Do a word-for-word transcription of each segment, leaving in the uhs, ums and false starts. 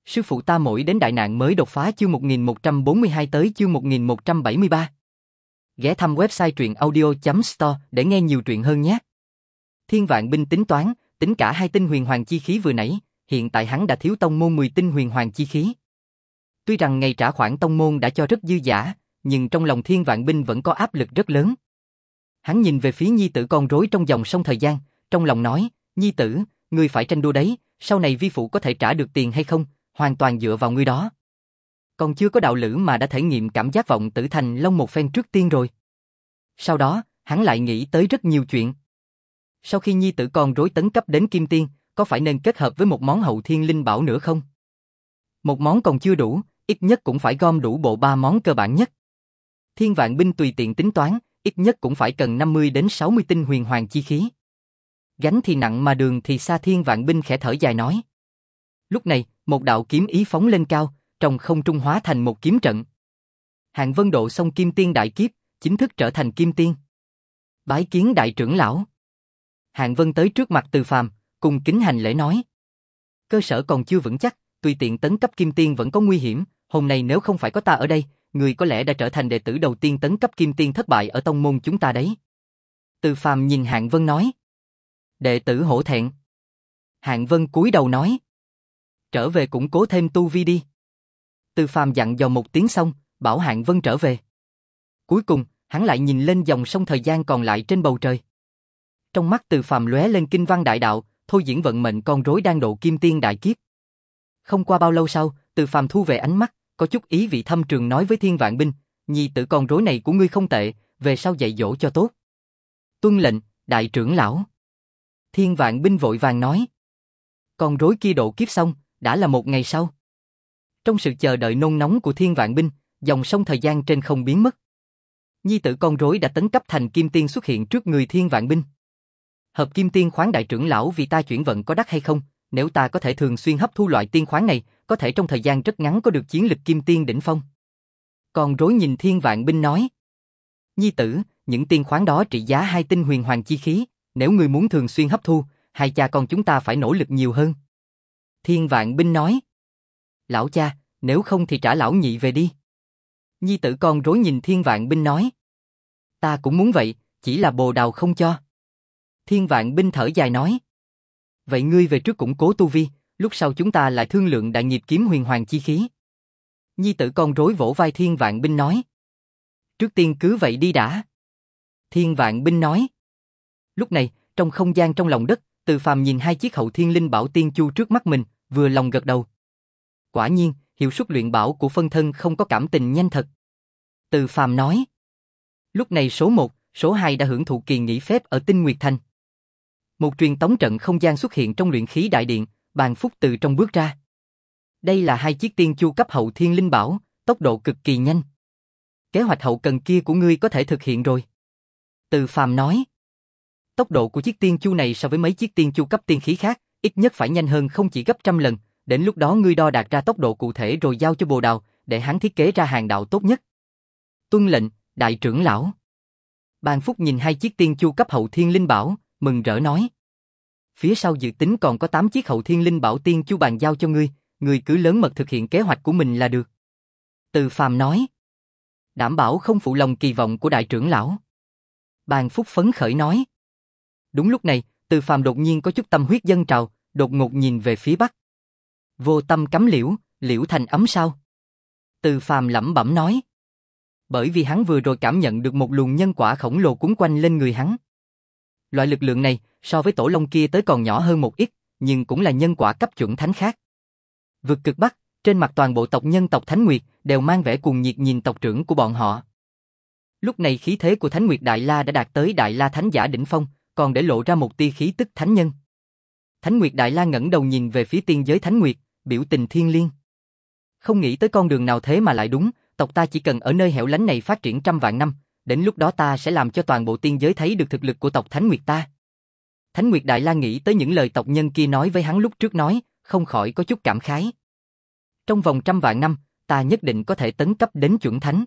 Sư phụ ta mỗi đến đại nạn mới đột phá chương một nghìn một trăm bốn mươi hai tới chương một nghìn một trăm bảy mươi ba. Ghé thăm website truyện audio chấm store để nghe nhiều truyện hơn nhé. Thiên Vạn Binh tính toán, tính cả hai tinh huyền hoàng chi khí vừa nãy, hiện tại hắn đã thiếu tông môn mười tinh huyền hoàng chi khí. Tuy rằng ngày trả khoản tông môn đã cho rất dư dả, nhưng trong lòng Thiên Vạn Binh vẫn có áp lực rất lớn. Hắn nhìn về phía nhi tử con rối trong dòng sông thời gian, trong lòng nói, nhi tử, ngươi phải tranh đua đấy, sau này vi phụ có thể trả được tiền hay không, hoàn toàn dựa vào ngươi đó. Còn chưa có đạo lữ mà đã thể nghiệm cảm giác vọng tử thành long một phen trước tiên rồi. Sau đó, hắn lại nghĩ tới rất nhiều chuyện. Sau khi nhi tử con rối tấn cấp đến kim tiên, có phải nên kết hợp với một món hậu thiên linh bảo nữa không? Một món còn chưa đủ, ít nhất cũng phải gom đủ bộ ba món cơ bản nhất. Thiên Vạn Binh tùy tiện tính toán, ít nhất cũng phải cần năm mươi đến sáu mươi tinh huyền hoàng chi khí. Gánh thì nặng mà đường thì xa. Thiên Vạn Binh khẽ thở dài nói. Lúc này, một đạo kiếm ý phóng lên cao, trong không trung hóa thành một kiếm trận. Hạng Vân độ xong kim tiên đại kiếp, chính thức trở thành kim tiên. Bái kiến đại trưởng lão. Hạng Vân tới trước mặt Từ Phàm, cùng kính hành lễ nói. Cơ sở còn chưa vững chắc, tùy tiện tấn cấp kim tiên vẫn có nguy hiểm, hôm nay nếu không phải có ta ở đây, người có lẽ đã trở thành đệ tử đầu tiên tấn cấp kim tiên thất bại ở tông môn chúng ta đấy. Từ Phàm nhìn Hạng Vân nói. Đệ tử hổ thẹn. Hạng Vân cúi đầu nói. Trở về củng cố thêm tu vi đi. Từ Phàm dặn dò một tiếng xong, bảo Hạng Vân trở về. Cuối cùng, hắn lại nhìn lên dòng sông thời gian còn lại trên bầu trời. Trong mắt Từ Phàm lóe lên kinh văn đại đạo, thôi diễn vận mệnh con rối đang độ kim tiên đại kiếp. Không qua bao lâu sau, Từ Phàm thu về ánh mắt, có chút ý vị thâm trường nói với Thiên Vạn Binh, nhi tử con rối này của ngươi không tệ, về sau dạy dỗ cho tốt. Tuân lệnh, đại trưởng lão. Thiên Vạn Binh vội vàng nói. Con rối kia độ kiếp xong, đã là một ngày sau. Trong sự chờ đợi nôn nóng của Thiên Vạn Binh, dòng sông thời gian trên không biến mất. Nhi tử con rối đã tấn cấp thành kim tiên xuất hiện trước người Thiên Vạn Binh. Hợp kim tiên khoáng đại trưởng lão, vì ta chuyển vận có đắt hay không? Nếu ta có thể thường xuyên hấp thu loại tiên khoáng này, có thể trong thời gian rất ngắn có được chiến lực kim tiên đỉnh phong. Con rối nhìn Thiên Vạn Binh nói. Nhi tử, những tiên khoáng đó trị giá hai tinh huyền hoàng chi khí, nếu ngươi muốn thường xuyên hấp thu, hai cha con chúng ta phải nỗ lực nhiều hơn. Thiên Vạn Binh nói. Lão cha, nếu không thì trả lão nhị về đi. Nhi tử con rối nhìn Thiên Vạn Binh nói. Ta cũng muốn vậy, chỉ là bồ đào không cho. Thiên Vạn Binh thở dài nói. Vậy ngươi về trước củng cố tu vi, lúc sau chúng ta lại thương lượng đại nghiệp kiếm huyền hoàng chi khí. Nhi tử con rối vỗ vai Thiên Vạn Binh nói. Trước tiên cứ vậy đi đã. Thiên Vạn Binh nói. Lúc này, trong không gian trong lòng đất, Từ Phàm nhìn hai chiếc hậu thiên linh bảo tiên chu trước mắt mình, vừa lòng gật đầu. Quả nhiên, hiệu suất luyện bảo của phân thân không có cảm tình nhanh thật. Từ Phàm nói. Lúc này số một, số hai đã hưởng thụ kỳ nghỉ phép ở Tinh Nguyệt Thành. Một truyền tống trận không gian xuất hiện trong luyện khí đại điện, Bàn Phúc từ trong bước ra. Đây là hai chiếc tiên chu cấp hậu thiên linh bảo, tốc độ cực kỳ nhanh. Kế hoạch hậu cần kia của ngươi có thể thực hiện rồi. Từ Phàm nói. Tốc độ của chiếc tiên chu này so với mấy chiếc tiên chu cấp tiên khí khác, ít nhất phải nhanh hơn không chỉ gấp trăm lần, đến lúc đó ngươi đo đạt ra tốc độ cụ thể rồi giao cho Bồ Đào, để hắn thiết kế ra hàng đạo tốt nhất. Tuân lệnh, đại trưởng lão. Bàn Phúc nhìn hai chiếc tiên chu cấp hậu thiên linh bảo, mừng rỡ nói. Phía sau dự tính còn có tám chiếc hậu thiên linh bảo tiên chu bàn giao cho ngươi, ngươi cứ lớn mật thực hiện kế hoạch của mình là được. Từ Phàm nói. Đảm bảo không phụ lòng kỳ vọng của đại trưởng lão. Bàn Phúc phấn khởi nói. Đúng lúc này, Từ Phàm đột nhiên có chút tâm huyết dâng trào, đột ngột nhìn về phía bắc. Vô tâm cắm liễu, liễu thành ấm sao? Từ Phàm lẩm bẩm nói. Bởi vì hắn vừa rồi cảm nhận được một luồng nhân quả khổng lồ cuốn quanh lên người hắn. Loại lực lượng này, so với tổ long kia tới còn nhỏ hơn một ít, nhưng cũng là nhân quả cấp chuẩn thánh khác. Vực cực Bắc, trên mặt toàn bộ tộc nhân tộc Thánh Nguyệt đều mang vẻ cuồng nhiệt nhìn tộc trưởng của bọn họ. Lúc này khí thế của Thánh Nguyệt Đại La đã đạt tới Đại La Thánh Giả đỉnh phong, còn để lộ ra một tia khí tức thánh nhân. Thánh Nguyệt Đại La ngẩng đầu nhìn về phía tiên giới Thánh Nguyệt, biểu tình thiêng liêng. Không nghĩ tới con đường nào thế mà lại đúng, tộc ta chỉ cần ở nơi hẻo lánh này phát triển trăm vạn năm, đến lúc đó ta sẽ làm cho toàn bộ tiên giới thấy được thực lực của tộc Thánh Nguyệt ta. Thánh Nguyệt Đại La nghĩ tới những lời tộc nhân kia nói với hắn lúc trước nói, không khỏi có chút cảm khái. Trong vòng trăm vạn năm, ta nhất định có thể tấn cấp đến chuẩn thánh.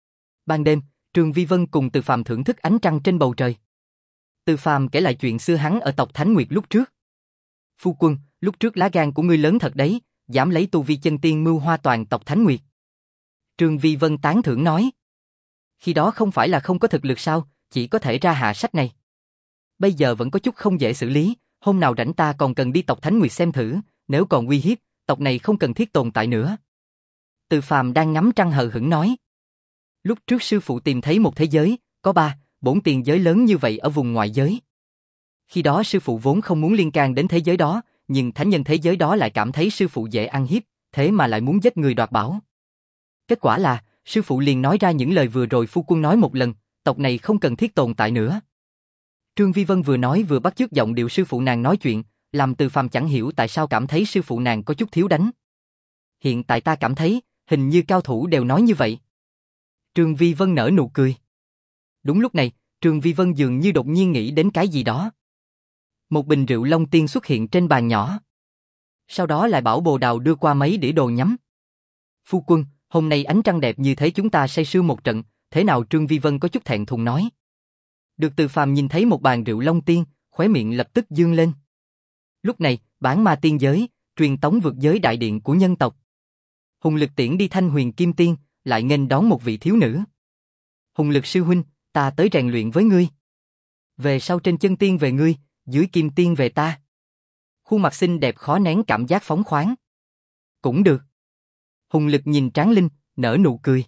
Ban đêm, Trường Vi Vân cùng Từ Phàm thưởng thức ánh trăng trên bầu trời. Từ Phàm kể lại chuyện xưa hắn ở tộc Thánh Nguyệt lúc trước. Phu quân, lúc trước lá gan của ngươi lớn thật đấy, dám lấy tu vi chân tiên mưu hoa toàn tộc Thánh Nguyệt. Trương Vi Vân tán thưởng nói. Khi đó không phải là không có thực lực sao, chỉ có thể ra hạ sách này. Bây giờ vẫn có chút không dễ xử lý, hôm nào rảnh ta còn cần đi tộc Thánh Nguyệt xem thử, nếu còn uy hiếp, tộc này không cần thiết tồn tại nữa. Từ Phàm đang ngắm trăng hờ hững nói. Lúc trước sư phụ tìm thấy một thế giới, có ba, bốn tiền giới lớn như vậy ở vùng ngoại giới. Khi đó sư phụ vốn không muốn liên can đến thế giới đó, nhưng thánh nhân thế giới đó lại cảm thấy sư phụ dễ ăn hiếp, thế mà lại muốn giết người đoạt bảo. Kết quả là, sư phụ liền nói ra những lời vừa rồi phu quân nói một lần, tộc này không cần thiết tồn tại nữa. Trương Vi Vân vừa nói vừa bắt chước giọng điệu sư phụ nàng nói chuyện, làm Từ Phàm chẳng hiểu tại sao cảm thấy sư phụ nàng có chút thiếu đánh. Hiện tại ta cảm thấy, hình như cao thủ đều nói như vậy. Trương Vi Vân nở nụ cười. Đúng lúc này, Trương Vi Vân dường như đột nhiên nghĩ đến cái gì đó. Một bình rượu Long Tiên xuất hiện trên bàn nhỏ. Sau đó lại bảo Bồ Đào đưa qua mấy đĩa đồ nhắm. Phu quân, hôm nay ánh trăng đẹp như thế chúng ta say sưa một trận, thế nào? Trương Vi Vân có chút thẹn thùng nói. Được Từ Phàm nhìn thấy một bàn rượu Long Tiên, khóe miệng lập tức dương lên. Lúc này, Bán Ma Tiên giới, truyền tống vượt giới đại điện của nhân tộc. Hùng Lực tiễn đi Thanh Huyền Kim Tiên, lại nghênh đón một vị thiếu nữ. Hùng Lực sư huynh, ta tới rèn luyện với ngươi. Về sau trên chân tiên về ngươi, dưới kim tiên về ta. Khuôn mặt xinh đẹp khó nén cảm giác phóng khoáng. Cũng được. Hùng Lực nhìn Tráng Linh, nở nụ cười.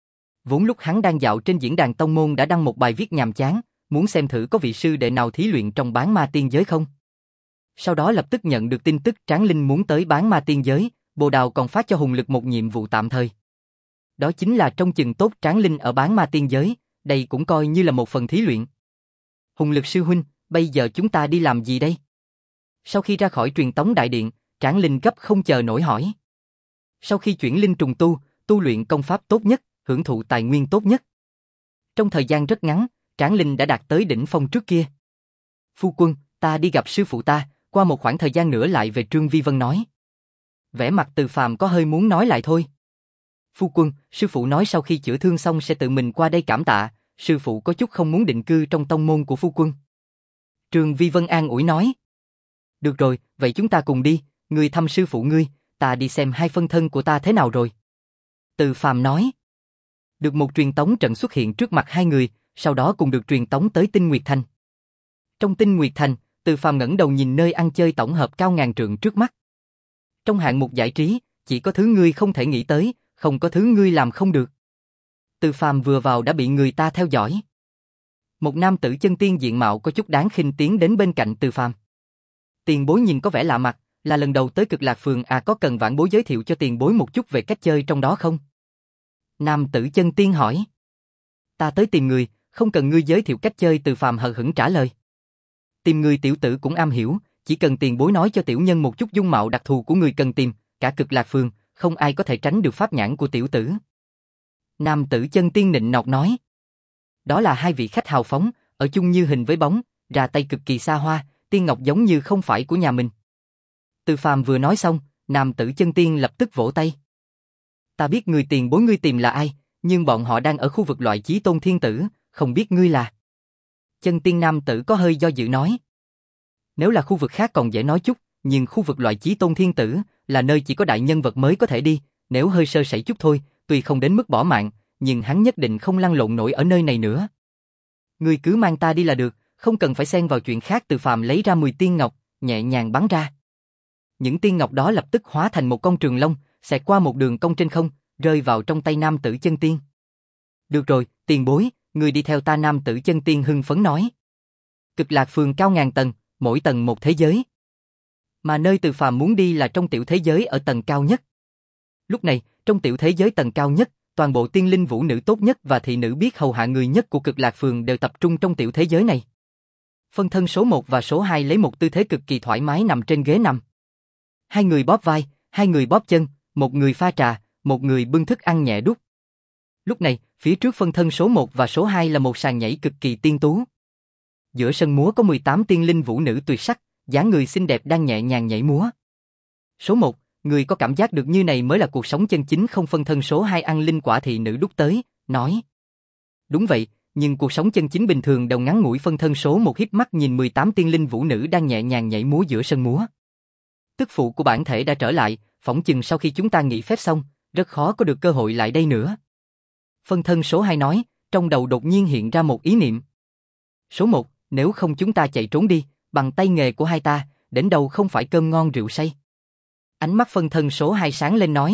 Vốn lúc hắn đang dạo trên diễn đàn tông môn đã đăng một bài viết nhàm chán, muốn xem thử có vị sư đệ nào thí luyện trong Bán Ma Tiên giới không. Sau đó lập tức nhận được tin tức Tráng Linh muốn tới Bán Ma Tiên giới, Bồ Đào còn phát cho Hùng Lực một nhiệm vụ tạm thời. Đó chính là trông chừng tốt Tráng Linh ở Bán Ma Tiên giới, đây cũng coi như là một phần thí luyện. Hùng Lực sư huynh, bây giờ chúng ta đi làm gì đây? Sau khi ra khỏi truyền tống đại điện, Tráng Linh gấp không chờ nổi hỏi. Sau khi chuyển linh trùng tu, tu luyện công pháp tốt nhất, hưởng thụ tài nguyên tốt nhất. Trong thời gian rất ngắn, Tráng Linh đã đạt tới đỉnh phong trước kia. Phu quân, ta đi gặp sư phụ ta, qua một khoảng thời gian nữa lại về. Trương Vi Vân nói. Vẻ mặt Từ Phàm có hơi muốn nói lại thôi. Phu quân, sư phụ nói sau khi chữa thương xong sẽ tự mình qua đây cảm tạ, sư phụ có chút không muốn định cư trong tông môn của phu quân. Trương Vi Vân an ủi nói. Được rồi, vậy chúng ta cùng đi, ngươi thăm sư phụ ngươi, ta đi xem hai phân thân của ta thế nào rồi. Từ Phàm nói. Được một truyền tống trận xuất hiện trước mặt hai người, sau đó cùng được truyền tống tới Tinh Nguyệt Thành. Trong Tinh Nguyệt Thành, Từ Phàm ngẩng đầu nhìn nơi ăn chơi tổng hợp cao ngàn trượng trước mắt. Trong hạng mục giải trí, chỉ có thứ ngươi không thể nghĩ tới, không có thứ ngươi làm không được. Từ Phàm vừa vào đã bị người ta theo dõi. Một nam tử chân tiên diện mạo có chút đáng khinh tiến đến bên cạnh Từ Phàm. Tiền bối nhìn có vẻ lạ mặt, là lần đầu tới Cực Lạc Phường à, có cần vãn bối giới thiệu cho tiền bối một chút về cách chơi trong đó không? Nam tử chân tiên hỏi. Ta tới tìm người, không cần ngươi giới thiệu cách chơi. Từ Phàm hờ hững trả lời. Tìm người tiểu tử cũng am hiểu, chỉ cần tiền bối nói cho tiểu nhân một chút dung mạo đặc thù của người cần tìm, cả Cực Lạc Phường, không ai có thể tránh được pháp nhãn của tiểu tử. Nam tử chân tiên nịnh nọt nói. Đó là hai vị khách hào phóng, ở chung như hình với bóng, ra tay cực kỳ xa hoa, tiên ngọc giống như không phải của nhà mình. Từ Phàm vừa nói xong, nam tử chân tiên lập tức vỗ tay. Ta biết người tiền bối ngươi tìm là ai, nhưng bọn họ đang ở khu vực loại Chí Tôn Thiên Tử, không biết ngươi là. Chân tiên nam tử có hơi do dự nói. Nếu là khu vực khác còn dễ nói chút, nhưng khu vực loại Chí Tôn Thiên Tử là nơi chỉ có đại nhân vật mới có thể đi, nếu hơi sơ sẩy chút thôi, tuy không đến mức bỏ mạng, nhưng hắn nhất định không lăn lộn nổi ở nơi này nữa. Ngươi cứ mang ta đi là được, không cần phải xen vào chuyện khác. Từ Phàm lấy ra mười tiên ngọc, nhẹ nhàng bắn ra. Những tiên ngọc đó lập tức hóa thành một con trường long, xẹt qua một đường cong trên không, rơi vào trong tay nam tử chân tiên. Được rồi, tiền bối, ngươi đi theo ta. Nam tử chân tiên hưng phấn nói. Cực Lạc Phường cao ngàn tầng, mỗi tầng một thế giới. Mà nơi Từ Phàm muốn đi là trong tiểu thế giới ở tầng cao nhất. Lúc này, trong tiểu thế giới tầng cao nhất, toàn bộ tiên linh vũ nữ tốt nhất và thị nữ biết hầu hạ người nhất của Cực Lạc Phường đều tập trung trong tiểu thế giới này. Phân thân số một và số hai lấy một tư thế cực kỳ thoải mái nằm trên ghế nằm. Hai người bóp vai, hai người bóp chân, một người pha trà, một người bưng thức ăn nhẹ đút. Lúc này, phía trước phân thân số một và số hai là một sàn nhảy cực kỳ tiên tú. Giữa sân múa có mười tám tiên linh vũ nữ tuyệt sắc, dáng người xinh đẹp đang nhẹ nhàng nhảy múa. Số một, người có cảm giác được như này mới là cuộc sống chân chính không? Phân thân số hai ăn linh quả thị nữ đút tới, nói. Đúng vậy, nhưng cuộc sống chân chính bình thường đều ngắn ngủi. Phân thân số một híp mắt nhìn mười tám tiên linh vũ nữ đang nhẹ nhàng nhảy múa giữa sân múa. Tức phụ của bản thể đã trở lại, phỏng chừng sau khi chúng ta nghỉ phép xong, rất khó có được cơ hội lại đây nữa. Phân thân số hai nói, trong đầu đột nhiên hiện ra một ý niệm. Số một, nếu không chúng ta chạy trốn đi, bằng tay nghề của hai ta, đến đâu không phải cơm ngon rượu say. Ánh mắt phân thân số hai sáng lên nói.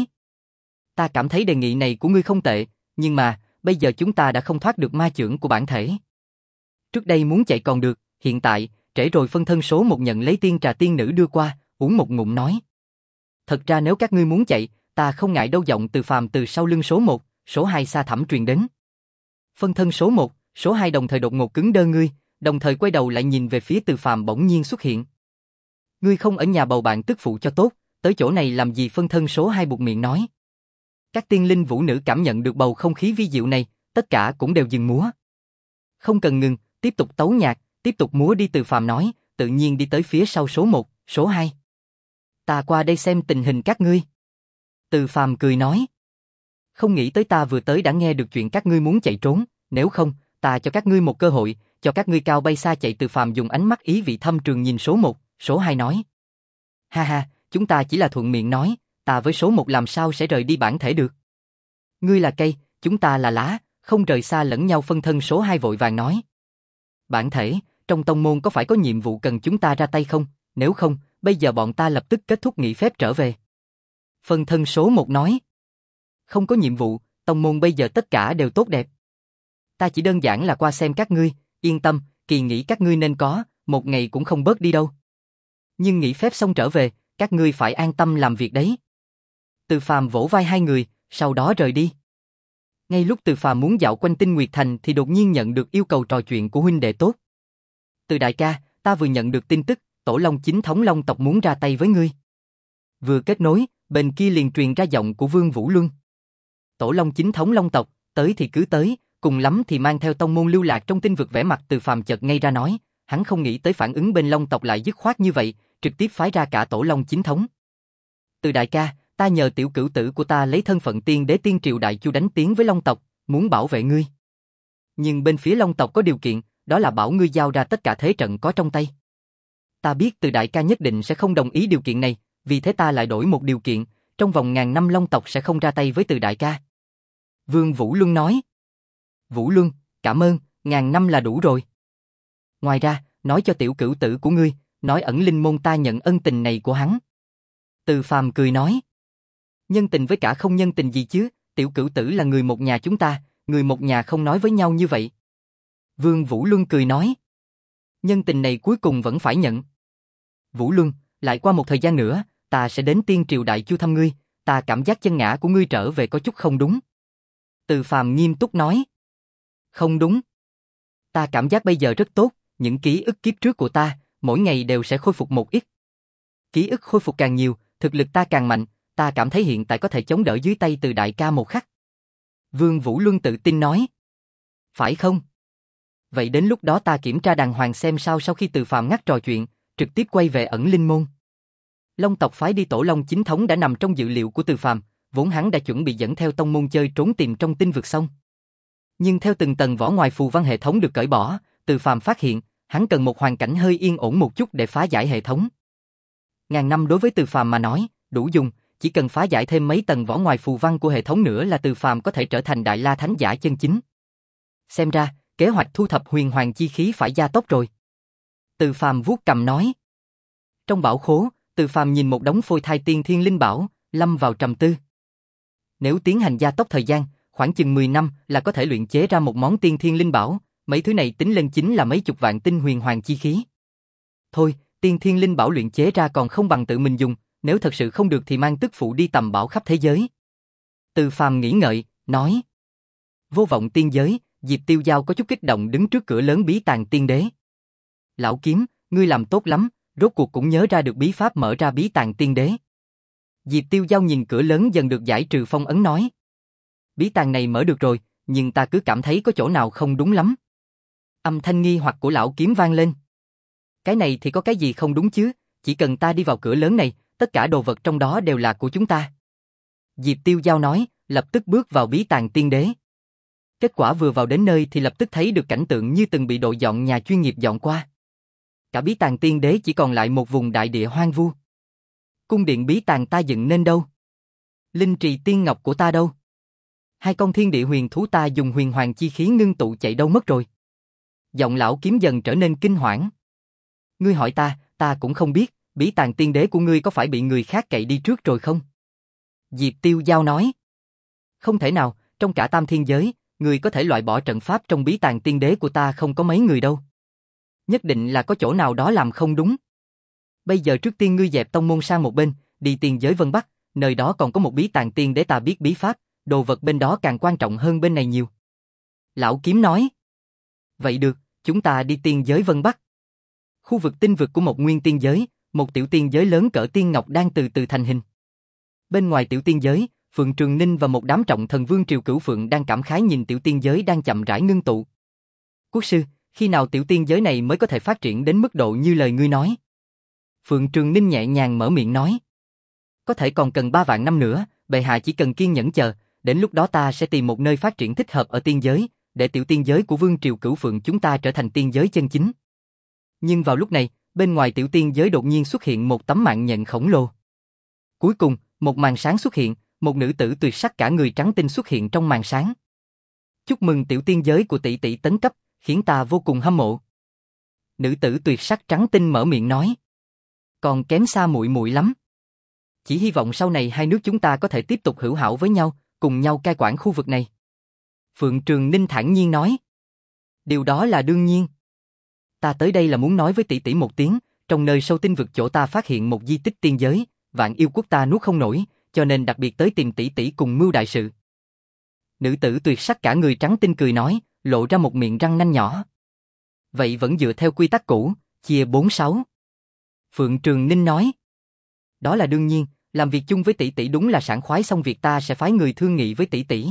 Ta cảm thấy đề nghị này của ngươi không tệ, nhưng mà, bây giờ chúng ta đã không thoát được ma chưởng của bản thể. Trước đây muốn chạy còn được, hiện tại, trễ rồi. Phân thân số một nhận lấy tiên trà tiên nữ đưa qua, uống một ngụm nói. Thật ra nếu các ngươi muốn chạy, ta không ngại đâu. Giọng Từ Phàm từ sau lưng số một, số hai xa thẳm truyền đến. Phân thân số một, số hai đồng thời đột ngột cứng đơ ngươi, đồng thời quay đầu lại nhìn về phía Từ Phàm bỗng nhiên xuất hiện. Ngươi không ở nhà bầu bạn tức phụ cho tốt, tới chỗ này làm gì? Phân thân số hai buột miệng nói. Các tiên linh vũ nữ cảm nhận được bầu không khí vi diệu này, tất cả cũng đều dừng múa. Không cần ngừng, tiếp tục tấu nhạc, tiếp tục múa đi. Từ Phàm nói, tự nhiên đi tới phía sau số một, số hai. Ta qua đây xem tình hình các ngươi. Từ Phàm cười nói. Không nghĩ tới ta vừa tới đã nghe được chuyện các ngươi muốn chạy trốn, nếu không, ta cho các ngươi một cơ hội, cho các ngươi cao bay xa chạy. Từ Phàm dùng ánh mắt ý vị thâm trường nhìn số một, số hai nói. Ha ha, chúng ta chỉ là thuận miệng nói, ta với số một làm sao sẽ rời đi bản thể được. Ngươi là cây, chúng ta là lá, không rời xa lẫn nhau. Phân thân số hai vội vàng nói. Bản thể, trong tông môn có phải có nhiệm vụ cần chúng ta ra tay không? Nếu không, bây giờ bọn ta lập tức kết thúc nghỉ phép trở về. Phân thân số một nói. Không có nhiệm vụ, tông môn bây giờ tất cả đều tốt đẹp. Ta chỉ đơn giản là qua xem các ngươi, yên tâm, kỳ nghỉ các ngươi nên có, một ngày cũng không bớt đi đâu. Nhưng nghỉ phép xong trở về, các ngươi phải an tâm làm việc đấy. Từ Phàm vỗ vai hai người, sau đó rời đi. Ngay lúc Từ Phàm muốn dạo quanh Tinh Nguyệt Thành thì đột nhiên nhận được yêu cầu trò chuyện của huynh đệ tốt. Từ đại ca, ta vừa nhận được tin tức, Tổ Long chính thống Long tộc muốn ra tay với ngươi. Vừa kết nối, bên kia liền truyền ra giọng của Vương Vũ Luân. Tổ Long chính thống Long tộc, tới thì cứ tới, cùng lắm thì mang theo tông môn lưu lạc trong tinh vực. Vẻ mặt Từ Phàm chợt ngây ra nói, hắn không nghĩ tới phản ứng bên Long tộc lại dứt khoát như vậy, trực tiếp phái ra cả Tổ Long chính thống. Từ đại ca, ta nhờ tiểu cửu tử của ta lấy thân phận tiên đế tiên triều đại chu đánh tiếng với Long tộc, muốn bảo vệ ngươi. Nhưng bên phía Long tộc có điều kiện, đó là bảo ngươi giao ra tất cả thế trận có trong tay. Ta biết Từ đại ca nhất định sẽ không đồng ý điều kiện này, vì thế ta lại đổi một điều kiện, trong vòng ngàn năm Long tộc sẽ không ra tay với Từ đại ca. Vương Vũ Luân nói. Vũ Luân, cảm ơn, ngàn năm là đủ rồi. Ngoài ra, nói cho tiểu cửu tử của ngươi, nói ẩn linh môn ta nhận ân tình này của hắn. Từ Phàm cười nói. Nhân tình với cả không nhân tình gì chứ, tiểu cửu tử là người một nhà chúng ta, người một nhà không nói với nhau như vậy. Vương Vũ Luân cười nói. Nhân tình này cuối cùng vẫn phải nhận. Vũ Luân, lại qua một thời gian nữa, ta sẽ đến tiên triều đại chu thăm ngươi, ta cảm giác chân ngã của ngươi trở về có chút không đúng. Từ Phàm nghiêm túc nói. Không đúng. Ta cảm giác bây giờ rất tốt, những ký ức kiếp trước của ta, mỗi ngày đều sẽ khôi phục một ít. Ký ức khôi phục càng nhiều, thực lực ta càng mạnh, ta cảm thấy hiện tại có thể chống đỡ dưới tay Từ đại ca một khắc. Vương Vũ Luân tự tin nói. Phải không? Vậy đến lúc đó ta kiểm tra đàng hoàng xem sao. Sau khi Từ Phàm ngắt trò chuyện, trực tiếp quay về ẩn linh môn. Long tộc phái đi Tổ Long chính thống đã nằm trong dự liệu của Từ Phàm, vốn hắn đã chuẩn bị dẫn theo tông môn chơi trốn tìm trong tinh vực xong. Nhưng theo từng tầng vỏ ngoài phù văn hệ thống được cởi bỏ, Từ Phàm phát hiện, hắn cần một hoàn cảnh hơi yên ổn một chút để phá giải hệ thống. Ngàn năm đối với Từ Phàm mà nói, đủ dùng, chỉ cần phá giải thêm mấy tầng vỏ ngoài phù văn của hệ thống nữa là Từ Phàm có thể trở thành Đại La Thánh giả chân chính. Xem ra, kế hoạch thu thập huyền hoàng chi khí phải gia tốc rồi. Từ Phàm vuốt cầm nói. Trong bảo khố, Từ Phàm nhìn một đống phôi thai tiên thiên linh bảo, lâm vào trầm tư. Nếu tiến hành gia tốc thời gian, khoảng chừng mười năm là có thể luyện chế ra một món tiên thiên linh bảo, mấy thứ này tính lên chính là mấy chục vạn tinh huyền hoàng chi khí. Thôi, tiên thiên linh bảo luyện chế ra còn không bằng tự mình dùng, nếu thật sự không được thì mang tức phụ đi tầm bảo khắp thế giới. Từ Phàm nghĩ ngợi, nói. Vô vọng tiên giới, Diệp Tiêu Giao có chút kích động đứng trước cửa lớn bí tàng tiên đế. Lão Kiếm, ngươi làm tốt lắm, rốt cuộc cũng nhớ ra được bí pháp mở ra bí tàng tiên đế. Diệp Tiêu Giao nhìn cửa lớn dần được giải trừ phong ấn nói. Bí tàng này mở được rồi, nhưng ta cứ cảm thấy có chỗ nào không đúng lắm. Âm thanh nghi hoặc của lão Kiếm vang lên. Cái này thì có cái gì không đúng chứ, chỉ cần ta đi vào cửa lớn này, tất cả đồ vật trong đó đều là của chúng ta. Diệp Tiêu Giao nói, lập tức bước vào bí tàng tiên đế. Kết quả vừa vào đến nơi thì lập tức thấy được cảnh tượng như từng bị đội dọn nhà chuyên nghiệp dọn qua. Cả bí tàng tiên đế chỉ còn lại một vùng đại địa hoang vu. Cung điện bí tàng ta dựng nên đâu? Linh trì tiên ngọc của ta đâu? Hai con thiên địa huyền thú ta dùng huyền hoàng chi khí ngưng tụ chạy đâu mất rồi? Giọng lão kiếm dần trở nên kinh hoảng. Ngươi hỏi ta, ta cũng không biết, bí tàng tiên đế của ngươi có phải bị người khác cậy đi trước rồi không? Diệp Tiêu Giao nói. Không thể nào, trong cả tam thiên giới, người có thể loại bỏ trận pháp trong bí tàng tiên đế của ta không có mấy người đâu. Nhất định là có chỗ nào đó làm không đúng. Bây giờ trước tiên ngươi dẹp tông môn sang một bên, đi tiên giới Vân Bắc, nơi đó còn có một bí tàng tiên đế ta biết bí pháp, đồ vật bên đó càng quan trọng hơn bên này nhiều. Lão kiếm nói. Vậy được, chúng ta đi tiên giới Vân Bắc. Khu vực tinh vực của một nguyên tiên giới, một tiểu tiên giới lớn cỡ tiên ngọc đang từ từ thành hình. Bên ngoài tiểu tiên giới, Phượng Trường Ninh và một đám trọng thần vương triều cửu phượng đang cảm khái nhìn tiểu tiên giới đang chậm rãi ngưng tụ. Quốc sư, khi nào tiểu tiên giới này mới có thể phát triển đến mức độ như lời ngươi nói? Phượng Trường Ninh nhẹ nhàng mở miệng nói. Có thể còn cần ba vạn năm nữa, bệ hạ chỉ cần kiên nhẫn chờ, đến lúc đó ta sẽ tìm một nơi phát triển thích hợp ở tiên giới, để tiểu tiên giới của vương triều cửu phượng chúng ta trở thành tiên giới chân chính. Nhưng vào lúc này, bên ngoài tiểu tiên giới đột nhiên xuất hiện một tấm mạng nhện khổng lồ. Cuối cùng, một màn sáng xuất hiện, một nữ tử tuyệt sắc cả người trắng tinh xuất hiện trong màn sáng. Chúc mừng tiểu tiên giới của tỷ tỷ tấn cấp, khiến ta vô cùng hâm mộ. Nữ tử tuyệt sắc trắng tinh mở miệng nói. Còn kém xa muội muội lắm. Chỉ hy vọng sau này hai nước chúng ta có thể tiếp tục hữu hảo với nhau, cùng nhau cai quản khu vực này. Phượng Trường Ninh thản nhiên nói. Điều đó là đương nhiên. Ta tới đây là muốn nói với tỷ tỷ một tiếng, trong nơi sâu tinh vực chỗ ta phát hiện một di tích tiên giới, vạn yêu quốc ta nuốt không nổi, cho nên đặc biệt tới tìm tỷ tỷ cùng mưu đại sự. Nữ tử tuyệt sắc cả người trắng tinh cười nói, lộ ra một miệng răng nanh nhỏ. Vậy vẫn dựa theo quy tắc cũ, chia bốn sáu. Phượng Trường Ninh nói. Đó là đương nhiên, làm việc chung với tỷ tỷ đúng là sảng khoái, xong việc ta sẽ phái người thương nghị với tỷ tỷ.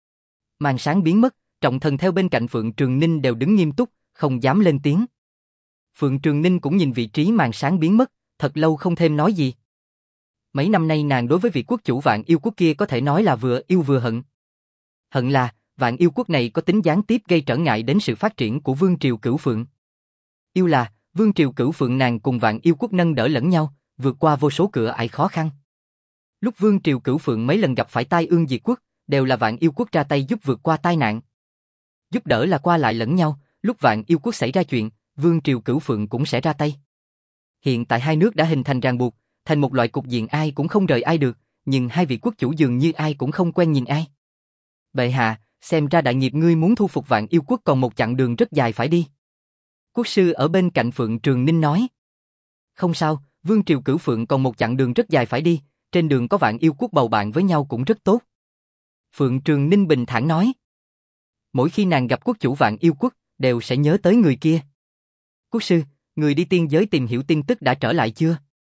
Màn sáng biến mất, trọng thần theo bên cạnh Phượng Trường Ninh đều đứng nghiêm túc, không dám lên tiếng. Phượng Trường Ninh cũng nhìn vị trí màn sáng biến mất, thật lâu không thêm nói gì. Mấy năm nay nàng đối với vị quốc chủ vạn yêu quốc kia có thể nói là vừa yêu vừa hận. Hận là, vạn yêu quốc này có tính gián tiếp gây trở ngại đến sự phát triển của vương triều cửu phượng. Yêu là, vương triều cửu phượng nàng cùng vạn yêu quốc nâng đỡ lẫn nhau, vượt qua vô số cửa ải khó khăn. Lúc vương triều cửu phượng mấy lần gặp phải tai ương diệt quốc, đều là vạn yêu quốc ra tay giúp vượt qua tai nạn. Giúp đỡ là qua lại lẫn nhau, lúc vạn yêu quốc xảy ra chuyện, vương triều cửu phượng cũng sẽ ra tay. Hiện tại hai nước đã hình thành ràng buộc, thành một loại cục diện ai cũng không rời ai được, nhưng hai vị quốc chủ dường như ai cũng không quen nhìn ai. Bệ hạ, xem ra đại nghiệp ngươi muốn thu phục vạn yêu quốc còn một chặng đường rất dài phải đi. Quốc sư ở bên cạnh Phượng Trường Ninh nói. Không sao, vương triều cửu phượng còn một chặng đường rất dài phải đi, trên đường có vạn yêu quốc bầu bạn với nhau cũng rất tốt. Phượng Trường Ninh bình thản nói. Mỗi khi nàng gặp quốc chủ vạn yêu quốc, đều sẽ nhớ tới người kia. Quốc sư, người đi tiên giới tìm hiểu tin tức đã trở lại chưa?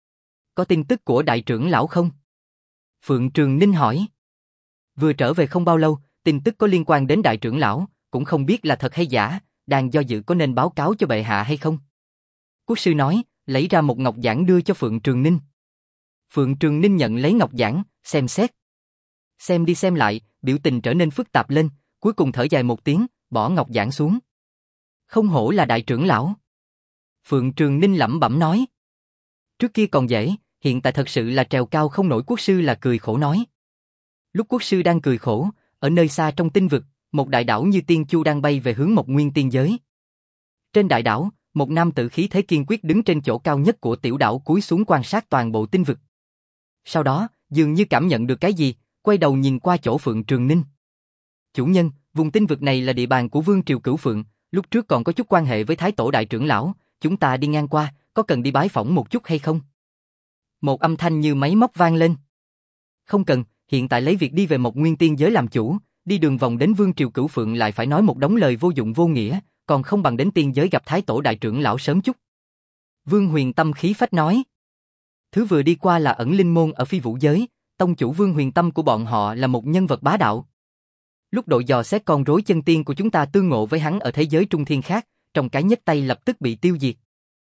Có tin tức của đại trưởng lão không? Phượng Trường Ninh hỏi. Vừa trở về không bao lâu, tin tức có liên quan đến đại trưởng lão, cũng không biết là thật hay giả, đang do dự có nên báo cáo cho bệ hạ hay không. Quốc sư nói, lấy ra một ngọc giản đưa cho Phượng Trường Ninh. Phượng Trường Ninh nhận lấy ngọc giản, xem xét. Xem đi xem lại, biểu tình trở nên phức tạp lên, cuối cùng thở dài một tiếng, bỏ ngọc giản xuống. Không hổ là đại trưởng lão. Phượng Trường Ninh lẩm bẩm nói. Trước kia còn dễ, hiện tại thật sự là trèo cao không nổi. Quốc sư là cười khổ nói. Lúc quốc sư đang cười khổ, ở nơi xa trong tinh vực, một đại đảo như tiên chu đang bay về hướng một nguyên tiên giới. Trên đại đảo, một nam tử khí thế kiên quyết đứng trên chỗ cao nhất của tiểu đảo cúi xuống quan sát toàn bộ tinh vực. Sau đó, dường như cảm nhận được cái gì, quay đầu nhìn qua chỗ Phượng Trường Ninh. Chủ nhân, vùng tinh vực này là địa bàn của vương triều cửu phượng, lúc trước còn có chút quan hệ với thái tổ đại trưởng lão, chúng ta đi ngang qua, có cần đi bái phỏng một chút hay không? Một âm thanh như máy móc vang lên. Không cần, hiện tại lấy việc đi về một nguyên tiên giới làm chủ, đi đường vòng đến vương triều cửu phượng lại phải nói một đống lời vô dụng vô nghĩa, còn không bằng đến tiên giới gặp thái tổ đại trưởng lão sớm chút. Vương Huyền Tâm khí phách nói. Thứ vừa đi qua là ẩn linh môn ở phi vũ giới, tông chủ Vương Huyền Tâm của bọn họ là một nhân vật bá đạo. Lúc đội dò xét con rối chân tiên của chúng ta tương ngộ với hắn ở thế giới trung thiên khác, trong cái nhấc tay lập tức bị tiêu diệt.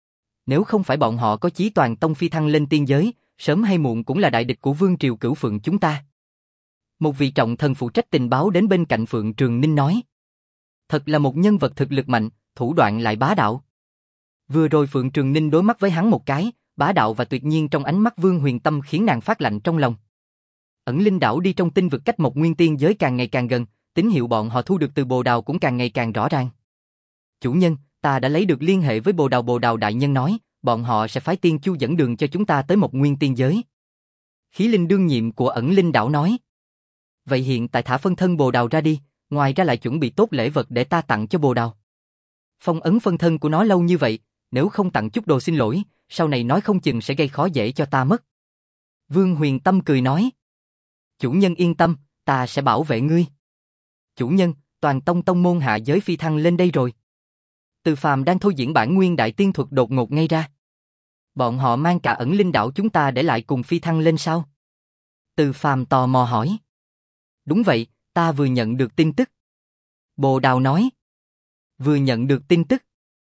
Nếu không phải bọn họ có chí toàn tông phi thăng lên tiên giới, sớm hay muộn cũng là đại địch của vương triều cửu phượng chúng ta. Một vị trọng thần phụ trách tình báo đến bên cạnh Phượng Trường Ninh nói. Thật là một nhân vật thực lực mạnh, thủ đoạn lại bá đạo. Vừa rồi Phượng Trường Ninh đối mắt với hắn một cái, bá đạo và tuyệt nhiên trong ánh mắt Vương Huyền Tâm khiến nàng phát lạnh trong lòng. Ẩn linh đảo đi trong tinh vực cách một nguyên tiên giới càng ngày càng gần, tín hiệu bọn họ thu được từ Bồ Đào cũng càng ngày càng rõ ràng. Chủ nhân, ta đã lấy được liên hệ với Bồ Đào. Bồ Đào đại nhân nói, bọn họ sẽ phái tiên chu dẫn đường cho chúng ta tới một nguyên tiên giới. Khí linh đương nhiệm của ẩn linh đảo nói. Vậy hiện tại thả phân thân Bồ Đào ra đi, ngoài ra lại chuẩn bị tốt lễ vật để ta tặng cho Bồ Đào. Phong ấn phân thân của nó lâu như vậy, nếu không tặng chút đồ xin lỗi, sau này nói không chừng sẽ gây khó dễ cho ta mất. Vương Huyền Tâm cười nói. Chủ nhân yên tâm, ta sẽ bảo vệ ngươi. Chủ nhân, toàn tông tông môn hạ giới phi thăng lên đây rồi. Từ Phàm đang thôi diễn bản nguyên đại tiên thuật đột ngột ngay ra. Bọn họ mang cả ẩn linh đảo chúng ta để lại cùng phi thăng lên sao? Từ Phàm tò mò hỏi. Đúng vậy, ta vừa nhận được tin tức. Bồ Đào nói. Vừa nhận được tin tức.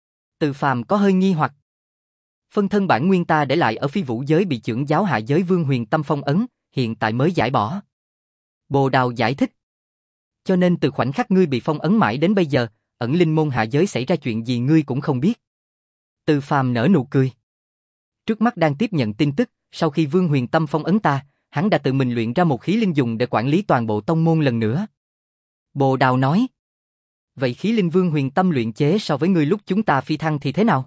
Từ Phàm có hơi nghi hoặc. Phân thân bản nguyên ta để lại ở phi vũ giới bị chưởng giáo hạ giới Vương Huyền Tâm phong ấn, hiện tại mới giải bỏ. Bồ Đào giải thích. Cho nên từ khoảnh khắc ngươi bị phong ấn mãi đến bây giờ, ẩn linh môn hạ giới xảy ra chuyện gì ngươi cũng không biết. Từ Phàm nở nụ cười. Trước mắt đang tiếp nhận tin tức, sau khi Vương Huyền Tâm phong ấn ta, hắn đã tự mình luyện ra một khí linh dùng để quản lý toàn bộ tông môn lần nữa. Bồ Đào nói. Vậy khí linh Vương Huyền Tâm luyện chế so với ngươi lúc chúng ta phi thăng thì thế nào?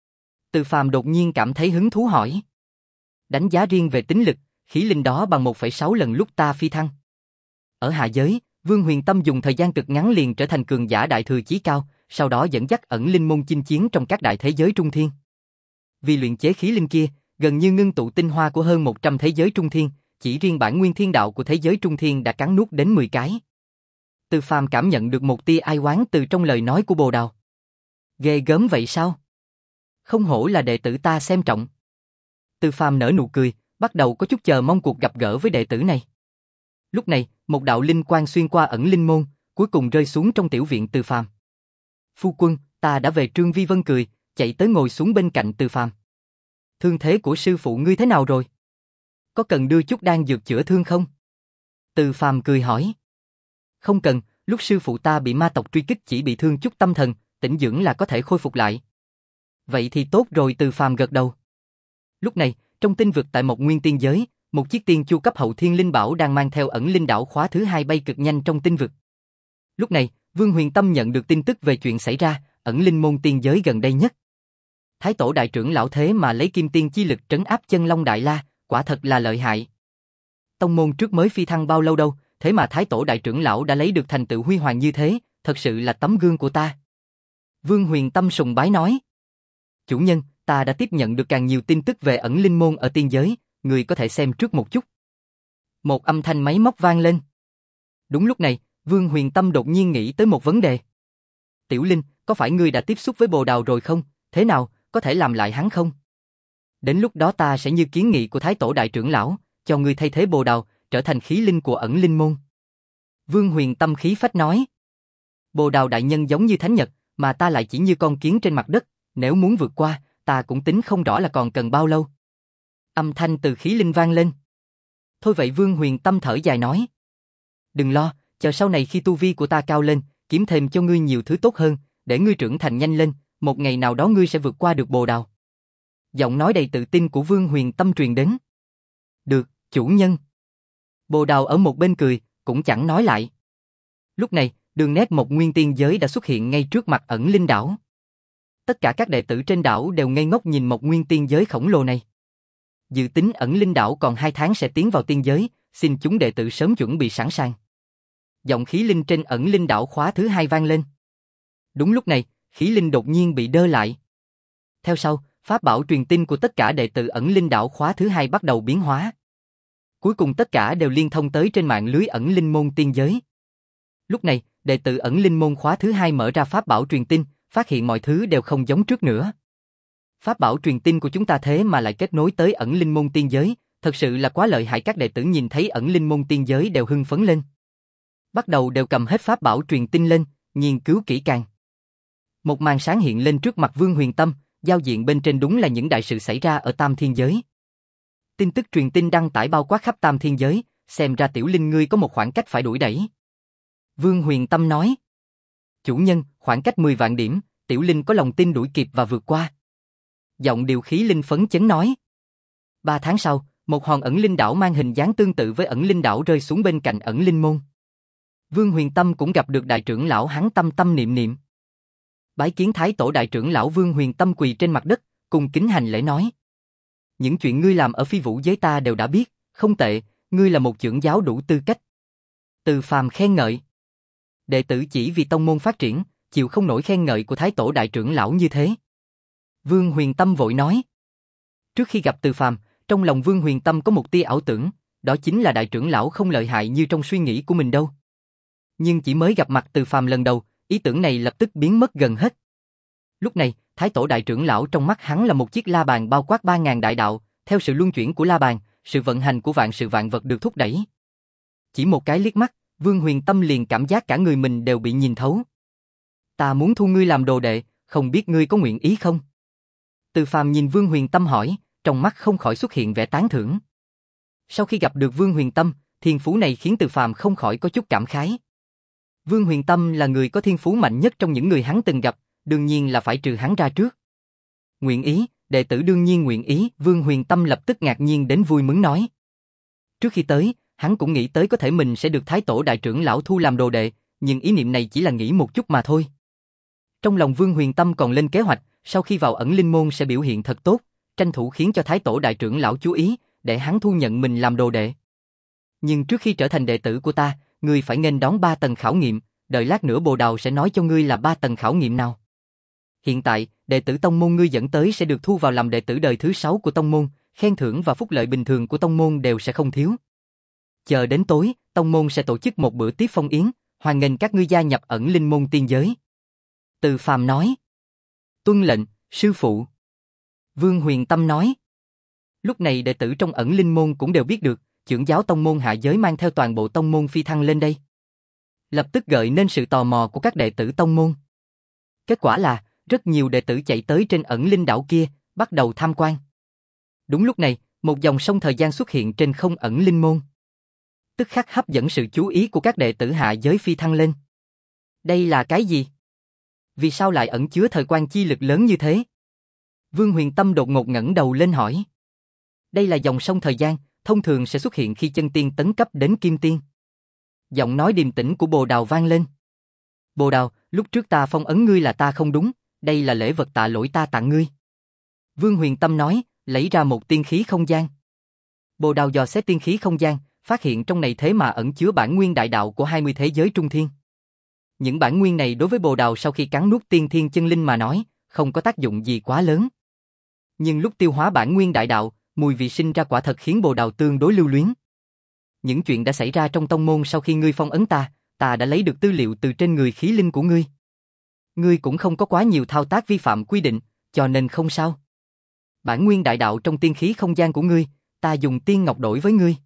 Từ Phàm đột nhiên cảm thấy hứng thú hỏi. Đánh giá riêng về tính lực, khí linh đó bằng một phẩy sáu lần lúc ta phi thăng. Ở hạ giới, Vương Huyền Tâm dùng thời gian cực ngắn liền trở thành cường giả đại thừa chí cao, sau đó dẫn dắt ẩn linh môn chinh chiến trong các đại thế giới trung thiên. Vì luyện chế khí linh kia, gần như ngưng tụ tinh hoa của hơn một trăm thế giới trung thiên, chỉ riêng bản nguyên thiên đạo của thế giới trung thiên đã cắn nuốt đến mười cái. Từ Phàm cảm nhận được một tia ai oán từ trong lời nói của Bồ Đào. Ghê gớm vậy sao? Không hổ là đệ tử ta xem trọng. Từ Phàm nở nụ cười, bắt đầu có chút chờ mong cuộc gặp gỡ với đệ tử này. Lúc này, một đạo linh quang xuyên qua ẩn linh môn, cuối cùng rơi xuống trong tiểu viện Từ Phàm. Phu quân, ta đã về. Trương Vi Vân cười, chạy tới ngồi xuống bên cạnh Từ Phàm. Thương thế của sư phụ ngươi thế nào rồi? Có cần đưa chút đan dược chữa thương không? Từ Phàm cười hỏi. Không cần, lúc sư phụ ta bị ma tộc truy kích chỉ bị thương chút tâm thần, tĩnh dưỡng là có thể khôi phục lại. Vậy thì tốt rồi. Từ Phàm gật đầu. Lúc này, trong tinh vực tại một nguyên tiên giới, một chiếc tiên chu cấp hậu thiên linh bảo đang mang theo ẩn linh đảo khóa thứ hai bay cực nhanh trong tinh vực. Lúc này, Vương Huyền Tâm nhận được tin tức về chuyện xảy ra, ẩn linh môn tiên giới gần đây nhất. Thái tổ đại trưởng lão thế mà lấy kim tiên chi lực trấn áp chân long đại la, quả thật là lợi hại. Tông môn trước mới phi thăng bao lâu đâu, thế mà thái tổ đại trưởng lão đã lấy được thành tựu huy hoàng như thế, thật sự là tấm gương của ta. Vương Huyền Tâm sùng bái nói. Chủ nhân, ta đã tiếp nhận được càng nhiều tin tức về ẩn linh môn ở tiên giới, người có thể xem trước một chút. Một âm thanh máy móc vang lên. Đúng lúc này, Vương Huyền Tâm đột nhiên nghĩ tới một vấn đề. Tiểu Linh, có phải ngươi đã tiếp xúc với Bồ Đào rồi không? Thế nào, có thể làm lại hắn không? Đến lúc đó ta sẽ như kiến nghị của Thái tổ đại trưởng lão, cho ngươi thay thế Bồ Đào, trở thành khí linh của ẩn linh môn. Vương Huyền Tâm khí phách nói. Bồ Đào đại nhân giống như thánh nhật, mà ta lại chỉ như con kiến trên mặt đất, nếu muốn vượt qua, ta cũng tính không rõ là còn cần bao lâu. Âm thanh từ khí linh vang lên. Thôi vậy. Vương Huyền Tâm thở dài nói. Đừng lo, chờ sau này khi tu vi của ta cao lên, kiếm thêm cho ngươi nhiều thứ tốt hơn, để ngươi trưởng thành nhanh lên, một ngày nào đó ngươi sẽ vượt qua được Bồ Đào. Giọng nói đầy tự tin của Vương Huyền Tâm truyền đến. Được, chủ nhân. Bồ Đào ở một bên cười, cũng chẳng nói lại. Lúc này, đường nét một nguyên tiên giới đã xuất hiện ngay trước mặt ẩn linh đảo. Tất cả các đệ tử trên đảo đều ngây ngốc nhìn một nguyên tiên giới khổng lồ này. Dự tính ẩn linh đảo còn hai tháng sẽ tiến vào tiên giới, xin chúng đệ tử sớm chuẩn bị sẵn sàng. Giọng khí linh trên ẩn linh đảo khóa thứ hai vang lên. Đúng lúc này, khí linh đột nhiên bị đơ lại. Theo sau, pháp bảo truyền tin của tất cả đệ tử ẩn linh đảo khóa thứ hai bắt đầu biến hóa. Cuối cùng tất cả đều liên thông tới trên mạng lưới ẩn linh môn tiên giới. Lúc này, đệ tử ẩn linh môn khóa thứ hai mở ra pháp bảo truyền tin, phát hiện mọi thứ đều không giống trước nữa. Pháp bảo truyền tin của chúng ta thế mà lại kết nối tới ẩn linh môn tiên giới, thật sự là quá lợi hại. Các đệ tử nhìn thấy ẩn linh môn tiên giới đều hưng phấn lên. Bắt đầu đều cầm hết pháp bảo truyền tin lên, nghiên cứu kỹ càng. Một màn sáng hiện lên trước mặt Vương Huyền Tâm, giao diện bên trên đúng là những đại sự xảy ra ở Tam Thiên Giới. Tin tức truyền tin đăng tải bao quát khắp Tam Thiên Giới, xem ra Tiểu Linh ngươi có một khoảng cách phải đuổi đẩy. Vương Huyền Tâm nói. Chủ nhân, khoảng cách mười vạn điểm, Tiểu Linh có lòng tin đuổi kịp và vượt qua. Giọng điều khí linh phấn chấn nói. Ba tháng sau, một hòn ẩn linh đảo mang hình dáng tương tự với ẩn linh đảo rơi xuống bên cạnh ẩn linh môn. Vương Huyền Tâm cũng gặp được đại trưởng lão hắn tâm tâm niệm niệm. Bái kiến thái tổ đại trưởng lão. Vương Huyền Tâm quỳ trên mặt đất, cùng kính hành lễ nói. Những chuyện ngươi làm ở phi vũ giới ta đều đã biết, không tệ, ngươi là một trưởng giáo đủ tư cách. Từ Phàm khen ngợi. Đệ tử chỉ vì tông môn phát triển, chịu không nổi khen ngợi của thái tổ đại trưởng lão như thế. Vương Huyền Tâm vội nói. Trước khi gặp Từ Phàm, trong lòng Vương Huyền Tâm có một tia ảo tưởng, đó chính là đại trưởng lão không lợi hại như trong suy nghĩ của mình đâu. Nhưng chỉ mới gặp mặt Từ Phàm lần đầu, ý tưởng này lập tức biến mất gần hết. Lúc này, thái tổ đại trưởng lão trong mắt hắn là một chiếc la bàn bao quát ba ngàn đại đạo, theo sự luân chuyển của la bàn, sự vận hành của vạn sự vạn vật được thúc đẩy. Chỉ một cái liếc mắt, Vương Huyền Tâm liền cảm giác cả người mình đều bị nhìn thấu. Ta muốn thu ngươi làm đồ đệ, không biết ngươi có nguyện ý không? Từ Phàm nhìn Vương Huyền Tâm hỏi, trong mắt không khỏi xuất hiện vẻ tán thưởng. Sau khi gặp được Vương Huyền Tâm, thiên phú này khiến Từ Phàm không khỏi có chút cảm khái. Vương Huyền Tâm là người có thiên phú mạnh nhất trong những người hắn từng gặp, đương nhiên là phải trừ hắn ra trước. Nguyện ý, đệ tử đương nhiên nguyện ý. Vương Huyền Tâm lập tức ngạc nhiên đến vui mừng nói. Trước khi tới, hắn cũng nghĩ tới có thể mình sẽ được thái tổ đại trưởng lão thu làm đồ đệ, nhưng ý niệm này chỉ là nghĩ một chút mà thôi. Trong lòng Vương Huyền Tâm còn lên kế hoạch, sau khi vào ẩn linh môn sẽ biểu hiện thật tốt, tranh thủ khiến cho thái tổ đại trưởng lão chú ý, để hắn thu nhận mình làm đồ đệ. Nhưng trước khi trở thành đệ tử của ta, ngươi phải nghênh đón ba tầng khảo nghiệm, đợi lát nữa Bồ Đào sẽ nói cho ngươi là ba tầng khảo nghiệm nào. Hiện tại, đệ tử tông môn ngươi dẫn tới sẽ được thu vào làm đệ tử đời thứ sáu của tông môn, khen thưởng và phúc lợi bình thường của tông môn đều sẽ không thiếu. Chờ đến tối, tông môn sẽ tổ chức một bữa tiếp phong yến, hoan nghênh các ngươi gia nhập ẩn linh môn tiên giới. Từ Phàm nói. Tuân lệnh, sư phụ. Vương Huyền Tâm nói. Lúc này đệ tử trong ẩn linh môn cũng đều biết được, trưởng giáo tông môn hạ giới mang theo toàn bộ tông môn phi thăng lên đây. Lập tức gợi nên sự tò mò của các đệ tử tông môn. Kết quả là, rất nhiều đệ tử chạy tới trên ẩn linh đảo kia, bắt đầu tham quan. Đúng lúc này, một dòng sông thời gian xuất hiện trên không ẩn linh môn. Tức khắc hấp dẫn sự chú ý của các đệ tử hạ giới phi thăng lên. Đây là cái gì? Vì sao lại ẩn chứa thời quan chi lực lớn như thế? Vương Huyền Tâm đột ngột ngẩng đầu lên hỏi. Đây là dòng sông thời gian, thông thường sẽ xuất hiện khi chân tiên tấn cấp đến kim tiên. Giọng nói điềm tĩnh của Bồ Đào vang lên. Bồ Đào, lúc trước ta phong ấn ngươi là ta không đúng, đây là lễ vật tạ lỗi ta tặng ngươi. Vương Huyền Tâm nói, lấy ra một tiên khí không gian. Bồ Đào dò xét tiên khí không gian, phát hiện trong này thế mà ẩn chứa bản nguyên đại đạo của hai mươi thế giới trung thiên. Những bản nguyên này đối với Bồ Đào sau khi cắn nuốt tiên thiên chân linh mà nói, không có tác dụng gì quá lớn. Nhưng lúc tiêu hóa bản nguyên đại đạo, mùi vị sinh ra quả thật khiến Bồ Đào tương đối lưu luyến. Những chuyện đã xảy ra trong tông môn sau khi ngươi phong ấn ta, ta đã lấy được tư liệu từ trên người khí linh của ngươi. Ngươi cũng không có quá nhiều thao tác vi phạm quy định, cho nên không sao. Bản nguyên đại đạo trong tiên khí không gian của ngươi, ta dùng tiên ngọc đổi với ngươi.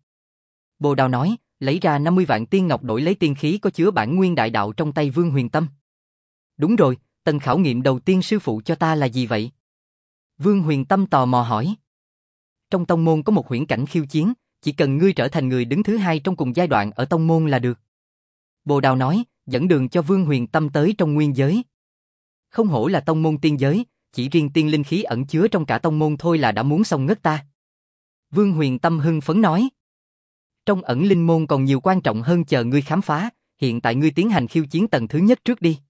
Bồ Đào nói, lấy ra năm mươi vạn tiên ngọc đổi lấy tiên khí có chứa bản nguyên đại đạo trong tay Vương Huyền Tâm. Đúng rồi, tầng khảo nghiệm đầu tiên sư phụ cho ta là gì vậy? Vương Huyền Tâm tò mò hỏi. Trong tông môn có một huyễn cảnh khiêu chiến, chỉ cần ngươi trở thành người đứng thứ hai trong cùng giai đoạn ở tông môn là được. Bồ Đào nói, dẫn đường cho Vương Huyền Tâm tới trong nguyên giới. Không hổ là tông môn tiên giới, chỉ riêng tiên linh khí ẩn chứa trong cả tông môn thôi là đã muốn xông ngất ta. Vương Huyền Tâm hưng phấn nói. Trong ẩn linh môn còn nhiều quan trọng hơn chờ ngươi khám phá, hiện tại ngươi tiến hành khiêu chiến tầng thứ nhất trước đi.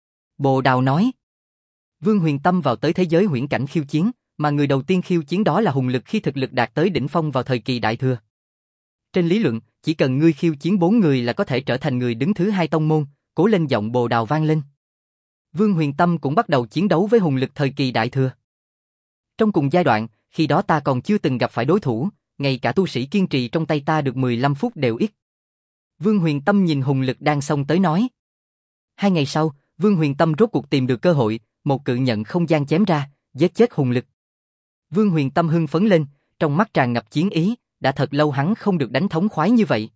Bồ Đào nói. Vương Huyền Tâm vào tới thế giới huyễn cảnh khiêu chiến, mà người đầu tiên khiêu chiến đó là hùng lực khi thực lực đạt tới đỉnh phong vào thời kỳ đại thừa. Trên lý luận, chỉ cần ngươi khiêu chiến bốn người là có thể trở thành người đứng thứ hai tông môn, cố lên giọng Bồ Đào vang lên. Vương Huyền Tâm cũng bắt đầu chiến đấu với hùng lực thời kỳ đại thừa. Trong cùng giai đoạn, khi đó ta còn chưa từng gặp phải đối thủ, ngay cả tu sĩ kiên trì trong tay ta được mười lăm phút đều ít. Vương Huyền Tâm nhìn hùng lực đang xông tới nói. Hai ngày sau, Vương Huyền Tâm rốt cuộc tìm được cơ hội, một cự nhận không gian chém ra, giết chết hùng lực. Vương Huyền Tâm hưng phấn lên, trong mắt tràn ngập chiến ý, đã thật lâu hắn không được đánh thống khoái như vậy.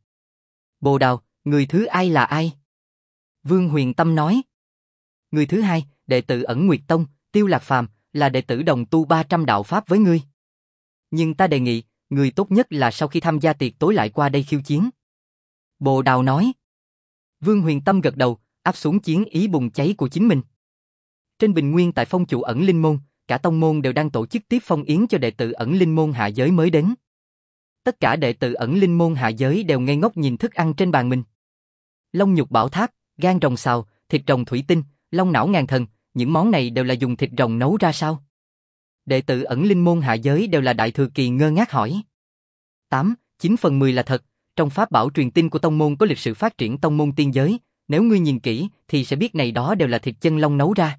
Bồ Đào, người thứ ai là ai? Vương Huyền Tâm nói. Người thứ hai, đệ tử Ẩn Nguyệt Tông, Tiêu Lạc Phàm, là đệ tử đồng tu ba trăm đạo pháp với ngươi. Nhưng ta đề nghị, người tốt nhất là sau khi tham gia tiệc tối lại qua đây khiêu chiến. Bồ Đào nói. Vương Huyền Tâm gật đầu, áp xuống chiến ý bùng cháy của chính mình. Trên bình nguyên tại phong chủ Ẩn Linh Môn, cả tông môn đều đang tổ chức tiếp phong yến cho đệ tử ẩn linh môn hạ giới mới đến. Tất cả đệ tử ẩn linh môn hạ giới đều ngây ngốc nhìn thức ăn trên bàn mình. Long nhục bảo tháp, gan rồng xào, thịt rồng thủy tinh, long não ngàn thần, những món này đều là dùng thịt rồng nấu ra sao? Đệ tử ẩn linh môn hạ giới đều là đại thừa kỳ ngơ ngác hỏi. tám, chín phần mười là thật, trong pháp bảo truyền tin của tông môn có lịch sử phát triển tông môn tiên giới, nếu ngươi nhìn kỹ thì sẽ biết này đó đều là thịt chân long nấu ra.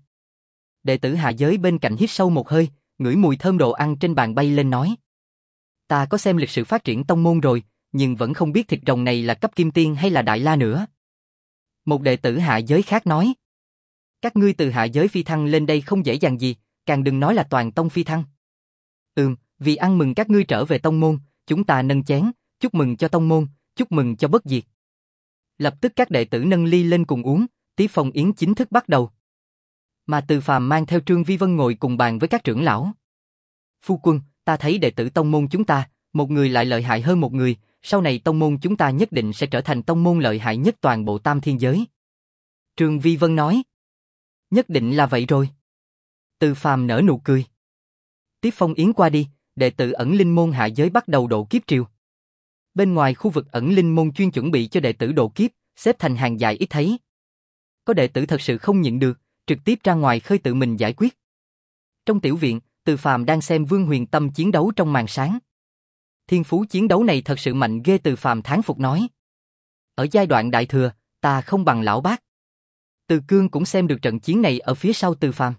Đệ tử hạ giới bên cạnh hít sâu một hơi, ngửi mùi thơm đồ ăn trên bàn bay lên nói. Ta có xem lịch sử phát triển tông môn rồi, nhưng vẫn không biết thịt rồng này là cấp kim tiên hay là đại la nữa. Một đệ tử hạ giới khác nói. Các ngươi từ hạ giới phi thăng lên đây không dễ dàng gì, càng đừng nói là toàn tông phi thăng. Ừm, vì ăn mừng các ngươi trở về tông môn, chúng ta nâng chén, chúc mừng cho tông môn, chúc mừng cho bất diệt. Lập tức các đệ tử nâng ly lên cùng uống, tiếp phong yến chính thức bắt đầu. Mà Từ Phàm mang theo Trương Vi Vân ngồi cùng bàn với các trưởng lão. Phu quân, ta thấy đệ tử tông môn chúng ta, một người lại lợi hại hơn một người, sau này tông môn chúng ta nhất định sẽ trở thành tông môn lợi hại nhất toàn bộ tam thiên giới. Trương Vi Vân nói. Nhất định là vậy rồi. Từ Phàm nở nụ cười. Tiếp phong yến qua đi, đệ tử ẩn linh môn hạ giới bắt đầu độ kiếp triều. Bên ngoài khu vực ẩn linh môn chuyên chuẩn bị cho đệ tử độ kiếp, xếp thành hàng dài ít thấy. Có đệ tử thật sự không nhịn được, trực tiếp ra ngoài khơi tự mình giải quyết. Trong tiểu viện, Từ Phàm đang xem Vương Huyền Tâm chiến đấu trong màn sáng. Thiên phú chiến đấu này thật sự mạnh ghê, Từ Phàm thán phục nói. Ở giai đoạn đại thừa, ta không bằng lão bác. Từ Cương cũng xem được trận chiến này ở phía sau Từ Phàm.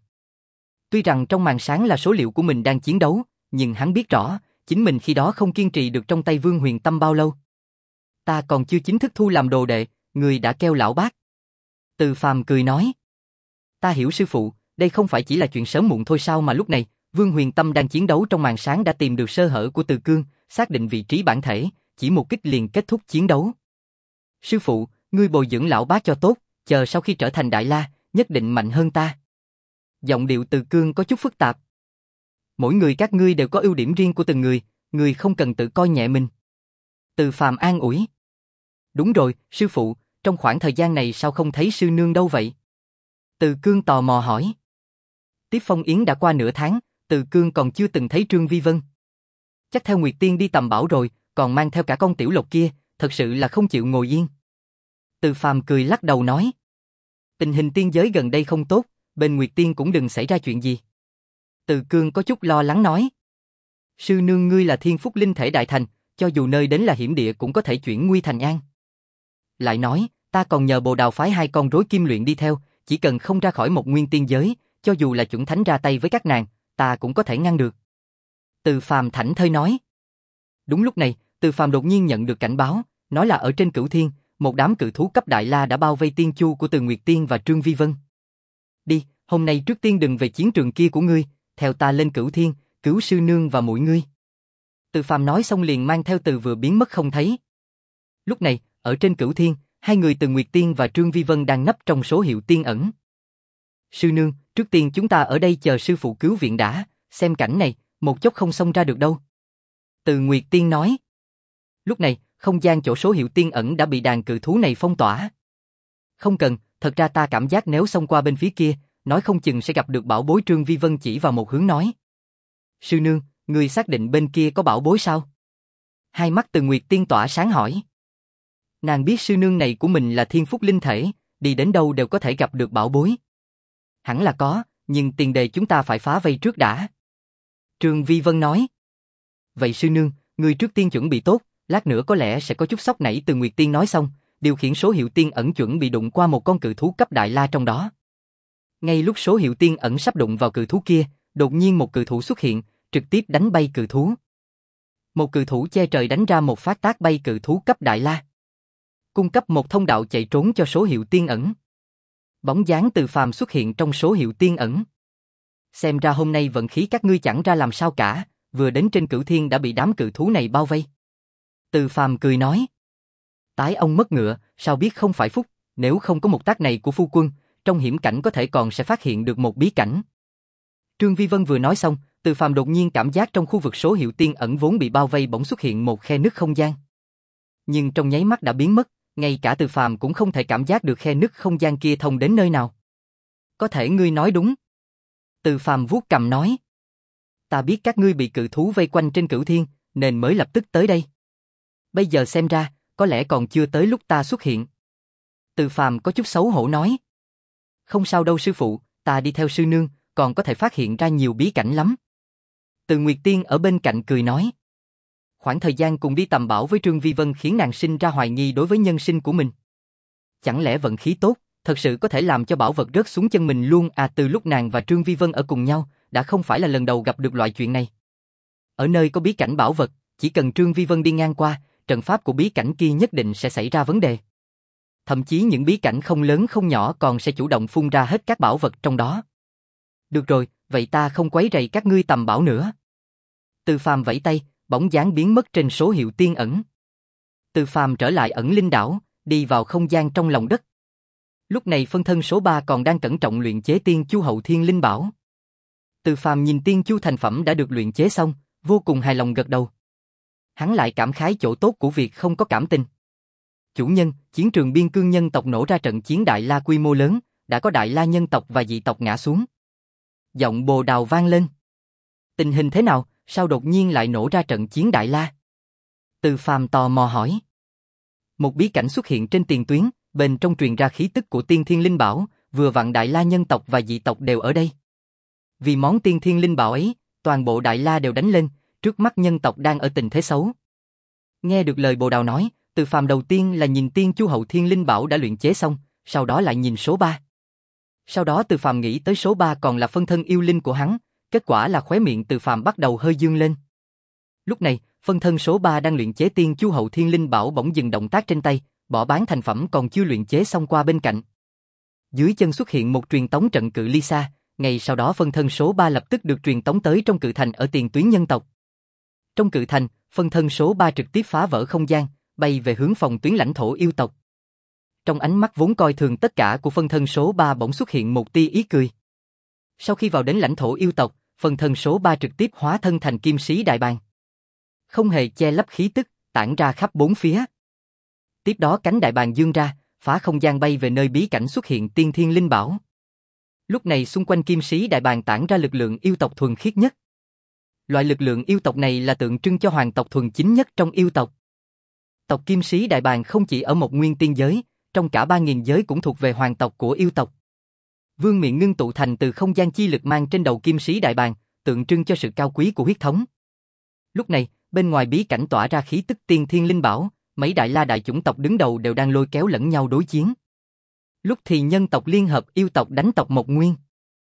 Tuy rằng trong màn sáng là số liệu của mình đang chiến đấu, nhưng hắn biết rõ, chính mình khi đó không kiên trì được trong tay Vương Huyền Tâm bao lâu. Ta còn chưa chính thức thu làm đồ đệ, người đã kêu lão bác. Từ Phàm cười nói. Ta hiểu sư phụ, đây không phải chỉ là chuyện sớm muộn thôi sao, mà lúc này, Vương Huyền Tâm đang chiến đấu trong màn sáng đã tìm được sơ hở của Từ Cương, xác định vị trí bản thể, chỉ một kích liền kết thúc chiến đấu. Sư phụ, ngươi bồi dưỡng lão bác cho tốt, chờ sau khi trở thành đại la, nhất định mạnh hơn ta. Giọng điệu Từ Cương có chút phức tạp. Mỗi người các ngươi đều có ưu điểm riêng của từng người, người không cần tự coi nhẹ mình. Từ Phàm an ủi. Đúng rồi, sư phụ, trong khoảng thời gian này sao không thấy sư nương đâu vậy? Từ Cương tò mò hỏi. Tiếp phong yến đã qua nửa tháng, Từ Cương còn chưa từng thấy Trương Vi Vân. Chắc theo Nguyệt Tiên đi tầm bảo rồi, còn mang theo cả con tiểu lộc kia, thật sự là không chịu ngồi yên. Từ Phàm cười lắc đầu nói. Tình hình tiên giới gần đây không tốt, bên Nguyệt Tiên cũng đừng xảy ra chuyện gì. Từ Cương có chút lo lắng nói. Sư nương ngươi là thiên phúc linh thể đại thành, cho dù nơi đến là hiểm địa cũng có thể chuyển nguy thành an. Lại nói, ta còn nhờ Bồ Đào phái hai con rối kim luyện đi theo, chỉ cần không ra khỏi một nguyên tiên giới, cho dù là chuẩn thánh ra tay với các nàng, ta cũng có thể ngăn được. Từ Phàm thảnh thơi nói. Đúng lúc này, Từ Phàm đột nhiên nhận được cảnh báo, nói là ở trên Cửu Thiên, một đám cự thú cấp đại la đã bao vây tiên chu của Từ Nguyệt Tiên và Trương Vi Vân. Đi, hôm nay trước tiên đừng về chiến trường kia của ngươi, theo ta lên Cửu Thiên, cứu sư nương và muội ngươi. Từ Phàm nói xong liền mang theo Từ vừa biến mất không thấy. Lúc này, ở trên Cửu Thiên, hai người Từ Nguyệt Tiên và Trương Vi Vân đang nấp trong số hiệu tiên ẩn. Sư nương, trước tiên chúng ta ở đây chờ sư phụ cứu viện đã, xem cảnh này, một chốc không xông ra được đâu. Từ Nguyệt Tiên nói. Lúc này, không gian chỗ số hiệu tiên ẩn đã bị đàn cự thú này phong tỏa. Không cần, thật ra ta cảm giác nếu xông qua bên phía kia, nói không chừng sẽ gặp được bảo bối. Trương Vi Vân chỉ vào một hướng nói. Sư nương, người xác định bên kia có bảo bối sao? Hai mắt Từ Nguyệt Tiên tỏa sáng hỏi. Nàng biết sư nương này của mình là thiên phúc linh thể, đi đến đâu đều có thể gặp được bảo bối. Hẳn là có, nhưng tiền đề chúng ta phải phá vây trước đã. Trương Vi Vân nói. Vậy sư nương, người trước tiên chuẩn bị tốt, lát nữa có lẽ sẽ có chút sốc nảy. Từ Nguyệt Tiên nói xong, điều khiển số hiệu tiên ẩn chuẩn bị đụng qua một con cự thú cấp đại la trong đó. Ngay lúc số hiệu tiên ẩn sắp đụng vào cự thú kia, đột nhiên một cự thú xuất hiện, trực tiếp đánh bay cự thú. Một cự thú che trời đánh ra một phát tác bay cự thú cấp đại la, cung cấp một thông đạo chạy trốn cho số hiệu tiên ẩn. Bóng dáng Từ Phàm xuất hiện trong số hiệu tiên ẩn. Xem ra hôm nay vận khí các ngươi chẳng ra làm sao cả, vừa đến trên Cửu Thiên đã bị đám cự thú này bao vây. Từ Phàm cười nói. Tái ông mất ngựa, sao biết không phải phúc, nếu không có một tác này của phu quân, trong hiểm cảnh có thể còn sẽ phát hiện được một bí cảnh. Trương Vi Vân vừa nói xong, Từ Phàm đột nhiên cảm giác trong khu vực số hiệu tiên ẩn vốn bị bao vây bỗng xuất hiện một khe nứt không gian. Nhưng trong nháy mắt đã biến mất, ngay cả Từ Phàm cũng không thể cảm giác được khe nứt không gian kia thông đến nơi nào. Có thể ngươi nói đúng. Từ Phàm vuốt cằm nói. Ta biết các ngươi bị cự thú vây quanh trên Cửu Thiên, nên mới lập tức tới đây. Bây giờ xem ra, có lẽ còn chưa tới lúc ta xuất hiện. Từ Phàm có chút xấu hổ nói. Không sao đâu sư phụ, ta đi theo sư nương, còn có thể phát hiện ra nhiều bí cảnh lắm. Từ Nguyệt Tiên ở bên cạnh cười nói. Khoảng thời gian cùng đi tầm bảo với Trương Vi Vân khiến nàng sinh ra hoài nghi đối với nhân sinh của mình. Chẳng lẽ vận khí tốt, thật sự có thể làm cho bảo vật rớt xuống chân mình luôn à? Từ lúc nàng và Trương Vi Vân ở cùng nhau, đã không phải là lần đầu gặp được loại chuyện này. Ở nơi có bí cảnh bảo vật, chỉ cần Trương Vi Vân đi ngang qua, trận pháp của bí cảnh kia nhất định sẽ xảy ra vấn đề. Thậm chí những bí cảnh không lớn không nhỏ còn sẽ chủ động phun ra hết các bảo vật trong đó. Được rồi, vậy ta không quấy rầy các ngươi tầm bảo nữa. Từ Phàm vẫy tay, bóng dáng biến mất trên số hiệu tiên ẩn. Từ Phàm trở lại ẩn linh đảo, đi vào không gian trong lòng đất. Lúc này phân thân số ba còn đang cẩn trọng luyện chế tiên chu hậu thiên linh bảo. Từ Phàm nhìn tiên chu thành phẩm đã được luyện chế xong, vô cùng hài lòng gật đầu. Hắn lại cảm khái chỗ tốt của việc không có cảm tình. Chủ nhân, chiến trường biên cương nhân tộc nổ ra trận chiến Đại La quy mô lớn, đã có Đại La nhân tộc và dị tộc ngã xuống. Giọng Bồ Đào vang lên. Tình hình thế nào, sao đột nhiên lại nổ ra trận chiến Đại La? Từ Phàm tò mò hỏi. Một bí cảnh xuất hiện trên tiền tuyến, bên trong truyền ra khí tức của tiên thiên linh bảo, vừa vặn Đại La nhân tộc và dị tộc đều ở đây. Vì món tiên thiên linh bảo ấy, toàn bộ Đại La đều đánh lên, trước mắt nhân tộc đang ở tình thế xấu. Nghe được lời Bồ Đào nói, Từ Phàm đầu tiên là nhìn tiên chu hậu thiên linh bảo đã luyện chế xong, sau đó lại nhìn số ba. Sau đó Từ Phàm nghĩ tới số ba còn là phân thân yêu linh của hắn, kết quả là khóe miệng Từ Phàm bắt đầu hơi dương lên. Lúc này, phân thân số ba đang luyện chế tiên chu hậu thiên linh bảo bỗng dừng động tác trên tay, bỏ bán thành phẩm còn chưa luyện chế xong qua bên cạnh. Dưới chân xuất hiện một truyền tống trận cự ly xa, ngay sau đó phân thân số ba lập tức được truyền tống tới trong cự thành ở tiền tuyến nhân tộc. Trong cự thành, phân thân số ba trực tiếp phá vỡ không gian, bay về hướng phòng tuyến lãnh thổ yêu tộc. Trong ánh mắt vốn coi thường tất cả của phân thân số ba bỗng xuất hiện một tia ý cười. Sau khi vào đến lãnh thổ yêu tộc, phân thân số ba trực tiếp hóa thân thành kim sĩ đại bàng. Không hề che lấp khí tức, tản ra khắp bốn phía. Tiếp đó cánh đại bàng dương ra, phá không gian bay về nơi bí cảnh xuất hiện tiên thiên linh bảo. Lúc này xung quanh kim sĩ đại bàng tản ra lực lượng yêu tộc thuần khiết nhất. Loại lực lượng yêu tộc này là tượng trưng cho hoàng tộc thuần chính nhất trong yêu tộc. Tộc kim sĩ đại bàng không chỉ ở một nguyên tiên giới, trong cả ba nghìn giới cũng thuộc về hoàng tộc của yêu tộc. Vương miện ngưng tụ thành từ không gian chi lực mang trên đầu kim sĩ đại bàng, tượng trưng cho sự cao quý của huyết thống. Lúc này, bên ngoài bí cảnh tỏa ra khí tức tiên thiên linh bảo, mấy đại la đại chủng tộc đứng đầu đều đang lôi kéo lẫn nhau đối chiến. Lúc thì nhân tộc liên hợp yêu tộc đánh tộc Mộc Nguyên.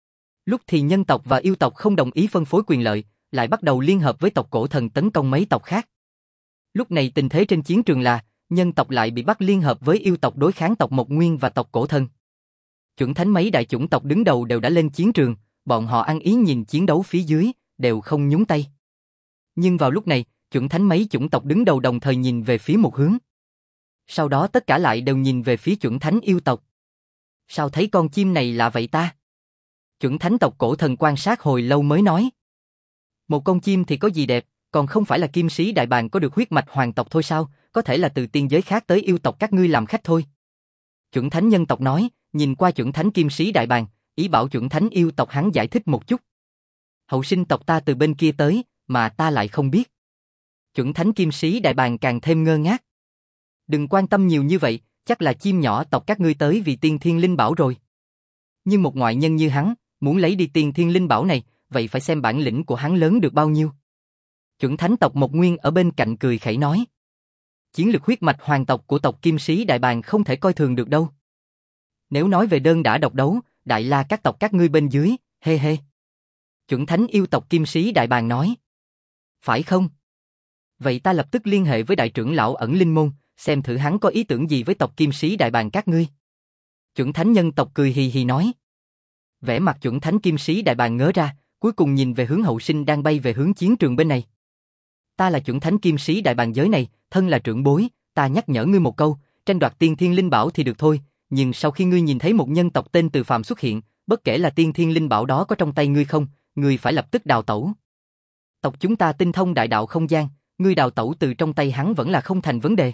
Lúc thì nhân tộc và yêu tộc không đồng ý phân phối quyền lợi, lại bắt đầu liên hợp với tộc cổ thần tấn công mấy tộc khác. Lúc này tình thế trên chiến trường là, nhân tộc lại bị bắt liên hợp với yêu tộc đối kháng tộc Mộc Nguyên và tộc cổ thần. Chuẩn thánh mấy đại chủng tộc đứng đầu đều đã lên chiến trường, bọn họ ăn ý nhìn chiến đấu phía dưới, đều không nhúng tay. Nhưng vào lúc này, chuẩn thánh mấy chủng tộc đứng đầu đồng thời nhìn về phía một hướng. Sau đó tất cả lại đều nhìn về phía chuẩn thánh yêu tộc. Sao thấy con chim này lạ vậy ta? Chuẩn thánh tộc cổ thần quan sát hồi lâu mới nói. Một con chim thì có gì đẹp, còn không phải là kim sĩ đại bàng có được huyết mạch hoàng tộc thôi sao, có thể là từ tiên giới khác tới yêu tộc các ngươi làm khách thôi. Chuẩn thánh nhân tộc nói, nhìn qua chuẩn thánh kim sĩ đại bàng, ý bảo chuẩn thánh yêu tộc hắn giải thích một chút. Hậu sinh tộc ta từ bên kia tới, mà ta lại không biết. Chuẩn thánh kim sĩ đại bàng càng thêm ngơ ngác. Đừng quan tâm nhiều như vậy, chắc là chim nhỏ tộc các ngươi tới vì tiên thiên linh bảo rồi. Nhưng một ngoại nhân như hắn, muốn lấy đi tiên thiên linh bảo này, vậy phải xem bản lĩnh của hắn lớn được bao nhiêu. Chuẩn thánh tộc Mộc Nguyên ở bên cạnh cười khẩy nói. Chiến lực huyết mạch hoàng tộc của tộc kim sĩ đại bàng không thể coi thường được đâu. Nếu nói về đơn đả độc đấu, đại la các tộc các ngươi bên dưới, hê hê. Chuẩn thánh yêu tộc kim sĩ đại bàng nói. Phải không? Vậy ta lập tức liên hệ với đại trưởng lão ẩn linh môn, xem thử hắn có ý tưởng gì với tộc kim sĩ đại bàng các ngươi. Chuẩn thánh nhân tộc cười hì hì nói. Vẻ mặt chuẩn thánh kim sĩ đại bàng ngớ ra, cuối cùng nhìn về hướng hậu sinh đang bay về hướng chiến trường bên này. Ta là chuẩn thánh kim sĩ đại bàng giới này, thân là trưởng bối, ta nhắc nhở ngươi một câu, tranh đoạt tiên thiên linh bảo thì được thôi, nhưng sau khi ngươi nhìn thấy một nhân tộc tên Từ Phàm xuất hiện, bất kể là tiên thiên linh bảo đó có trong tay ngươi không, ngươi phải lập tức đào tẩu. Tộc chúng ta tinh thông đại đạo không gian, ngươi đào tẩu từ trong tay hắn vẫn là không thành vấn đề.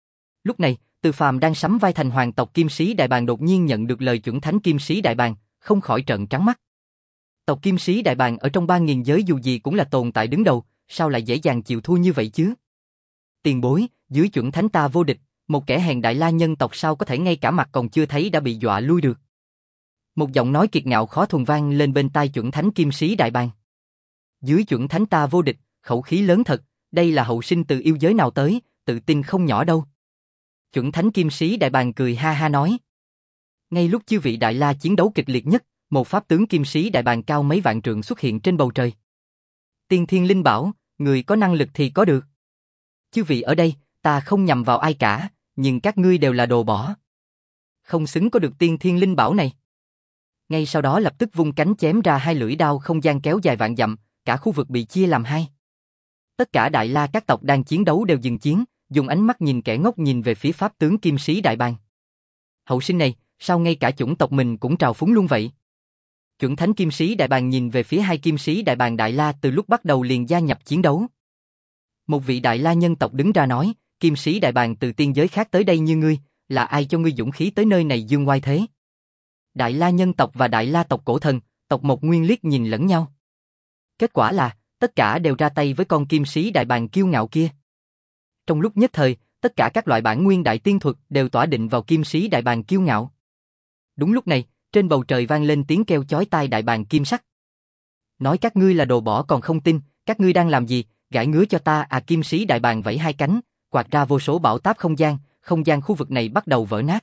Lúc này, Từ Phàm đang sắm vai thành hoàng tộc kim sĩ đại bàng đột nhiên nhận được lời chuẩn thánh kim sĩ đại bàng, không khỏi trợn trắng mắt. Tộc Kim Sĩ Đại Bàng ở trong ba nghìn giới dù gì cũng là tồn tại đứng đầu, sao lại dễ dàng chịu thua như vậy chứ? Tiền bối, dưới chuẩn thánh ta vô địch, một kẻ hèn Đại La nhân tộc sao có thể ngay cả mặt còn chưa thấy đã bị dọa lui được? Một giọng nói kiệt ngạo khó thuần vang lên bên tai chuẩn thánh Kim Sĩ Đại Bàng. Dưới chuẩn thánh ta vô địch, khẩu khí lớn thật, đây là hậu sinh từ yêu giới nào tới, tự tin không nhỏ đâu. Chuẩn thánh Kim Sĩ Đại Bàng cười ha ha nói. Ngay lúc chư vị Đại La chiến đấu kịch liệt nhất, một pháp tướng Kim Sĩ Đại Bàng cao mấy vạn trượng xuất hiện trên bầu trời. Tiên Thiên Linh Bảo, người có năng lực thì có được. Chư vị ở đây, ta không nhằm vào ai cả, nhưng các ngươi đều là đồ bỏ. Không xứng có được Tiên Thiên Linh Bảo này. Ngay sau đó lập tức vung cánh chém ra hai lưỡi đao không gian kéo dài vạn dặm, cả khu vực bị chia làm hai. Tất cả Đại La các tộc đang chiến đấu đều dừng chiến, dùng ánh mắt nhìn kẻ ngốc nhìn về phía pháp tướng Kim Sĩ Đại Bàng. Hậu sinh này, sao ngay cả chủng tộc mình cũng trào phúng luôn vậy? Chuẩn thánh Kim Sĩ Đại Bàng nhìn về phía hai Kim Sĩ Đại Bàng Đại La từ lúc bắt đầu liền gia nhập chiến đấu. Một vị Đại La nhân tộc đứng ra nói, Kim Sĩ Đại Bàng từ tiên giới khác tới đây như ngươi, là ai cho ngươi dũng khí tới nơi này dương oai thế? Đại La nhân tộc và Đại La tộc cổ thần, tộc Mộc Nguyên liếc nhìn lẫn nhau. Kết quả là, tất cả đều ra tay với con Kim Sĩ Đại Bàng kiêu ngạo kia. Trong lúc nhất thời, tất cả các loại bản nguyên đại tiên thuật đều tỏa định vào Kim Sĩ Đại Bàng kiêu ngạo. Đúng lúc này, trên bầu trời vang lên tiếng kêu chói tai Đại Bàng kim sắc. Nói các ngươi là đồ bỏ còn không tin, các ngươi đang làm gì, gãi ngứa cho ta à? Kim Sĩ Đại Bàng vẫy hai cánh, quạt ra vô số bão táp không gian, không gian khu vực này bắt đầu vỡ nát.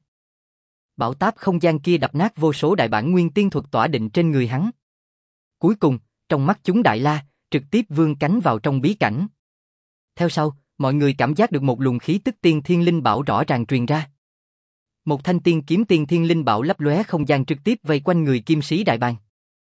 Bão táp không gian kia đập nát vô số đại bản nguyên tiên thuật tỏa định trên người hắn. Cuối cùng, trong mắt chúng Đại La, trực tiếp vươn cánh vào trong bí cảnh. Theo sau, mọi người cảm giác được một luồng khí tức Tiên Thiên Linh Bảo rõ ràng truyền ra. Một thanh tiên kiếm Tiên Thiên Linh Bảo lấp lóe không gian trực tiếp vây quanh người Kim Sĩ Đại Bàng.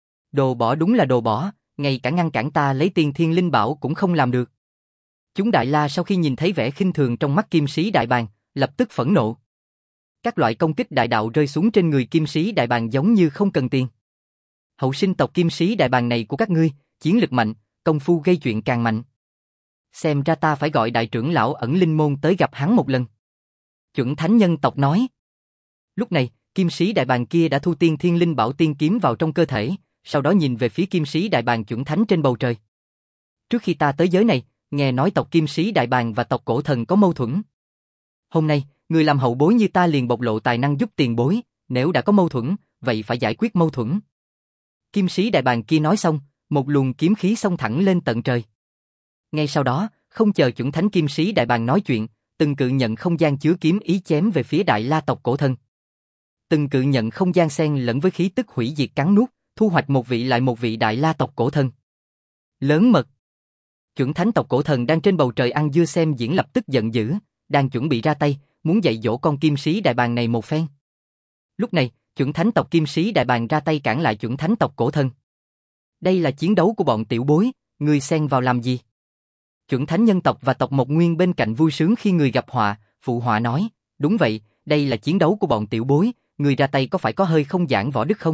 Đồ bỏ đúng là đồ bỏ, ngay cả ngăn cản ta lấy Tiên Thiên Linh Bảo cũng không làm được. Chúng Đại La sau khi nhìn thấy vẻ khinh thường trong mắt Kim Sĩ Đại Bàng, lập tức phẫn nộ. Các loại công kích đại đạo rơi xuống trên người Kim Sĩ Đại Bàng giống như không cần tiền. Hậu sinh tộc Kim Sĩ Đại Bàng này của các ngươi, chiến lực mạnh, công phu gây chuyện càng mạnh. Xem ra ta phải gọi đại trưởng lão ẩn linh môn tới gặp hắn một lần. Chuẩn thánh nhân tộc nói. Lúc này, Kim Sĩ Đại Bàng kia đã thu Tiên Thiên Linh Bảo tiên kiếm vào trong cơ thể, sau đó nhìn về phía Kim Sĩ Đại Bàng chuẩn thánh trên bầu trời. Trước khi ta tới giới này, nghe nói tộc Kim Sĩ Đại Bàng và tộc cổ thần có mâu thuẫn. Hôm nay, người làm hậu bối như ta liền bộc lộ tài năng giúp tiền bối, nếu đã có mâu thuẫn, vậy phải giải quyết mâu thuẫn. Kim Sĩ Đại Bàng kia nói xong, một luồng kiếm khí xông thẳng lên tận trời. Ngay sau đó, không chờ chuẩn thánh Kim Sĩ Đại Bàng nói chuyện, từng cự nhận không gian chứa kiếm ý chém về phía Đại La tộc cổ thần. Từng cự nhận không gian xen lẫn với khí tức hủy diệt cắn nuốt, thu hoạch một vị lại một vị Đại La tộc cổ thần. Lớn mật. Chuẩn thánh tộc cổ thần đang trên bầu trời ăn dưa xem diễn lập tức giận dữ, đang chuẩn bị ra tay, muốn dạy dỗ con Kim Sĩ Đại Bàng này một phen. Lúc này, chuẩn thánh tộc Kim Sĩ Đại Bàng ra tay cản lại chuẩn thánh tộc cổ thần. Đây là chiến đấu của bọn tiểu bối, ngươi xen vào làm gì? Chuẩn thánh nhân tộc và tộc Mộc Nguyên bên cạnh vui sướng khi người gặp họa, phụ họa nói, đúng vậy, đây là chiến đấu của bọn tiểu bối, người ra tay có phải có hơi không giảng võ đức không?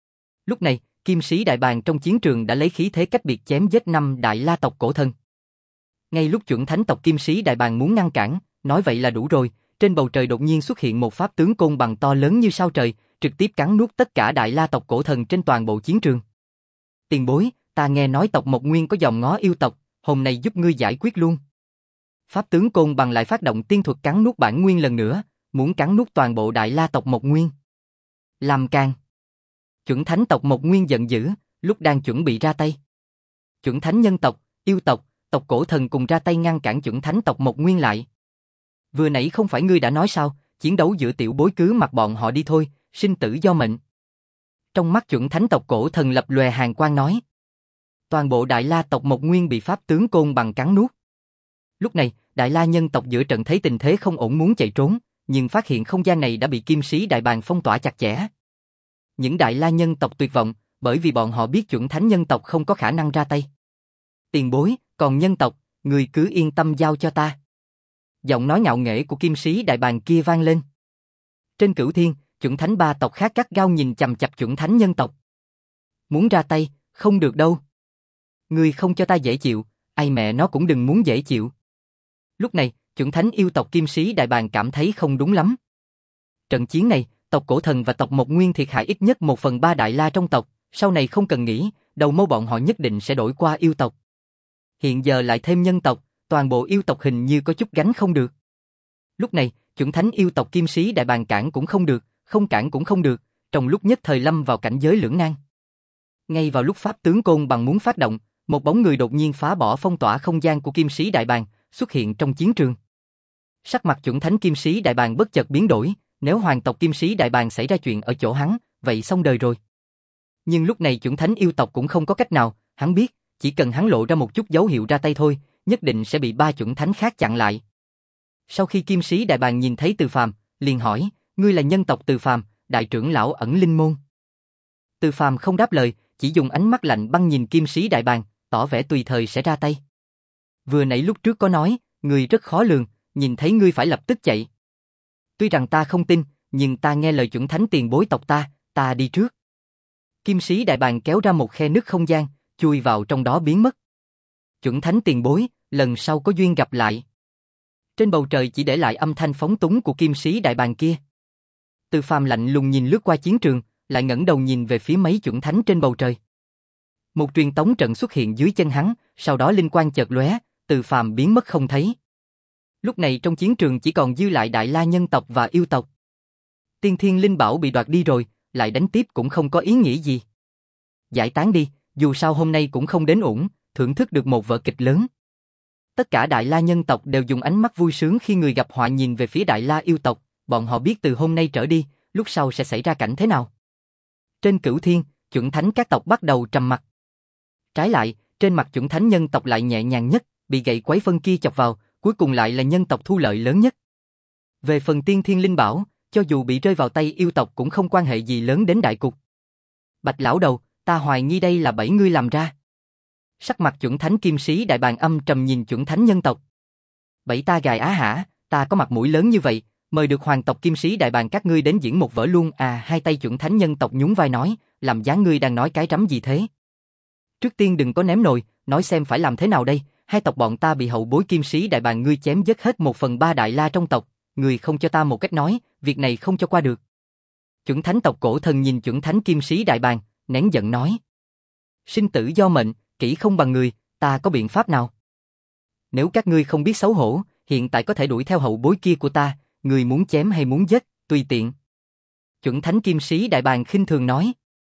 Lúc này, Kim Sĩ Đại Bàng trong chiến trường đã lấy khí thế cách biệt chém giết năm Đại La tộc cổ thần. Ngay lúc chuẩn thánh tộc Kim Sĩ Đại Bàng muốn ngăn cản, nói vậy là đủ rồi, trên bầu trời đột nhiên xuất hiện một pháp tướng côn bằng to lớn như sao trời, trực tiếp cắn nuốt tất cả Đại La tộc cổ thần trên toàn bộ chiến trường. Tiền bối, ta nghe nói tộc Mộc Nguyên có dòng ngó yêu tộc, hôm nay giúp ngươi giải quyết luôn. Pháp tướng côn bằng lại phát động tiên thuật cắn nuốt bản nguyên lần nữa, muốn cắn nuốt toàn bộ Đại La tộc Mộc Nguyên. Làm càng. Chuẩn thánh tộc Mộc Nguyên giận dữ, lúc đang chuẩn bị ra tay. Chuẩn thánh nhân tộc, yêu tộc, tộc cổ thần cùng ra tay ngăn cản chuẩn thánh tộc Mộc Nguyên lại. Vừa nãy không phải ngươi đã nói sao, chiến đấu giữa tiểu bối cứ mặc bọn họ đi thôi, sinh tử do mệnh. Trong mắt chuẩn thánh tộc cổ thần lập lòe hàn quang nói. Toàn bộ Đại La tộc Mộc Nguyên bị pháp tướng côn bằng cắn nuốt. Lúc này, Đại La nhân tộc giữa trận thấy tình thế không ổn muốn chạy trốn, nhưng phát hiện không gian này đã bị Kim Sĩ Đại Bàng phong tỏa chặt chẽ. Những Đại La nhân tộc tuyệt vọng, bởi vì bọn họ biết chuẩn thánh nhân tộc không có khả năng ra tay. Tiền bối, còn nhân tộc, người cứ yên tâm giao cho ta. Giọng nói ngạo nghễ của Kim Sĩ Đại Bàng kia vang lên. Trên cửu thiên, chuẩn thánh ba tộc khác gắt gao nhìn chằm chằm chuẩn thánh nhân tộc. Muốn ra tay, không được đâu. Ngươi không cho ta dễ chịu, ai mẹ nó cũng đừng muốn dễ chịu. Lúc này, chuẩn thánh yêu tộc Kim Sĩ Đại Bàng cảm thấy không đúng lắm. Trận chiến này, tộc cổ thần và tộc Mộc Nguyên thiệt hại ít nhất một phần ba Đại La trong tộc, Sau này không cần nghĩ, đầu mâu bọn họ nhất định sẽ đổi qua yêu tộc. Hiện giờ lại thêm nhân tộc, toàn bộ yêu tộc hình như có chút gánh không được. Lúc này, chuẩn thánh yêu tộc Kim Sĩ Đại Bàng cản cũng không được, không cản cũng không được, trong lúc nhất thời lâm vào cảnh giới lưỡng nan. Ngay vào lúc pháp tướng côn bằng muốn phát động, một bóng người đột nhiên phá bỏ phong tỏa không gian của Kim Sĩ Đại Bàng, xuất hiện trong chiến trường. Sắc mặt chuẩn thánh Kim Sĩ Đại Bàng bất chợt biến đổi, nếu hoàng tộc Kim Sĩ Đại Bàng xảy ra chuyện ở chỗ hắn, vậy xong đời rồi. Nhưng lúc này chuẩn thánh yêu tộc cũng không có cách nào, hắn biết, chỉ cần hắn lộ ra một chút dấu hiệu ra tay thôi, nhất định sẽ bị ba chuẩn thánh khác chặn lại. Sau khi Kim Sĩ Đại Bàng nhìn thấy Từ Phàm, liền hỏi, ngươi là nhân tộc Từ Phàm, đại trưởng lão ẩn linh môn. Từ Phàm không đáp lời, chỉ dùng ánh mắt lạnh băng nhìn Kim Sĩ Đại Bàng, tỏ vẻ tùy thời sẽ ra tay. Vừa nãy lúc trước có nói, ngươi rất khó lường, nhìn thấy ngươi phải lập tức chạy. Tuy rằng ta không tin, nhưng ta nghe lời chuẩn thánh tiền bối tộc ta, ta đi trước. Kim Sĩ Đại Bàng kéo ra một khe nứt không gian, chui vào trong đó biến mất. Chuẩn thánh tiền bối, lần sau có duyên gặp lại. Trên bầu trời chỉ để lại âm thanh phóng túng của Kim Sĩ Đại Bàng kia. Từ Phàm lạnh lùng nhìn lướt qua chiến trường, lại ngẩng đầu nhìn về phía mấy chuẩn thánh trên bầu trời. Một truyền tống trận xuất hiện dưới chân hắn, sau đó linh quang chợt lóe, Từ Phàm biến mất không thấy. Lúc này trong chiến trường chỉ còn dư lại Đại La nhân tộc và yêu tộc. Tiên Thiên Linh Bảo bị đoạt đi rồi, lại đánh tiếp cũng không có ý nghĩa gì. Giải tán đi, dù sao hôm nay cũng không đến uổng, thưởng thức được một vở kịch lớn. Tất cả Đại La nhân tộc đều dùng ánh mắt vui sướng khi người gặp họa nhìn về phía Đại La yêu tộc, bọn họ biết từ hôm nay trở đi, lúc sau sẽ xảy ra cảnh thế nào. Trên Cửu Thiên, chuẩn thánh các tộc bắt đầu trầm mặc. Trái lại, trên mặt chuẩn thánh nhân tộc lại nhẹ nhàng nhất, bị gậy quấy phân kia chọc vào, cuối cùng lại là nhân tộc thu lợi lớn nhất. Về phần Tiên Thiên Linh Bảo, cho dù bị rơi vào tay yêu tộc cũng không quan hệ gì lớn đến đại cục. Bạch lão đầu, ta hoài nghi đây là bẫy ngươi làm ra. Sắc mặt chuẩn thánh Kim Sĩ Đại Bàng âm trầm nhìn chuẩn thánh nhân tộc. Bẫy ta gài á hả, ta có mặt mũi lớn như vậy, mời được hoàng tộc Kim Sĩ Đại Bàng các ngươi đến diễn một vở luôn à. Hai tay chuẩn thánh nhân tộc nhún vai nói, làm dáng ngươi đang nói cái rắm gì thế. Trước tiên đừng có ném nồi, nói xem phải làm thế nào đây, hai tộc bọn ta bị hậu bối Kim Sĩ Đại Bàng ngươi chém dứt hết một phần ba Đại La trong tộc, ngươi không cho ta một cách nói, việc này không cho qua được. Chuẩn thánh tộc cổ thần nhìn chuẩn thánh Kim Sĩ Đại Bàng, nén giận nói. Sinh tử do mệnh, kỹ không bằng người, ta có biện pháp nào? Nếu các ngươi không biết xấu hổ, hiện tại có thể đuổi theo hậu bối kia của ta, người muốn chém hay muốn giết, tùy tiện. Chuẩn thánh Kim Sĩ Đại Bàng khinh thường nói.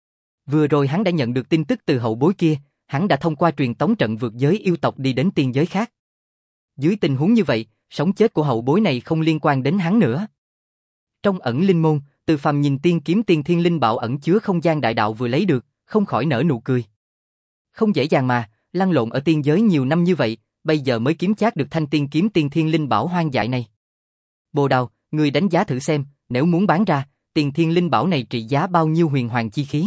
Vừa rồi hắn đã nhận được tin tức từ hậu bối kia, hắn đã thông qua truyền tống trận vượt giới yêu tộc đi đến tiên giới khác. Dưới tình huống như vậy, sống chết của hậu bối này không liên quan đến hắn nữa. Trong ẩn linh môn, Từ Phàm nhìn tiên kiếm Tiên Thiên Linh Bảo ẩn chứa không gian đại đạo vừa lấy được, không khỏi nở nụ cười. Không dễ dàng mà, lăn lộn ở tiên giới nhiều năm như vậy, bây giờ mới kiếm chác được thanh tiên kiếm Tiên Thiên Linh Bảo hoang dại này. Bồ Đào, ngươi đánh giá thử xem, nếu muốn bán ra, Tiên Thiên Linh Bảo này trị giá bao nhiêu huyền hoàng chi khí?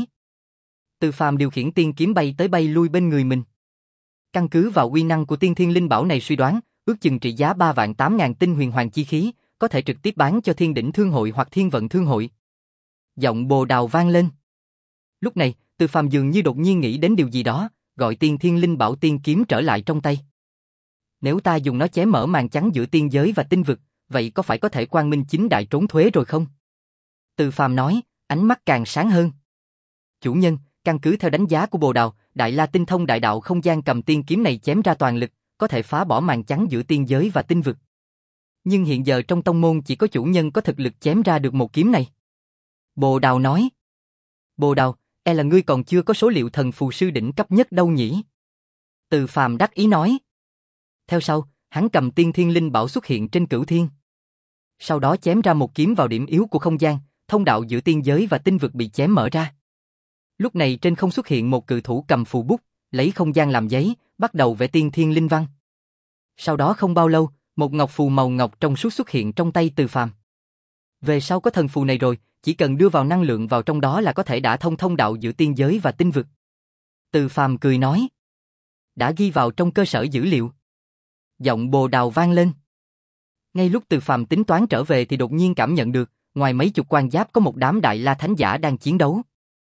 Từ Phàm điều khiển tiên kiếm bay tới bay lui bên người mình. Căn cứ vào uy năng của Tiên Thiên Linh Bảo này suy đoán, ước chừng trị giá ba vạn tám ngàn tinh huyền hoàng chi khí, có thể trực tiếp bán cho Thiên Đỉnh Thương Hội hoặc Thiên Vận Thương Hội. Giọng Bồ Đào vang lên. Lúc này, Từ Phàm dường như đột nhiên nghĩ đến điều gì đó, gọi Tiên Thiên Linh Bảo tiên kiếm trở lại trong tay. Nếu ta dùng nó chém mở màn trắng giữa tiên giới và tinh vực, vậy có phải có thể quang minh chính đại trốn thuế rồi không? Từ Phàm nói, ánh mắt càng sáng hơn. Chủ nhân, căn cứ theo đánh giá của Bồ Đào, Đại La tinh thông đại đạo không gian cầm tiên kiếm này chém ra toàn lực, có thể phá bỏ màn trắng giữa tiên giới và tinh vực. Nhưng hiện giờ trong tông môn chỉ có chủ nhân có thực lực chém ra được một kiếm này. Bồ Đào nói. Bồ Đào, e là ngươi còn chưa có số liệu thần phù sư đỉnh cấp nhất đâu nhỉ? Từ Phàm đắc ý nói. Theo sau, hắn cầm Tiên Thiên Linh Bảo xuất hiện trên Cửu Thiên. Sau đó chém ra một kiếm vào điểm yếu của không gian, thông đạo giữa tiên giới và tinh vực bị chém mở ra. Lúc này trên không xuất hiện một cự thủ cầm phù bút, lấy không gian làm giấy, bắt đầu vẽ Tiên Thiên Linh Văn. Sau đó không bao lâu, một ngọc phù màu ngọc trong suốt xuất hiện trong tay Từ Phàm. Về sau có thần phù này rồi, chỉ cần đưa vào năng lượng vào trong đó là có thể đả thông thông đạo giữa tiên giới và tinh vực. Từ Phàm cười nói. Đã ghi vào trong cơ sở dữ liệu. Giọng Bồ Đào vang lên. Ngay lúc Từ Phàm tính toán trở về thì đột nhiên cảm nhận được, ngoài mấy chục quan giáp có một đám Đại La thánh giả đang chiến đấu.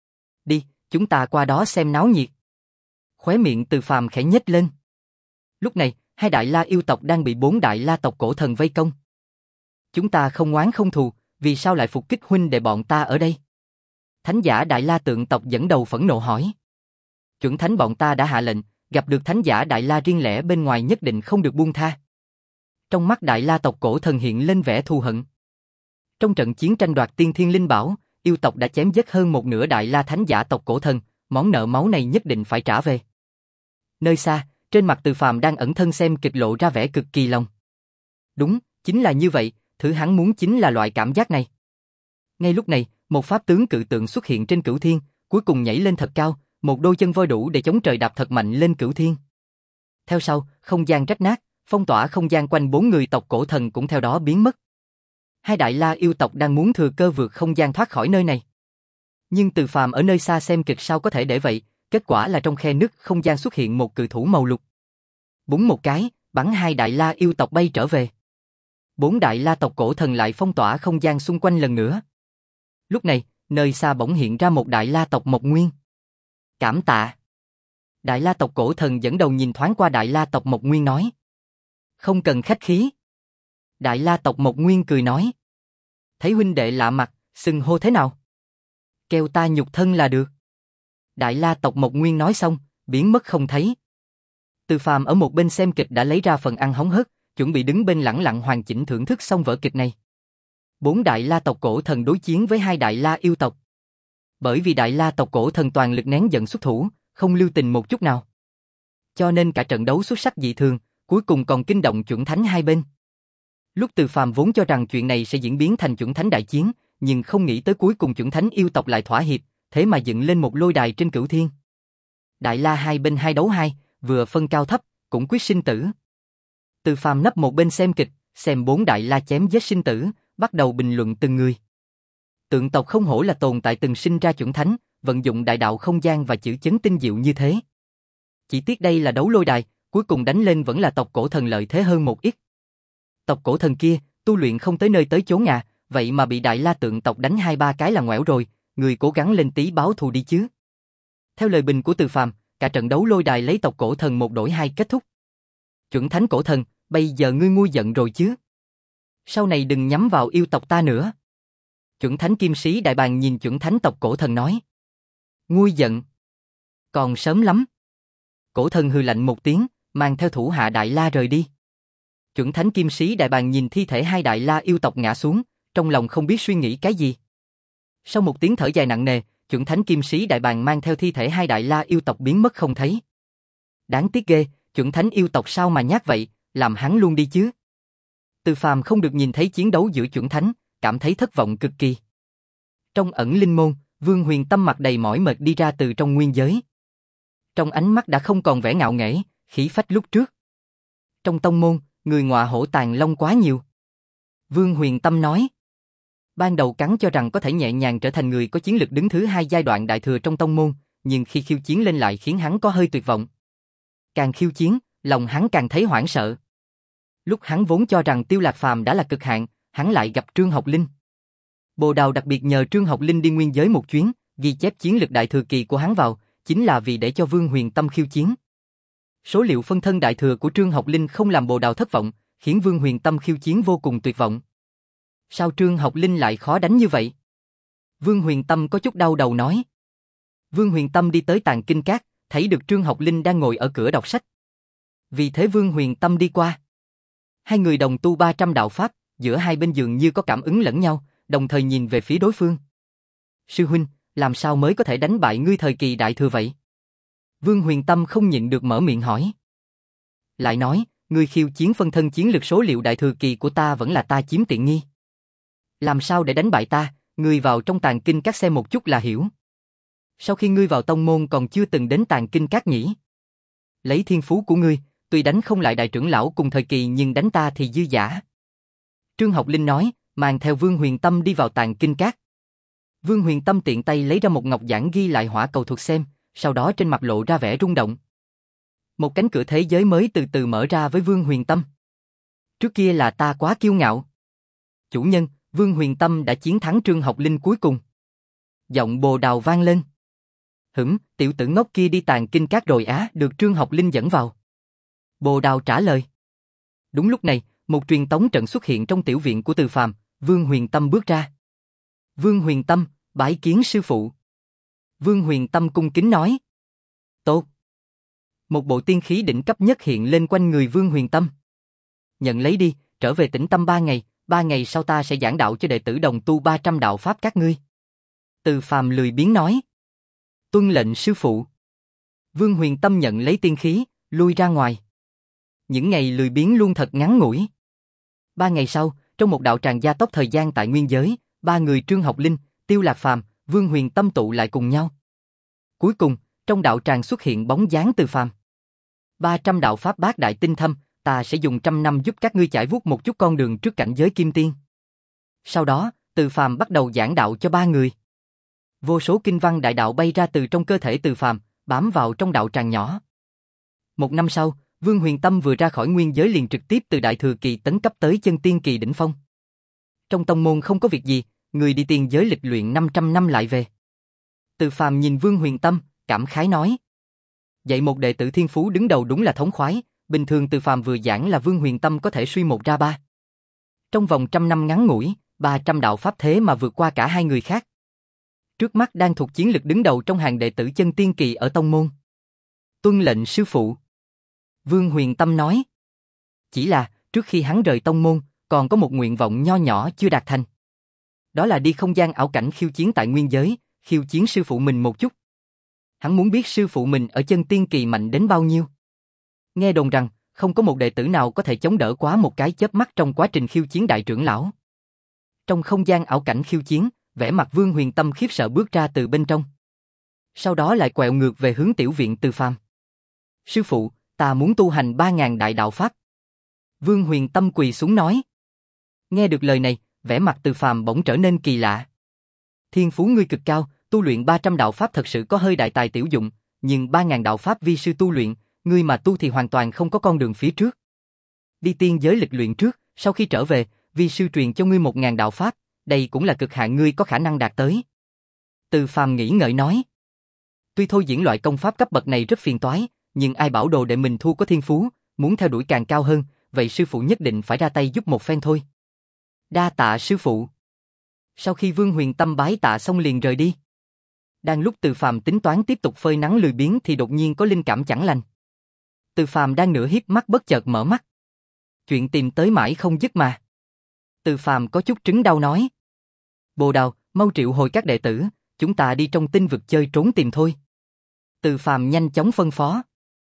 Đi, chúng ta qua đó xem náo nhiệt. Khóe miệng Từ Phàm khẽ nhếch lên. Lúc này, hai Đại La yêu tộc đang bị bốn Đại La tộc cổ thần vây công. Chúng ta không oán không thù, vì sao lại phục kích huynh đệ bọn ta ở đây? Thánh giả Đại La Tượng tộc dẫn đầu phẫn nộ hỏi. Chuẩn thánh bọn ta đã hạ lệnh, gặp được thánh giả Đại La riêng lẻ bên ngoài nhất định không được buông tha. Trong mắt Đại La tộc cổ thần hiện lên vẻ thù hận. Trong trận chiến tranh đoạt tiên thiên linh bảo, yêu tộc đã chém giết hơn một nửa Đại La thánh giả tộc cổ thần, món nợ máu này nhất định phải trả về. Nơi xa, trên mặt Từ Phàm đang ẩn thân xem kịch lộ ra vẻ cực kỳ lòng. Đúng, chính là như vậy, thứ hắn muốn chính là loại cảm giác này. Ngay lúc này, một pháp tướng cự tượng xuất hiện trên cửu thiên, cuối cùng nhảy lên thật cao, một đôi chân voi đủ để chống trời đạp thật mạnh lên cửu thiên. Theo sau, không gian rách nát, phong tỏa không gian quanh bốn người tộc cổ thần cũng theo đó biến mất. Hai Đại La yêu tộc đang muốn thừa cơ vượt không gian thoát khỏi nơi này. Nhưng Từ Phàm ở nơi xa xem kịch sao có thể để vậy, kết quả là trong khe nứt không gian xuất hiện một cự thủ màu lục. Búng một cái, bắn hai Đại La yêu tộc bay trở về. Bốn Đại La tộc cổ thần lại phong tỏa không gian xung quanh lần nữa. Lúc này, nơi xa bỗng hiện ra một Đại La tộc Mộc Nguyên. Cảm tạ. Đại La tộc cổ thần dẫn đầu nhìn thoáng qua Đại La tộc Mộc Nguyên nói. Không cần khách khí. Đại La tộc Mộc Nguyên cười nói. Thấy huynh đệ lạ mặt, xưng hô thế nào? Kêu ta nhục thân là được. Đại La tộc Mộc Nguyên nói xong, biến mất không thấy. Từ Phàm ở một bên xem kịch đã lấy ra phần ăn hóng hớt, chuẩn bị đứng bên lẳng lặng hoàn chỉnh thưởng thức xong vở kịch này. Bốn Đại La tộc cổ thần đối chiến với hai Đại La yêu tộc. Bởi vì Đại La tộc cổ thần toàn lực nén giận xuất thủ, không lưu tình một chút nào. Cho nên cả trận đấu xuất sắc dị thường, cuối cùng còn kinh động chuẩn thánh hai bên. Lúc Từ Phàm vốn cho rằng chuyện này sẽ diễn biến thành chuẩn thánh đại chiến, nhưng không nghĩ tới cuối cùng chuẩn thánh yêu tộc lại thỏa hiệp, thế mà dựng lên một lôi đài trên cửu thiên. Đại La hai bên hai đấu hai, vừa phân cao thấp, cũng quyết sinh tử. Từ Phàm nấp một bên xem kịch, xem bốn Đại La chém giết sinh tử, bắt đầu bình luận từng người. Tượng tộc không hổ là tồn tại từng sinh ra chuẩn thánh, vận dụng đại đạo không gian và chữ chấn tinh diệu như thế. Chỉ tiếc đây là đấu lôi đài, cuối cùng đánh lên vẫn là tộc cổ thần lợi thế hơn một ít. Tộc cổ thần kia, tu luyện không tới nơi tới chốn à, vậy mà bị Đại La tượng tộc đánh hai ba cái là ngoẻo rồi, người cố gắng lên tí báo thù đi chứ. Theo lời bình của Từ Phàm, cả trận đấu lôi đài lấy tộc cổ thần một đổi hai kết thúc. Chuẩn thánh cổ thần, bây giờ ngươi nguôi giận rồi chứ? Sau này đừng nhắm vào yêu tộc ta nữa. Chuẩn thánh kim sĩ đại bàng nhìn chuẩn thánh tộc cổ thần nói. Nguôi giận? Còn sớm lắm. Cổ thần hừ lạnh một tiếng, mang theo thủ hạ Đại La rời đi. Chuẩn thánh kim sĩ đại bàng nhìn thi thể hai Đại La yêu tộc ngã xuống, trong lòng không biết suy nghĩ cái gì. Sau một tiếng thở dài nặng nề, chuẩn thánh kim sĩ đại bàng mang theo thi thể hai Đại La yêu tộc biến mất không thấy. Đáng tiếc ghê, chuẩn thánh yêu tộc sao mà nhát vậy, làm hắn luôn đi chứ. Từ Phàm không được nhìn thấy chiến đấu giữa chuẩn thánh, cảm thấy thất vọng cực kỳ. Trong ẩn linh môn, Vương Huyền Tâm mặt đầy mỏi mệt đi ra từ trong nguyên giới. Trong ánh mắt đã không còn vẻ ngạo nghễ, khí phách lúc trước. Trong tông môn, người ngọa hổ tàn long quá nhiều. Vương Huyền Tâm nói. Ban đầu cắn cho rằng có thể nhẹ nhàng trở thành người có chiến lực đứng thứ hai giai đoạn đại thừa trong tông môn, nhưng khi khiêu chiến lên lại khiến hắn có hơi tuyệt vọng. Càng khiêu chiến, lòng hắn càng thấy hoảng sợ. Lúc hắn vốn cho rằng Tiêu Lạc Phàm đã là cực hạn, hắn lại gặp Trương Học Linh. Bồ Đào đặc biệt nhờ Trương Học Linh đi nguyên giới một chuyến, ghi chép chiến lực đại thừa kỳ của hắn vào, chính là vì để cho Vương Huyền Tâm khiêu chiến. Số liệu phân thân đại thừa của Trương Học Linh không làm Bồ Đào thất vọng, khiến Vương Huyền Tâm khiêu chiến vô cùng tuyệt vọng. Sao Trương Học Linh lại khó đánh như vậy? Vương Huyền Tâm có chút đau đầu nói. Vương Huyền Tâm đi tới Tàng Kinh Các, thấy được Trương Học Linh đang ngồi ở cửa đọc sách. Vì thế Vương Huyền Tâm đi qua. Hai người đồng tu ba trăm đạo pháp, giữa hai bên dường như có cảm ứng lẫn nhau, đồng thời nhìn về phía đối phương. Sư huynh, làm sao mới có thể đánh bại ngươi thời kỳ đại thừa vậy? Vương Huyền Tâm không nhịn được mở miệng hỏi. Lại nói, ngươi khiêu chiến phân thân chiến lực số liệu đại thừa kỳ của ta vẫn là ta chiếm tiện nghi. Làm sao để đánh bại ta, ngươi vào trong Tàng Kinh Các xem một chút là hiểu. Sau khi ngươi vào tông môn còn chưa từng đến Tàng Kinh Các nhỉ? Lấy thiên phú của ngươi, tuy đánh không lại đại trưởng lão cùng thời kỳ nhưng đánh ta thì dư giả. Trương Học Linh nói, mang theo Vương Huyền Tâm đi vào Tàng Kinh Các. Vương Huyền Tâm tiện tay lấy ra một ngọc giản ghi lại hỏa cầu thuật xem, sau đó trên mặt lộ ra vẻ rung động. Một cánh cửa thế giới mới từ từ mở ra với Vương Huyền Tâm. Trước kia là ta quá kiêu ngạo. Chủ nhân, Vương Huyền Tâm đã chiến thắng Trương Học Linh cuối cùng. Giọng Bồ Đào vang lên. Hửm, tiểu tử ngốc kia đi Tàng Kinh Các rồi á, được Trương Học Linh dẫn vào. Bồ Đào trả lời. Đúng lúc này, một truyền tống trận xuất hiện trong tiểu viện của Từ Phàm, Vương Huyền Tâm bước ra. Vương Huyền Tâm, bái kiến sư phụ. Vương Huyền Tâm cung kính nói. Tốt. Một bộ tiên khí đỉnh cấp nhất hiện lên quanh người Vương Huyền Tâm. Nhận lấy đi, trở về tĩnh tâm ba ngày, ba ngày sau ta sẽ giảng đạo cho đệ tử đồng tu ba trăm đạo pháp các ngươi. Từ Phàm lười biếng nói. Tuân lệnh sư phụ. Vương Huyền Tâm nhận lấy tiên khí, lui ra ngoài. Những ngày lười biếng luôn thật ngắn ngủi. Ba ngày sau, trong một đạo tràng gia tốc thời gian tại nguyên giới, ba người Trương Học Linh, Tiêu Lạc Phàm, Vương Huyền Tâm tụ lại cùng nhau. Cuối cùng, trong đạo tràng xuất hiện bóng dáng Từ Phàm. ba trăm đạo pháp bát đại tinh thâm, ta sẽ dùng trăm năm giúp các ngươi chải vuốt một chút con đường trước cảnh giới kim tiên. Sau đó, Từ Phàm bắt đầu giảng đạo cho ba người. Vô số kinh văn đại đạo bay ra từ trong cơ thể Từ Phàm, bám vào trong đạo tràng nhỏ. Một năm sau, Vương Huyền Tâm vừa ra khỏi nguyên giới liền trực tiếp từ đại thừa kỳ tấn cấp tới chân tiên kỳ đỉnh phong. Trong tông môn không có việc gì, người đi tiên giới lịch luyện năm trăm năm lại về. Từ Phàm nhìn Vương Huyền Tâm, cảm khái nói. Dạy một đệ tử thiên phú đứng đầu đúng là thống khoái, bình thường Từ Phàm vừa giảng là Vương Huyền Tâm có thể suy một ra ba. Trong vòng trăm năm ngắn ngủi, ba trăm đạo pháp thế mà vượt qua cả hai người khác. Trước mắt đang thuộc chiến lực đứng đầu trong hàng đệ tử chân tiên kỳ ở tông môn. Tuân lệnh sư phụ. Vương Huyền Tâm nói. Chỉ là, trước khi hắn rời tông môn, còn có một nguyện vọng nho nhỏ chưa đạt thành. Đó là đi không gian ảo cảnh khiêu chiến tại nguyên giới, khiêu chiến sư phụ mình một chút. Hắn muốn biết sư phụ mình ở chân tiên kỳ mạnh đến bao nhiêu. Nghe đồn rằng, không có một đệ tử nào có thể chống đỡ quá một cái chớp mắt trong quá trình khiêu chiến đại trưởng lão. Trong không gian ảo cảnh khiêu chiến, vẻ mặt Vương Huyền Tâm khiếp sợ bước ra từ bên trong. Sau đó lại quẹo ngược về hướng tiểu viện Từ Phàm. Sư phụ, ta muốn tu hành ba ngàn đại đạo pháp. Vương Huyền Tâm quỳ xuống nói. Nghe được lời này, vẻ mặt Từ Phàm bỗng trở nên kỳ lạ. Thiên phú ngươi cực cao, tu luyện ba trăm đạo pháp thật sự có hơi đại tài tiểu dụng, nhưng ba ngàn đạo pháp vi sư tu luyện, ngươi mà tu thì hoàn toàn không có con đường phía trước. Đi tiên giới lịch luyện trước, sau khi trở về, vi sư truyền cho ngươi một ngàn đạo pháp, đây cũng là cực hạn ngươi có khả năng đạt tới. Từ Phàm nghĩ ngợi nói. Tuy thôi diễn loại công pháp cấp bậc này rất phiền toái, nhưng ai bảo đồ đệ mình thu có thiên phú, muốn theo đuổi càng cao hơn, vậy sư phụ nhất định phải ra tay giúp một phen thôi. Đa tạ sư phụ. Sau khi Vương Huyền Tâm bái tạ xong liền rời đi. Đang lúc Từ Phàm tính toán tiếp tục phơi nắng lười biếng thì đột nhiên có linh cảm chẳng lành. Từ Phàm đang nửa híp mắt bất chợt mở mắt. Chuyện tìm tới mãi không dứt mà. Từ Phàm có chút trứng đau nói. Bồ Đào, mau triệu hồi các đệ tử, chúng ta đi trong tinh vực chơi trốn tìm thôi. Từ Phàm nhanh chóng phân phó.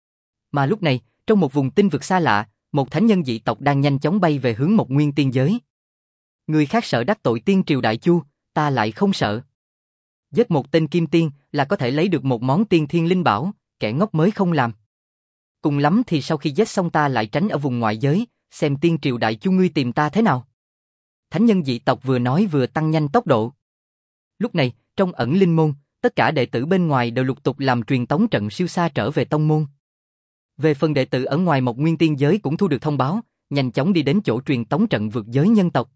Mà lúc này, trong một vùng tinh vực xa lạ, một thánh nhân dị tộc đang nhanh chóng bay về hướng một nguyên tiên giới. Người khác sợ đắc tội tiên triều đại chu, ta lại không sợ. Giết một tên kim tiên là có thể lấy được một món tiên thiên linh bảo, kẻ ngốc mới không làm. Cùng lắm thì sau khi giết xong ta lại tránh ở vùng ngoại giới, xem tiên triều đại chu ngươi tìm ta thế nào. Thánh nhân dị tộc vừa nói vừa tăng nhanh tốc độ. Lúc này, trong ẩn linh môn, tất cả đệ tử bên ngoài đều lục tục làm truyền tống trận siêu xa trở về tông môn. Về phần đệ tử ở ngoài một nguyên tiên giới cũng thu được thông báo, nhanh chóng đi đến chỗ truyền tống trận vượt giới nhân tộc.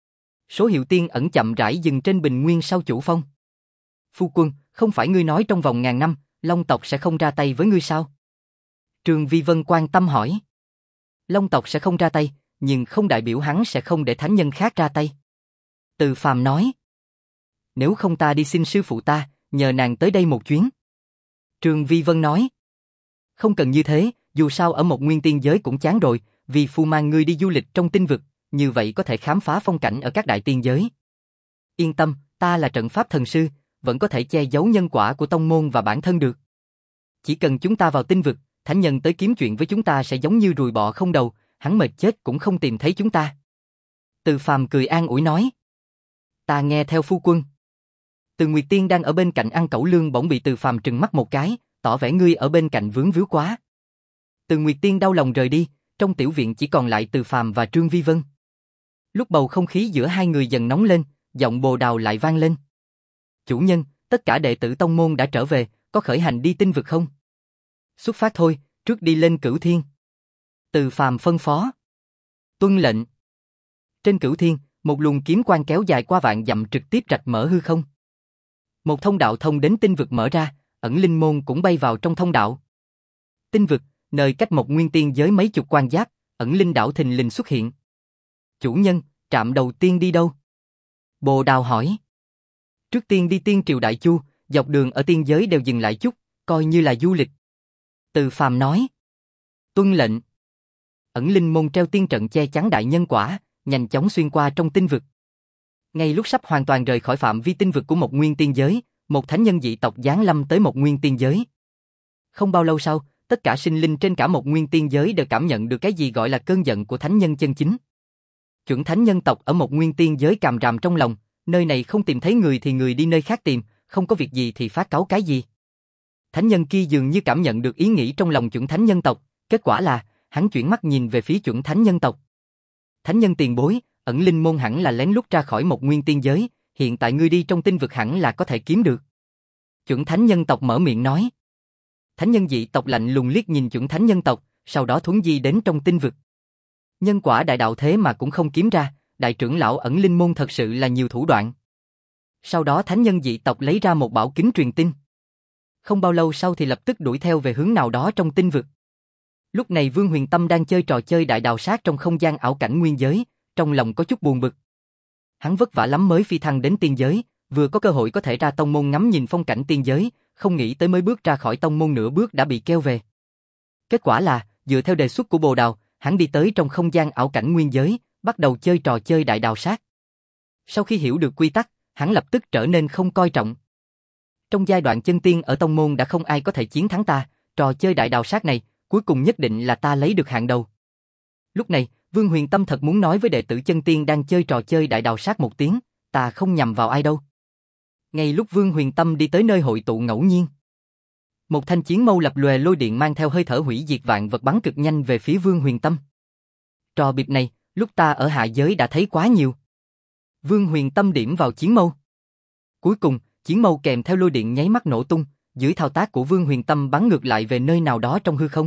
Số hiệu tiên ẩn chậm rãi dừng trên bình nguyên sau chủ phong. Phu quân, không phải ngươi nói trong vòng ngàn năm, Long tộc sẽ không ra tay với ngươi sao? Trương Vi Vân quan tâm hỏi. Long tộc sẽ không ra tay, nhưng không đại biểu hắn sẽ không để thánh nhân khác ra tay. Từ Phàm nói. Nếu không ta đi xin sư phụ ta, nhờ nàng tới đây một chuyến. Trương Vi Vân nói. Không cần như thế, dù sao ở một nguyên tiên giới cũng chán rồi, vì phu mang ngươi đi du lịch trong tinh vực, như vậy có thể khám phá phong cảnh ở các đại tiên giới. Yên tâm, ta là trận pháp thần sư, vẫn có thể che giấu nhân quả của tông môn và bản thân được. Chỉ cần chúng ta vào tinh vực, thánh nhân tới kiếm chuyện với chúng ta sẽ giống như ruồi bọ không đầu, hắn mệt chết cũng không tìm thấy chúng ta. Từ Phàm cười an ủi nói. Ta nghe theo phu quân. Từ Nguyệt Tiên đang ở bên cạnh ăn cẩu lương bỗng bị Từ Phàm trừng mắt một cái, tỏ vẻ ngươi ở bên cạnh vướng víu quá. Từ Nguyệt Tiên đau lòng rời đi, trong tiểu viện chỉ còn lại Từ Phàm và Trương Vi Vân. Lúc bầu không khí giữa hai người dần nóng lên, giọng Bồ Đào lại vang lên. Chủ nhân, tất cả đệ tử tông môn đã trở về, có khởi hành đi tinh vực không? Xuất phát thôi, trước đi lên Cửu Thiên. Từ Phàm phân phó. Tuân lệnh. Trên Cửu Thiên, một luồng kiếm quang kéo dài qua vạn dặm trực tiếp rạch mở hư không. Một thông đạo thông đến tinh vực mở ra, ẩn linh môn cũng bay vào trong thông đạo. Tinh vực, nơi cách một nguyên tiên giới mấy chục quan giáp, ẩn linh đảo thình lình xuất hiện. Chủ nhân, trạm đầu tiên đi đâu? Bồ Đào hỏi. Trước tiên đi Tiên Triều Đại Chu, dọc đường ở tiên giới đều dừng lại chút, coi như là du lịch. Từ Phàm nói. Tuân lệnh. Ẩn linh môn treo tiên trận che chắn đại nhân quả, nhanh chóng xuyên qua trong tinh vực. Ngay lúc sắp hoàn toàn rời khỏi phạm vi tinh vực của một nguyên tiên giới, một thánh nhân dị tộc giáng lâm tới một nguyên tiên giới. Không bao lâu sau, tất cả sinh linh trên cả một nguyên tiên giới đều cảm nhận được cái gì gọi là cơn giận của thánh nhân chân chính. Chuẩn thánh nhân tộc ở một nguyên tiên giới càm ràm trong lòng, nơi này không tìm thấy người thì người đi nơi khác tìm, không có việc gì thì phát cáu cái gì. Thánh nhân kia dường như cảm nhận được ý nghĩ trong lòng chuẩn thánh nhân tộc, kết quả là, hắn chuyển mắt nhìn về phía chuẩn thánh nhân tộc. Thánh nhân tiền bối, ẩn linh môn hẳn là lén lút ra khỏi một nguyên tiên giới, hiện tại ngươi đi trong tinh vực hẳn là có thể kiếm được. Chuẩn thánh nhân tộc mở miệng nói. Thánh nhân dị tộc lạnh lùng liếc nhìn chuẩn thánh nhân tộc, sau đó thuấn di đến trong tinh vực. Nhân quả đại đạo thế mà cũng không kiếm ra, đại trưởng lão ẩn linh môn thật sự là nhiều thủ đoạn. Sau đó thánh nhân dị tộc lấy ra một bảo kính truyền tin. Không bao lâu sau thì lập tức đuổi theo về hướng nào đó trong tinh vực. Lúc này Vương Huyền Tâm đang chơi trò chơi đại đào sát trong không gian ảo cảnh nguyên giới, trong lòng có chút buồn bực. Hắn vất vả lắm mới phi thăng đến tiên giới, vừa có cơ hội có thể ra tông môn ngắm nhìn phong cảnh tiên giới, không nghĩ tới mới bước ra khỏi tông môn nửa bước đã bị kêu về. Kết quả là, dựa theo đề xuất của Bồ Đào, hắn đi tới trong không gian ảo cảnh nguyên giới, bắt đầu chơi trò chơi đại đào sát. Sau khi hiểu được quy tắc, hắn lập tức trở nên không coi trọng. Trong giai đoạn chân tiên ở tông môn đã không ai có thể chiến thắng ta, trò chơi đại đào sát này, cuối cùng nhất định là ta lấy được hạng đầu. Lúc này, Vương Huyền Tâm thật muốn nói với đệ tử chân tiên đang chơi trò chơi đại đào sát một tiếng, ta không nhầm vào ai đâu. Ngay lúc Vương Huyền Tâm đi tới nơi hội tụ ngẫu nhiên, một thanh chiến mâu lập lòe lôi điện mang theo hơi thở hủy diệt vạn vật bắn cực nhanh về phía Vương Huyền Tâm. Trò bịp này, lúc ta ở hạ giới đã thấy quá nhiều. Vương Huyền Tâm điểm vào chiến mâu. Cuối cùng, chiến mâu kèm theo lôi điện nháy mắt nổ tung, dưới thao tác của Vương Huyền Tâm bắn ngược lại về nơi nào đó trong hư không.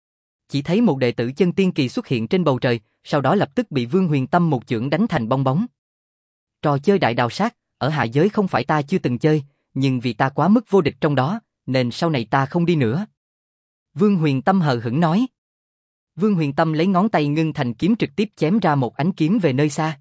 Chỉ thấy một đệ tử chân tiên kỳ xuất hiện trên bầu trời, sau đó lập tức bị Vương Huyền Tâm một chưởng đánh thành bong bóng. Trò chơi đại đào sát, ở hạ giới không phải ta chưa từng chơi, nhưng vì ta quá mức vô địch trong đó, nên sau này ta không đi nữa. Vương Huyền Tâm hờ hững nói. Vương Huyền Tâm lấy ngón tay ngưng thành kiếm trực tiếp chém ra một ánh kiếm về nơi xa.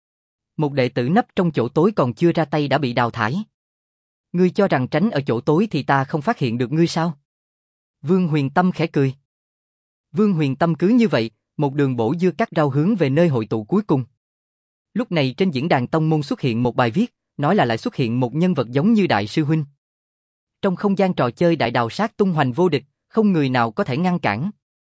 Một đệ tử nấp trong chỗ tối còn chưa ra tay đã bị đào thải. Ngươi cho rằng tránh ở chỗ tối thì ta không phát hiện được ngươi sao? Vương Huyền Tâm khẽ cười. Vương Huyền Tâm cứ như vậy, một đường bổ dưa cắt rau hướng về nơi hội tụ cuối cùng. Lúc này trên diễn đàn tông môn xuất hiện một bài viết, nói là lại xuất hiện một nhân vật giống như Đại sư huynh. Trong không gian trò chơi đại đào sát tung hoành vô địch, không người nào có thể ngăn cản.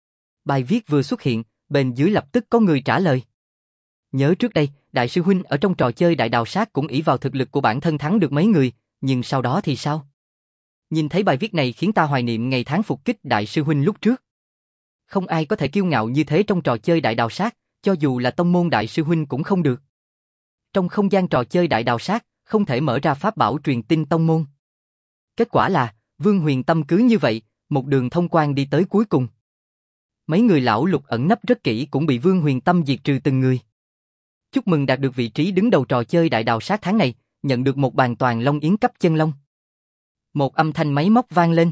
Bài viết vừa xuất hiện, bên dưới lập tức có người trả lời. Nhớ trước đây, Đại sư huynh ở trong trò chơi đại đào sát cũng ỷ vào thực lực của bản thân thắng được mấy người, nhưng sau đó thì sao? Nhìn thấy bài viết này khiến ta hoài niệm ngày tháng phục kích Đại sư huynh lúc trước. Không ai có thể kiêu ngạo như thế trong trò chơi đại đào sát, cho dù là tông môn Đại sư huynh cũng không được. Trong không gian trò chơi đại đào sát, không thể mở ra pháp bảo truyền tin tông môn. Kết quả là, Vương Huyền Tâm cứ như vậy, một đường thông quan đi tới cuối cùng. Mấy người lão lục ẩn nấp rất kỹ cũng bị Vương Huyền Tâm diệt trừ từng người. Chúc mừng đạt được vị trí đứng đầu trò chơi đại đào sát tháng này, nhận được một bàn toàn long yến cấp chân long. Một âm thanh máy móc vang lên.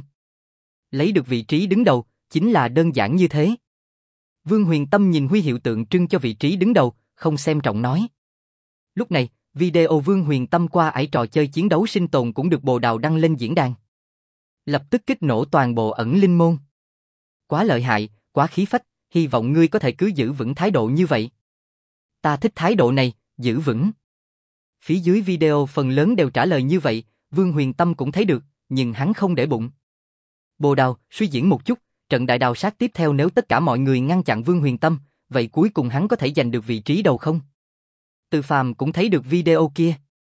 Lấy được vị trí đứng đầu, chính là đơn giản như thế. Vương Huyền Tâm nhìn huy hiệu tượng trưng cho vị trí đứng đầu, không xem trọng nói. Lúc này, video Vương Huyền Tâm qua ải trò chơi chiến đấu sinh tồn cũng được Bồ Đào đăng lên diễn đàn. Lập tức kích nổ toàn bộ ẩn linh môn. Quá lợi hại, quá khí phách, hy vọng ngươi có thể cứ giữ vững thái độ như vậy. Ta thích thái độ này, giữ vững. Phía dưới video phần lớn đều trả lời như vậy, Vương Huyền Tâm cũng thấy được, nhưng hắn không để bụng. Bồ Đào, suy diễn một chút, trận đại đào sát tiếp theo nếu tất cả mọi người ngăn chặn Vương Huyền Tâm, vậy cuối cùng hắn có thể giành được vị trí đầu không? Từ Phàm cũng thấy được video kia.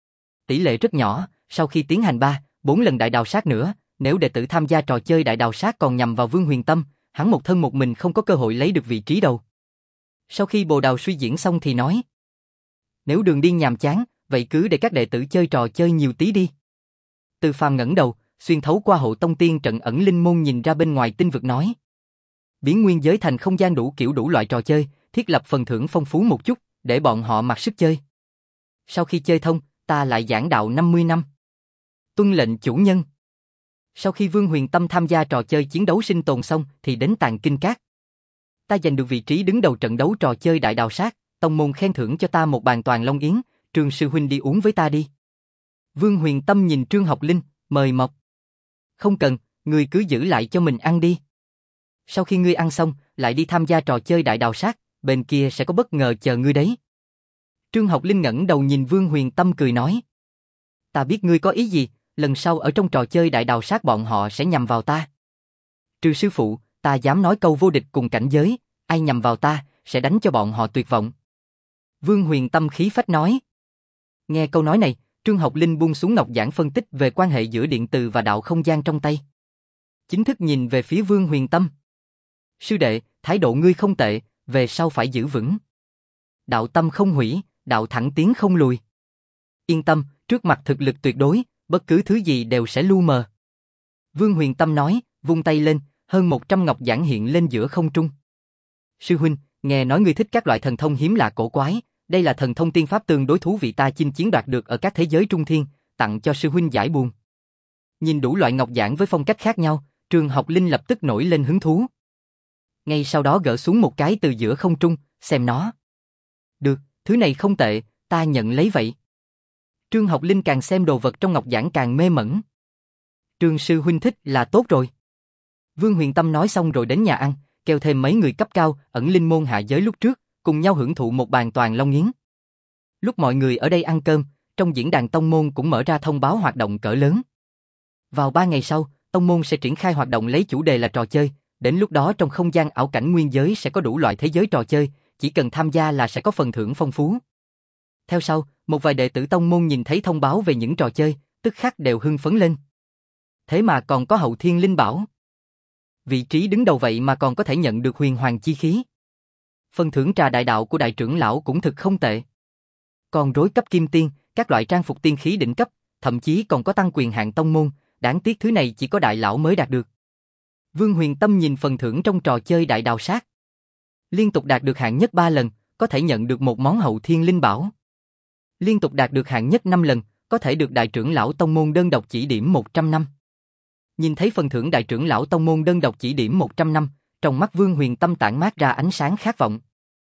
Tỷ lệ rất nhỏ, sau khi tiến hành ba, bốn lần đại đào sát nữa, nếu đệ tử tham gia trò chơi đại đào sát còn nhằm vào Vương Huyền Tâm, hắn một thân một mình không có cơ hội lấy được vị trí đầu. Sau khi Bồ Đào suy diễn xong thì nói. Nếu đường đi nhàm chán, vậy cứ để các đệ tử chơi trò chơi nhiều tí đi. Từ Phàm ngẩng đầu, xuyên thấu qua hộ tông tiên trận ẩn linh môn nhìn ra bên ngoài tinh vực nói. Biến nguyên giới thành không gian đủ kiểu đủ loại trò chơi, thiết lập phần thưởng phong phú một chút, để bọn họ mặc sức chơi. Sau khi chơi thông, ta lại giảng đạo năm mươi năm. Tuân lệnh chủ nhân. Sau khi Vương Huyền Tâm tham gia trò chơi chiến đấu sinh tồn xong thì đến Tàn Kinh Cát. Ta giành được vị trí đứng đầu trận đấu trò chơi đại đào sát, tông môn khen thưởng cho ta một bàn toàn long yến, Trường sư huynh đi uống với ta đi. Vương Huyền Tâm nhìn Trương Học Linh, mời mọc. Không cần, ngươi cứ giữ lại cho mình ăn đi. Sau khi ngươi ăn xong, lại đi tham gia trò chơi đại đào sát, bên kia sẽ có bất ngờ chờ ngươi đấy. Trương Học Linh ngẩng đầu nhìn Vương Huyền Tâm cười nói. Ta biết ngươi có ý gì, lần sau ở trong trò chơi đại đào sát bọn họ sẽ nhằm vào ta. Trừ sư phụ, ta dám nói câu vô địch cùng cảnh giới, ai nhằm vào ta, sẽ đánh cho bọn họ tuyệt vọng. Vương Huyền Tâm khí phách nói. Nghe câu nói này, Trương Học Linh buông xuống ngọc giản phân tích về quan hệ giữa điện từ và đạo không gian trong tay. Chính thức nhìn về phía Vương Huyền Tâm. Sư đệ, thái độ ngươi không tệ, về sau phải giữ vững. Đạo tâm không hủy, đạo thẳng tiến không lùi. Yên tâm, trước mặt thực lực tuyệt đối, bất cứ thứ gì đều sẽ lu mờ. Vương Huyền Tâm nói, vung tay lên, hơn một trăm ngọc giản hiện lên giữa không trung. Sư huynh, nghe nói ngươi thích các loại thần thông hiếm lạ cổ quái, đây là thần thông tiên pháp tương đối thú vị ta chinh chiến đoạt được ở các thế giới trung thiên, tặng cho sư huynh giải buồn. Nhìn đủ loại ngọc giản với phong cách khác nhau, Trương Học Linh lập tức nổi lên hứng thú. Ngay sau đó gỡ xuống một cái từ giữa không trung, xem nó. Được, thứ này không tệ, ta nhận lấy vậy. Trương Học Linh càng xem đồ vật trong ngọc giản càng mê mẩn. Trương sư huynh thích là tốt rồi. Vương Huyền Tâm nói xong rồi đến nhà ăn, kêu thêm mấy người cấp cao ẩn linh môn hạ giới lúc trước, cùng nhau hưởng thụ một bàn toàn long nghiến. Lúc mọi người ở đây ăn cơm, trong diễn đàn tông môn cũng mở ra thông báo hoạt động cỡ lớn. Vào ba ngày sau, tông môn sẽ triển khai hoạt động lấy chủ đề là trò chơi, đến lúc đó trong không gian ảo cảnh nguyên giới sẽ có đủ loại thế giới trò chơi, chỉ cần tham gia là sẽ có phần thưởng phong phú. Theo sau, một vài đệ tử tông môn nhìn thấy thông báo về những trò chơi, tức khắc đều hưng phấn lên. Thế mà còn có hậu thiên linh bảo. Vị trí đứng đầu vậy mà còn có thể nhận được huyền hoàng chi khí. Phần thưởng trà đại đạo của đại trưởng lão cũng thực không tệ. Còn rối cấp kim tiên, các loại trang phục tiên khí đỉnh cấp, thậm chí còn có tăng quyền hạn tông môn, đáng tiếc thứ này chỉ có đại lão mới đạt được. Vương Huyền Tâm nhìn phần thưởng trong trò chơi đại đào sát. Liên tục đạt được hạng nhất ba lần, có thể nhận được một món hậu thiên linh bảo. Liên tục đạt được hạng nhất năm lần, có thể được đại trưởng lão tông môn đơn độc chỉ điểm một trăm năm. Nhìn thấy phần thưởng đại trưởng lão tông môn đơn độc chỉ điểm một trăm năm, trong mắt Vương Huyền Tâm tản mát ra ánh sáng khát vọng.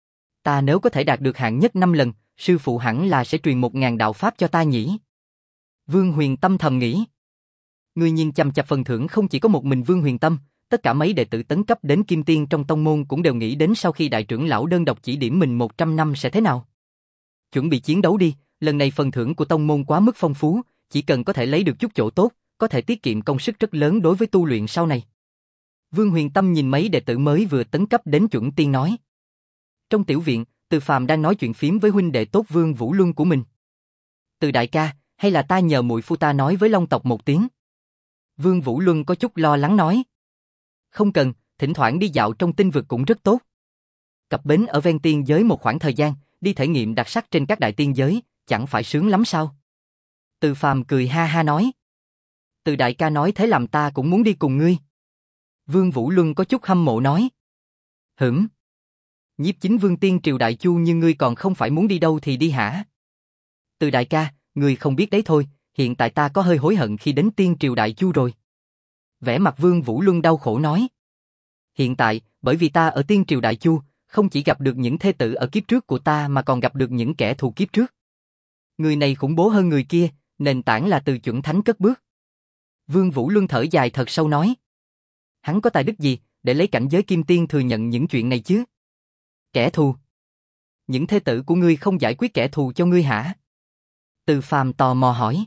Ta nếu có thể đạt được hạng nhất năm lần, sư phụ hẳn là sẽ truyền một ngàn đạo pháp cho ta nhỉ. Vương Huyền Tâm thầm nghĩ. Người nhìn chằm chằm phần thưởng không chỉ có một mình Vương Huyền Tâm, tất cả mấy đệ tử tấn cấp đến kim tiên trong tông môn cũng đều nghĩ đến sau khi đại trưởng lão đơn độc chỉ điểm mình một trăm năm sẽ thế nào. Chuẩn bị chiến đấu đi, lần này phần thưởng của tông môn quá mức phong phú, chỉ cần có thể lấy được chút chỗ tốt, có thể tiết kiệm công sức rất lớn đối với tu luyện sau này. Vương Huyền Tâm nhìn mấy đệ tử mới vừa tấn cấp đến chuẩn tiên nói. Trong tiểu viện, Từ Phàm đang nói chuyện phím với huynh đệ tốt Vương Vũ Luân của mình. Từ đại ca, hay là ta nhờ muội phu ta nói với Long tộc một tiếng. Vương Vũ Luân có chút lo lắng nói. Không cần, thỉnh thoảng đi dạo trong tinh vực cũng rất tốt. Cập bến ở ven tiên giới một khoảng thời gian, đi thể nghiệm đặc sắc trên các đại tiên giới, chẳng phải sướng lắm sao? Từ Phàm cười ha ha nói. Từ đại ca nói thế làm ta cũng muốn đi cùng ngươi. Vương Vũ Luân có chút hâm mộ nói. Hửm. Nhiếp chính vương tiên triều đại chu như ngươi còn không phải muốn đi đâu thì đi hả? Từ đại ca, ngươi không biết đấy thôi, hiện tại ta có hơi hối hận khi đến tiên triều đại chu rồi. Vẻ mặt Vương Vũ Luân đau khổ nói. Hiện tại, bởi vì ta ở tiên triều đại chu, không chỉ gặp được những thê tử ở kiếp trước của ta mà còn gặp được những kẻ thù kiếp trước. Người này khủng bố hơn người kia, nền tảng là từ chuẩn thánh cất bước. Vương Vũ Luân thở dài thật sâu nói. Hắn có tài đức gì, để lấy cảnh giới kim tiên thừa nhận những chuyện này chứ? Kẻ thù? Những thê tử của ngươi không giải quyết kẻ thù cho ngươi hả? Từ Phàm tò mò hỏi.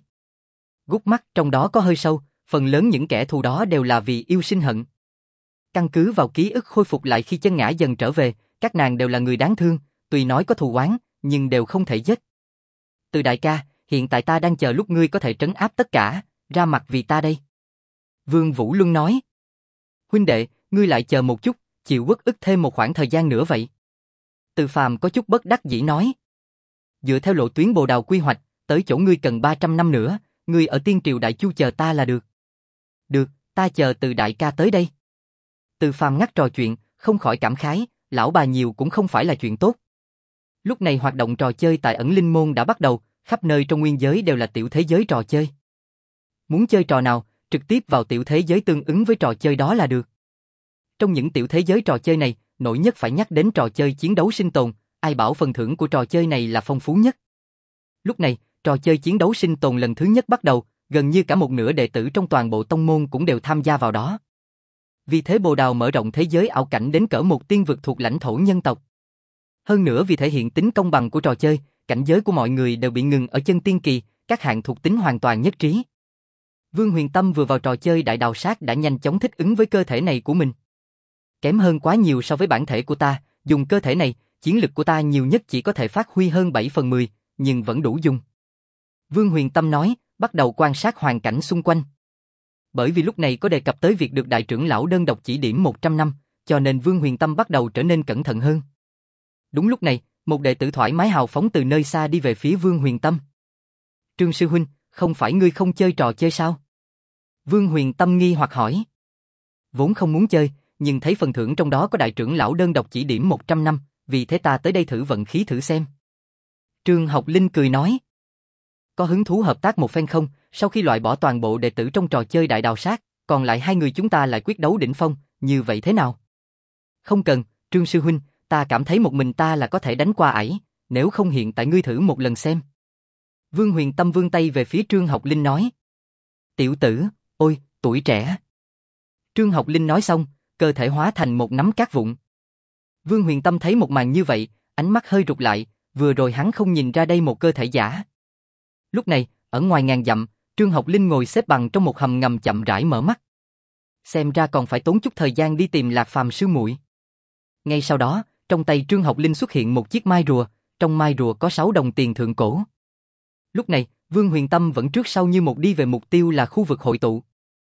Gút mắt trong đó có hơi sâu, phần lớn những kẻ thù đó đều là vì yêu sinh hận. Căn cứ vào ký ức khôi phục lại khi chân ngã dần trở về, các nàng đều là người đáng thương, tuy nói có thù oán, nhưng đều không thể giết. Từ đại ca, hiện tại ta đang chờ lúc ngươi có thể trấn áp tất cả, ra mặt vì ta đây. Vương Vũ Luân nói. Huynh đệ, ngươi lại chờ một chút, chịu uất ức thêm một khoảng thời gian nữa vậy. Từ Phàm có chút bất đắc dĩ nói. Dựa theo lộ tuyến bồ đào quy hoạch, tới chỗ ngươi cần ba trăm năm nữa, ngươi ở tiên triều đại chu chờ ta là được. Được, ta chờ Từ đại ca tới đây. Từ Phàm ngắt trò chuyện, không khỏi cảm khái, lão bà nhiều cũng không phải là chuyện tốt. Lúc này hoạt động trò chơi tại ẩn linh môn đã bắt đầu, khắp nơi trong nguyên giới đều là tiểu thế giới trò chơi. Muốn chơi trò nào, trực tiếp vào tiểu thế giới tương ứng với trò chơi đó là được. Trong những tiểu thế giới trò chơi này, nổi nhất phải nhắc đến trò chơi chiến đấu sinh tồn, ai bảo phần thưởng của trò chơi này là phong phú nhất. Lúc này, trò chơi chiến đấu sinh tồn lần thứ nhất bắt đầu, gần như cả một nửa đệ tử trong toàn bộ tông môn cũng đều tham gia vào đó. Vì thế Bồ Đào mở rộng thế giới ảo cảnh đến cỡ một tiên vực thuộc lãnh thổ nhân tộc. Hơn nữa vì thể hiện tính công bằng của trò chơi, cảnh giới của mọi người đều bị ngừng ở chân tiên kỳ, các hạng thuộc tính hoàn toàn nhất trí. Vương Huyền Tâm vừa vào trò chơi đại đào sát đã nhanh chóng thích ứng với cơ thể này của mình. Kém hơn quá nhiều so với bản thể của ta, dùng cơ thể này, chiến lực của ta nhiều nhất chỉ có thể phát huy hơn bảy phần mười, nhưng vẫn đủ dùng. Vương Huyền Tâm nói, bắt đầu quan sát hoàn cảnh xung quanh. Bởi vì lúc này có đề cập tới việc được đại trưởng lão đơn độc chỉ điểm một trăm năm, cho nên Vương Huyền Tâm bắt đầu trở nên cẩn thận hơn. Đúng lúc này, một đệ tử thoải mái hào phóng từ nơi xa đi về phía Vương Huyền Tâm. Trương sư huynh, không phải ngươi không chơi trò chơi sao? Vương Huyền Tâm nghi hoặc hỏi. Vốn không muốn chơi, nhưng thấy phần thưởng trong đó có đại trưởng lão đơn độc chỉ điểm một trăm năm, vì thế ta tới đây thử vận khí thử xem. Trương Học Linh cười nói. Có hứng thú hợp tác một phen không? Sau khi loại bỏ toàn bộ đệ tử trong trò chơi đại đào sát, còn lại hai người chúng ta lại quyết đấu đỉnh phong, như vậy thế nào? Không cần, Trương sư huynh, ta cảm thấy một mình ta là có thể đánh qua ải, nếu không hiện tại ngươi thử một lần xem. Vương Huyền Tâm vươn tay về phía Trương Học Linh nói. Tiểu tử, ôi, tuổi trẻ. Trương Học Linh nói xong, cơ thể hóa thành một nắm cát vụn. Vương Huyền Tâm thấy một màn như vậy, ánh mắt hơi rụt lại, vừa rồi hắn không nhìn ra đây một cơ thể giả. Lúc này, ở ngoài ngàn dặm, Trương Học Linh ngồi xếp bằng trong một hầm ngầm chậm rãi mở mắt. Xem ra còn phải tốn chút thời gian đi tìm Lạc Phàm sư muội. Ngay sau đó, trong tay Trương Học Linh xuất hiện một chiếc mai rùa, trong mai rùa có sáu đồng tiền thượng cổ. Lúc này, Vương Huyền Tâm vẫn trước sau như một đi về mục tiêu là khu vực hội tụ.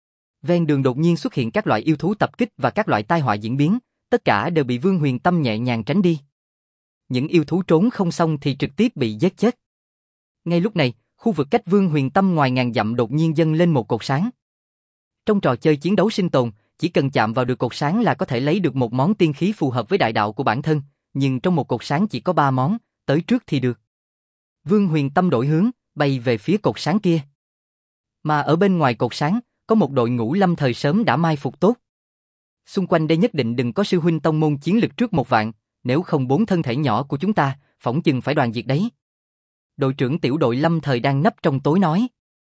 Ven đường đột nhiên xuất hiện các loại yêu thú tập kích và các loại tai họa diễn biến, tất cả đều bị Vương Huyền Tâm nhẹ nhàng tránh đi. Những yêu thú trốn không xong thì trực tiếp bị giết chết. Ngay lúc này, khu vực cách Vương Huyền Tâm ngoài ngàn dặm đột nhiên dâng lên một cột sáng. Trong trò chơi chiến đấu sinh tồn, chỉ cần chạm vào được cột sáng là có thể lấy được một món tiên khí phù hợp với đại đạo của bản thân, nhưng trong một cột sáng chỉ có ba món, tới trước thì được. Vương Huyền Tâm đổi hướng, bay về phía cột sáng kia. Mà ở bên ngoài cột sáng, có một đội ngũ lâm thời sớm đã mai phục tốt. Xung quanh đây nhất định đừng có sư huynh tông môn chiến lực trước một vạn, nếu không bốn thân thể nhỏ của chúng ta, phỏng chừng phải đoàn diệt đấy. Đội trưởng tiểu đội lâm thời đang nấp trong tối nói.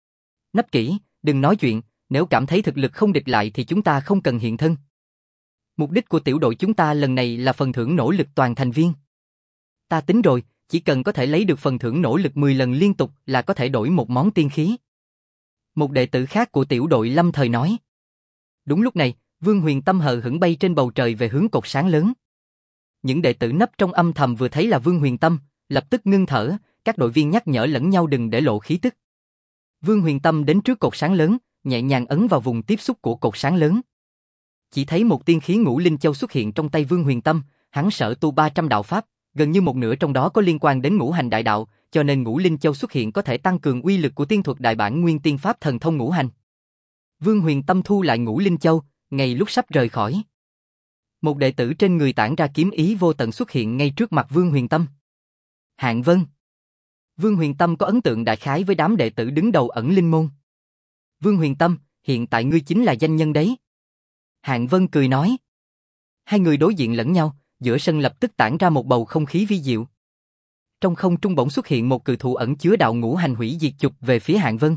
Nấp kỹ, đừng nói chuyện, nếu cảm thấy thực lực không địch lại thì chúng ta không cần hiện thân. Mục đích của tiểu đội chúng ta lần này là phần thưởng nỗ lực toàn thành viên. Ta tính rồi, chỉ cần có thể lấy được phần thưởng nỗ lực mười lần liên tục là có thể đổi một món tiên khí. Một đệ tử khác của tiểu đội lâm thời nói. Đúng lúc này, Vương Huyền Tâm hờ hững bay trên bầu trời về hướng cột sáng lớn. Những đệ tử nấp trong âm thầm vừa thấy là Vương Huyền Tâm, lập tức ngưng thở, các đội viên nhắc nhở lẫn nhau đừng để lộ khí tức. Vương Huyền Tâm đến trước cột sáng lớn, nhẹ nhàng ấn vào vùng tiếp xúc của cột sáng lớn. Chỉ thấy một tiên khí ngũ linh châu xuất hiện trong tay Vương Huyền Tâm, hắn sở tu ba trăm đạo pháp, gần như một nửa trong đó có liên quan đến ngũ hành đại đạo, cho nên ngũ linh châu xuất hiện có thể tăng cường uy lực của tiên thuật đại bản nguyên tiên pháp thần thông ngũ hành. Vương Huyền Tâm thu lại ngũ linh châu, ngay lúc sắp rời khỏi. Một đệ tử trên người tản ra kiếm ý vô tận xuất hiện ngay trước mặt Vương Huyền Tâm. Hạng Vân. Vương Huyền Tâm có ấn tượng đại khái với đám đệ tử đứng đầu ẩn linh môn. Vương Huyền Tâm, hiện tại ngươi chính là danh nhân đấy. Hạng Vân cười nói. Hai người đối diện lẫn nhau, giữa sân lập tức tản ra một bầu không khí vi diệu. Trong không trung bỗng xuất hiện một cự thủ ẩn chứa đạo ngũ hành hủy diệt chụp về phía Hạng Vân.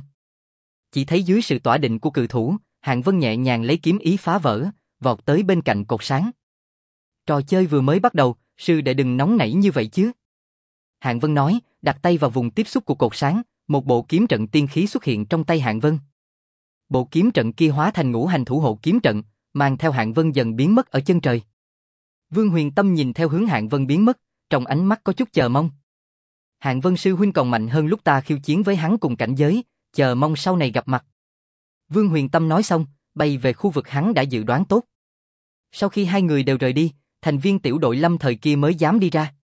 Chỉ thấy dưới sự tỏa định của cự thủ, Hạng Vân nhẹ nhàng lấy kiếm ý phá vỡ, vọt tới bên cạnh cột sáng. Trò chơi vừa mới bắt đầu, sư đệ đừng nóng nảy như vậy chứ. Hạng Vân nói, đặt tay vào vùng tiếp xúc của cột sáng, một bộ kiếm trận tiên khí xuất hiện trong tay Hạng Vân. Bộ kiếm trận kia hóa thành ngũ hành thủ hộ kiếm trận, mang theo Hạng Vân dần biến mất ở chân trời. Vương Huyền Tâm nhìn theo hướng Hạng Vân biến mất, trong ánh mắt có chút chờ mong. Hạng Vân sư huynh còn mạnh hơn lúc ta khiêu chiến với hắn cùng cảnh giới, chờ mong sau này gặp mặt. Vương Huyền Tâm nói xong, bay về khu vực hắn đã dự đoán tốt. Sau khi hai người đều rời đi, thành viên tiểu đội lâm thời kia mới dám đi ra.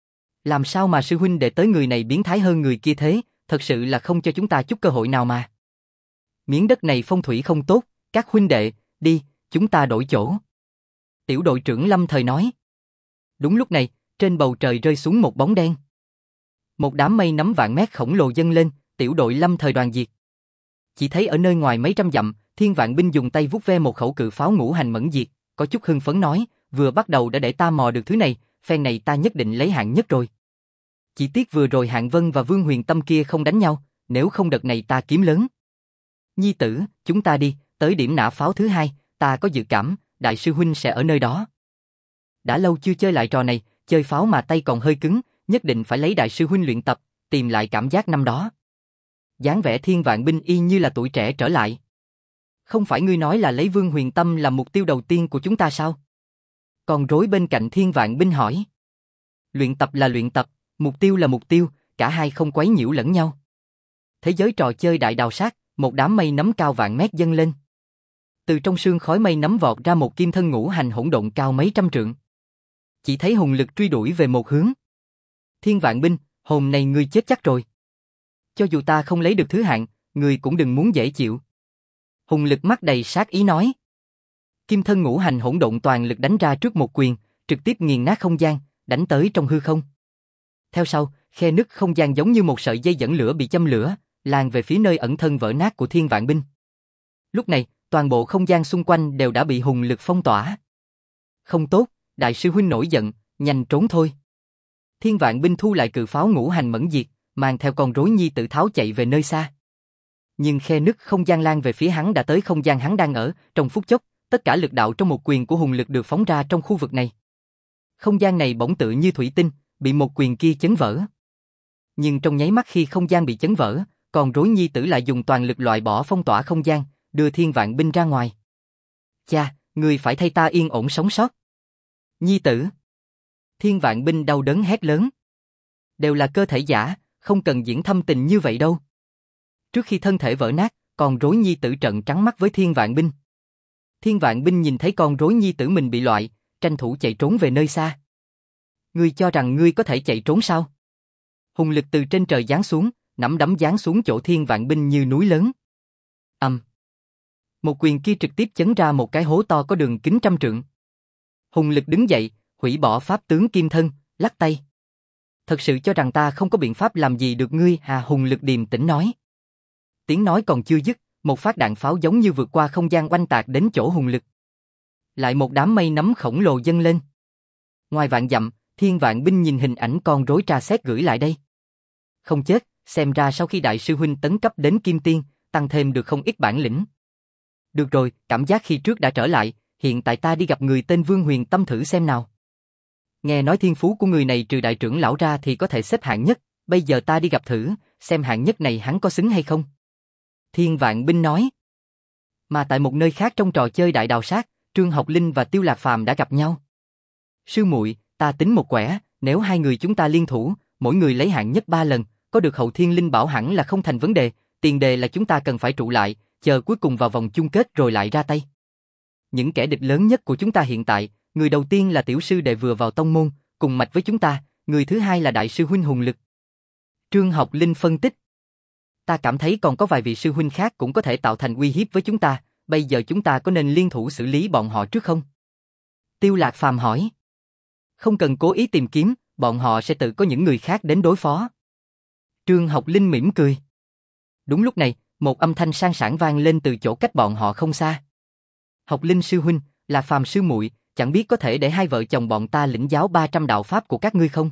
Làm sao mà sư huynh đệ tới người này biến thái hơn người kia thế, thật sự là không cho chúng ta chút cơ hội nào mà. Miếng đất này phong thủy không tốt, các huynh đệ, đi, chúng ta đổi chỗ. Tiểu đội trưởng lâm thời nói. Đúng lúc này, trên bầu trời rơi xuống một bóng đen. Một đám mây nắm vạn mét khổng lồ dâng lên, tiểu đội lâm thời đoàn diệt. Chỉ thấy ở nơi ngoài mấy trăm dặm, Thiên Vạn Binh dùng tay vuốt ve một khẩu cự pháo ngũ hành mẫn diệt, có chút hưng phấn nói, vừa bắt đầu đã để ta mò được thứ này, phen này ta nhất định lấy hạng nhất rồi. Chỉ tiếc vừa rồi Hạng Vân và Vương Huyền Tâm kia không đánh nhau, nếu không đợt này ta kiếm lớn. Nhi tử, chúng ta đi, tới điểm nã pháo thứ hai, ta có dự cảm, đại sư huynh sẽ ở nơi đó. Đã lâu chưa chơi lại trò này, chơi pháo mà tay còn hơi cứng, nhất định phải lấy đại sư huynh luyện tập, tìm lại cảm giác năm đó. Dáng vẻ Thiên Vạn Binh y như là tuổi trẻ trở lại. Không phải ngươi nói là lấy Vương Huyền Tâm làm mục tiêu đầu tiên của chúng ta sao? Còn rối bên cạnh Thiên Vạn Binh hỏi. Luyện tập là luyện tập, mục tiêu là mục tiêu, cả hai không quấy nhiễu lẫn nhau. Thế giới trò chơi đại đào sát, một đám mây nấm cao vạn mét dâng lên. Từ trong sương khói mây nấm vọt ra một kim thân ngũ hành hỗn độn cao mấy trăm trượng. Chỉ thấy hùng lực truy đuổi về một hướng. Thiên Vạn Binh, hôm nay ngươi chết chắc rồi. Cho dù ta không lấy được thứ hạng, ngươi cũng đừng muốn dễ chịu. Hùng lực mắt đầy sát ý nói. Kim thân ngũ hành hỗn độn toàn lực đánh ra trước một quyền, trực tiếp nghiền nát không gian, đánh tới trong hư không. Theo sau, khe nứt không gian giống như một sợi dây dẫn lửa bị châm lửa, lan về phía nơi ẩn thân vỡ nát của Thiên Vạn Binh. Lúc này, toàn bộ không gian xung quanh đều đã bị hùng lực phong tỏa. Không tốt, đại sư huynh nổi giận, nhanh trốn thôi. Thiên Vạn Binh thu lại cự pháo ngũ hành mẫn diệt, mang theo con rối nhi tử tháo chạy về nơi xa. Nhưng khe nứt không gian lan về phía hắn đã tới không gian hắn đang ở, trong phút chốc, tất cả lực đạo trong một quyền của hùng lực được phóng ra trong khu vực này. Không gian này bỗng tự như thủy tinh, bị một quyền kia chấn vỡ. Nhưng trong nháy mắt khi không gian bị chấn vỡ, con rối nhi tử lại dùng toàn lực loại bỏ phong tỏa không gian, đưa Thiên Vạn Binh ra ngoài. Cha, ngươi phải thay ta yên ổn sống sót. Nhi tử. Thiên Vạn Binh đau đớn hét lớn. Đều là cơ thể giả, không cần diễn thâm tình như vậy đâu. Trước khi thân thể vỡ nát, con rối nhi tử trợn trắng mắt với Thiên Vạn Binh. Thiên Vạn Binh nhìn thấy con rối nhi tử mình bị loại, tranh thủ chạy trốn về nơi xa. Ngươi cho rằng ngươi có thể chạy trốn sao? Hùng lực từ trên trời giáng xuống, nắm đấm giáng xuống chỗ Thiên Vạn Binh như núi lớn. Ầm. Một quyền kia trực tiếp chấn ra một cái hố to có đường kính trăm trượng. Hùng lực đứng dậy, hủy bỏ pháp tướng kim thân, lắc tay. Thật sự cho rằng ta không có biện pháp làm gì được ngươi hà? Hùng lực điềm tĩnh nói. Tiếng nói còn chưa dứt, một phát đạn pháo giống như vượt qua không gian oanh tạc đến chỗ hùng lực. Lại một đám mây nấm khổng lồ dâng lên. Ngoài vạn dặm, Thiên Vạn Binh nhìn hình ảnh con rối tra xét gửi lại đây. Không chết, xem ra sau khi đại sư huynh tấn cấp đến kim tiên, tăng thêm được không ít bản lĩnh. Được rồi, cảm giác khi trước đã trở lại, hiện tại ta đi gặp người tên Vương Huyền Tâm thử xem nào. Nghe nói thiên phú của người này trừ đại trưởng lão ra thì có thể xếp hạng nhất, bây giờ ta đi gặp thử, xem hạng nhất này hắn có xứng hay không. Thiên Vạn Binh nói. Mà tại một nơi khác trong trò chơi đại đào sát, Trương Học Linh và Tiêu Lạc Phàm đã gặp nhau. Sư muội, ta tính một quẻ, nếu hai người chúng ta liên thủ, mỗi người lấy hạng nhất ba lần, có được hậu thiên linh bảo hẳn là không thành vấn đề, tiền đề là chúng ta cần phải trụ lại, chờ cuối cùng vào vòng chung kết rồi lại ra tay. Những kẻ địch lớn nhất của chúng ta hiện tại, người đầu tiên là tiểu sư đệ vừa vào tông môn, cùng mạch với chúng ta, người thứ hai là đại sư huynh hùng lực. Trương Học Linh phân tích. Ta cảm thấy còn có vài vị sư huynh khác cũng có thể tạo thành uy hiếp với chúng ta, bây giờ chúng ta có nên liên thủ xử lý bọn họ trước không? Tiêu Lạc Phàm hỏi. Không cần cố ý tìm kiếm, bọn họ sẽ tự có những người khác đến đối phó. Trương Học Linh mỉm cười. Đúng lúc này, một âm thanh sang sảng vang lên từ chỗ cách bọn họ không xa. Học Linh sư huynh, là Phàm sư muội, chẳng biết có thể để hai vợ chồng bọn ta lĩnh giáo ba trăm đạo pháp của các ngươi không?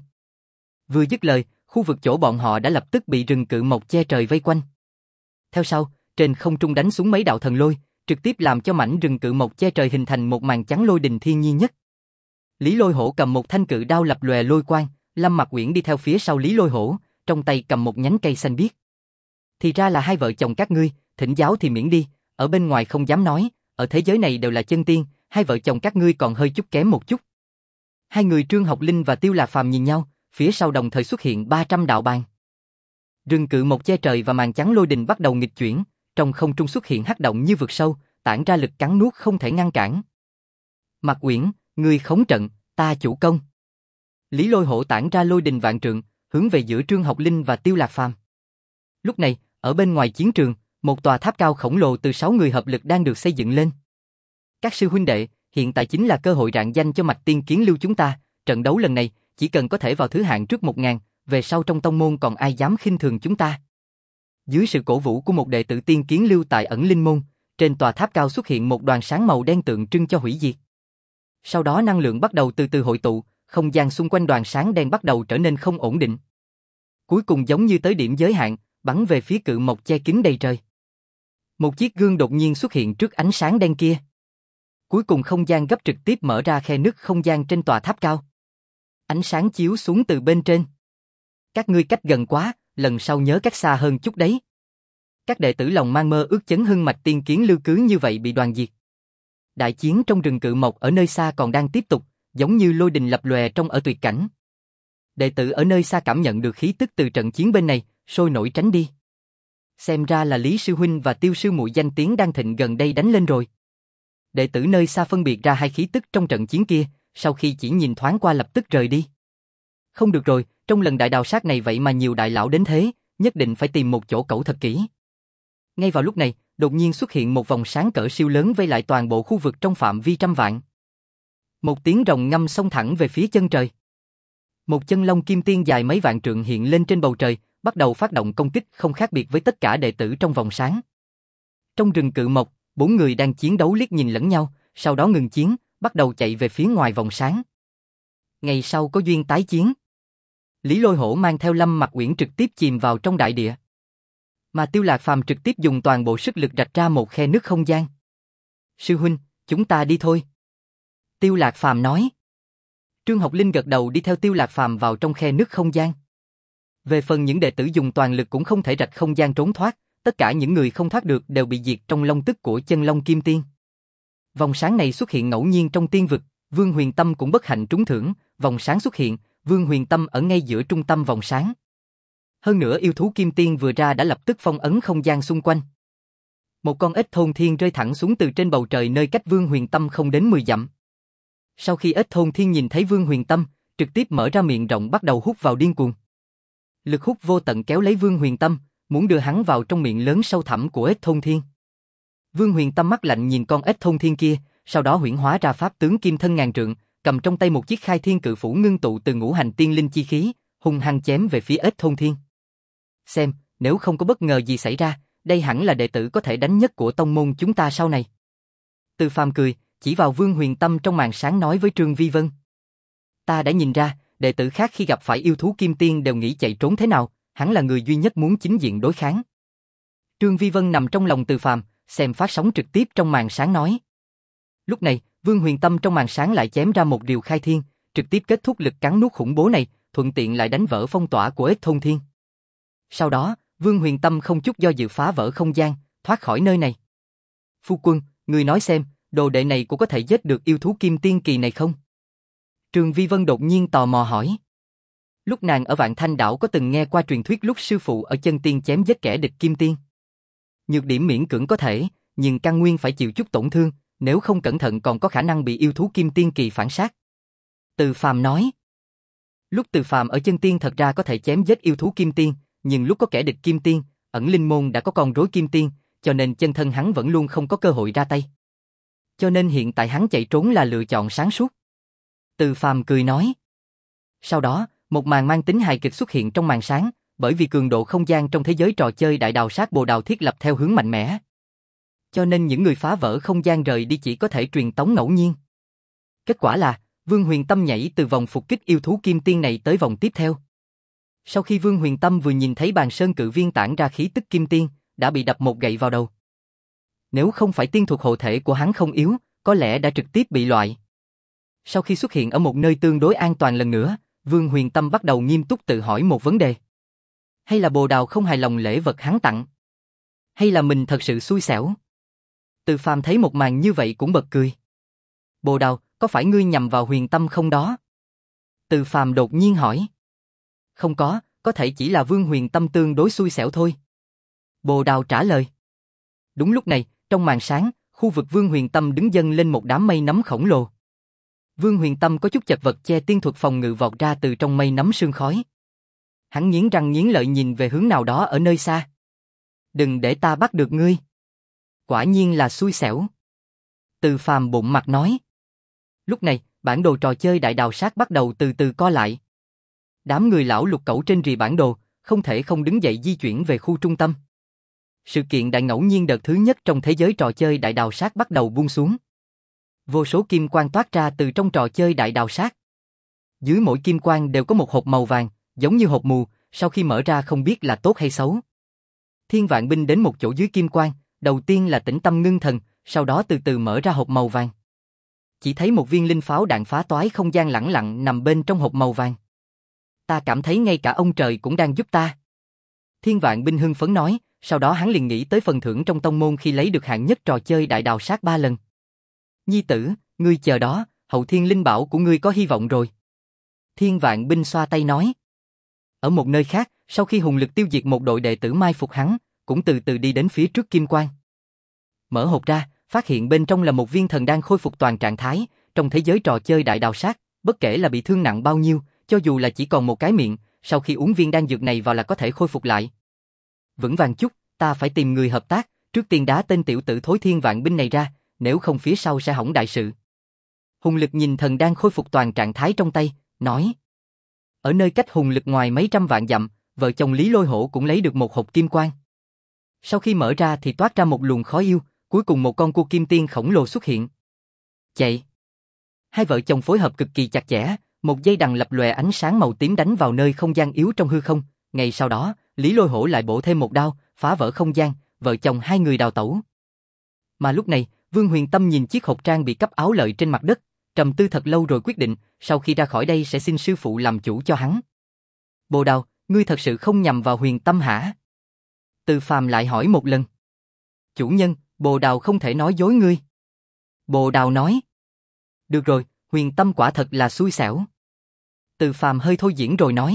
Vừa dứt lời, khu vực chỗ bọn họ đã lập tức bị rừng cự mộc che trời vây quanh. Theo sau, trên không trung đánh xuống mấy đạo thần lôi, trực tiếp làm cho mảnh rừng cự mộc che trời hình thành một màn trắng lôi đình thiên nhiên nhất. Lý Lôi Hổ cầm một thanh cự đao lập lòe lôi quang, Lâm Mặc Uyển đi theo phía sau Lý Lôi Hổ, trong tay cầm một nhánh cây xanh biếc. Thì ra là hai vợ chồng các ngươi, thỉnh giáo thì miễn đi, ở bên ngoài không dám nói, ở thế giới này đều là chân tiên, hai vợ chồng các ngươi còn hơi chút kém một chút. Hai người Trương Học Linh và Tiêu Lạc Phàm nhìn nhau, phía sau đồng thời xuất hiện ba trăm đạo bàn. Rừng cự mộc che trời và màn trắng lôi đình bắt đầu nghịch chuyển, trong không trung xuất hiện hắc động như vực sâu, tản ra lực cắn nuốt không thể ngăn cản. Mặc Uyển, ngươi khống trận, ta chủ công. Lý Lôi Hổ tản ra lôi đình vạn trượng, hướng về giữa Trương Học Linh và Tiêu Lạc Phàm. Lúc này, ở bên ngoài chiến trường, một tòa tháp cao khổng lồ từ sáu người hợp lực đang được xây dựng lên. Các sư huynh đệ, hiện tại chính là cơ hội rạng danh cho mạch tiên kiến lưu chúng ta, trận đấu lần này, chỉ cần có thể vào thứ hạng trước một ngàn, về sau trong tông môn còn ai dám khinh thường chúng ta. Dưới sự cổ vũ của một đệ tử tiên kiến lưu tại ẩn linh môn, trên tòa tháp cao xuất hiện một đoàn sáng màu đen tượng trưng cho hủy diệt. Sau đó năng lượng bắt đầu từ từ hội tụ, không gian xung quanh đoàn sáng đen bắt đầu trở nên không ổn định. Cuối cùng giống như tới điểm giới hạn, bắn về phía cự mộc che kín đầy trời. Một chiếc gương đột nhiên xuất hiện trước ánh sáng đen kia. Cuối cùng không gian gấp trực tiếp mở ra khe nứt không gian trên tòa tháp cao. Ánh sáng chiếu xuống từ bên trên. Các ngươi cách gần quá, lần sau nhớ cách xa hơn chút đấy. Các đệ tử lòng mang mơ ước chấn hưng mạch tiên kiến lưu cứ như vậy bị đoàn diệt. Đại chiến trong rừng cự mộc ở nơi xa còn đang tiếp tục, giống như lôi đình lập lòe trong ở tuyệt cảnh. Đệ tử ở nơi xa cảm nhận được khí tức từ trận chiến bên này, sôi nổi tránh đi. Xem ra là Lý sư huynh và Tiêu sư muội danh tiếng đang thịnh gần đây đánh lên rồi. Đệ tử nơi xa phân biệt ra hai khí tức trong trận chiến kia, sau khi chỉ nhìn thoáng qua lập tức rời đi. Không được rồi, trong lần đại đào sát này vậy mà nhiều đại lão đến thế, nhất định phải tìm một chỗ cẩu thật kỹ. Ngay vào lúc này, đột nhiên xuất hiện một vòng sáng cỡ siêu lớn vây lại toàn bộ khu vực trong phạm vi trăm vạn. Một tiếng rồng ngâm xông thẳng về phía chân trời. Một chân long kim tiên dài mấy vạn trượng hiện lên trên bầu trời, bắt đầu phát động công kích không khác biệt với tất cả đệ tử trong vòng sáng. Trong rừng cự mộc, bốn người đang chiến đấu liếc nhìn lẫn nhau, sau đó ngừng chiến, bắt đầu chạy về phía ngoài vòng sáng. Ngày sau có duyên tái chiến. Lý Lôi Hổ mang theo Lâm Mặc Uyển trực tiếp chìm vào trong đại địa. Mà Tiêu Lạc Phàm trực tiếp dùng toàn bộ sức lực rạch ra một khe nứt không gian. Sư huynh, chúng ta đi thôi. Tiêu Lạc Phàm nói. Trương Học Linh gật đầu đi theo Tiêu Lạc Phàm vào trong khe nứt không gian. Về phần những đệ tử dùng toàn lực cũng không thể rạch không gian trốn thoát, tất cả những người không thoát được đều bị diệt trong long tức của chân long kim tiên. Vòng sáng này xuất hiện ngẫu nhiên trong tiên vực, Vương Huyền Tâm cũng bất hạnh trúng thưởng, vòng sáng xuất hiện, Vương Huyền Tâm ở ngay giữa trung tâm vòng sáng. Hơn nữa yêu thú kim tiên vừa ra đã lập tức phong ấn không gian xung quanh. Một con ếch thôn thiên rơi thẳng xuống từ trên bầu trời nơi cách Vương Huyền Tâm không đến mười dặm. Sau khi ếch thôn thiên nhìn thấy Vương Huyền Tâm, trực tiếp mở ra miệng rộng bắt đầu hút vào điên cuồng. Lực hút vô tận kéo lấy Vương Huyền Tâm, muốn đưa hắn vào trong miệng lớn sâu thẳm của ếch thôn thiên. Vương Huyền Tâm mắt lạnh nhìn con ếch thôn thiên kia, sau đó huyễn hóa ra pháp tướng kim thân ngàn trượng, cầm trong tay một chiếc khai thiên cự phủ ngưng tụ từ ngũ hành tiên linh chi khí, hung hăng chém về phía ếch thôn thiên. Xem, nếu không có bất ngờ gì xảy ra, đây hẳn là đệ tử có thể đánh nhất của tông môn chúng ta sau này. Từ Phàm cười, chỉ vào Vương Huyền Tâm trong màn sáng nói với Trương Vi Vân. Ta đã nhìn ra, đệ tử khác khi gặp phải yêu thú kim tiên đều nghĩ chạy trốn thế nào, hắn là người duy nhất muốn chính diện đối kháng. Trương Vi Vân nằm trong lòng Từ Phàm, xem phát sóng trực tiếp trong màn sáng nói. Lúc này, Vương Huyền Tâm trong màn sáng lại chém ra một điều khai thiên, trực tiếp kết thúc lực cắn nuốt khủng bố này, thuận tiện lại đánh vỡ phong tỏa của ếch thôn thiên. Sau đó, Vương Huyền Tâm không chút do dự phá vỡ không gian, thoát khỏi nơi này. Phu quân, người nói xem, đồ đệ này cũng có thể giết được yêu thú kim tiên kỳ này không? Trương Vi Vân đột nhiên tò mò hỏi. Lúc nàng ở Vạn Thanh Đảo có từng nghe qua truyền thuyết lúc sư phụ ở chân tiên chém giết kẻ địch kim tiên. Nhược điểm miễn cưỡng có thể, nhưng căn nguyên phải chịu chút tổn thương, nếu không cẩn thận còn có khả năng bị yêu thú kim tiên kỳ phản sát. Từ Phàm nói. Lúc Từ Phàm ở chân tiên thật ra có thể chém giết yêu thú kim tiên, nhưng lúc có kẻ địch kim tiên, ẩn linh môn đã có con rối kim tiên, cho nên chân thân hắn vẫn luôn không có cơ hội ra tay. Cho nên hiện tại hắn chạy trốn là lựa chọn sáng suốt. Từ Phàm cười nói. Sau đó, một màn mang tính hài kịch xuất hiện trong màn sáng, bởi vì cường độ không gian trong thế giới trò chơi đại đào sát bồ đào thiết lập theo hướng mạnh mẽ. Cho nên những người phá vỡ không gian rời đi chỉ có thể truyền tống ngẫu nhiên. Kết quả là, Vương Huyền Tâm nhảy từ vòng phục kích yêu thú kim tiên này tới vòng tiếp theo. Sau khi Vương Huyền Tâm vừa nhìn thấy bàn sơn cự viên tản ra khí tức kim tiên, đã bị đập một gậy vào đầu. Nếu không phải tiên thuật hộ thể của hắn không yếu, có lẽ đã trực tiếp bị loại. Sau khi xuất hiện ở một nơi tương đối an toàn lần nữa, Vương Huyền Tâm bắt đầu nghiêm túc tự hỏi một vấn đề. Hay là bồ đào không hài lòng lễ vật hắn tặng? Hay là mình thật sự xui xẻo? Từ Phàm thấy một màn như vậy cũng bật cười. Bồ đào, có phải ngươi nhầm vào Huyền Tâm không đó? Từ Phàm đột nhiên hỏi. Không có, có thể chỉ là Vương Huyền Tâm tương đối xui xẻo thôi. Bồ đào trả lời. Đúng lúc này, trong màn sáng, khu vực Vương Huyền Tâm đứng dâng lên một đám mây nấm khổng lồ. Vương Huyền Tâm có chút chật vật che tiên thuật phòng ngự vọt ra từ trong mây nấm sương khói. Hắn nghiến răng nghiến lợi nhìn về hướng nào đó ở nơi xa. Đừng để ta bắt được ngươi. Quả nhiên là xui xẻo. Từ Phàm bụng mặt nói. Lúc này, bản đồ trò chơi đại đào sát bắt đầu từ từ co lại. Đám người lão lục cẩu trên rìa bản đồ, không thể không đứng dậy di chuyển về khu trung tâm. Sự kiện đại ngẫu nhiên đợt thứ nhất trong thế giới trò chơi đại đào sát bắt đầu buông xuống. Vô số kim quang toát ra từ trong trò chơi đại đào sát. Dưới mỗi kim quang đều có một hộp màu vàng, giống như hộp mù, sau khi mở ra không biết là tốt hay xấu. Thiên Vạn Binh đến một chỗ dưới kim quang, đầu tiên là tĩnh tâm ngưng thần, sau đó từ từ mở ra hộp màu vàng. Chỉ thấy một viên linh pháo đạn phá toái không gian lẳng lặng nằm bên trong hộp màu vàng. Ta cảm thấy ngay cả ông trời cũng đang giúp ta. Thiên Vạn Binh hưng phấn nói, sau đó hắn liền nghĩ tới phần thưởng trong tông môn khi lấy được hạng nhất trò chơi đại đào sát ba lần. Nhi tử, ngươi chờ đó, hậu thiên linh bảo của ngươi có hy vọng rồi. Thiên Vạn Binh xoa tay nói. Ở một nơi khác, sau khi hùng lực tiêu diệt một đội đệ tử mai phục hắn, cũng từ từ đi đến phía trước kim quang. Mở hộp ra, phát hiện bên trong là một viên thần đan khôi phục toàn trạng thái, trong thế giới trò chơi đại đào sát, bất kể là bị thương nặng bao nhiêu, cho dù là chỉ còn một cái miệng, sau khi uống viên đan dược này vào là có thể khôi phục lại. Vững vàng chút, ta phải tìm người hợp tác, trước tiên đá tên tiểu tử thối Thiên Vạn Binh này ra, nếu không phía sau sẽ hỏng đại sự. Hùng lực nhìn thần đan khôi phục toàn trạng thái trong tay, nói. Ở nơi cách hùng lực ngoài mấy trăm vạn dặm, vợ chồng Lý Lôi Hổ cũng lấy được một hộp kim quang. Sau khi mở ra thì toát ra một luồng khói yêu, cuối cùng một con cua kim tiên khổng lồ xuất hiện. Chạy! Hai vợ chồng phối hợp cực kỳ chặt chẽ, một dây đằng lập lòe ánh sáng màu tím đánh vào nơi không gian yếu trong hư không, ngay sau đó, Lý Lôi Hổ lại bổ thêm một đao, phá vỡ không gian, vợ chồng hai người đào tẩu. Mà lúc này, Vương Huyền Tâm nhìn chiếc hộp trang bị cấp áo lợi trên mặt đất, trầm tư thật lâu rồi quyết định, sau khi ra khỏi đây sẽ xin sư phụ làm chủ cho hắn. Bồ Đào, ngươi thật sự không nhầm vào Huyền Tâm hả? Từ Phàm lại hỏi một lần. Chủ nhân, Bồ Đào không thể nói dối ngươi. Bồ Đào nói. Được rồi, Huyền Tâm quả thật là xui xẻo. Từ Phàm hơi thôi diễn rồi nói.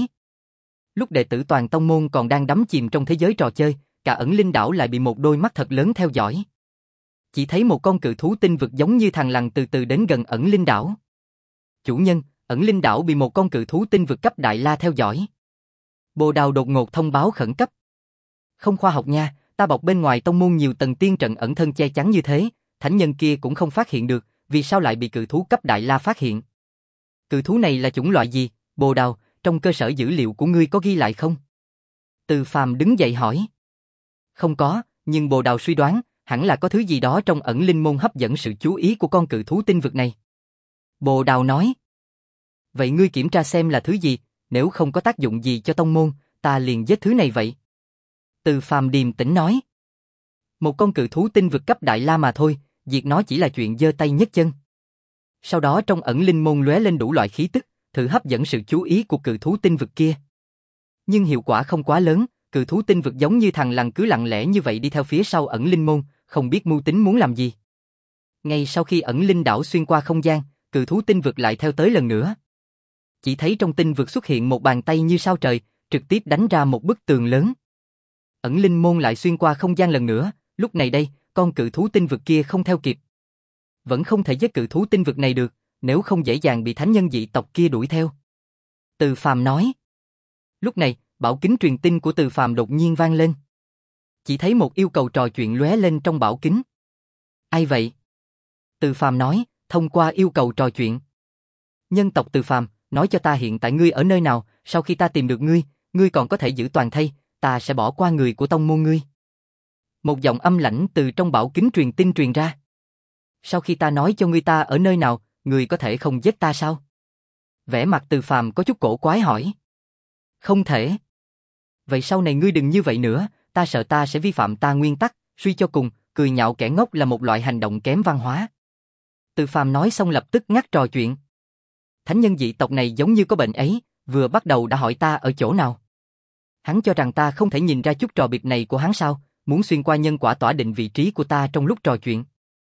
Lúc đệ tử toàn tông môn còn đang đắm chìm trong thế giới trò chơi, cả ẩn linh đảo lại bị một đôi mắt thật lớn theo dõi. Chỉ thấy một con cự thú tinh vực giống như thằn lằn từ từ đến gần ẩn linh đảo. Chủ nhân, ẩn linh đảo bị một con cự thú tinh vực cấp đại la theo dõi. Bồ Đào đột ngột thông báo khẩn cấp. Không khoa học nha, ta bọc bên ngoài tông môn nhiều tầng tiên trận ẩn thân che chắn như thế, thánh nhân kia cũng không phát hiện được, vì sao lại bị cự thú cấp đại la phát hiện? Cự thú này là chủng loại gì, Bồ Đào, trong cơ sở dữ liệu của ngươi có ghi lại không? Từ Phàm đứng dậy hỏi. Không có, nhưng Bồ Đào suy đoán, hẳn là có thứ gì đó trong ẩn linh môn hấp dẫn sự chú ý của con cự thú tinh vực này. Bồ Đào nói. Vậy ngươi kiểm tra xem là thứ gì, nếu không có tác dụng gì cho tông môn, ta liền giết thứ này vậy. Từ Phàm điềm tĩnh nói. Một con cự thú tinh vực cấp đại la mà thôi, diệt nó chỉ là chuyện giơ tay nhấc chân. Sau đó trong ẩn linh môn lóe lên đủ loại khí tức, thử hấp dẫn sự chú ý của cự thú tinh vực kia. Nhưng hiệu quả không quá lớn, cự thú tinh vực giống như thằn lằn cứ lặng lẽ như vậy đi theo phía sau ẩn linh môn, không biết mưu tính muốn làm gì. Ngay sau khi ẩn linh đảo xuyên qua không gian, cự thú tinh vực lại theo tới lần nữa. Chỉ thấy trong tinh vực xuất hiện một bàn tay như sao trời, trực tiếp đánh ra một bức tường lớn. Ẩn linh môn lại xuyên qua không gian lần nữa, lúc này đây, con cự thú tinh vực kia không theo kịp. Vẫn không thể giết cự thú tinh vực này được, nếu không dễ dàng bị thánh nhân dị tộc kia đuổi theo. Từ Phàm nói. Lúc này, bảo kính truyền tin của Từ Phàm đột nhiên vang lên. Chỉ thấy một yêu cầu trò chuyện lóe lên trong bảo kính. Ai vậy? Từ Phàm nói, thông qua yêu cầu trò chuyện. Nhân tộc Từ Phàm, nói cho ta hiện tại ngươi ở nơi nào, sau khi ta tìm được ngươi, ngươi còn có thể giữ toàn thây, ta sẽ bỏ qua người của tông môn ngươi. Một giọng âm lãnh từ trong bảo kính truyền tin truyền ra. Sau khi ta nói cho ngươi ta ở nơi nào, ngươi có thể không giết ta sao? Vẻ mặt Từ Phàm có chút cổ quái hỏi. Không thể. Vậy sau này ngươi đừng như vậy nữa, ta sợ ta sẽ vi phạm ta nguyên tắc, suy cho cùng, cười nhạo kẻ ngốc là một loại hành động kém văn hóa. Từ Phàm nói xong lập tức ngắt trò chuyện. Thánh nhân dị tộc này giống như có bệnh ấy, vừa bắt đầu đã hỏi ta ở chỗ nào. Hắn cho rằng ta không thể nhìn ra chút trò bịp này của hắn sao, muốn xuyên qua nhân quả tỏa định vị trí của ta trong lúc trò chuyện.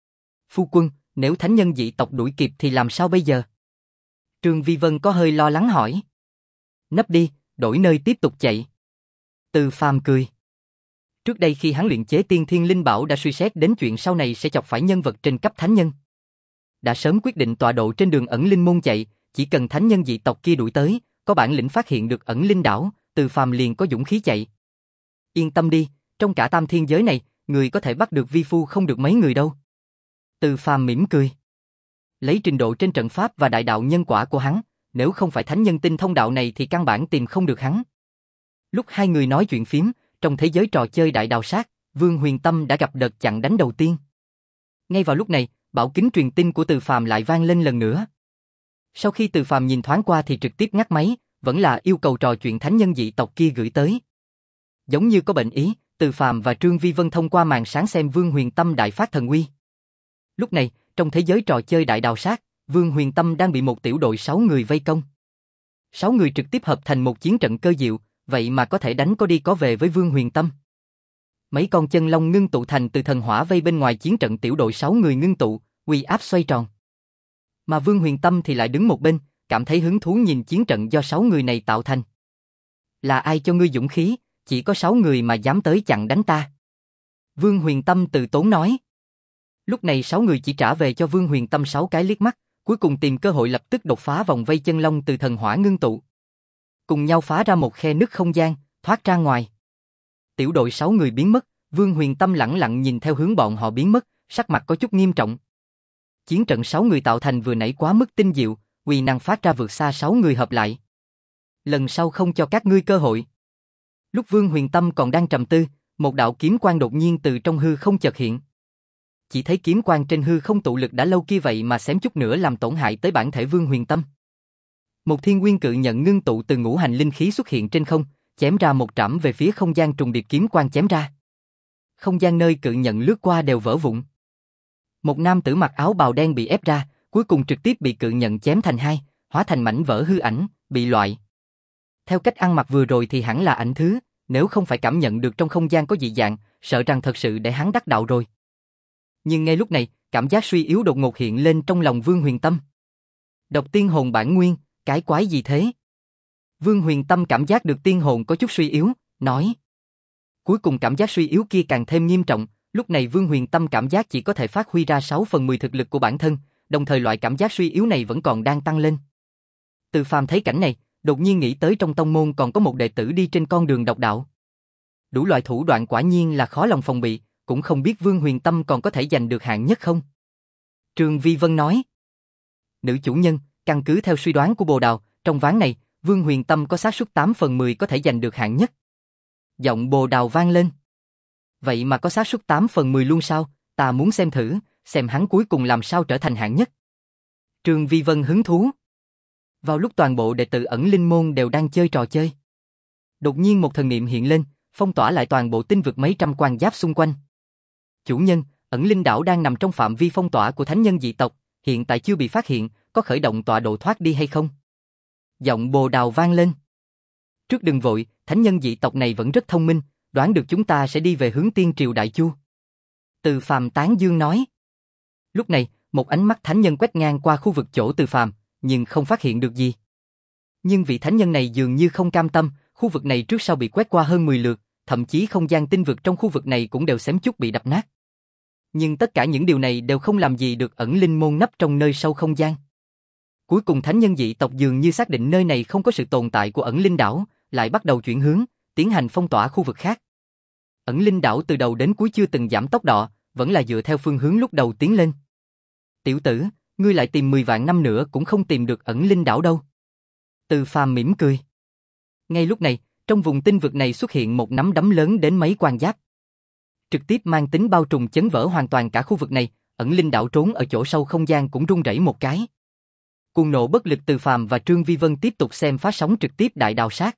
Phu quân, nếu thánh nhân dị tộc đuổi kịp thì làm sao bây giờ? Trương Vi Vân có hơi lo lắng hỏi. Nấp đi, đổi nơi tiếp tục chạy. Từ Phàm cười. Trước đây khi hắn luyện chế tiên thiên linh bảo đã suy xét đến chuyện sau này sẽ chọc phải nhân vật trên cấp thánh nhân. Đã sớm quyết định tọa độ trên đường ẩn linh môn chạy, chỉ cần thánh nhân dị tộc kia đuổi tới, có bản lĩnh phát hiện được ẩn linh đảo, Từ Phàm liền có dũng khí chạy. Yên tâm đi, trong cả tam thiên giới này, người có thể bắt được vi phu không được mấy người đâu. Từ Phàm mỉm cười. Lấy trình độ trên trận pháp và đại đạo nhân quả của hắn, nếu không phải thánh nhân tinh thông đạo này thì căn bản tìm không được hắn. Lúc hai người nói chuyện phím, trong thế giới trò chơi đại đào sát, Vương Huyền Tâm đã gặp đợt chặn đánh đầu tiên. Ngay vào lúc này, bảo kính truyền tin của Từ Phàm lại vang lên lần nữa. Sau khi Từ Phàm nhìn thoáng qua thì trực tiếp ngắt máy, vẫn là yêu cầu trò chuyện thánh nhân dị tộc kia gửi tới. Giống như có bệnh ý, Từ Phàm và Trương Vi Vân thông qua màn sáng xem Vương Huyền Tâm đại phát thần uy. Lúc này, trong thế giới trò chơi đại đào sát, Vương Huyền Tâm đang bị một tiểu đội sáu người vây công. Sáu người trực tiếp hợp thành một chiến trận cơ diệu, vậy mà có thể đánh có đi có về với Vương Huyền Tâm. Mấy con chân long ngưng tụ thành từ thần hỏa vây bên ngoài chiến trận tiểu đội sáu người ngưng tụ, uy áp xoay tròn. Mà Vương Huyền Tâm thì lại đứng một bên, cảm thấy hứng thú nhìn chiến trận do sáu người này tạo thành. Là ai cho ngươi dũng khí, chỉ có sáu người mà dám tới chặn đánh ta. Vương Huyền Tâm từ tốn nói. Lúc này sáu người chỉ trả về cho Vương Huyền Tâm sáu cái liếc mắt, cuối cùng tìm cơ hội lập tức đột phá vòng vây chân long từ thần hỏa ngưng tụ. Cùng nhau phá ra một khe nứt không gian, thoát ra ngoài. Tiểu đội sáu người biến mất, Vương Huyền Tâm lẳng lặng nhìn theo hướng bọn họ biến mất, sắc mặt có chút nghiêm trọng. Chiến trận sáu người tạo thành vừa nãy quá mức tinh diệu, uy năng phát ra vượt xa sáu người hợp lại. Lần sau không cho các ngươi cơ hội. Lúc Vương Huyền Tâm còn đang trầm tư, một đạo kiếm quang đột nhiên từ trong hư không chợt hiện. Chỉ thấy kiếm quang trên hư không tụ lực đã lâu kia vậy mà xém chút nữa làm tổn hại tới bản thể Vương Huyền Tâm. Một thiên nguyên cự nhận ngưng tụ từ ngũ hành linh khí xuất hiện trên không, chém ra một trảm về phía không gian trùng điệp kiếm quang chém ra. Không gian nơi cự nhận lướt qua đều vỡ vụn. Một nam tử mặc áo bào đen bị ép ra, cuối cùng trực tiếp bị cự nhận chém thành hai, hóa thành mảnh vỡ hư ảnh, bị loại. Theo cách ăn mặc vừa rồi thì hẳn là ảnh thứ, nếu không phải cảm nhận được trong không gian có dị dạng, sợ rằng thật sự để hắn đắc đạo rồi. Nhưng ngay lúc này, cảm giác suy yếu đột ngột hiện lên trong lòng Vương Huyền Tâm. Độc tiên hồn bản nguyên, cái quái gì thế? Vương Huyền Tâm cảm giác được tiên hồn có chút suy yếu, nói. Cuối cùng cảm giác suy yếu kia càng thêm nghiêm trọng, lúc này Vương Huyền Tâm cảm giác chỉ có thể phát huy ra sáu phần mười thực lực của bản thân, đồng thời loại cảm giác suy yếu này vẫn còn đang tăng lên. Từ Phàm thấy cảnh này, đột nhiên nghĩ tới trong tông môn còn có một đệ tử đi trên con đường độc đạo. Đủ loại thủ đoạn quả nhiên là khó lòng phòng bị, cũng không biết Vương Huyền Tâm còn có thể giành được hạng nhất không? Trương Vi Vân nói. Nữ chủ nhân, căn cứ theo suy đoán của Bồ Đào, trong ván này, Vương Huyền Tâm có xác suất tám phần mười có thể giành được hạng nhất. Giọng Bồ Đào vang lên. Vậy mà có xác suất tám phần mười luôn sao? Ta muốn xem thử, xem hắn cuối cùng làm sao trở thành hạng nhất. Trương Vi Vân hứng thú. Vào lúc toàn bộ đệ tử ẩn linh môn đều đang chơi trò chơi, đột nhiên một thần niệm hiện lên, phong tỏa lại toàn bộ tinh vực mấy trăm quan giáp xung quanh. Chủ nhân, ẩn linh đảo đang nằm trong phạm vi phong tỏa của thánh nhân dị tộc, hiện tại chưa bị phát hiện, có khởi động tọa độ thoát đi hay không? Giọng Bồ Đào vang lên. Trước đừng vội, thánh nhân dị tộc này vẫn rất thông minh, đoán được chúng ta sẽ đi về hướng Tiên Triều Đại Chu. Từ Phàm tán dương nói. Lúc này, một ánh mắt thánh nhân quét ngang qua khu vực chỗ Từ Phàm, nhưng không phát hiện được gì. Nhưng vị thánh nhân này dường như không cam tâm, khu vực này trước sau bị quét qua hơn mười lượt, thậm chí không gian tinh vực trong khu vực này cũng đều xém chút bị đập nát. Nhưng tất cả những điều này đều không làm gì được ẩn linh môn nấp trong nơi sâu không gian. Cuối cùng thánh nhân dị tộc dường như xác định nơi này không có sự tồn tại của ẩn linh đảo, lại bắt đầu chuyển hướng, tiến hành phong tỏa khu vực khác. Ẩn linh đảo từ đầu đến cuối chưa từng giảm tốc độ, vẫn là dựa theo phương hướng lúc đầu tiến lên. Tiểu tử, ngươi lại tìm mười vạn năm nữa cũng không tìm được ẩn linh đảo đâu. Từ Phàm mỉm cười. Ngay lúc này, trong vùng tinh vực này xuất hiện một nắm đấm lớn đến mấy quan giáp. Trực tiếp mang tính bao trùm chấn vỡ hoàn toàn cả khu vực này, ẩn linh đảo trốn ở chỗ sâu không gian cũng rung rẩy một cái. Cuồng nộ bất lực Từ Phàm và Trương Vi Vân tiếp tục xem phát sóng trực tiếp đại đào sát.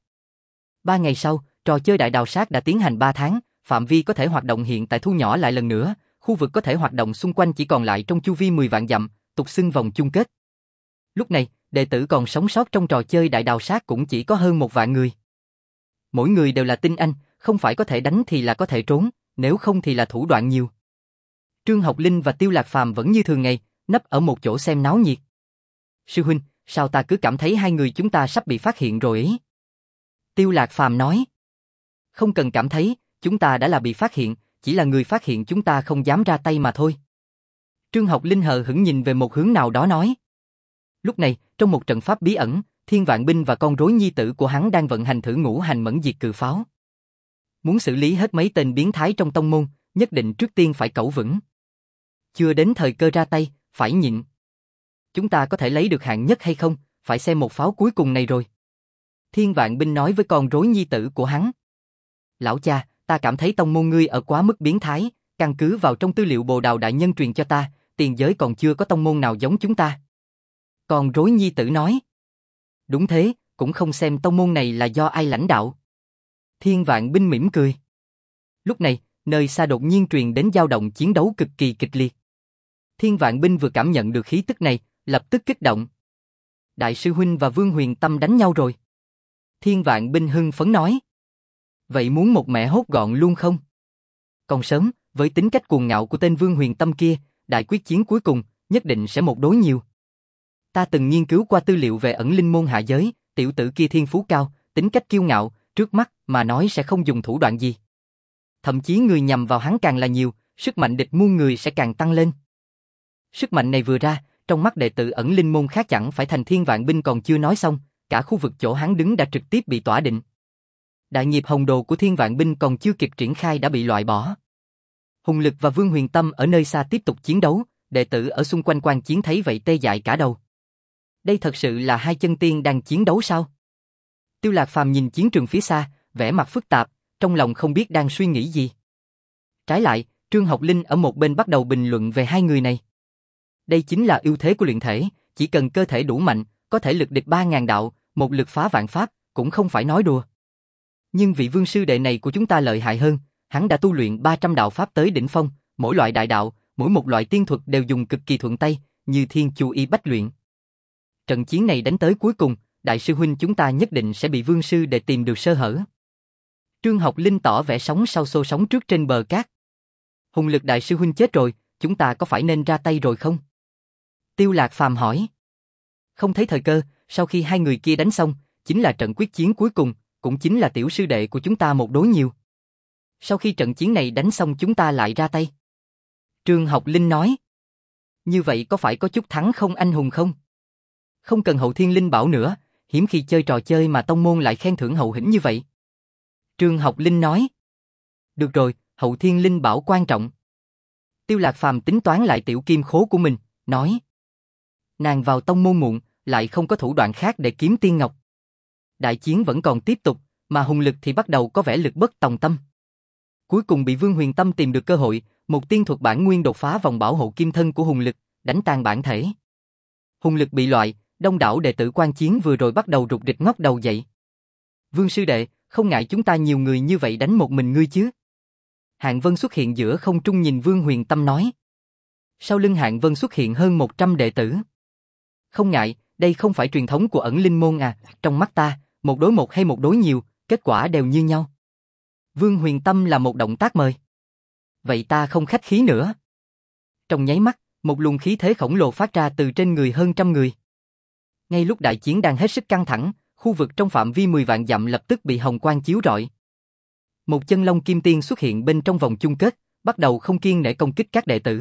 Ba ngày sau, trò chơi đại đào sát đã tiến hành ba tháng, phạm vi có thể hoạt động hiện tại thu nhỏ lại lần nữa, khu vực có thể hoạt động xung quanh chỉ còn lại trong chu vi mười vạn dặm, tục xưng vòng chung kết. Lúc này, đệ tử còn sống sót trong trò chơi đại đào sát cũng chỉ có hơn một vạn người. Mỗi người đều là tinh anh, không phải có thể đánh thì là có thể trốn, nếu không thì là thủ đoạn nhiều. Trương Học Linh và Tiêu Lạc Phàm vẫn như thường ngày, nấp ở một chỗ xem náo nhiệt. Sư huynh, sao ta cứ cảm thấy hai người chúng ta sắp bị phát hiện rồi ấy? Tiêu Lạc Phàm nói. Không cần cảm thấy, chúng ta đã là bị phát hiện, chỉ là người phát hiện chúng ta không dám ra tay mà thôi. Trương Học Linh hờ hững nhìn về một hướng nào đó nói. Lúc này, trong một trận pháp bí ẩn, Thiên Vạn Binh và con rối nhi tử của hắn đang vận hành thử ngũ hành mẫn diệt cự pháo. Muốn xử lý hết mấy tên biến thái trong tông môn, nhất định trước tiên phải cẩu vững. Chưa đến thời cơ ra tay, phải nhịn. Chúng ta có thể lấy được hạng nhất hay không, phải xem một pháo cuối cùng này rồi. Thiên Vạn Binh nói với con rối nhi tử của hắn. Lão cha, ta cảm thấy tông môn ngươi ở quá mức biến thái, căn cứ vào trong tư liệu Bồ Đào đại nhân truyền cho ta, tiền giới còn chưa có tông môn nào giống chúng ta. Con rối nhi tử nói. Đúng thế, cũng không xem tông môn này là do ai lãnh đạo. Thiên Vạn Binh mỉm cười. Lúc này, nơi xa đột nhiên truyền đến dao động chiến đấu cực kỳ kịch liệt. Thiên Vạn Binh vừa cảm nhận được khí tức này, lập tức kích động. Đại sư huynh và Vương Huyền Tâm đánh nhau rồi. Thiên Vạn Binh hưng phấn nói. Vậy muốn một mẻ hốt gọn luôn không? Còn sớm, với tính cách cuồng ngạo của tên Vương Huyền Tâm kia, đại quyết chiến cuối cùng, nhất định sẽ một đối nhiều. Ta từng nghiên cứu qua tư liệu về ẩn linh môn hạ giới, tiểu tử kia thiên phú cao, tính cách kiêu ngạo, trước mắt mà nói sẽ không dùng thủ đoạn gì. Thậm chí người nhằm vào hắn càng là nhiều, sức mạnh địch muôn người sẽ càng tăng lên. Sức mạnh này vừa ra, trong mắt đệ tử ẩn linh môn khác chẳng phải thành Thiên Vạn Binh còn chưa nói xong, cả khu vực chỗ hắn đứng đã trực tiếp bị tỏa định. Đại nghiệp hồng đồ của Thiên Vạn Binh còn chưa kịp triển khai đã bị loại bỏ. Hùng Lực và Vương Huyền Tâm ở nơi xa tiếp tục chiến đấu, đệ tử ở xung quanh quan chiến thấy vậy tê dại cả đầu. Đây thật sự là hai chân tiên đang chiến đấu sao? Tiêu Lạc Phàm nhìn chiến trường phía xa, vẻ mặt phức tạp, trong lòng không biết đang suy nghĩ gì. Trái lại, Trương Học Linh ở một bên bắt đầu bình luận về hai người này. Đây chính là ưu thế của luyện thể, chỉ cần cơ thể đủ mạnh, có thể lực địch ba ngàn đạo, một lực phá vạn pháp, cũng không phải nói đùa. Nhưng vị vương sư đệ này của chúng ta lợi hại hơn, hắn đã tu luyện ba trăm đạo pháp tới đỉnh phong, mỗi loại đại đạo, mỗi một loại tiên thuật đều dùng cực kỳ thuận tay, như Thiên Chu Y Bách luyện. Trận chiến này đánh tới cuối cùng, đại sư huynh chúng ta nhất định sẽ bị vương sư đệ tìm được sơ hở. Trương Học Linh tỏ vẻ sóng sau xô sóng trước trên bờ cát. Hùng Lực đại sư huynh chết rồi, chúng ta có phải nên ra tay rồi không? Tiêu Lạc Phàm hỏi. Không thấy thời cơ, sau khi hai người kia đánh xong, chính là trận quyết chiến cuối cùng, cũng chính là tiểu sư đệ của chúng ta một đối nhiều. Sau khi trận chiến này đánh xong chúng ta lại ra tay. Trương Học Linh nói. Như vậy có phải có chút thắng không anh hùng không? Không cần hậu thiên linh bảo nữa, hiếm khi chơi trò chơi mà tông môn lại khen thưởng hậu hĩnh như vậy. Trương Học Linh nói. Được rồi, hậu thiên linh bảo quan trọng. Tiêu Lạc Phàm tính toán lại tiểu kim khố của mình, nói. Nàng vào tông môn muộn, lại không có thủ đoạn khác để kiếm tiên ngọc. Đại chiến vẫn còn tiếp tục, mà Hùng Lực thì bắt đầu có vẻ lực bất tòng tâm. Cuối cùng bị Vương Huyền Tâm tìm được cơ hội, một tiên thuật bản nguyên đột phá vòng bảo hộ kim thân của Hùng Lực, đánh tan bản thể. Hùng Lực bị loại, đông đảo đệ tử quan chiến vừa rồi bắt đầu rụt rịch ngóc đầu dậy. Vương sư đệ, không ngại chúng ta nhiều người như vậy đánh một mình ngươi chứ? Hạng Vân xuất hiện giữa không trung nhìn Vương Huyền Tâm nói. Sau lưng Hạng Vân xuất hiện hơn một trăm đệ tử. Không ngại, đây không phải truyền thống của ẩn linh môn à, trong mắt ta, một đối một hay một đối nhiều, kết quả đều như nhau. Vương Huyền Tâm là một động tác mời. Vậy ta không khách khí nữa. Trong nháy mắt, một luồng khí thế khổng lồ phát ra từ trên người hơn trăm người. Ngay lúc đại chiến đang hết sức căng thẳng, khu vực trong phạm vi mười vạn dặm lập tức bị hồng quang chiếu rọi. Một chân long kim tiên xuất hiện bên trong vòng chung kết, bắt đầu không kiêng nể công kích các đệ tử.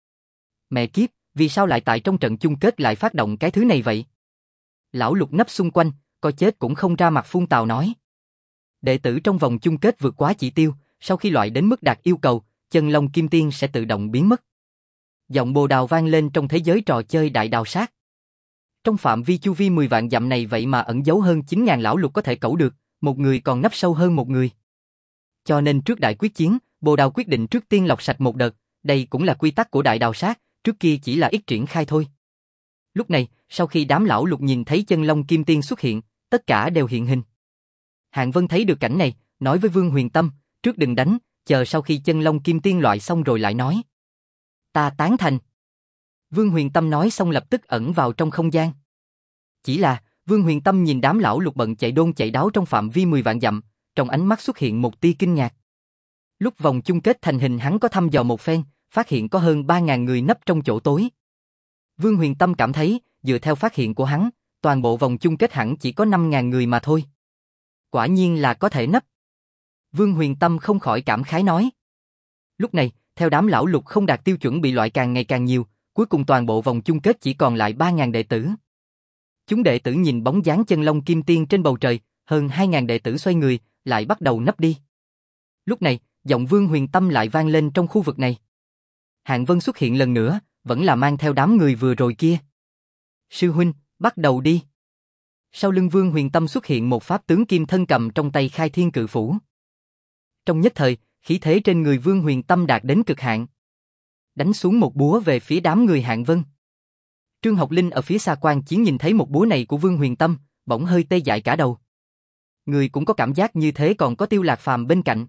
Mẹ kiếp, vì sao lại tại trong trận chung kết lại phát động cái thứ này vậy? Lão Lục nấp xung quanh, coi chết cũng không ra mặt phun tào nói. Đệ tử trong vòng chung kết vượt quá chỉ tiêu, sau khi loại đến mức đạt yêu cầu, chân long kim tiên sẽ tự động biến mất. Giọng bồ đào vang lên trong thế giới trò chơi đại đào sát. Trong phạm vi chu vi mười vạn dặm này vậy mà ẩn giấu hơn chín ngàn lão lục có thể cẩu được, một người còn nấp sâu hơn một người. Cho nên trước đại quyết chiến, bồ đào quyết định trước tiên lọc sạch một đợt, đây cũng là quy tắc của đại đào sát, trước kia chỉ là ít triển khai thôi. Lúc này, sau khi đám lão lục nhìn thấy chân long kim tiên xuất hiện, tất cả đều hiện hình. Hạng Vân thấy được cảnh này, nói với Vương Huyền Tâm, trước đừng đánh, chờ sau khi chân long kim tiên loại xong rồi lại nói. Ta tán thành. Vương Huyền Tâm nói xong lập tức ẩn vào trong không gian. Chỉ là, Vương Huyền Tâm nhìn đám lão lục bận chạy đôn chạy đáo trong phạm vi mười vạn dặm, trong ánh mắt xuất hiện một tia kinh ngạc. Lúc vòng chung kết thành hình hắn có thăm dò một phen, phát hiện có hơn ba ngàn người nấp trong chỗ tối. Vương Huyền Tâm cảm thấy, dựa theo phát hiện của hắn, toàn bộ vòng chung kết hẳn chỉ có năm ngàn người mà thôi. Quả nhiên là có thể nấp. Vương Huyền Tâm không khỏi cảm khái nói. Lúc này, theo đám lão lục không đạt tiêu chuẩn bị loại càng ngày càng nhiều, cuối cùng toàn bộ vòng chung kết chỉ còn lại ba ngàn đệ tử. Chúng đệ tử nhìn bóng dáng chân long kim tiên trên bầu trời, hơn hai ngàn đệ tử xoay người, lại bắt đầu nấp đi. Lúc này, giọng Vương Huyền Tâm lại vang lên trong khu vực này. Hạng Vân xuất hiện lần nữa, vẫn là mang theo đám người vừa rồi kia. Sư huynh, bắt đầu đi. Sau lưng Vương Huyền Tâm xuất hiện một pháp tướng kim thân cầm trong tay khai thiên cự phủ. Trong nhất thời, khí thế trên người Vương Huyền Tâm đạt đến cực hạn. Đánh xuống một búa về phía đám người Hạng Vân. Trương Học Linh ở phía xa quan chiến nhìn thấy một búa này của Vương Huyền Tâm, bỗng hơi tê dại cả đầu. Người cũng có cảm giác như thế, còn có Tiêu Lạc Phàm bên cạnh.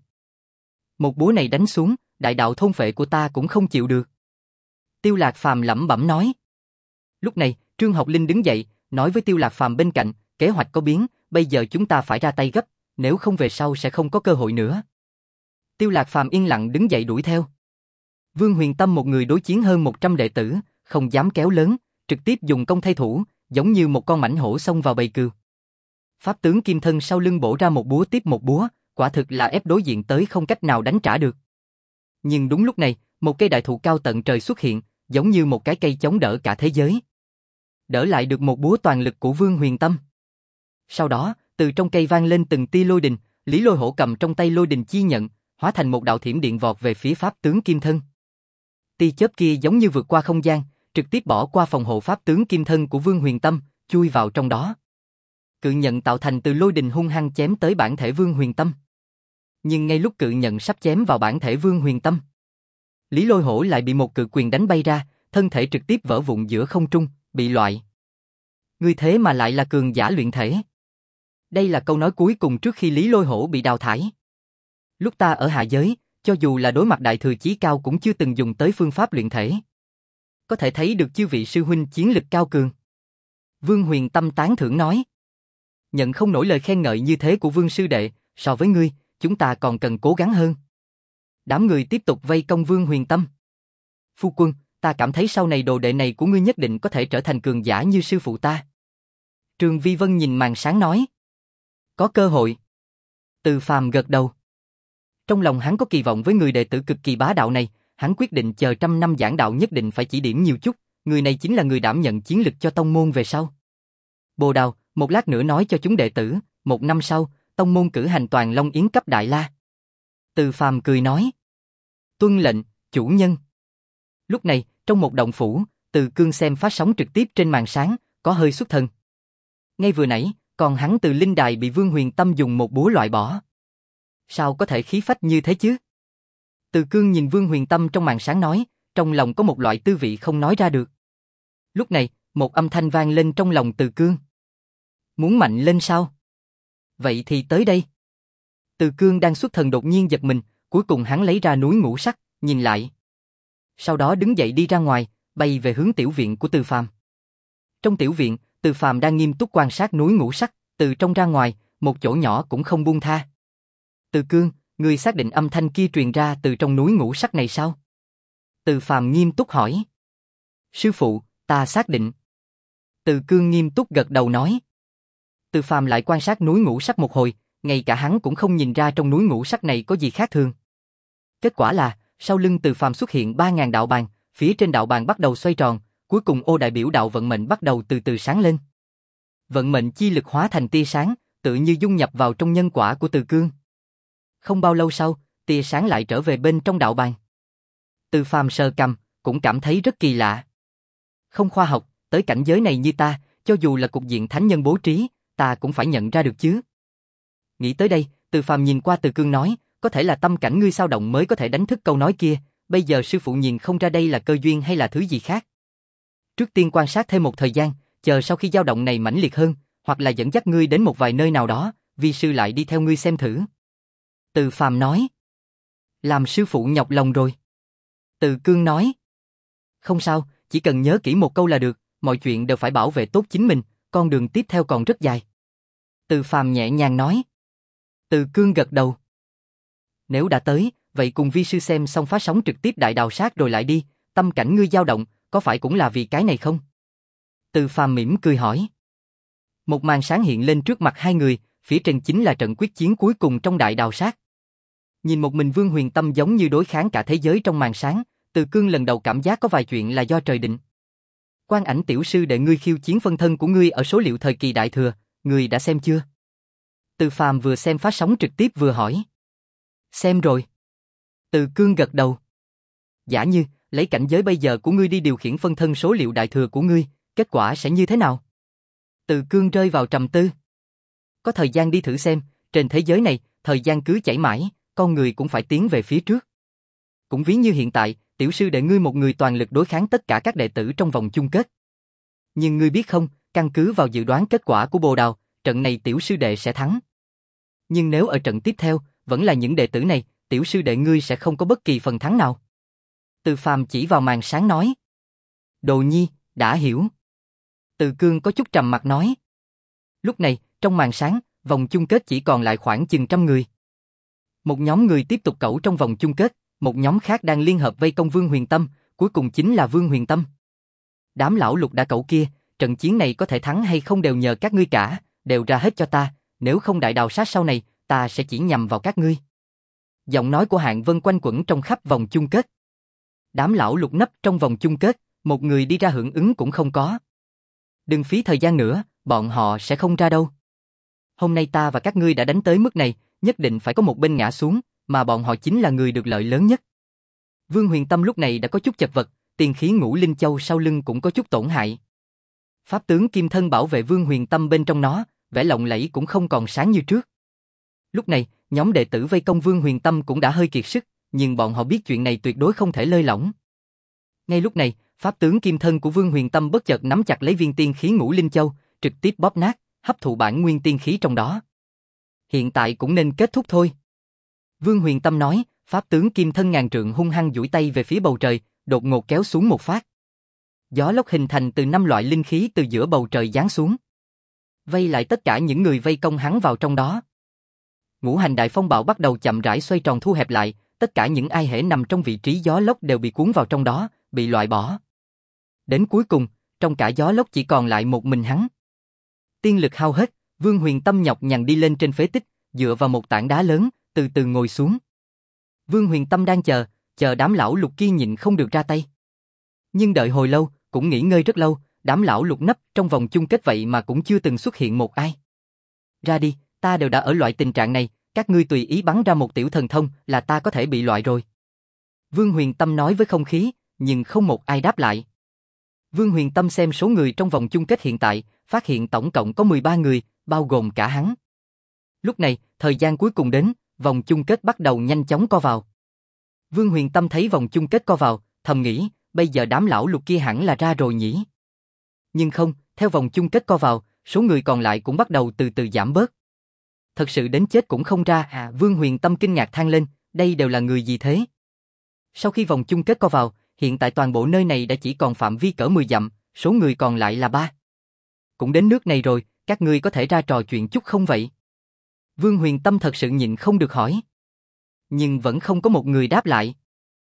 Một búa này đánh xuống, đại đạo thôn phệ của ta cũng không chịu được. Tiêu Lạc Phàm lẩm bẩm nói. Lúc này, Trương Học Linh đứng dậy, nói với Tiêu Lạc Phàm bên cạnh, kế hoạch có biến, bây giờ chúng ta phải ra tay gấp, nếu không về sau sẽ không có cơ hội nữa. Tiêu Lạc Phàm yên lặng đứng dậy đuổi theo. Vương Huyền Tâm một người đối chiến hơn một trăm đệ tử, không dám kéo lớn, trực tiếp dùng công thay thủ, giống như một con mãnh hổ xông vào bầy cừu. Pháp tướng Kim Thân sau lưng bổ ra một búa tiếp một búa, quả thực là ép đối diện tới không cách nào đánh trả được. Nhưng đúng lúc này, một cây đại thụ cao tận trời xuất hiện, giống như một cái cây chống đỡ cả thế giới. Đỡ lại được một búa toàn lực của Vương Huyền Tâm. Sau đó, từ trong cây vang lên từng tia lôi đình, Lý Lôi Hổ cầm trong tay lôi đình chi nhận, hóa thành một đạo thiểm điện vọt về phía Pháp tướng Kim Thân. Tia chớp kia giống như vượt qua không gian, trực tiếp bỏ qua phòng hộ Pháp tướng Kim Thân của Vương Huyền Tâm, chui vào trong đó. Cự nhận tạo thành từ lôi đình hung hăng chém tới bản thể Vương Huyền Tâm. Nhưng ngay lúc cự nhận sắp chém vào bản thể Vương Huyền Tâm, Lý Lôi Hổ lại bị một cự quyền đánh bay ra, thân thể trực tiếp vỡ vụn giữa không trung, bị loại. Ngươi thế mà lại là cường giả luyện thể. Đây là câu nói cuối cùng trước khi Lý Lôi Hổ bị đào thải. Lúc ta ở hạ giới, cho dù là đối mặt đại thừa chí cao cũng chưa từng dùng tới phương pháp luyện thể. Có thể thấy được chư vị sư huynh chiến lực cao cường. Vương Huyền Tâm tán thưởng nói. Nhận không nổi lời khen ngợi như thế của Vương sư đệ, so với ngươi, chúng ta còn cần cố gắng hơn. Đám người tiếp tục vây công Vương Huyền Tâm. Phu quân, ta cảm thấy sau này đồ đệ này của ngươi nhất định có thể trở thành cường giả như sư phụ ta. Trường Vi Vân nhìn màn sáng nói. Có cơ hội. Từ Phàm gật đầu. Trong lòng hắn có kỳ vọng với người đệ tử cực kỳ bá đạo này, hắn quyết định chờ trăm năm giảng đạo nhất định phải chỉ điểm nhiều chút, người này chính là người đảm nhận chiến lực cho tông môn về sau. Bồ Đào, một lát nữa nói cho chúng đệ tử, một năm sau, tông môn cử hành toàn Long Yến cấp Đại La. Từ Phàm cười nói. Tuân lệnh, chủ nhân. Lúc này, trong một động phủ, Từ Cương xem phát sóng trực tiếp trên màn sáng, có hơi xuất thần. Ngay vừa nãy, còn hắn từ linh đài bị Vương Huyền Tâm dùng một búa loại bỏ. Sao có thể khí phách như thế chứ? Từ Cương nhìn Vương Huyền Tâm trong màn sáng nói, trong lòng có một loại tư vị không nói ra được. Lúc này, một âm thanh vang lên trong lòng Từ Cương. Muốn mạnh lên sao? Vậy thì tới đây. Từ Cương đang xuất thần đột nhiên giật mình, cuối cùng hắn lấy ra núi ngũ sắc, nhìn lại. Sau đó đứng dậy đi ra ngoài, bay về hướng tiểu viện của Từ Phàm. Trong tiểu viện, Từ Phàm đang nghiêm túc quan sát núi ngũ sắc, từ trong ra ngoài, một chỗ nhỏ cũng không buông tha. Từ Cương, ngươi xác định âm thanh kia truyền ra từ trong núi ngũ sắc này sao? Từ Phàm nghiêm túc hỏi. Sư phụ, ta xác định. Từ Cương nghiêm túc gật đầu nói. Từ Phàm lại quan sát núi ngũ sắc một hồi, ngay cả hắn cũng không nhìn ra trong núi ngũ sắc này có gì khác thường. Kết quả là, sau lưng Từ Phàm xuất hiện ba ngàn đạo bàn, phía trên đạo bàn bắt đầu xoay tròn, cuối cùng ô đại biểu đạo vận mệnh bắt đầu từ từ sáng lên. Vận mệnh chi lực hóa thành tia sáng, tự như dung nhập vào trong nhân quả của Từ Cương. Không bao lâu sau, tia sáng lại trở về bên trong đạo bàn. Từ Phàm sờ cằm, cũng cảm thấy rất kỳ lạ. Không khoa học, tới cảnh giới này như ta, cho dù là cục diện thánh nhân bố trí, ta cũng phải nhận ra được chứ. Nghĩ tới đây, Từ Phàm nhìn qua Từ Cương nói, có thể là tâm cảnh ngươi sao động mới có thể đánh thức câu nói kia, bây giờ sư phụ nhìn không ra đây là cơ duyên hay là thứ gì khác. Trước tiên quan sát thêm một thời gian, chờ sau khi dao động này mãnh liệt hơn, hoặc là dẫn dắt ngươi đến một vài nơi nào đó, vi sư lại đi theo ngươi xem thử. Từ Phàm nói. Làm sư phụ nhọc lòng rồi. Từ Cương nói. Không sao, chỉ cần nhớ kỹ một câu là được, mọi chuyện đều phải bảo vệ tốt chính mình, con đường tiếp theo còn rất dài. Từ Phàm nhẹ nhàng nói. Từ Cương gật đầu. Nếu đã tới, vậy cùng vi sư xem xong phát sóng trực tiếp đại đào sát rồi lại đi, tâm cảnh ngươi dao động, có phải cũng là vì cái này không? Từ Phàm mỉm cười hỏi. Một màn sáng hiện lên trước mặt hai người, phía trên chính là trận quyết chiến cuối cùng trong đại đào sát. Nhìn một mình Vương Huyền Tâm giống như đối kháng cả thế giới trong màn sáng, Từ Cương lần đầu cảm giác có vài chuyện là do trời định. Quan Ảnh tiểu sư đệ ngươi khiêu chiến phân thân của ngươi ở số liệu thời kỳ đại thừa, ngươi đã xem chưa? Từ Phàm vừa xem phát sóng trực tiếp vừa hỏi. Xem rồi. Từ Cương gật đầu. Giả như, lấy cảnh giới bây giờ của ngươi đi điều khiển phân thân số liệu đại thừa của ngươi, kết quả sẽ như thế nào? Từ Cương rơi vào trầm tư. Có thời gian đi thử xem, trên thế giới này, thời gian cứ chảy mãi, con người cũng phải tiến về phía trước. Cũng ví như hiện tại, tiểu sư đệ ngươi một người toàn lực đối kháng tất cả các đệ tử trong vòng chung kết. Nhưng ngươi biết không, căn cứ vào dự đoán kết quả của Bồ Đào, trận này tiểu sư đệ sẽ thắng. Nhưng nếu ở trận tiếp theo, vẫn là những đệ tử này, tiểu sư đệ ngươi sẽ không có bất kỳ phần thắng nào. Từ Phàm chỉ vào màn sáng nói. Đồ nhi, đã hiểu. Từ Cương có chút trầm mặt nói. Lúc này, trong màn sáng, vòng chung kết chỉ còn lại khoảng chừng trăm người. Một nhóm người tiếp tục cẩu trong vòng chung kết, một nhóm khác đang liên hợp vây công Vương Huyền Tâm, cuối cùng chính là Vương Huyền Tâm. Đám lão lục đã cẩu kia, trận chiến này có thể thắng hay không đều nhờ các ngươi cả, đều ra hết cho ta, nếu không đại đào sát sau này, ta sẽ chỉ nhằm vào các ngươi. Giọng nói của Hạng Vân quanh quẩn trong khắp vòng chung kết. Đám lão lục nấp trong vòng chung kết, một người đi ra hưởng ứng cũng không có. Đừng phí thời gian nữa, bọn họ sẽ không ra đâu. Hôm nay ta và các ngươi đã đánh tới mức này, nhất định phải có một bên ngã xuống, mà bọn họ chính là người được lợi lớn nhất. Vương Huyền Tâm lúc này đã có chút chật vật, tiền khí ngũ linh châu sau lưng cũng có chút tổn hại. Pháp tướng kim thân bảo vệ Vương Huyền Tâm bên trong nó, vẻ lộng lẫy cũng không còn sáng như trước. Lúc này, nhóm đệ tử vây công Vương Huyền Tâm cũng đã hơi kiệt sức, nhưng bọn họ biết chuyện này tuyệt đối không thể lơi lỏng. Ngay lúc này, pháp tướng kim thân của Vương Huyền Tâm bất chợt nắm chặt lấy viên tiên khí ngũ linh châu, trực tiếp bóp nát, hấp thụ bản nguyên tiên khí trong đó. Hiện tại cũng nên kết thúc thôi. Vương Huyền Tâm nói, pháp tướng kim thân ngàn trượng hung hăng duỗi tay về phía bầu trời, đột ngột kéo xuống một phát. Gió lốc hình thành từ năm loại linh khí từ giữa bầu trời giáng xuống, vây lại tất cả những người vây công hắn vào trong đó. Ngũ hành đại phong bạo bắt đầu chậm rãi xoay tròn thu hẹp lại, tất cả những ai hễ nằm trong vị trí gió lốc đều bị cuốn vào trong đó, bị loại bỏ. Đến cuối cùng, trong cả gió lốc chỉ còn lại một mình hắn. Tiên lực hao hết, Vương Huyền Tâm nhọc nhằn đi lên trên phế tích, dựa vào một tảng đá lớn, từ từ ngồi xuống. Vương Huyền Tâm đang chờ, chờ đám lão lục kia nhịn không được ra tay. Nhưng đợi hồi lâu, cũng nghỉ ngơi rất lâu, đám lão lục nấp trong vòng chung kết vậy mà cũng chưa từng xuất hiện một ai. Ra đi, ta đều đã ở loại tình trạng này, các ngươi tùy ý bắn ra một tiểu thần thông là ta có thể bị loại rồi. Vương Huyền Tâm nói với không khí, nhưng không một ai đáp lại. Vương Huyền Tâm xem số người trong vòng chung kết hiện tại, phát hiện tổng cộng có mười ba người, bao gồm cả hắn. Lúc này, thời gian cuối cùng đến, vòng chung kết bắt đầu nhanh chóng co vào. Vương Huyền Tâm thấy vòng chung kết co vào, thầm nghĩ, bây giờ đám lão lục kia hẳn là ra rồi nhỉ. Nhưng không, theo vòng chung kết co vào, số người còn lại cũng bắt đầu từ từ giảm bớt. Thật sự đến chết cũng không ra à, Vương Huyền Tâm kinh ngạc than lên, đây đều là người gì thế? Sau khi vòng chung kết co vào, hiện tại toàn bộ nơi này đã chỉ còn phạm vi cỡ mười dặm, số người còn lại là ba. Cũng đến nước này rồi, các ngươi có thể ra trò chuyện chút không vậy? Vương Huyền Tâm thật sự nhịn không được hỏi. Nhưng vẫn không có một người đáp lại.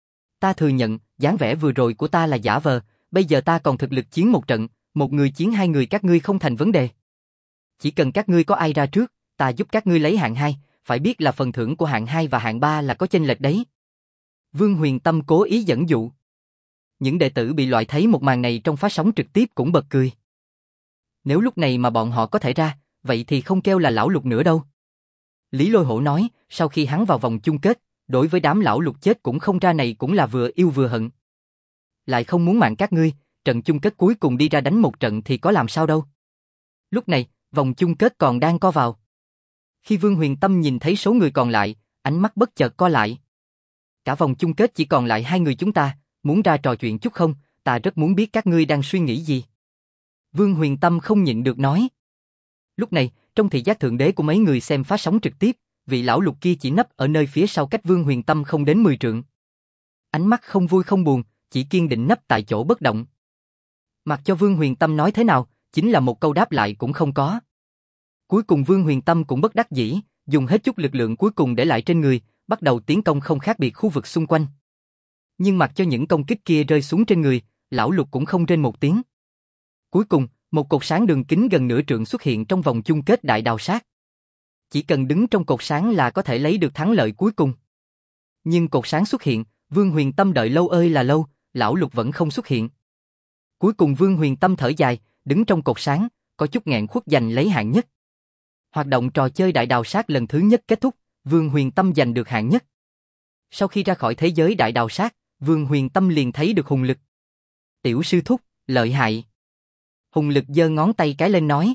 Ta thừa nhận, dáng vẻ vừa rồi của ta là giả vờ, bây giờ ta còn thực lực chiến một trận, một người chiến hai người các ngươi không thành vấn đề. Chỉ cần các ngươi có ai ra trước, ta giúp các ngươi lấy hạng hai, phải biết là phần thưởng của hạng hai và hạng ba là có chênh lệch đấy. Vương Huyền Tâm cố ý dẫn dụ. Những đệ tử bị loại thấy một màn này trong phát sóng trực tiếp cũng bật cười. Nếu lúc này mà bọn họ có thể ra, vậy thì không kêu là lão lục nữa đâu. Lý Lôi Hổ nói, sau khi hắn vào vòng chung kết, đối với đám lão lục chết cũng không ra này cũng là vừa yêu vừa hận. Lại không muốn mạng các ngươi, trận chung kết cuối cùng đi ra đánh một trận thì có làm sao đâu. Lúc này, vòng chung kết còn đang co vào. Khi Vương Huyền Tâm nhìn thấy số người còn lại, ánh mắt bất chợt co lại. Cả vòng chung kết chỉ còn lại hai người chúng ta, muốn ra trò chuyện chút không, ta rất muốn biết các ngươi đang suy nghĩ gì. Vương Huyền Tâm không nhịn được nói. Lúc này, trong thị giác thượng đế của mấy người xem phát sóng trực tiếp, vị lão lục kia chỉ nấp ở nơi phía sau cách Vương Huyền Tâm không đến mười trượng. Ánh mắt không vui không buồn, chỉ kiên định nấp tại chỗ bất động. Mặc cho Vương Huyền Tâm nói thế nào, chính là một câu đáp lại cũng không có. Cuối cùng Vương Huyền Tâm cũng bất đắc dĩ, dùng hết chút lực lượng cuối cùng để lại trên người, bắt đầu tiến công không khác biệt khu vực xung quanh. Nhưng mặc cho những công kích kia rơi xuống trên người, lão lục cũng không rên một tiếng. Cuối cùng, một cột sáng đường kính gần nửa trượng xuất hiện trong vòng chung kết đại đào sát. Chỉ cần đứng trong cột sáng là có thể lấy được thắng lợi cuối cùng. Nhưng cột sáng xuất hiện, Vương Huyền Tâm đợi lâu ơi là lâu, lão lục vẫn không xuất hiện. Cuối cùng Vương Huyền Tâm thở dài, đứng trong cột sáng, có chút nghẹn khuất giành lấy hạng nhất. Hoạt động trò chơi đại đào sát lần thứ nhất kết thúc, Vương Huyền Tâm giành được hạng nhất. Sau khi ra khỏi thế giới đại đào sát, Vương Huyền Tâm liền thấy được Hùng Lực. Tiểu sư thúc, lợi hại. Hùng Lực giơ ngón tay cái lên nói.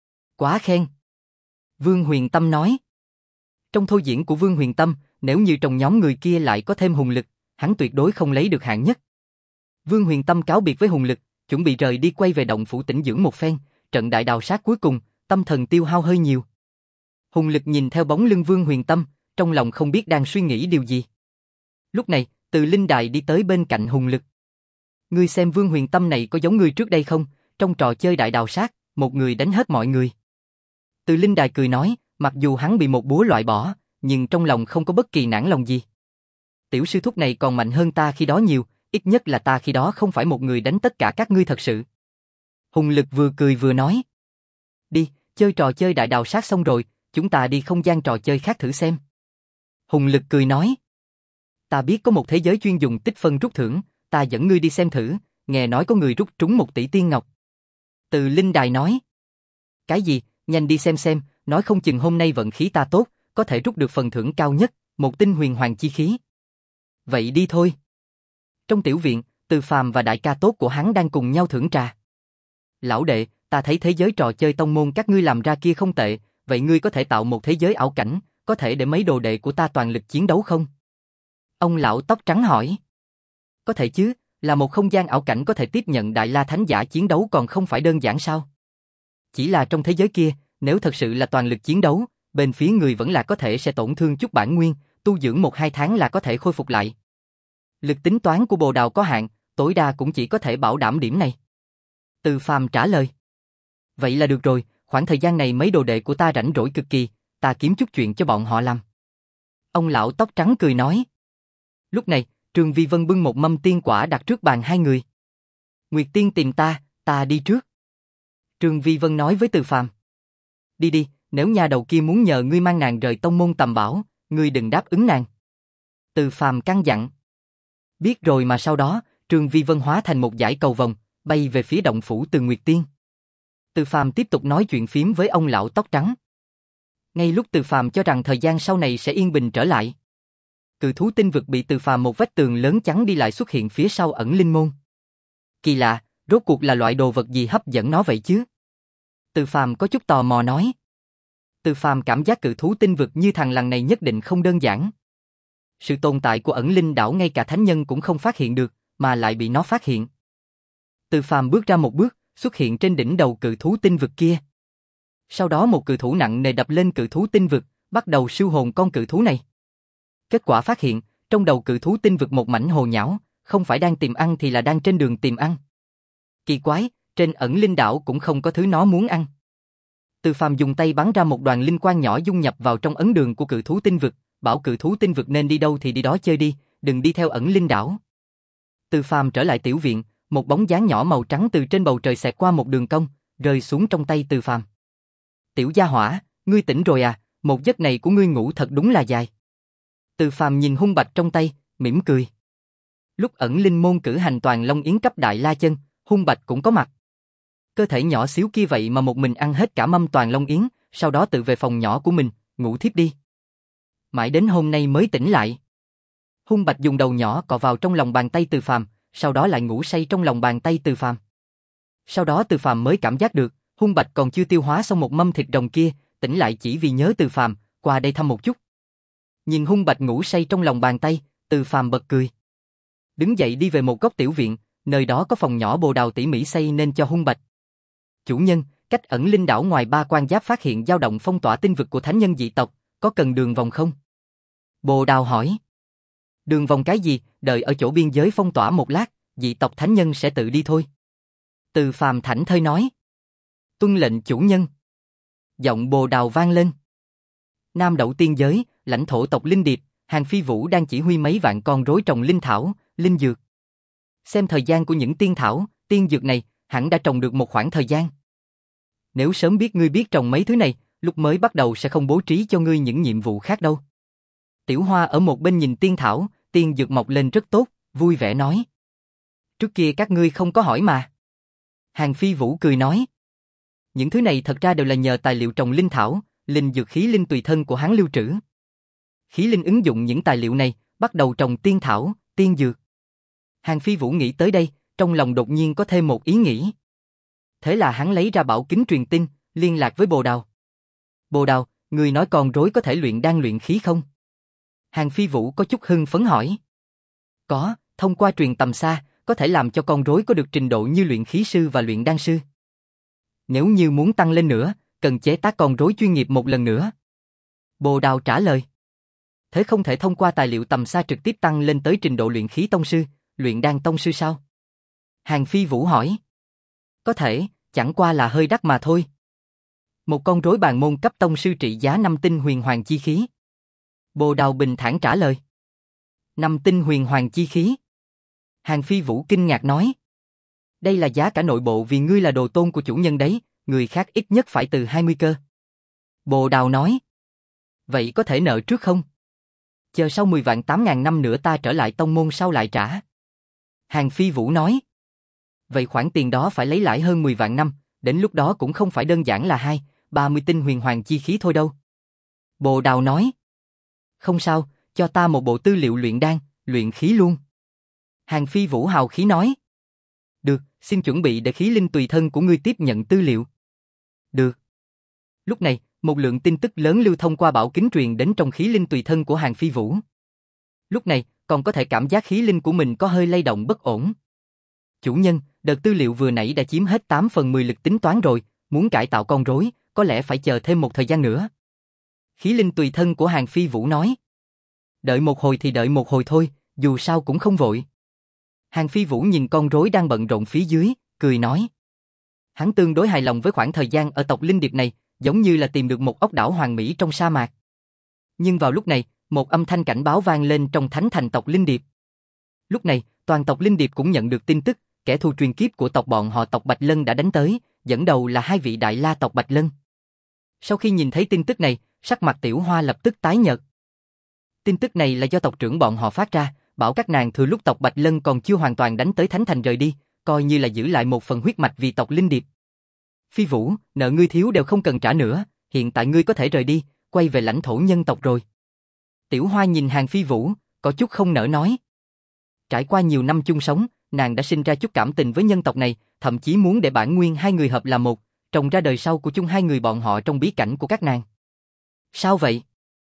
Quá khen. Vương Huyền Tâm nói. Trong thôi diễn của Vương Huyền Tâm, nếu như trong nhóm người kia lại có thêm Hùng Lực, hắn tuyệt đối không lấy được hạng nhất. Vương Huyền Tâm cáo biệt với Hùng Lực, chuẩn bị rời đi quay về động phủ tĩnh dưỡng một phen, trận đại đào sát cuối cùng, tâm thần tiêu hao hơi nhiều. Hùng Lực nhìn theo bóng lưng Vương Huyền Tâm, trong lòng không biết đang suy nghĩ điều gì. Lúc này, Từ Linh Đài đi tới bên cạnh Hùng Lực. Ngươi xem Vương Huyền Tâm này có giống ngươi trước đây không, trong trò chơi đại đào sát, một người đánh hết mọi người. Từ Linh Đài cười nói, mặc dù hắn bị một búa loại bỏ, nhưng trong lòng không có bất kỳ nản lòng gì. Tiểu sư thúc này còn mạnh hơn ta khi đó nhiều, ít nhất là ta khi đó không phải một người đánh tất cả các ngươi thật sự. Hùng Lực vừa cười vừa nói. Đi, chơi trò chơi đại đào sát xong rồi, chúng ta đi không gian trò chơi khác thử xem. Hùng Lực cười nói. Ta biết có một thế giới chuyên dùng tích phân rút thưởng, ta dẫn ngươi đi xem thử, nghe nói có người rút trúng một tỷ tiên ngọc. Từ Linh Đài nói. Cái gì, nhanh đi xem xem, nói không chừng hôm nay vận khí ta tốt, có thể rút được phần thưởng cao nhất, một tinh huyền hoàng chi khí. Vậy đi thôi. Trong tiểu viện, Từ Phàm và đại ca tốt của hắn đang cùng nhau thưởng trà. Lão đệ, ta thấy thế giới trò chơi tông môn các ngươi làm ra kia không tệ, vậy ngươi có thể tạo một thế giới ảo cảnh, có thể để mấy đồ đệ của ta toàn lực chiến đấu không? Ông lão tóc trắng hỏi. Có thể chứ, là một không gian ảo cảnh có thể tiếp nhận đại la thánh giả chiến đấu còn không phải đơn giản sao? Chỉ là trong thế giới kia, nếu thật sự là toàn lực chiến đấu, bên phía người vẫn là có thể sẽ tổn thương chút bản nguyên, tu dưỡng một hai tháng là có thể khôi phục lại. Lực tính toán của Bồ Đào có hạn, tối đa cũng chỉ có thể bảo đảm điểm này. Từ Phàm trả lời. Vậy là được rồi, khoảng thời gian này mấy đồ đệ của ta rảnh rỗi cực kỳ, ta kiếm chút chuyện cho bọn họ làm. Ông lão tóc trắng cười nói. Lúc này, Trường Vi Vân bưng một mâm tiên quả đặt trước bàn hai người. Nguyệt Tiên tìm ta, ta đi trước. Trường Vi Vân nói với Từ Phàm. Đi đi, nếu nhà đầu kia muốn nhờ ngươi mang nàng rời tông môn tầm bảo, ngươi đừng đáp ứng nàng. Từ Phàm căn dặn. Biết rồi mà sau đó, Trường Vi Vân hóa thành một dải cầu vồng, bay về phía động phủ Từ Nguyệt Tiên. Từ Phàm tiếp tục nói chuyện phiếm với ông lão tóc trắng. Ngay lúc Từ Phàm cho rằng thời gian sau này sẽ yên bình trở lại, Cự thú tinh vực bị Từ Phàm một vách tường lớn chắn đi lại xuất hiện phía sau ẩn linh môn. Kỳ lạ, rốt cuộc là loại đồ vật gì hấp dẫn nó vậy chứ? Từ Phàm có chút tò mò nói. Từ Phàm cảm giác cự thú tinh vực như thằng lằn này nhất định không đơn giản. Sự tồn tại của ẩn linh đảo ngay cả thánh nhân cũng không phát hiện được, mà lại bị nó phát hiện. Từ Phàm bước ra một bước, xuất hiện trên đỉnh đầu cự thú tinh vực kia. Sau đó một cự thủ nặng nề đập lên cự thú tinh vực, bắt đầu siêu hồn con cự thú này. Kết quả phát hiện, trong đầu cự thú tinh vực một mảnh hồ nhão, không phải đang tìm ăn thì là đang trên đường tìm ăn. Kỳ quái, trên ẩn linh đảo cũng không có thứ nó muốn ăn. Từ Phàm dùng tay bắn ra một đoàn linh quang nhỏ dung nhập vào trong ấn đường của cự thú tinh vực, bảo cự thú tinh vực nên đi đâu thì đi đó chơi đi, đừng đi theo ẩn linh đảo. Từ Phàm trở lại tiểu viện, một bóng dáng nhỏ màu trắng từ trên bầu trời xẹt qua một đường cong, rơi xuống trong tay Từ Phàm. Tiểu gia hỏa, ngươi tỉnh rồi à, một giấc này của ngươi ngủ thật đúng là dài. Từ Phàm nhìn hung bạch trong tay, mỉm cười. Lúc ẩn linh môn cử hành toàn long yến cấp đại la chân, hung bạch cũng có mặt. Cơ thể nhỏ xíu kia vậy mà một mình ăn hết cả mâm toàn long yến, sau đó tự về phòng nhỏ của mình, ngủ thiếp đi. Mãi đến hôm nay mới tỉnh lại. Hung bạch dùng đầu nhỏ cọ vào trong lòng bàn tay Từ Phàm, sau đó lại ngủ say trong lòng bàn tay Từ Phàm. Sau đó Từ Phàm mới cảm giác được, hung bạch còn chưa tiêu hóa xong một mâm thịt rồng kia, tỉnh lại chỉ vì nhớ Từ Phàm, qua đây thăm một chút. Nhìn hung bạch ngủ say trong lòng bàn tay, Từ Phàm bật cười. Đứng dậy đi về một góc tiểu viện, nơi đó có phòng nhỏ Bồ Đào tỉ mỉ xây nên cho hung bạch. Chủ nhân, cách ẩn linh đảo ngoài ba quan giáp phát hiện dao động phong tỏa tinh vực của thánh nhân dị tộc, có cần đường vòng không? Bồ Đào hỏi. Đường vòng cái gì, đợi ở chỗ biên giới phong tỏa một lát, dị tộc thánh nhân sẽ tự đi thôi. Từ Phàm thảnh thơi nói. Tuân lệnh chủ nhân. Giọng Bồ Đào vang lên. Nam Đậu tiên giới, lãnh thổ tộc Linh Điệp, Hàng Phi Vũ đang chỉ huy mấy vạn con rối trồng linh thảo, linh dược. Xem thời gian của những tiên thảo, tiên dược này, hẳn đã trồng được một khoảng thời gian. Nếu sớm biết ngươi biết trồng mấy thứ này, lúc mới bắt đầu sẽ không bố trí cho ngươi những nhiệm vụ khác đâu. Tiểu Hoa ở một bên nhìn tiên thảo, tiên dược mọc lên rất tốt, vui vẻ nói. Trước kia các ngươi không có hỏi mà. Hàng Phi Vũ cười nói. Những thứ này thật ra đều là nhờ tài liệu trồng linh thảo, linh dược khí linh tùy thân của hắn lưu trữ. Khí linh ứng dụng những tài liệu này, bắt đầu trồng tiên thảo, tiên dược. Hàng Phi Vũ nghĩ tới đây, trong lòng đột nhiên có thêm một ý nghĩ. Thế là hắn lấy ra bảo kính truyền tin, liên lạc với Bồ Đào. Bồ Đào, người nói con rối có thể luyện đan luyện khí không? Hàng Phi Vũ có chút hưng phấn hỏi. Có, thông qua truyền tầm xa, có thể làm cho con rối có được trình độ như luyện khí sư và luyện đan sư. Nếu như muốn tăng lên nữa, cần chế tác con rối chuyên nghiệp một lần nữa. Bồ Đào trả lời. Thế không thể thông qua tài liệu tầm xa trực tiếp tăng lên tới trình độ luyện khí tông sư, luyện đan tông sư sao? Hàng Phi Vũ hỏi. Có thể, chẳng qua là hơi đắt mà thôi. Một con rối bàn môn cấp tông sư trị giá năm tinh huyền hoàng chi khí. Bồ Đào bình thản trả lời. Năm tinh huyền hoàng chi khí. Hàng Phi Vũ kinh ngạc nói. Đây là giá cả nội bộ vì ngươi là đồ tôn của chủ nhân đấy, người khác ít nhất phải từ hai mươi cơ. Bồ Đào nói. Vậy có thể nợ trước không? Chờ sau mười vạn tám ngàn năm nữa ta trở lại tông môn sau lại trả. Hàng Phi Vũ nói. Vậy khoản tiền đó phải lấy lãi hơn mười vạn năm, đến lúc đó cũng không phải đơn giản là hai, ba mươi tinh huyền hoàng chi khí thôi đâu. Bồ Đào nói. Không sao, cho ta một bộ tư liệu luyện đan, luyện khí luôn. Hàng Phi Vũ hào khí nói. Được, xin chuẩn bị để khí linh tùy thân của ngươi tiếp nhận tư liệu. Được. Lúc này, một lượng tin tức lớn lưu thông qua bảo kính truyền đến trong khí linh tùy thân của Hàng Phi Vũ. Lúc này, còn có thể cảm giác khí linh của mình có hơi lay động bất ổn. Chủ nhân, đợt tư liệu vừa nãy đã chiếm hết tám phần mười lực tính toán rồi, muốn cải tạo con rối, có lẽ phải chờ thêm một thời gian nữa. Khí linh tùy thân của Hàng Phi Vũ nói. Đợi một hồi thì đợi một hồi thôi, dù sao cũng không vội. Hàng Phi Vũ nhìn con rối đang bận rộn phía dưới, cười nói. Hắn tương đối hài lòng với khoảng thời gian ở tộc Linh Điệp này, giống như là tìm được một ốc đảo hoàn mỹ trong sa mạc. Nhưng vào lúc này, một âm thanh cảnh báo vang lên trong thánh thành tộc Linh Điệp. Lúc này, toàn tộc Linh Điệp cũng nhận được tin tức, kẻ thù truyền kiếp của tộc bọn họ tộc Bạch Lân đã đánh tới, dẫn đầu là hai vị đại la tộc Bạch Lân. Sau khi nhìn thấy tin tức này, sắc mặt Tiểu Hoa lập tức tái nhợt. Tin tức này là do tộc trưởng bọn họ phát ra, bảo các nàng thừa lúc tộc Bạch Lân còn chưa hoàn toàn đánh tới thánh thành rời đi, coi như là giữ lại một phần huyết mạch vì tộc Linh Điệp. Phi Vũ, nợ ngươi thiếu đều không cần trả nữa, hiện tại ngươi có thể rời đi, quay về lãnh thổ nhân tộc rồi. Tiểu Hoa nhìn Hàng Phi Vũ, có chút không nỡ nói. Trải qua nhiều năm chung sống, nàng đã sinh ra chút cảm tình với nhân tộc này, thậm chí muốn để bản nguyên hai người hợp là một, trồng ra đời sau của chung hai người bọn họ trong bí cảnh của các nàng. Sao vậy?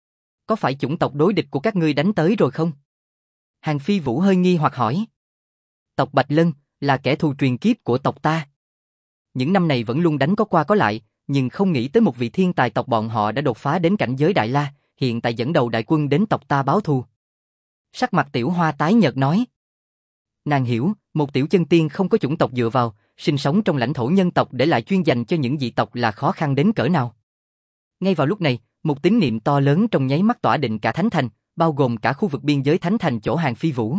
Có phải chủng tộc đối địch của các ngươi đánh tới rồi không? Hàng Phi Vũ hơi nghi hoặc hỏi. Tộc Bạch Lân là kẻ thù truyền kiếp của tộc ta. Những năm này vẫn luôn đánh có qua có lại, nhưng không nghĩ tới một vị thiên tài tộc bọn họ đã đột phá đến cảnh giới Đại La, hiện tại dẫn đầu đại quân đến tộc ta báo thù. Sắc mặt Tiểu Hoa tái nhợt nói. Nàng hiểu, một tiểu chân tiên không có chủng tộc dựa vào, sinh sống trong lãnh thổ nhân tộc để lại chuyên dành cho những dị tộc là khó khăn đến cỡ nào. Ngay vào lúc này, một tín niệm to lớn trong nháy mắt tỏa định cả Thánh Thành, bao gồm cả khu vực biên giới Thánh Thành chỗ Hàng Phi Vũ.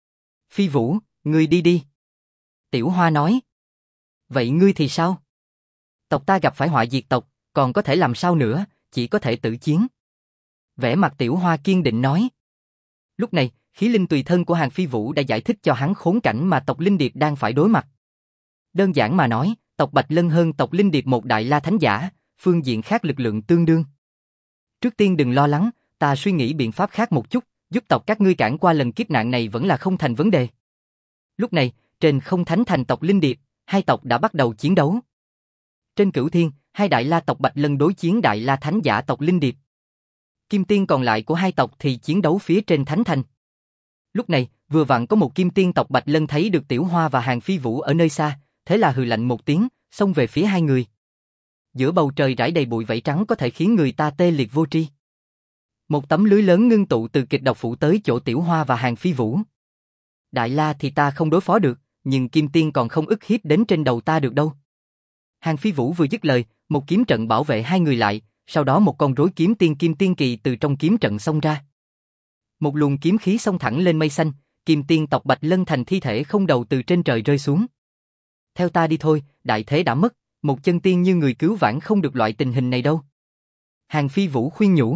Phi Vũ, ngươi đi đi. Tiểu Hoa nói. Vậy ngươi thì sao? Tộc ta gặp phải họa diệt tộc, còn có thể làm sao nữa, chỉ có thể tử chiến. Vẻ mặt Tiểu Hoa kiên định nói. Lúc này, khí linh tùy thân của Hàng Phi Vũ đã giải thích cho hắn khốn cảnh mà tộc Linh Điệp đang phải đối mặt. Đơn giản mà nói, tộc Bạch Lân hơn tộc Linh Điệp một đại la thánh giả, phương diện khác lực lượng tương đương. Trước tiên đừng lo lắng, ta suy nghĩ biện pháp khác một chút, giúp tộc các ngươi cản qua lần kiếp nạn này vẫn là không thành vấn đề. Lúc này, trên không thánh thành tộc Linh Điệp, hai tộc đã bắt đầu chiến đấu. Trên Cửu Thiên, hai đại la tộc Bạch Lân đối chiến đại la thánh giả tộc Linh Điệp. Kim tiên còn lại của hai tộc thì chiến đấu phía trên thánh thành. Lúc này, vừa vặn có một kim tiên tộc Bạch Lân thấy được Tiểu Hoa và Hàng Phi Vũ ở nơi xa, thế là hừ lạnh một tiếng, xông về phía hai người. Giữa bầu trời rải đầy bụi vảy trắng có thể khiến người ta tê liệt vô tri. Một tấm lưới lớn ngưng tụ từ kịch độc phủ tới chỗ Tiểu Hoa và Hàng Phi Vũ. Đại la thì ta không đối phó được, nhưng kim tiên còn không ức hiếp đến trên đầu ta được đâu. Hàng Phi Vũ vừa dứt lời, một kiếm trận bảo vệ hai người lại, sau đó một con rối kiếm tiên kim tiên kỳ từ trong kiếm trận xông ra. Một luồng kiếm khí xông thẳng lên mây xanh, kim tiên tộc Bạch Lân thành thi thể không đầu từ trên trời rơi xuống. Theo ta đi thôi, đại thế đã mất, một chân tiên như người cứu vãn không được loại tình hình này đâu. Hàng Phi Vũ khuyên nhủ.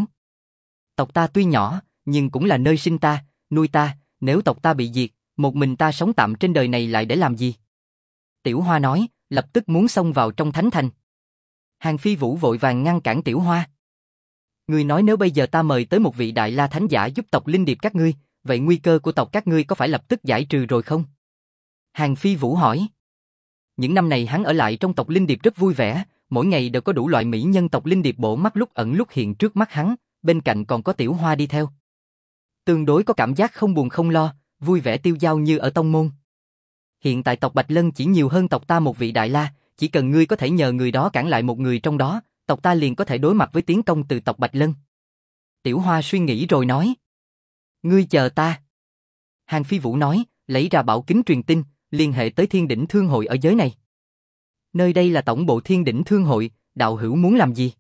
Tộc ta tuy nhỏ, nhưng cũng là nơi sinh ta, nuôi ta, nếu tộc ta bị diệt, một mình ta sống tạm trên đời này lại để làm gì? Tiểu Hoa nói, lập tức muốn xông vào trong thánh thành. Hàng Phi Vũ vội vàng ngăn cản Tiểu Hoa. Ngươi nói nếu bây giờ ta mời tới một vị đại la thánh giả giúp tộc Linh Điệp các ngươi, vậy nguy cơ của tộc các ngươi có phải lập tức giải trừ rồi không? Hàng Phi Vũ hỏi. Những năm này hắn ở lại trong tộc Linh Điệp rất vui vẻ, mỗi ngày đều có đủ loại mỹ nhân tộc Linh Điệp bổ mắt lúc ẩn lúc hiện trước mắt hắn, bên cạnh còn có Tiểu Hoa đi theo. Tương đối có cảm giác không buồn không lo, vui vẻ tiêu dao như ở tông môn. Hiện tại tộc Bạch Lân chỉ nhiều hơn tộc ta một vị đại la, chỉ cần ngươi có thể nhờ người đó cản lại một người trong đó, tộc ta liền có thể đối mặt với tiến công từ tộc Bạch Lân. Tiểu Hoa suy nghĩ rồi nói. Ngươi chờ ta. Hàng Phi Vũ nói, lấy ra bảo kính truyền tin, liên hệ tới Thiên Đỉnh Thương Hội ở giới này. Nơi đây là tổng bộ Thiên Đỉnh Thương Hội, đạo hữu muốn làm gì?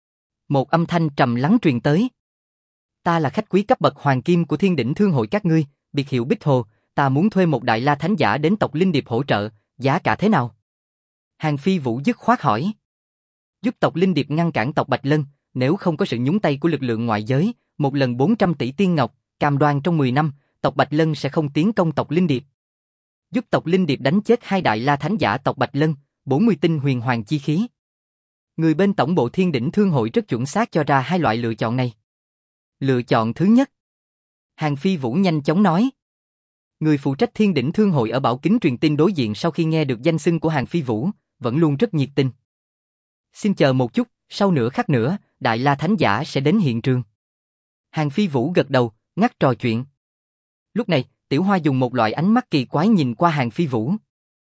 Một âm thanh trầm lắng truyền tới. Ta là khách quý cấp bậc hoàng kim của Thiên Đỉnh Thương Hội các ngươi, biệt hiệu Bích Hồ, ta muốn thuê một Đại La Thánh Giả đến tộc Linh Điệp hỗ trợ, giá cả thế nào? Hàng Phi Vũ dứt khoát hỏi. Giúp tộc Linh Điệp ngăn cản tộc Bạch Lân, nếu không có sự nhúng tay của lực lượng ngoại giới, một lần bốn trăm tỷ tiên ngọc, cam đoan trong mười năm, tộc Bạch Lân sẽ không tiến công tộc Linh Điệp. Giúp tộc Linh Điệp đánh chết hai Đại La Thánh Giả tộc Bạch Lân, bốn mươi tinh huyền hoàng chi khí. Người bên tổng bộ Thiên Đỉnh Thương Hội rất chuẩn xác cho ra hai loại lựa chọn này. Lựa chọn thứ nhất. Hàng Phi Vũ nhanh chóng nói. Người phụ trách Thiên Đỉnh Thương Hội ở bảo kính truyền tin đối diện sau khi nghe được danh xưng của Hàng Phi Vũ, vẫn luôn rất nhiệt tình. Xin chờ một chút, sau nửa khắc nữa, Đại La Thánh Giả sẽ đến hiện trường. Hàng Phi Vũ gật đầu, ngắt trò chuyện. Lúc này, Tiểu Hoa dùng một loại ánh mắt kỳ quái nhìn qua Hàng Phi Vũ.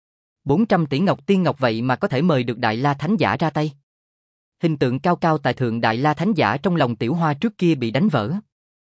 bốn trăm tỷ ngọc tiên ngọc vậy mà có thể mời được Đại La Thánh Giả ra tay. Hình tượng cao cao tại thượng Đại La Thánh Giả trong lòng Tiểu Hoa trước kia bị đánh vỡ.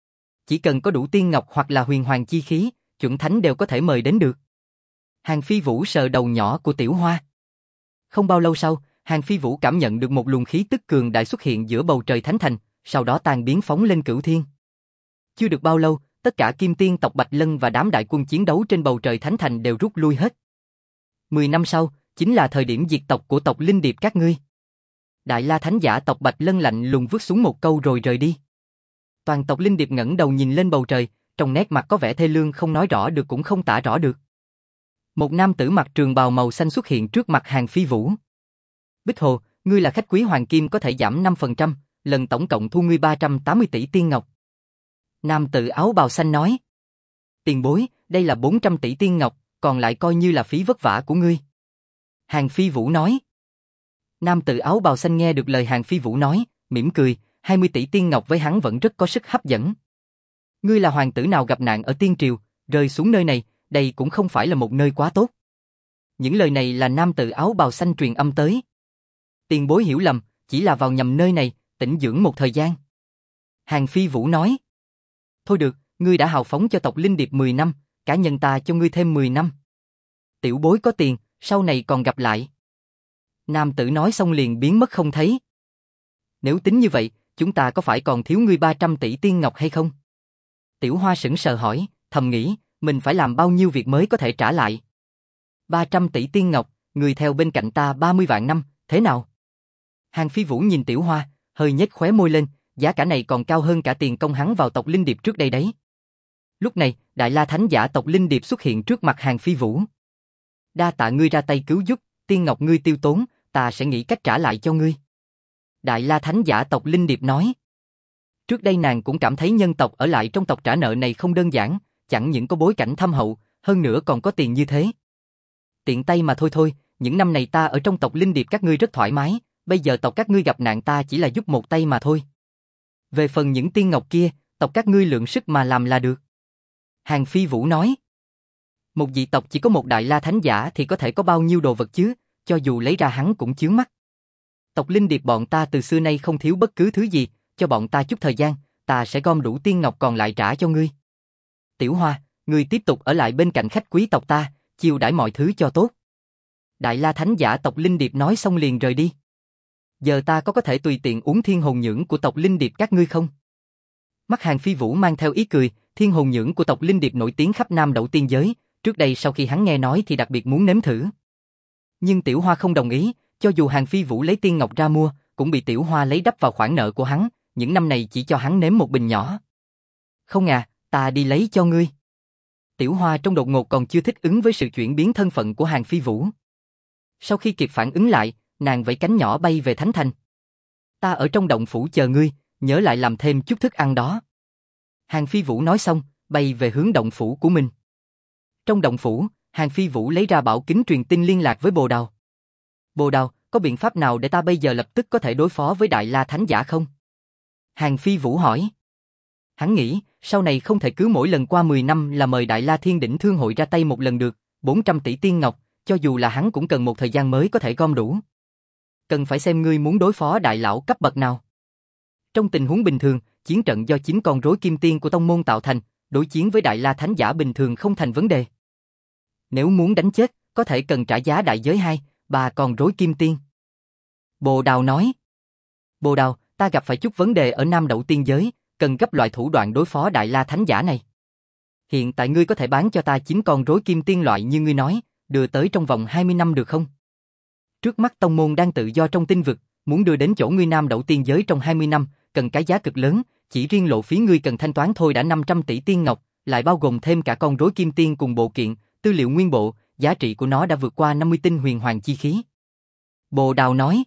Chỉ cần có đủ tiên ngọc hoặc là huyền hoàng chi khí, chuẩn thánh đều có thể mời đến được. Hàng Phi Vũ sờ đầu nhỏ của Tiểu Hoa. Không bao lâu sau, Hàng Phi Vũ cảm nhận được một luồng khí tức cường đại xuất hiện giữa bầu trời thánh thành, sau đó tan biến phóng lên cửu thiên. Chưa được bao lâu, tất cả kim tiên tộc Bạch Lân và đám đại quân chiến đấu trên bầu trời thánh thành đều rút lui hết. Mười năm sau, chính là thời điểm diệt tộc của tộc Linh Điệp các ngươi. Đại La Thánh Giả tộc Bạch Lân lạnh lùng vứt xuống một câu rồi rời đi. Toàn tộc Linh Điệp ngẩng đầu nhìn lên bầu trời, trong nét mặt có vẻ thê lương không nói rõ được cũng không tả rõ được. Một nam tử mặc trường bào màu xanh xuất hiện trước mặt Hàng Phi Vũ. Bích Hồ, ngươi là khách quý hoàng kim có thể giảm năm phần trăm, lần tổng cộng thu ngươi ba trăm tám mươi tỷ tiên ngọc. Nam tử áo bào xanh nói. Tiền bối, đây là bốn trăm tỷ tiên ngọc, còn lại coi như là phí vất vả của ngươi. Hàng Phi Vũ nói. Nam tử áo bào xanh nghe được lời Hàng Phi Vũ nói, mỉm cười, hai mươi tỷ tiên ngọc với hắn vẫn rất có sức hấp dẫn. Ngươi là hoàng tử nào gặp nạn ở tiên triều, rơi xuống nơi này, đây cũng không phải là một nơi quá tốt. Những lời này là nam tử áo bào xanh truyền âm tới. Tiền bối hiểu lầm, chỉ là vào nhầm nơi này, tĩnh dưỡng một thời gian. Hàng Phi Vũ nói. Thôi được, ngươi đã hào phóng cho tộc Linh Điệp mười năm, cá nhân ta cho ngươi thêm mười năm. Tiểu bối có tiền, sau này còn gặp lại. Nam tử nói xong liền biến mất không thấy. Nếu tính như vậy, chúng ta có phải còn thiếu ngươi ba trăm tỷ tiên ngọc hay không? Tiểu Hoa sững sờ hỏi, thầm nghĩ, mình phải làm bao nhiêu việc mới có thể trả lại. ba trăm tỷ tiên ngọc, người theo bên cạnh ta ba mươi vạn năm, thế nào? Hàng Phi Vũ nhìn Tiểu Hoa, hơi nhếch khóe môi lên, giá cả này còn cao hơn cả tiền công hắn vào tộc Linh Điệp trước đây đấy. Lúc này, Đại La Thánh Giả tộc Linh Điệp xuất hiện trước mặt Hàng Phi Vũ. Đa tạ ngươi ra tay cứu giúp, tiên ngọc ngươi tiêu tốn, ta sẽ nghĩ cách trả lại cho ngươi. Đại La Thánh Giả tộc Linh Điệp nói. Trước đây nàng cũng cảm thấy nhân tộc ở lại trong tộc trả nợ này không đơn giản, chẳng những có bối cảnh thâm hậu, hơn nữa còn có tiền như thế. Tiện tay mà thôi thôi, những năm này ta ở trong tộc Linh Điệp các ngươi rất thoải mái, bây giờ tộc các ngươi gặp nạn ta chỉ là giúp một tay mà thôi. Về phần những tiên ngọc kia, tộc các ngươi lượng sức mà làm là được. Hàng Phi Vũ nói. Một dị tộc chỉ có một Đại La Thánh Giả thì có thể có bao nhiêu đồ vật chứ, cho dù lấy ra hắn cũng chướng mắt. Tộc Linh Điệp bọn ta từ xưa nay không thiếu bất cứ thứ gì, cho bọn ta chút thời gian, ta sẽ gom đủ tiên ngọc còn lại trả cho ngươi. Tiểu Hoa, ngươi tiếp tục ở lại bên cạnh khách quý tộc ta, chiêu đãi mọi thứ cho tốt. Đại La Thánh Giả tộc Linh Điệp nói xong liền rời đi. Giờ ta có có thể tùy tiện uống thiên hồn nhưỡng của tộc Linh Điệp các ngươi không? Mắt Hàng Phi Vũ mang theo ý cười, thiên hồn nhưỡng của tộc Linh Điệp nổi tiếng khắp Nam Đậu Tiên giới, trước đây sau khi hắn nghe nói thì đặc biệt muốn nếm thử. Nhưng Tiểu Hoa không đồng ý, cho dù Hàng Phi Vũ lấy tiên ngọc ra mua, cũng bị Tiểu Hoa lấy đắp vào khoản nợ của hắn, những năm này chỉ cho hắn nếm một bình nhỏ. Không à, ta đi lấy cho ngươi. Tiểu Hoa trong đột ngột còn chưa thích ứng với sự chuyển biến thân phận của Hàng Phi Vũ. Sau khi kịp phản ứng lại, nàng vẫy cánh nhỏ bay về Thánh Thành. Ta ở trong động phủ chờ ngươi, nhớ lại làm thêm chút thức ăn đó. Hàng Phi Vũ nói xong, bay về hướng động phủ của mình. Trong động phủ, Hàng Phi Vũ lấy ra bảo kính truyền tin liên lạc với Bồ Đào. Bồ Đào, có biện pháp nào để ta bây giờ lập tức có thể đối phó với Đại La Thánh Giả không? Hàng Phi Vũ hỏi. Hắn nghĩ, sau này không thể cứ mỗi lần qua mười năm là mời Đại La Thiên Đỉnh Thương Hội ra tay một lần được, bốn trăm tỷ tiên ngọc, cho dù là hắn cũng cần một thời gian mới có thể gom đủ. cần phải xem ngươi muốn đối phó đại lão cấp bậc nào. Trong tình huống bình thường, chiến trận do chín con rối kim tiên của tông môn tạo thành, đối chiến với đại la thánh giả bình thường không thành vấn đề. Nếu muốn đánh chết, có thể cần trả giá đại giới hai, ba con rối kim tiên. Bồ Đào nói. Bồ Đào, ta gặp phải chút vấn đề ở Nam Đậu Tiên Giới, cần gấp loại thủ đoạn đối phó đại la thánh giả này. Hiện tại ngươi có thể bán cho ta chín con rối kim tiên loại như ngươi nói, đưa tới trong vòng hai mươi năm được không? Trước mắt tông môn đang tự do trong tinh vực, muốn đưa đến chỗ ngươi Nam Đậu Tiên Giới trong hai mươi năm, cần cái giá cực lớn, chỉ riêng lộ phí ngươi cần thanh toán thôi đã năm trăm tỷ tiên ngọc, lại bao gồm thêm cả con rối kim tiên cùng bộ kiện, tư liệu nguyên bộ, giá trị của nó đã vượt qua năm mươi tinh huyền hoàng chi khí. Bồ Đào nói.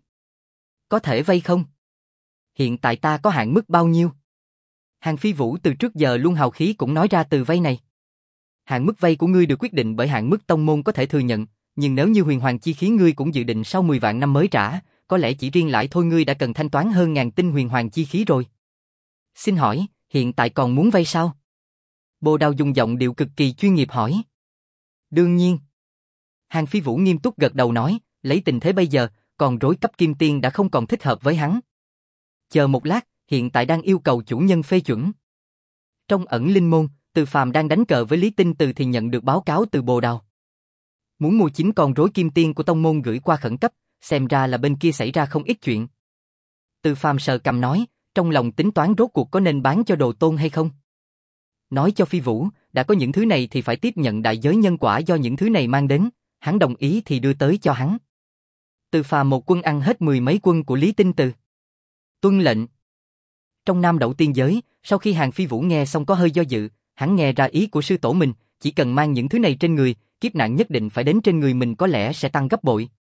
Có thể vay không? Hiện tại ta có hạn mức bao nhiêu? Hàng Phi Vũ từ trước giờ luôn hào khí cũng nói ra từ vay này. Hạn mức vay của ngươi được quyết định bởi hạn mức tông môn có thể thừa nhận, nhưng nếu như huyền hoàng chi khí ngươi cũng dự định sau mười vạn năm mới trả, có lẽ chỉ riêng lãi thôi ngươi đã cần thanh toán hơn ngàn tinh huyền hoàng chi khí rồi. Xin hỏi, hiện tại còn muốn vay sao? Bồ Đào dùng giọng điệu cực kỳ chuyên nghiệp hỏi. Đương nhiên. Hàng Phi Vũ nghiêm túc gật đầu nói, lấy tình thế bây giờ, còn rối cấp kim tiên đã không còn thích hợp với hắn. Chờ một lát, hiện tại đang yêu cầu chủ nhân phê chuẩn. Trong ẩn linh môn, Từ Phàm đang đánh cờ với Lý Tinh Từ thì nhận được báo cáo từ Bồ Đào. Muốn mua chín con rối kim tiên của tông môn gửi qua khẩn cấp, xem ra là bên kia xảy ra không ít chuyện. Từ Phàm sờ cằm nói, trong lòng tính toán rốt cuộc có nên bán cho Đồ Tôn hay không. Nói cho Phi Vũ, đã có những thứ này thì phải tiếp nhận đại giới nhân quả do những thứ này mang đến, hắn đồng ý thì đưa tới cho hắn. Từ Phàm một quân ăn hết mười mấy quân của Lý Tinh Từ. Tuân lệnh. Trong Nam Đậu Tiên Giới, sau khi Hàng Phi Vũ nghe xong có hơi do dự, hắn nghe ra ý của sư tổ mình, chỉ cần mang những thứ này trên người, kiếp nạn nhất định phải đến trên người mình có lẽ sẽ tăng gấp bội.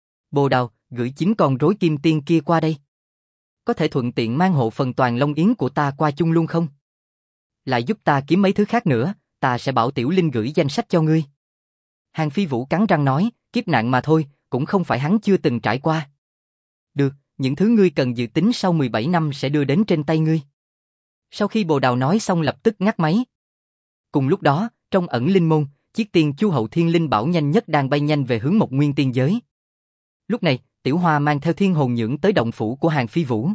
Bồ Đào, gửi chín con rối kim tiên kia qua đây. Có thể thuận tiện mang hộ phần toàn long yến của ta qua chung luôn không? Lại giúp ta kiếm mấy thứ khác nữa, ta sẽ bảo Tiểu Linh gửi danh sách cho ngươi. Hàng Phi Vũ cắn răng nói, kiếp nạn mà thôi, cũng không phải hắn chưa từng trải qua. Được, những thứ ngươi cần dự tính sau mười bảy năm sẽ đưa đến trên tay ngươi. Sau khi Bồ Đào nói xong lập tức ngắt máy. Cùng lúc đó, trong ẩn linh môn, chiếc tiên Chu Hậu Thiên Linh Bảo nhanh nhất đang bay nhanh về hướng Mộc Nguyên Tiên Giới. Lúc này, Tiểu Hoa mang theo thiên hồn nhưỡng tới động phủ của Hàng Phi Vũ.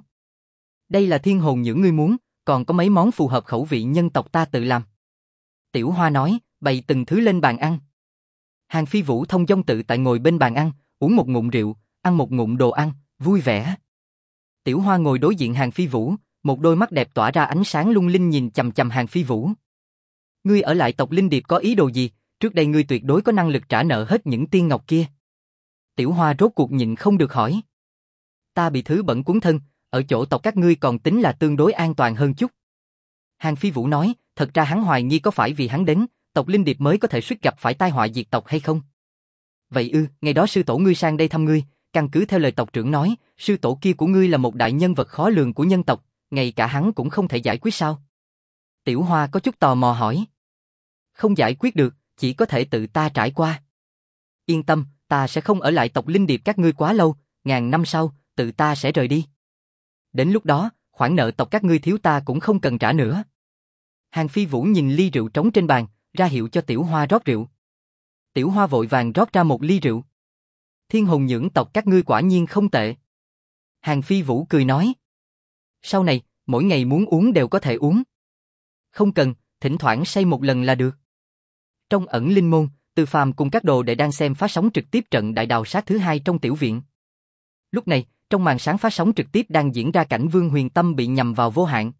Đây là thiên hồn nhưỡng ngươi muốn, còn có mấy món phù hợp khẩu vị nhân tộc ta tự làm. Tiểu Hoa nói, bày từng thứ lên bàn ăn. Hàng Phi Vũ thông dong tự tại ngồi bên bàn ăn, uống một ngụm rượu, ăn một ngụm đồ ăn, vui vẻ. Tiểu Hoa ngồi đối diện Hàng Phi Vũ, một đôi mắt đẹp tỏa ra ánh sáng lung linh nhìn chằm chằm Hàng Phi Vũ. Ngươi ở lại tộc Linh Điệp có ý đồ gì? Trước đây ngươi tuyệt đối có năng lực trả nợ hết những tiên ngọc kia. Tiểu Hoa rốt cuộc nhịn không được hỏi. Ta bị thứ bẩn cuốn thân, ở chỗ tộc các ngươi còn tính là tương đối an toàn hơn chút. Hàng Phi Vũ nói, thật ra hắn hoài nghi có phải vì hắn đến, tộc Linh Điệp mới có thể suýt gặp phải tai họa diệt tộc hay không. Vậy ư, ngày đó sư tổ ngươi sang đây thăm ngươi, căn cứ theo lời tộc trưởng nói, sư tổ kia của ngươi là một đại nhân vật khó lường của nhân tộc, ngay cả hắn cũng không thể giải quyết sao? Tiểu Hoa có chút tò mò hỏi. Không giải quyết được, chỉ có thể tự ta trải qua. Yên tâm, ta sẽ không ở lại tộc Linh Điệp các ngươi quá lâu, ngàn năm sau, tự ta sẽ rời đi. Đến lúc đó, khoản nợ tộc các ngươi thiếu ta cũng không cần trả nữa. Hàng Phi Vũ nhìn ly rượu trống trên bàn, ra hiệu cho Tiểu Hoa rót rượu. Tiểu Hoa vội vàng rót ra một ly rượu. Thiên hồn nhưỡng tộc các ngươi quả nhiên không tệ. Hàng Phi Vũ cười nói. Sau này, mỗi ngày muốn uống đều có thể uống. Không cần, thỉnh thoảng say một lần là được. Trong ẩn linh môn, Từ Phàm cùng các đồ đệ đang xem phát sóng trực tiếp trận đại đào sát thứ hai trong tiểu viện. Lúc này, trong màn sáng phát sóng trực tiếp đang diễn ra cảnh Vương Huyền Tâm bị nhầm vào vô hạn.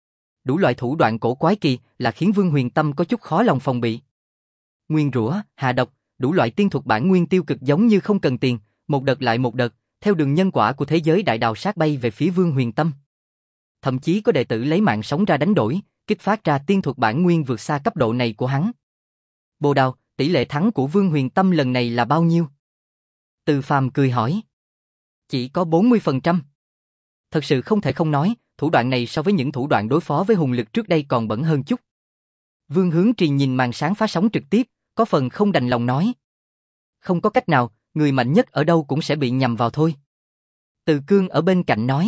Đủ loại thủ đoạn cổ quái kỳ là khiến Vương Huyền Tâm có chút khó lòng phòng bị. Nguyên rủa, hạ độc, đủ loại tiên thuật bản nguyên tiêu cực giống như không cần tiền, một đợt lại một đợt, theo đường nhân quả của thế giới đại đào sát bay về phía Vương Huyền Tâm. Thậm chí có đệ tử lấy mạng sống ra đánh đổi, kích phát ra tiên thuật bản nguyên vượt xa cấp độ này của hắn. Bồ Đào, tỷ lệ thắng của Vương Huyền Tâm lần này là bao nhiêu? Từ Phàm cười hỏi. Chỉ có bốn mươi phần trăm. Thật sự không thể không nói, thủ đoạn này so với những thủ đoạn đối phó với hùng lực trước đây còn bẩn hơn chút. Vương Hướng Trì nhìn màn sáng phát sóng trực tiếp, có phần không đành lòng nói. Không có cách nào, người mạnh nhất ở đâu cũng sẽ bị nhầm vào thôi. Từ Cương ở bên cạnh nói.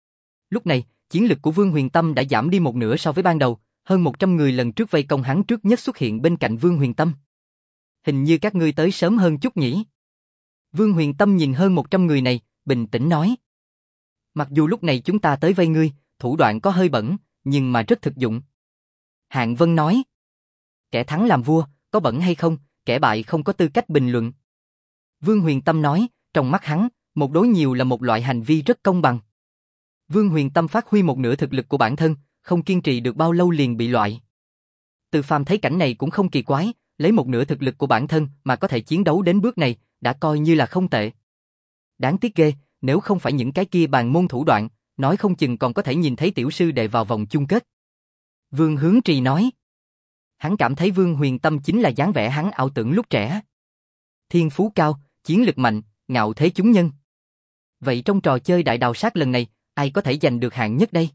Lúc này, chiến lực của Vương Huyền Tâm đã giảm đi một nửa so với ban đầu, hơn một trăm người lần trước vây công hắn trước nhất xuất hiện bên cạnh Vương Huyền Tâm. Hình như các ngươi tới sớm hơn chút nhỉ? Vương Huyền Tâm nhìn hơn một trăm người này, bình tĩnh nói. Mặc dù lúc này chúng ta tới vây ngươi, thủ đoạn có hơi bẩn, nhưng mà rất thực dụng. Hạng Vân nói. Kẻ thắng làm vua, có bẩn hay không, kẻ bại không có tư cách bình luận. Vương Huyền Tâm nói, trong mắt hắn, một đối nhiều là một loại hành vi rất công bằng. Vương Huyền Tâm phát huy một nửa thực lực của bản thân, không kiên trì được bao lâu liền bị loại. Từ Phàm thấy cảnh này cũng không kỳ quái, lấy một nửa thực lực của bản thân mà có thể chiến đấu đến bước này, đã coi như là không tệ. Đáng tiếc ghê, nếu không phải những cái kia bàn môn thủ đoạn, nói không chừng còn có thể nhìn thấy tiểu sư đệ vào vòng chung kết. Vương Hướng Trì nói. Hắn cảm thấy Vương Huyền Tâm chính là dáng vẻ hắn ảo tưởng lúc trẻ. Thiên phú cao, chiến lực mạnh, ngạo thế chúng nhân. Vậy trong trò chơi đại đào sát lần này, ai có thể giành được hạng nhất đây?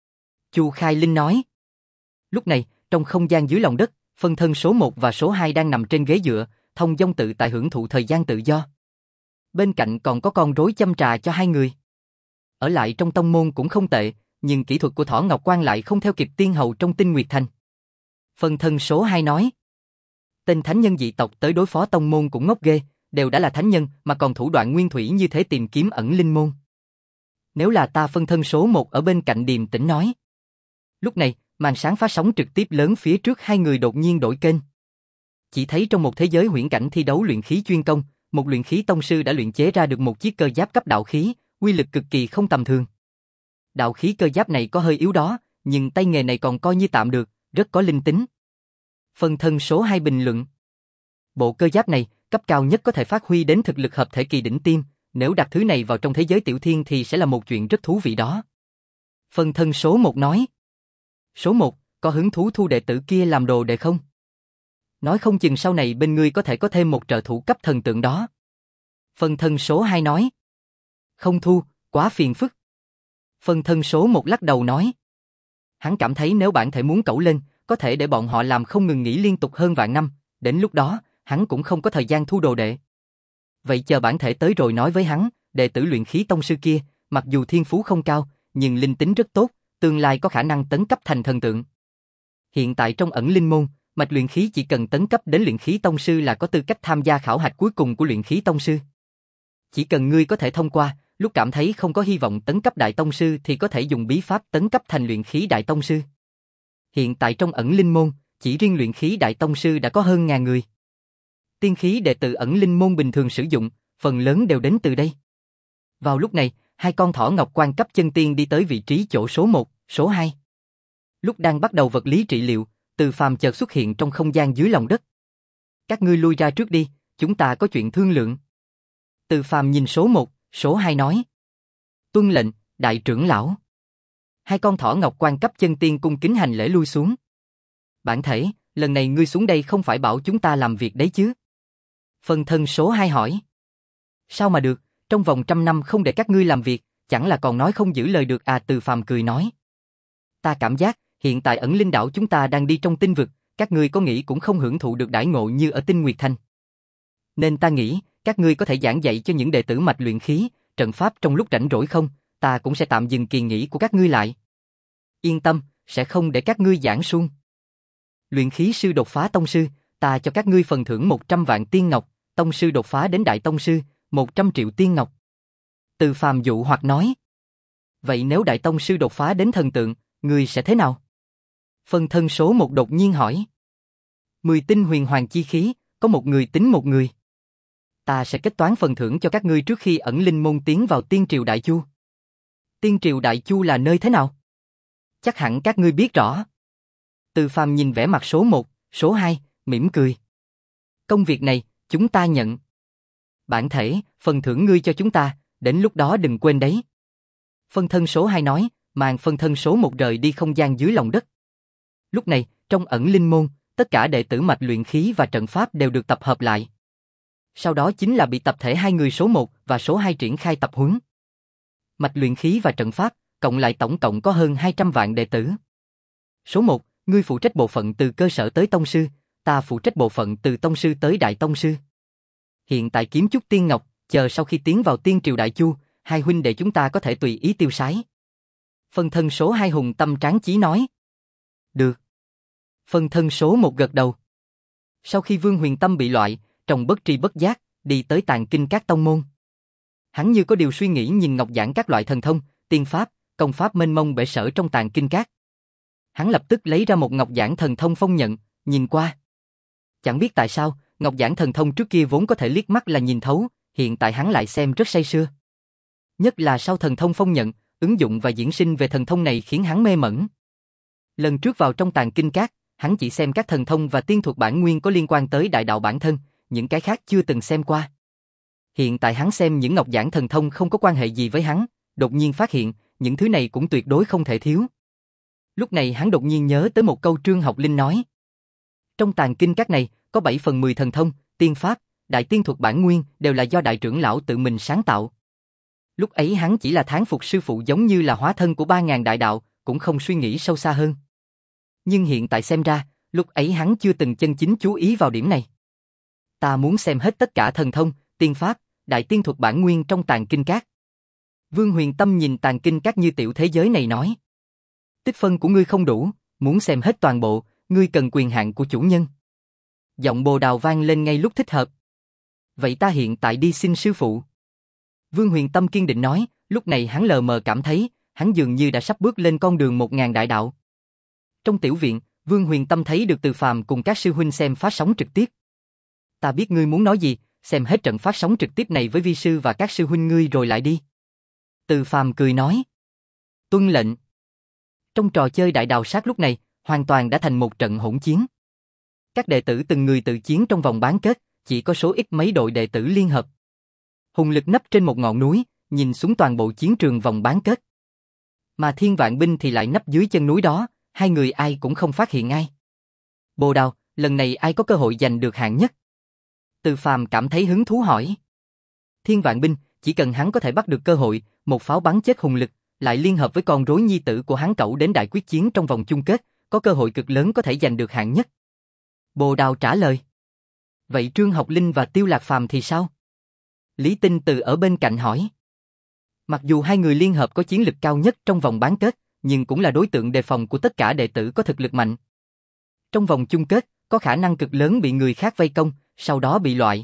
Chu Khai Linh nói. Lúc này, trong không gian dưới lòng đất, phân thân số một và số hai đang nằm trên ghế dựa, thông dong tự tại hưởng thụ thời gian tự do. Bên cạnh còn có con rối châm trà cho hai người. Ở lại trong tông môn cũng không tệ, nhưng kỹ thuật của Thỏ Ngọc Quan lại không theo kịp tiên hầu trong Tinh Nguyệt Thành. Phân thân số hai nói. Tên thánh nhân dị tộc tới đối phó tông môn cũng ngốc ghê, đều đã là thánh nhân mà còn thủ đoạn nguyên thủy như thế tìm kiếm ẩn linh môn. Nếu là ta phân thân số một ở bên cạnh điềm tĩnh nói. Lúc này, màn sáng phát sóng trực tiếp lớn phía trước hai người đột nhiên đổi kênh. Chỉ thấy trong một thế giới huyễn cảnh thi đấu luyện khí chuyên công, một luyện khí tông sư đã luyện chế ra được một chiếc cơ giáp cấp đạo khí, uy lực cực kỳ không tầm thường. Đạo khí cơ giáp này có hơi yếu đó, nhưng tay nghề này còn coi như tạm được, rất có linh tính. Phân thân số hai bình luận. Bộ cơ giáp này, cấp cao nhất có thể phát huy đến thực lực hợp thể kỳ đỉnh tiêm, nếu đặt thứ này vào trong thế giới tiểu thiên thì sẽ là một chuyện rất thú vị đó. Phân thân số một nói. Số một, có hứng thú thu đệ tử kia làm đồ đệ không? Nói không chừng sau này bên ngươi có thể có thêm một trợ thủ cấp thần tượng đó. Phân thân số hai nói. Không thu, quá phiền phức. Phân thân số một lắc đầu nói. Hắn cảm thấy nếu bản thể muốn cẩu lên, có thể để bọn họ làm không ngừng nghỉ liên tục hơn vạn năm, đến lúc đó, hắn cũng không có thời gian thu đồ đệ. Vậy chờ bản thể tới rồi nói với hắn, đệ tử luyện khí tông sư kia, mặc dù thiên phú không cao, nhưng linh tính rất tốt, tương lai có khả năng tấn cấp thành thần tượng. Hiện tại trong ẩn linh môn, mạch luyện khí chỉ cần tấn cấp đến luyện khí tông sư là có tư cách tham gia khảo hạch cuối cùng của luyện khí tông sư. Chỉ cần ngươi có thể thông qua, lúc cảm thấy không có hy vọng tấn cấp đại tông sư thì có thể dùng bí pháp tấn cấp thành luyện khí đại tông sư. Hiện tại trong ẩn linh môn, chỉ riêng luyện khí đại tông sư đã có hơn ngàn người. Tiên khí đệ tử ẩn linh môn bình thường sử dụng, phần lớn đều đến từ đây. Vào lúc này, hai con thỏ ngọc quan cấp chân tiên đi tới vị trí chỗ số một, số hai. Lúc đang bắt đầu vật lý trị liệu, Từ Phàm chợt xuất hiện trong không gian dưới lòng đất. Các ngươi lui ra trước đi, chúng ta có chuyện thương lượng. Từ Phàm nhìn số một, số hai nói. Tuân lệnh, đại trưởng lão. Hai con thỏ ngọc quan cấp chân tiên cung kính hành lễ lui xuống. Bản thể, lần này ngươi xuống đây không phải bảo chúng ta làm việc đấy chứ? Phân thân số hai hỏi. Sao mà được, trong vòng trăm năm không để các ngươi làm việc, chẳng là còn nói không giữ lời được à? Từ Phàm cười nói. Ta cảm giác, hiện tại ẩn linh đảo chúng ta đang đi trong tinh vực, các ngươi có nghĩ cũng không hưởng thụ được đãi ngộ như ở Tinh Nguyệt Thành. Nên ta nghĩ, các ngươi có thể giảng dạy cho những đệ tử mạch luyện khí, trận pháp trong lúc rảnh rỗi không, ta cũng sẽ tạm dừng kỳ nghỉ của các ngươi lại. Yên tâm, sẽ không để các ngươi giảng suông. Luyện khí sư đột phá tông sư, ta cho các ngươi phần thưởng một trăm vạn tiên ngọc, tông sư đột phá đến đại tông sư, một trăm triệu tiên ngọc. Từ Phàm dụ hoặc nói. Vậy nếu đại tông sư đột phá đến thần tượng, ngươi sẽ thế nào? Phân thân số một đột nhiên hỏi. Mười tinh huyền hoàng chi khí, có một người tính một người. Ta sẽ kết toán phần thưởng cho các ngươi trước khi ẩn linh môn tiến vào Tiên Triều Đại Chu. Tiên Triều Đại Chu là nơi thế nào? Chắc hẳn các ngươi biết rõ. Từ Phàm nhìn vẻ mặt số một, số hai, mỉm cười. Công việc này, chúng ta nhận. Bản thể, phần thưởng ngươi cho chúng ta, đến lúc đó đừng quên đấy. Phân thân số hai nói, mang phân thân số một rời đi không gian dưới lòng đất. Lúc này, trong ẩn linh môn, tất cả đệ tử mạch luyện khí và trận pháp đều được tập hợp lại. Sau đó chính là bị tập thể hai người số một và số hai triển khai tập huấn. Mạch luyện khí và trận pháp, cộng lại tổng cộng có hơn hai trăm vạn đệ tử. Số một, ngươi phụ trách bộ phận từ cơ sở tới tông sư, ta phụ trách bộ phận từ tông sư tới đại tông sư. Hiện tại kiếm chút tiên ngọc, chờ sau khi tiến vào Tiên Triều Đại Chu, hai huynh đệ chúng ta có thể tùy ý tiêu sái. Phân thân số hai hùng tâm tráng chí nói. Được. Phân thân số một gật đầu. Sau khi Vương Huyền Tâm bị loại, trong bất tri bất giác, đi tới Tàng Kinh các tông môn. Hắn như có điều suy nghĩ nhìn ngọc giản các loại thần thông, tiên pháp, công pháp mênh mông bể sở trong tàng kinh các. Hắn lập tức lấy ra một ngọc giản thần thông phong nhận, nhìn qua. Chẳng biết tại sao, ngọc giản thần thông trước kia vốn có thể liếc mắt là nhìn thấu, hiện tại hắn lại xem rất say sưa. Nhất là sau thần thông phong nhận, ứng dụng và diễn sinh về thần thông này khiến hắn mê mẩn. Lần trước vào trong tàng kinh các, hắn chỉ xem các thần thông và tiên thuật bản nguyên có liên quan tới đại đạo bản thân, những cái khác chưa từng xem qua. Hiện tại hắn xem những ngọc giản thần thông không có quan hệ gì với hắn, đột nhiên phát hiện, những thứ này cũng tuyệt đối không thể thiếu. Lúc này hắn đột nhiên nhớ tới một câu Trương Học Linh nói. Trong tàng kinh các này, có bảy phần mười thần thông, tiên pháp, đại tiên thuật bản nguyên đều là do đại trưởng lão tự mình sáng tạo. Lúc ấy hắn chỉ là thán phục sư phụ giống như là hóa thân của ba ngàn đại đạo, cũng không suy nghĩ sâu xa hơn. Nhưng hiện tại xem ra, lúc ấy hắn chưa từng chân chính chú ý vào điểm này. Ta muốn xem hết tất cả thần thông, tiên pháp, đại tiên thuật bản nguyên trong tàng kinh các. Vương Huyền Tâm nhìn tàng kinh các như tiểu thế giới này nói. Tích phân của ngươi không đủ, muốn xem hết toàn bộ, ngươi cần quyền hạn của chủ nhân. Giọng Bồ Đào vang lên ngay lúc thích hợp. Vậy ta hiện tại đi xin sư phụ. Vương Huyền Tâm kiên định nói, lúc này hắn lờ mờ cảm thấy, hắn dường như đã sắp bước lên con đường một ngàn đại đạo. Trong tiểu viện, Vương Huyền Tâm thấy được Từ Phàm cùng các sư huynh xem phát sóng trực tiếp. Ta biết ngươi muốn nói gì, xem hết trận phát sóng trực tiếp này với vi sư và các sư huynh ngươi rồi lại đi. Từ Phàm cười nói. Tuân lệnh. Trong trò chơi đại đào sát lúc này, hoàn toàn đã thành một trận hỗn chiến. Các đệ tử từng người tự chiến trong vòng bán kết, chỉ có số ít mấy đội đệ tử liên hợp. Hùng Lực nấp trên một ngọn núi, nhìn xuống toàn bộ chiến trường vòng bán kết. Mà Thiên Vạn Binh thì lại nấp dưới chân núi đó, hai người ai cũng không phát hiện ai. Bồ Đào, lần này ai có cơ hội giành được hạng nhất? Từ Phàm cảm thấy hứng thú hỏi. Thiên Vạn Binh, chỉ cần hắn có thể bắt được cơ hội, một pháo bắn chết Hùng Lực, lại liên hợp với con rối nhi tử của hắn cẩu đến đại quyết chiến trong vòng chung kết, có cơ hội cực lớn có thể giành được hạng nhất. Bồ Đào trả lời. Vậy Trương Học Linh và Tiêu Lạc Phàm thì sao? Lý Tinh Từ ở bên cạnh hỏi. Mặc dù hai người liên hợp có chiến lực cao nhất trong vòng bán kết, nhưng cũng là đối tượng đề phòng của tất cả đệ tử có thực lực mạnh. Trong vòng chung kết, có khả năng cực lớn bị người khác vây công, sau đó bị loại.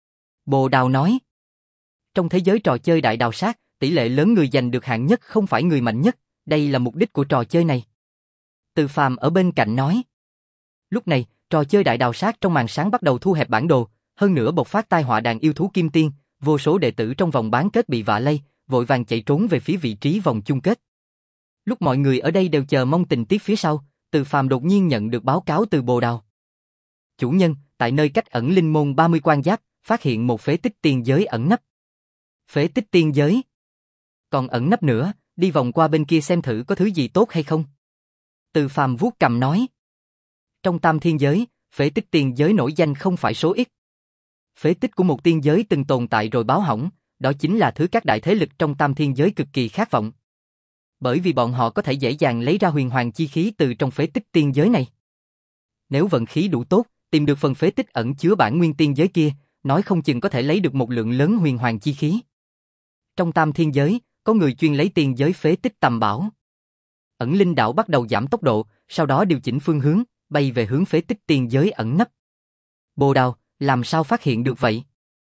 Bồ Đào nói. Trong thế giới trò chơi đại đào sát, tỷ lệ lớn người giành được hạng nhất không phải người mạnh nhất, đây là mục đích của trò chơi này. Từ Phàm ở bên cạnh nói. Lúc này, trò chơi đại đào sát trong màn sáng bắt đầu thu hẹp bản đồ, hơn nữa bộc phát tai họa đàn yêu thú kim tiên, vô số đệ tử trong vòng bán kết bị vạ lây, vội vàng chạy trốn về phía vị trí vòng chung kết. Lúc mọi người ở đây đều chờ mong tình tiết phía sau, Từ Phàm đột nhiên nhận được báo cáo từ Bồ Đào. Chủ nhân, tại nơi cách ẩn linh môn ba mươi quan giáp, phát hiện một phế tích tiên giới ẩn nấp. Phế tích tiên giới? Còn ẩn nấp nữa, đi vòng qua bên kia xem thử có thứ gì tốt hay không. Từ Phàm vuốt cằm nói. Trong tam thiên giới, phế tích tiên giới nổi danh không phải số ít. Phế tích của một tiên giới từng tồn tại rồi báo hỏng, đó chính là thứ các đại thế lực trong tam thiên giới cực kỳ khát vọng. Bởi vì bọn họ có thể dễ dàng lấy ra huyền hoàng chi khí từ trong phế tích tiên giới này. Nếu vận khí đủ tốt, tìm được phần phế tích ẩn chứa bản nguyên tiên giới kia, nói không chừng có thể lấy được một lượng lớn huyền hoàng chi khí. Trong tam thiên giới, có người chuyên lấy tiên giới phế tích tầm bảo. Ẩn linh đạo bắt đầu giảm tốc độ, sau đó điều chỉnh phương hướng, bay về hướng phế tích tiên giới ẩn nấp. Bồ Đào, làm sao phát hiện được vậy?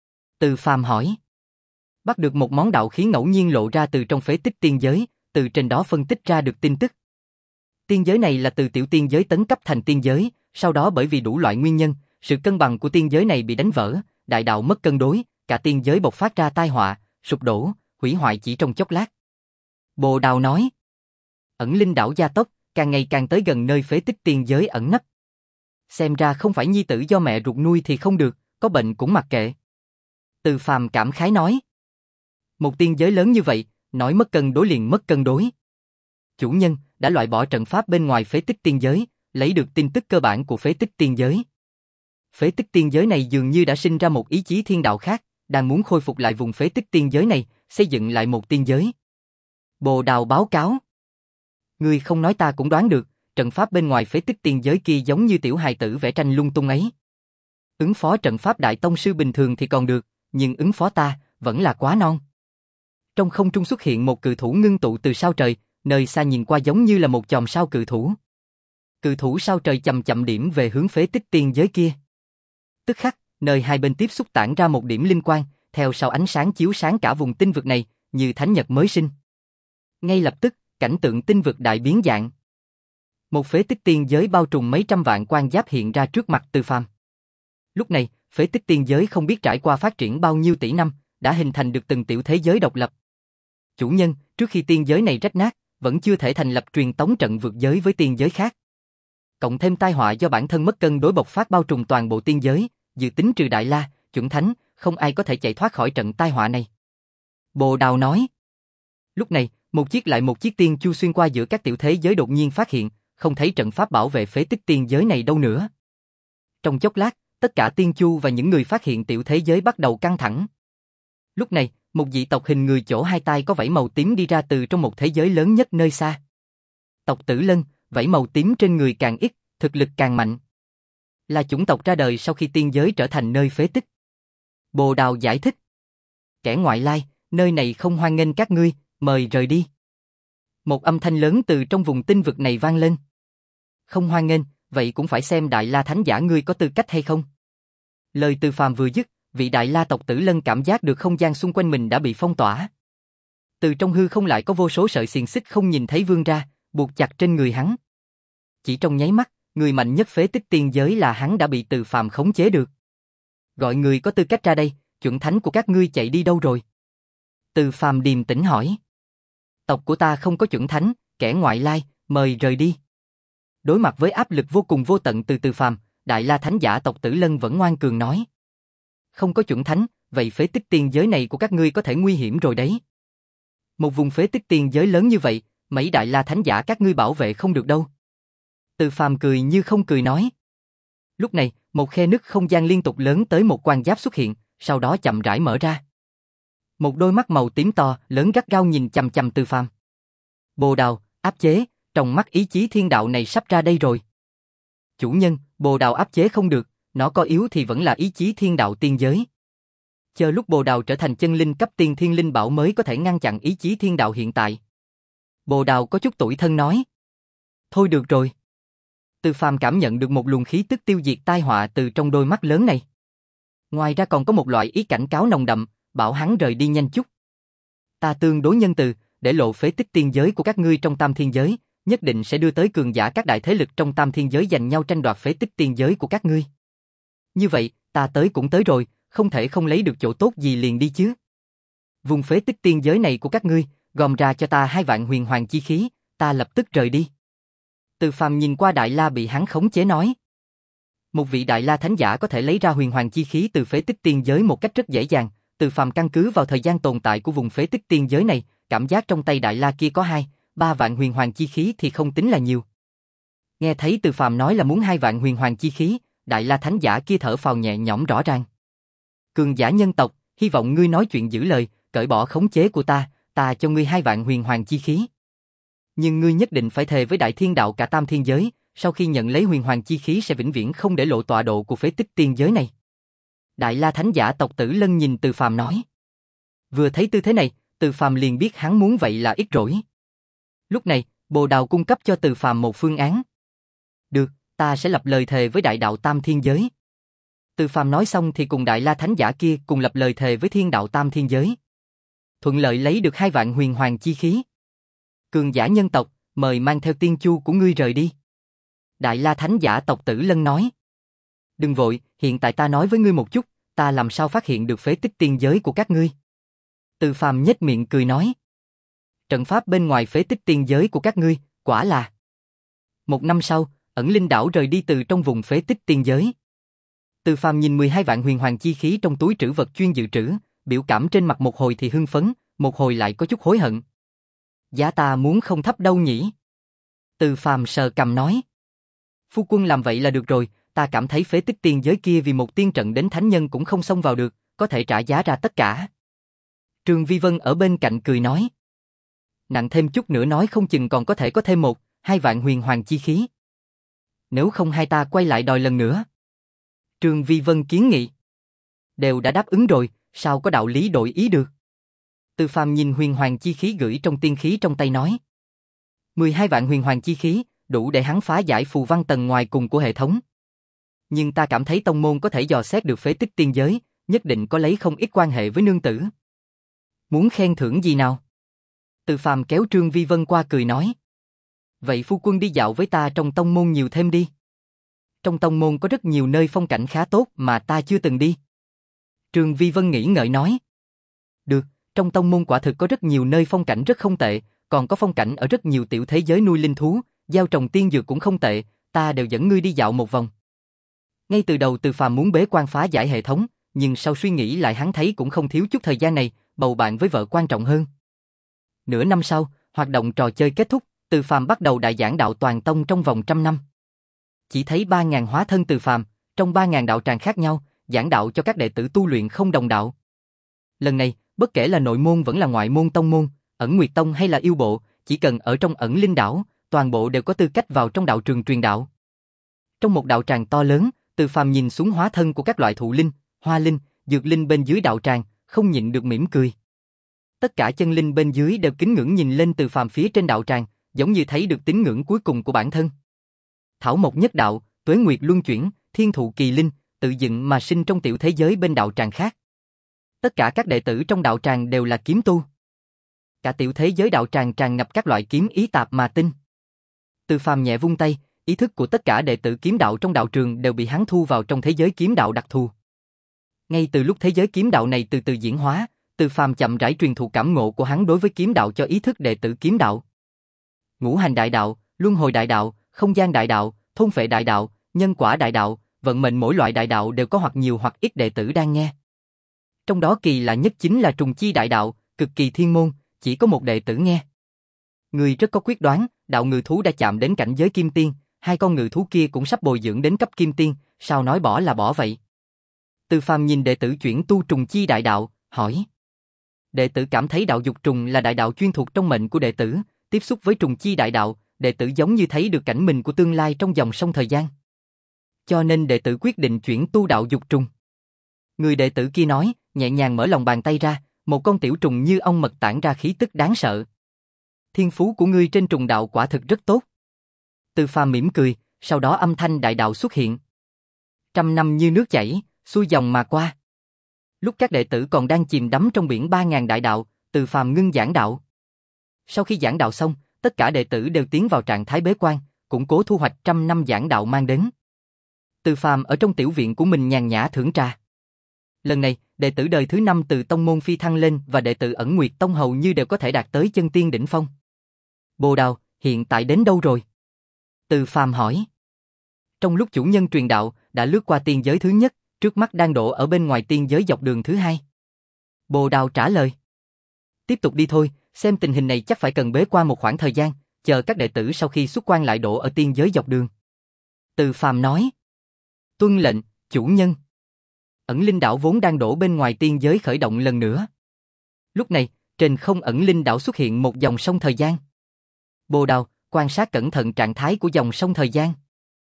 Từ Phàm hỏi. Bắt được một món đạo khí ngẫu nhiên lộ ra từ trong phế tích tiên giới, từ trên đó phân tích ra được tin tức. Tiên giới này là từ tiểu tiên giới tấn cấp thành tiên giới, sau đó bởi vì đủ loại nguyên nhân, sự cân bằng của tiên giới này bị đánh vỡ, đại đạo mất cân đối, cả tiên giới bộc phát ra tai họa, sụp đổ, hủy hoại chỉ trong chốc lát. Bồ Đào nói. Ẩn linh đảo gia tốc, càng ngày càng tới gần nơi phế tích tiên giới ẩn nấp. Xem ra không phải nhi tử do mẹ ruột nuôi thì không được, có bệnh cũng mặc kệ. Từ Phàm cảm khái nói. Một tiên giới lớn như vậy, nói mất cân đối liền mất cân đối. Chủ nhân đã loại bỏ trận pháp bên ngoài phế tích tiên giới, lấy được tin tức cơ bản của phế tích tiên giới. Phế tích tiên giới này dường như đã sinh ra một ý chí thiên đạo khác, đang muốn khôi phục lại vùng phế tích tiên giới này, xây dựng lại một tiên giới. Bồ Đào báo cáo. Ngươi không nói ta cũng đoán được, trận pháp bên ngoài phế tích tiên giới kia giống như tiểu hài tử vẽ tranh lung tung ấy. Ứng phó trận pháp đại tông sư bình thường thì còn được, nhưng ứng phó ta, vẫn là quá non. Trong không trung xuất hiện một cự thủ ngưng tụ từ sao trời, nơi xa nhìn qua giống như là một chòm sao cự thủ. Cự thủ sao trời chậm chậm điểm về hướng phế tích tiên giới kia. Tức khắc, nơi hai bên tiếp xúc tản ra một điểm linh quang, theo sau ánh sáng chiếu sáng cả vùng tinh vực này, như thánh nhật mới sinh. Ngay lập tức, cảnh tượng tinh vực đại biến dạng. Một phế tích tiên giới bao trùm mấy trăm vạn quan giáp hiện ra trước mặt Từ Phàm. Lúc này, phế tích tiên giới không biết trải qua phát triển bao nhiêu tỷ năm, đã hình thành được từng tiểu thế giới độc lập. Chủ nhân, trước khi tiên giới này rách nát, vẫn chưa thể thành lập truyền tống trận vượt giới với tiên giới khác. Cộng thêm tai họa do bản thân mất cân đối bộc phát bao trùm toàn bộ tiên giới, dự tính trừ Đại La, chuẩn thánh, không ai có thể chạy thoát khỏi trận tai họa này. Bồ Đào nói. Lúc này, một chiếc lại một chiếc tiên chu xuyên qua giữa các tiểu thế giới đột nhiên phát hiện, không thấy trận pháp bảo vệ phế tích tiên giới này đâu nữa. Trong chốc lát, tất cả tiên chu và những người phát hiện tiểu thế giới bắt đầu căng thẳng. Lúc này, một dị tộc hình người chỗ hai tay có vảy màu tím đi ra từ trong một thế giới lớn nhất nơi xa. Tộc Tử Lân, vảy màu tím trên người càng ít, thực lực càng mạnh. Là chủng tộc ra đời sau khi tiên giới trở thành nơi phế tích. Bồ Đào giải thích. Kẻ ngoại lai, nơi này không hoan nghênh các ngươi, mời rời đi. Một âm thanh lớn từ trong vùng tinh vực này vang lên. Không hoan nghênh, vậy cũng phải xem Đại La Thánh Giả ngươi có tư cách hay không. Lời Từ Phàm vừa dứt, vị Đại La tộc Tử Lân cảm giác được không gian xung quanh mình đã bị phong tỏa. Từ trong hư không lại có vô số sợi xiềng xích không nhìn thấy vươn ra, buộc chặt trên người hắn. Chỉ trong nháy mắt, người mạnh nhất phế tích tiên giới là hắn đã bị Từ Phàm khống chế được. Gọi người có tư cách ra đây, chuẩn thánh của các ngươi chạy đi đâu rồi? Từ Phàm điềm tĩnh hỏi. Tộc của ta không có chuẩn thánh, kẻ ngoại lai, mời rời đi. Đối mặt với áp lực vô cùng vô tận từ Từ Phàm, Đại La Thánh Giả tộc Tử Lân vẫn ngoan cường nói. Không có chuẩn thánh, vậy phế tích tiên giới này của các ngươi có thể nguy hiểm rồi đấy. Một vùng phế tích tiên giới lớn như vậy, mấy Đại La Thánh Giả các ngươi bảo vệ không được đâu. Từ Phàm cười như không cười nói. Lúc này, một khe nứt không gian liên tục lớn tới một quan giáp xuất hiện, sau đó chậm rãi mở ra. Một đôi mắt màu tím to, lớn gắt gao nhìn chằm chằm Từ Phàm. Bồ Đào, áp chế, trong mắt ý chí thiên đạo này sắp ra đây rồi. Chủ nhân, Bồ Đào áp chế không được, nó có yếu thì vẫn là ý chí thiên đạo tiên giới. Chờ lúc Bồ Đào trở thành chân linh cấp tiên thiên linh bảo mới có thể ngăn chặn ý chí thiên đạo hiện tại. Bồ Đào có chút tủi thân nói. Thôi được rồi. Từ Phàm cảm nhận được một luồng khí tức tiêu diệt tai họa từ trong đôi mắt lớn này. Ngoài ra còn có một loại ý cảnh cáo nồng đậm, bảo hắn rời đi nhanh chút. Ta tương đối nhân từ, để lộ phế tích tiên giới của các ngươi trong tam thiên giới, nhất định sẽ đưa tới cường giả các đại thế lực trong tam thiên giới giành nhau tranh đoạt phế tích tiên giới của các ngươi. Như vậy, ta tới cũng tới rồi, không thể không lấy được chỗ tốt gì liền đi chứ. Vùng phế tích tiên giới này của các ngươi, gom ra cho ta hai vạn huyền hoàng chi khí, ta lập tức rời đi. Từ Phàm nhìn qua Đại La bị hắn khống chế nói. Một vị Đại La Thánh Giả có thể lấy ra huyền hoàng chi khí từ phế tích tiên giới một cách rất dễ dàng. Từ Phàm căn cứ vào thời gian tồn tại của vùng phế tích tiên giới này, cảm giác trong tay Đại La kia có hai, ba vạn huyền hoàng chi khí thì không tính là nhiều. Nghe thấy Từ Phàm nói là muốn hai vạn huyền hoàng chi khí, Đại La Thánh Giả kia thở phào nhẹ nhõm rõ ràng. Cường giả nhân tộc, hy vọng ngươi nói chuyện giữ lời, cởi bỏ khống chế của ta, ta cho ngươi hai vạn huyền hoàng chi khí. Nhưng ngươi nhất định phải thề với Đại Thiên Đạo cả tam thiên giới, sau khi nhận lấy huyền hoàng chi khí sẽ vĩnh viễn không để lộ tọa độ của phế tích tiên giới này. Đại La Thánh Giả tộc Tử Lân nhìn Từ Phàm nói. Vừa thấy tư thế này, Từ Phàm liền biết hắn muốn vậy là ít rỗi. Lúc này, Bồ Đào cung cấp cho Từ Phàm một phương án. Được, ta sẽ lập lời thề với Đại Đạo Tam Thiên Giới. Từ Phàm nói xong thì cùng Đại La Thánh Giả kia cùng lập lời thề với Thiên Đạo Tam Thiên Giới. Thuận lợi lấy được hai vạn huyền hoàng chi khí. Cường giả nhân tộc, mời mang theo tiên chu của ngươi rời đi. Đại La Thánh Giả tộc Tử Lân nói. Đừng vội, hiện tại ta nói với ngươi một chút, ta làm sao phát hiện được phế tích tiên giới của các ngươi. Từ Phàm nhếch miệng cười nói. Trận pháp bên ngoài phế tích tiên giới của các ngươi, quả là. Một năm sau, ẩn linh đảo rời đi từ trong vùng phế tích tiên giới. Từ Phàm nhìn mười hai vạn huyền hoàng chi khí trong túi trữ vật chuyên dự trữ, biểu cảm trên mặt một hồi thì hưng phấn, một hồi lại có chút hối hận. Giá ta muốn không thấp đâu nhỉ? Từ Phàm sờ cằm nói. Phu quân làm vậy là được rồi, ta cảm thấy phế tích tiên giới kia vì một tiên trận đến thánh nhân cũng không xông vào được, có thể trả giá ra tất cả. Trương Vi Vân ở bên cạnh cười nói. Nặng thêm chút nữa nói không chừng còn có thể có thêm một, hai vạn huyền hoàng chi khí. Nếu không hai ta quay lại đòi lần nữa. Trương Vi Vân kiến nghị. Đều đã đáp ứng rồi, sao có đạo lý đổi ý được. Từ Phàm nhìn huyền hoàng chi khí gửi trong tiên khí trong tay nói. mười hai vạn huyền hoàng chi khí, đủ để hắn phá giải phù văn tầng ngoài cùng của hệ thống. Nhưng ta cảm thấy tông môn có thể dò xét được phế tích tiên giới, nhất định có lấy không ít quan hệ với nương tử. Muốn khen thưởng gì nào? Từ Phàm kéo Trương Vi Vân qua cười nói. Vậy phu quân đi dạo với ta trong tông môn nhiều thêm đi. Trong tông môn có rất nhiều nơi phong cảnh khá tốt mà ta chưa từng đi. Trương Vi Vân nghĩ ngợi nói. Được, trong tông môn quả thực có rất nhiều nơi phong cảnh rất không tệ, còn có phong cảnh ở rất nhiều tiểu thế giới nuôi linh thú, gieo trồng tiên dược cũng không tệ, ta đều dẫn ngươi đi dạo một vòng. Ngay từ đầu Từ Phàm muốn bế quan phá giải hệ thống, nhưng sau suy nghĩ lại hắn thấy cũng không thiếu chút thời gian này, bầu bạn với vợ quan trọng hơn. Nửa năm sau, hoạt động trò chơi kết thúc, Từ Phàm bắt đầu đại giảng đạo toàn tông trong vòng trăm năm. Chỉ thấy ba ngàn hóa thân Từ Phàm, trong ba ngàn đạo tràng khác nhau, giảng đạo cho các đệ tử tu luyện không đồng đạo. Lần này, bất kể là nội môn vẫn là ngoại môn tông môn, ẩn nguyệt tông hay là yêu bộ, chỉ cần ở trong ẩn linh đảo, toàn bộ đều có tư cách vào trong đạo trường truyền đạo. Trong một đạo tràng to lớn, Từ Phàm nhìn xuống hóa thân của các loại thụ linh, hoa linh, dược linh bên dưới đạo tràng, không nhịn được mỉm cười. Tất cả chân linh bên dưới đều kính ngưỡng nhìn lên Từ Phàm phía trên đạo tràng, giống như thấy được tín ngưỡng cuối cùng của bản thân. Thảo mộc nhất đạo, tuế nguyệt luân chuyển, thiên thụ kỳ linh, tự dựng mà sinh trong tiểu thế giới bên đạo tràng khác. Tất cả các đệ tử trong đạo tràng đều là kiếm tu. Cả tiểu thế giới đạo tràng tràn ngập các loại kiếm ý tạp mà tinh. Từ Phàm nhẹ vung tay, ý thức của tất cả đệ tử kiếm đạo trong đạo trường đều bị hắn thu vào trong thế giới kiếm đạo đặc thù. Ngay từ lúc thế giới kiếm đạo này từ từ diễn hóa, Từ Phàm chậm rãi truyền thụ cảm ngộ của hắn đối với kiếm đạo cho ý thức đệ tử kiếm đạo. Ngũ hành đại đạo, luân hồi đại đạo, không gian đại đạo, thôn phệ đại đạo, nhân quả đại đạo, vận mệnh mỗi loại đại đạo đều có hoặc nhiều hoặc ít đệ tử đang nghe. Trong đó kỳ lạ nhất chính là trùng chi đại đạo, cực kỳ thiên môn, chỉ có một đệ tử nghe. Người rất có quyết đoán, đạo ngự thú đã chạm đến cảnh giới kim tiên, hai con ngự thú kia cũng sắp bồi dưỡng đến cấp kim tiên, sao nói bỏ là bỏ vậy? Từ Phàm nhìn đệ tử chuyển tu trùng chi đại đạo, hỏi. Đệ tử cảm thấy đạo dục trùng là đại đạo chuyên thuộc trong mệnh của đệ tử, tiếp xúc với trùng chi đại đạo, đệ tử giống như thấy được cảnh mình của tương lai trong dòng sông thời gian. Cho nên đệ tử quyết định chuyển tu đạo dục trùng. Người đệ tử kia nói, nhẹ nhàng mở lòng bàn tay ra, một con tiểu trùng như ong mật tản ra khí tức đáng sợ. Thiên phú của ngươi trên trùng đạo quả thực rất tốt. Từ Phàm mỉm cười, sau đó âm thanh đại đạo xuất hiện. Trăm năm như nước chảy, xuôi dòng mà qua. Lúc các đệ tử còn đang chìm đắm trong biển ba ngàn đại đạo, Từ Phàm ngưng giảng đạo. Sau khi giảng đạo xong, tất cả đệ tử đều tiến vào trạng thái bế quan, củng cố thu hoạch trăm năm giảng đạo mang đến. Từ Phàm ở trong tiểu viện của mình nhàn nhã thưởng trà. Lần này, đệ tử đời thứ năm từ tông môn phi thăng lên và đệ tử ẩn nguyệt tông hầu như đều có thể đạt tới chân tiên đỉnh phong. Bồ Đào, hiện tại đến đâu rồi? Từ Phàm hỏi. Trong lúc chủ nhân truyền đạo, đã lướt qua tiên giới thứ nhất, trước mắt đang đổ ở bên ngoài tiên giới dọc đường thứ hai. Bồ Đào trả lời. Tiếp tục đi thôi, xem tình hình này chắc phải cần bế qua một khoảng thời gian, chờ các đệ tử sau khi xuất quan lại đổ ở tiên giới dọc đường. Từ Phàm nói. Tuân lệnh, chủ nhân. Ẩn linh đảo vốn đang đổ bên ngoài tiên giới khởi động lần nữa. Lúc này, trên không ẩn linh đảo xuất hiện một dòng sông thời gian. Bồ Đào, quan sát cẩn thận trạng thái của dòng sông thời gian.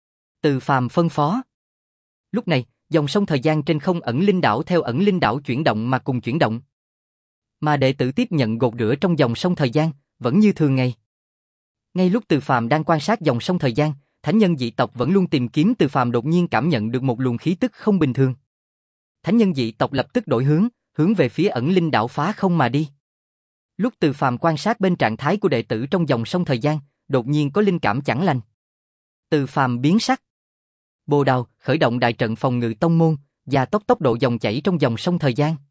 Từ Phàm phân phó. Lúc này, dòng sông thời gian trên không ẩn linh đảo theo ẩn linh đảo chuyển động mà cùng chuyển động. Mà đệ tử tiếp nhận gột rửa trong dòng sông thời gian, vẫn như thường ngày. Ngay lúc Từ Phàm đang quan sát dòng sông thời gian, thánh nhân dị tộc vẫn luôn tìm kiếm Từ Phàm đột nhiên cảm nhận được một luồng khí tức không bình thường. Thánh nhân dị tộc lập tức đổi hướng, hướng về phía ẩn linh đảo phá không mà đi. Lúc Từ Phàm quan sát bên trạng thái của đệ tử trong dòng sông thời gian, đột nhiên có linh cảm chẳng lành. Từ Phàm biến sắc. Bồ Đào khởi động đại trận phòng ngự tông môn, gia tốc tốc độ dòng chảy trong dòng sông thời gian.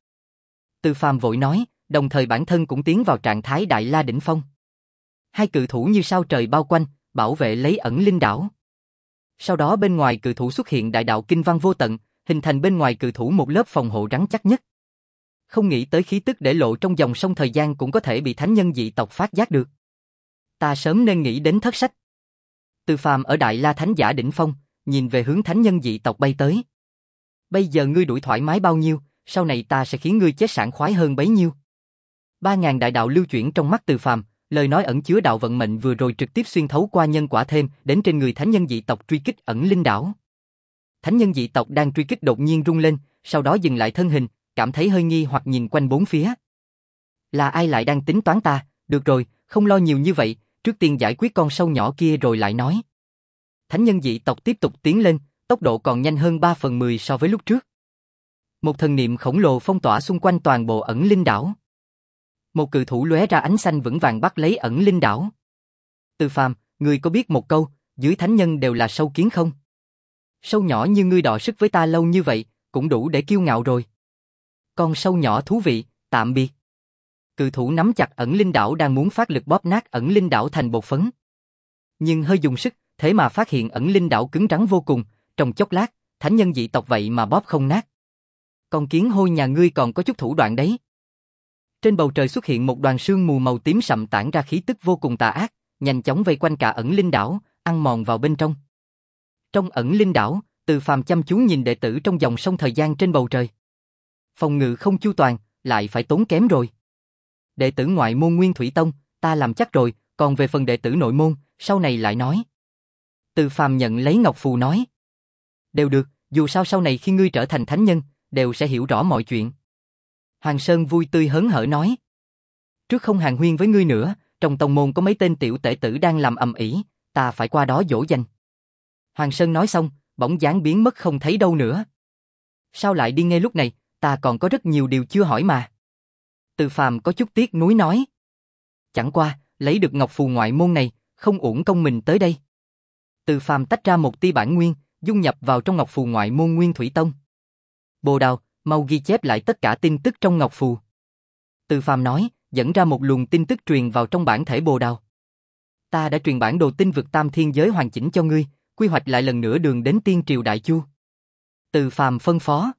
Từ Phàm vội nói, đồng thời bản thân cũng tiến vào trạng thái đại la đỉnh phong. Hai cự thủ như sao trời bao quanh, bảo vệ lấy ẩn linh đảo. Sau đó bên ngoài cự thủ xuất hiện đại đạo kinh văn vô tận, hình thành bên ngoài cự thủ một lớp phòng hộ rắn chắc nhất. Không nghĩ tới khí tức để lộ trong dòng sông thời gian cũng có thể bị thánh nhân dị tộc phát giác được. Ta sớm nên nghĩ đến thất sách. Từ Phàm ở đại la thánh giả đỉnh phong, nhìn về hướng thánh nhân dị tộc bay tới. Bây giờ ngươi đuổi thoải mái bao nhiêu, sau này ta sẽ khiến ngươi chết sảng khoái hơn bấy nhiêu. Ba ngàn đại đạo lưu chuyển trong mắt Từ Phàm, lời nói ẩn chứa đạo vận mệnh vừa rồi trực tiếp xuyên thấu qua nhân quả thêm đến trên người thánh nhân dị tộc truy kích ẩn linh đảo. Thánh nhân dị tộc đang truy kích đột nhiên rung lên, sau đó dừng lại thân hình, cảm thấy hơi nghi hoặc nhìn quanh bốn phía. Là ai lại đang tính toán ta? Được rồi, không lo nhiều như vậy, trước tiên giải quyết con sâu nhỏ kia rồi lại nói. Thánh nhân dị tộc tiếp tục tiến lên, tốc độ còn nhanh hơn ba phần mười so với lúc trước. Một thần niệm khổng lồ phong tỏa xung quanh toàn bộ ẩn linh đảo. Một cự thủ lóe ra ánh xanh vững vàng bắt lấy ẩn linh đảo. Từ Phàm, ngươi có biết một câu, dưới thánh nhân đều là sâu kiến không? Sâu nhỏ như ngươi đọ sức với ta lâu như vậy, cũng đủ để kiêu ngạo rồi. Con sâu nhỏ thú vị, tạm biệt. Cự thủ nắm chặt ẩn linh đảo đang muốn phát lực bóp nát ẩn linh đảo thành bột phấn. Nhưng hơi dùng sức, thế mà phát hiện ẩn linh đảo cứng rắn vô cùng, trong chốc lát, thánh nhân dị tộc vậy mà bóp không nát. Con kiến hôi nhà ngươi còn có chút thủ đoạn đấy. Trên bầu trời xuất hiện một đoàn sương mù màu tím sậm tản ra khí tức vô cùng tà ác, nhanh chóng vây quanh cả ẩn linh đảo, ăn mòn vào bên trong. Trong ẩn linh đảo, Từ Phàm chăm chú nhìn đệ tử trong dòng sông thời gian trên bầu trời. Phòng ngự không chu toàn, lại phải tốn kém rồi. Đệ tử ngoại môn Nguyên Thủy Tông, ta làm chắc rồi, còn về phần đệ tử nội môn, sau này lại nói. Từ Phàm nhận lấy ngọc phù nói. Đều được, dù sao sau này khi ngươi trở thành thánh nhân, đều sẽ hiểu rõ mọi chuyện. Hoàng Sơn vui tươi hớn hở nói. Trước không hàn huyên với ngươi nữa, trong tông môn có mấy tên tiểu tể tử đang làm ầm ĩ, ta phải qua đó dỗ dành. Hoàng Sơn nói xong, bỗng dáng biến mất không thấy đâu nữa. Sao lại đi ngay lúc này, ta còn có rất nhiều điều chưa hỏi mà. Từ Phàm có chút tiếc nuối nói. Chẳng qua, lấy được ngọc phù ngoại môn này, không uổng công mình tới đây. Từ Phàm tách ra một tia bản nguyên, dung nhập vào trong ngọc phù ngoại môn Nguyên Thủy Tông. Bồ Đào, mau ghi chép lại tất cả tin tức trong ngọc phù. Từ Phàm nói, dẫn ra một luồng tin tức truyền vào trong bản thể Bồ Đào. Ta đã truyền bản đồ tinh vực tam thiên giới hoàn chỉnh cho ngươi, quy hoạch lại lần nữa đường đến Tiên Triều Đại Chu. Từ Phàm phân phó.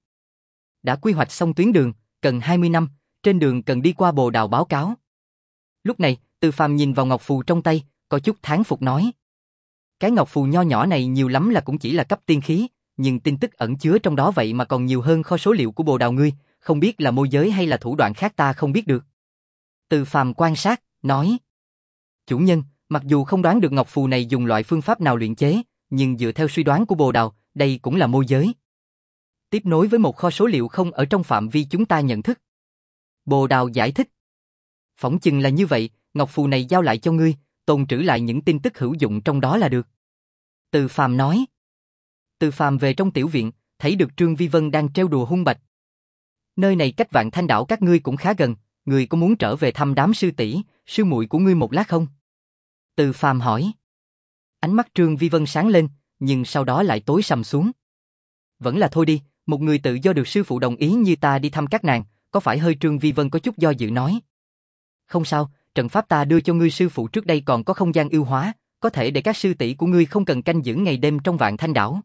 Đã quy hoạch xong tuyến đường, cần hai mươi năm, trên đường cần đi qua Bồ Đào báo cáo. Lúc này, Từ Phàm nhìn vào ngọc phù trong tay, có chút thán phục nói. Cái ngọc phù nho nhỏ này nhiều lắm là cũng chỉ là cấp tiên khí, nhưng tin tức ẩn chứa trong đó vậy mà còn nhiều hơn kho số liệu của Bồ Đào ngươi, không biết là môi giới hay là thủ đoạn khác ta không biết được. Từ Phàm quan sát, nói. Chủ nhân, mặc dù không đoán được ngọc phù này dùng loại phương pháp nào luyện chế, nhưng dựa theo suy đoán của Bồ Đào, đây cũng là môi giới. Tiếp nối với một kho số liệu không ở trong phạm vi chúng ta nhận thức. Bồ Đào giải thích. Phỏng chừng là như vậy, ngọc phù này giao lại cho ngươi, tồn trữ lại những tin tức hữu dụng trong đó là được. Từ Phàm nói. Từ Phàm về trong tiểu viện, thấy được Trương Vi Vân đang trêu đùa hung bạch. Nơi này cách Vạn Thanh đảo các ngươi cũng khá gần, ngươi có muốn trở về thăm đám sư tỷ, sư muội của ngươi một lát không? Từ Phàm hỏi. Ánh mắt Trương Vi Vân sáng lên, nhưng sau đó lại tối sầm xuống. Vẫn là thôi đi, một người tự do được sư phụ đồng ý như ta đi thăm các nàng, có phải hơi Trương Vi Vân có chút do dự nói. Không sao, trận pháp ta đưa cho ngươi sư phụ trước đây còn có không gian ưu hóa, có thể để các sư tỷ của ngươi không cần canh giữ ngày đêm trong Vạn Thanh đảo.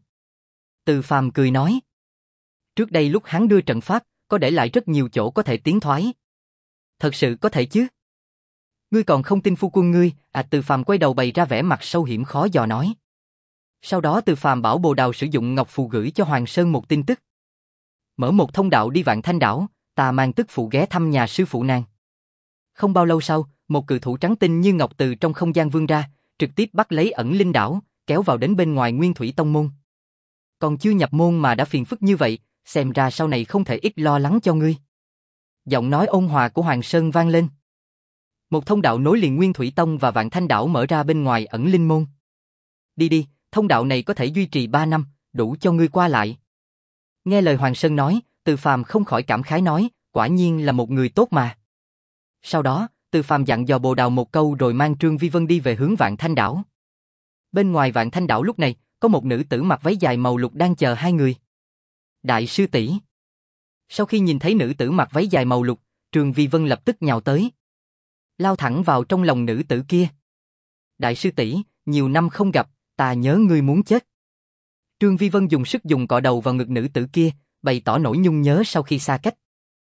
Từ Phàm cười nói. Trước đây lúc hắn đưa trận pháp, có để lại rất nhiều chỗ có thể tiến thoái. Thật sự có thể chứ? Ngươi còn không tin phu quân ngươi, à? Từ Phàm quay đầu bày ra vẻ mặt sâu hiểm khó dò nói. Sau đó Từ Phàm bảo Bồ Đào sử dụng ngọc phù gửi cho Hoàng Sơn một tin tức. Mở một thông đạo đi Vạn Thanh đảo, ta mang tức phụ ghé thăm nhà sư phụ nàng. Không bao lâu sau, một cự thủ trắng tinh như ngọc từ trong không gian vươn ra, trực tiếp bắt lấy ẩn linh đảo, kéo vào đến bên ngoài Nguyên Thủy Tông môn. Còn chưa nhập môn mà đã phiền phức như vậy, xem ra sau này không thể ít lo lắng cho ngươi. Giọng nói ôn hòa của Hoàng Sơn vang lên. Một thông đạo nối liền Nguyên Thủy Tông và Vạn Thanh đảo mở ra bên ngoài ẩn linh môn. Đi đi, thông đạo này có thể duy trì ba năm, đủ cho ngươi qua lại. Nghe lời Hoàng Sơn nói, Từ Phàm không khỏi cảm khái nói, quả nhiên là một người tốt mà. Sau đó, Từ Phàm dặn dò Bồ Đào một câu rồi mang Trương Vi Vân đi về hướng Vạn Thanh đảo. Bên ngoài Vạn Thanh đảo lúc này, có một nữ tử mặc váy dài màu lục đang chờ hai người. Đại sư tỷ. Sau khi nhìn thấy nữ tử mặc váy dài màu lục, Trương Vi Vân lập tức nhào tới, lao thẳng vào trong lòng nữ tử kia. Đại sư tỷ, nhiều năm không gặp, ta nhớ ngươi muốn chết. Trương Vi Vân dùng sức dùng cọ đầu vào ngực nữ tử kia, bày tỏ nỗi nhung nhớ sau khi xa cách.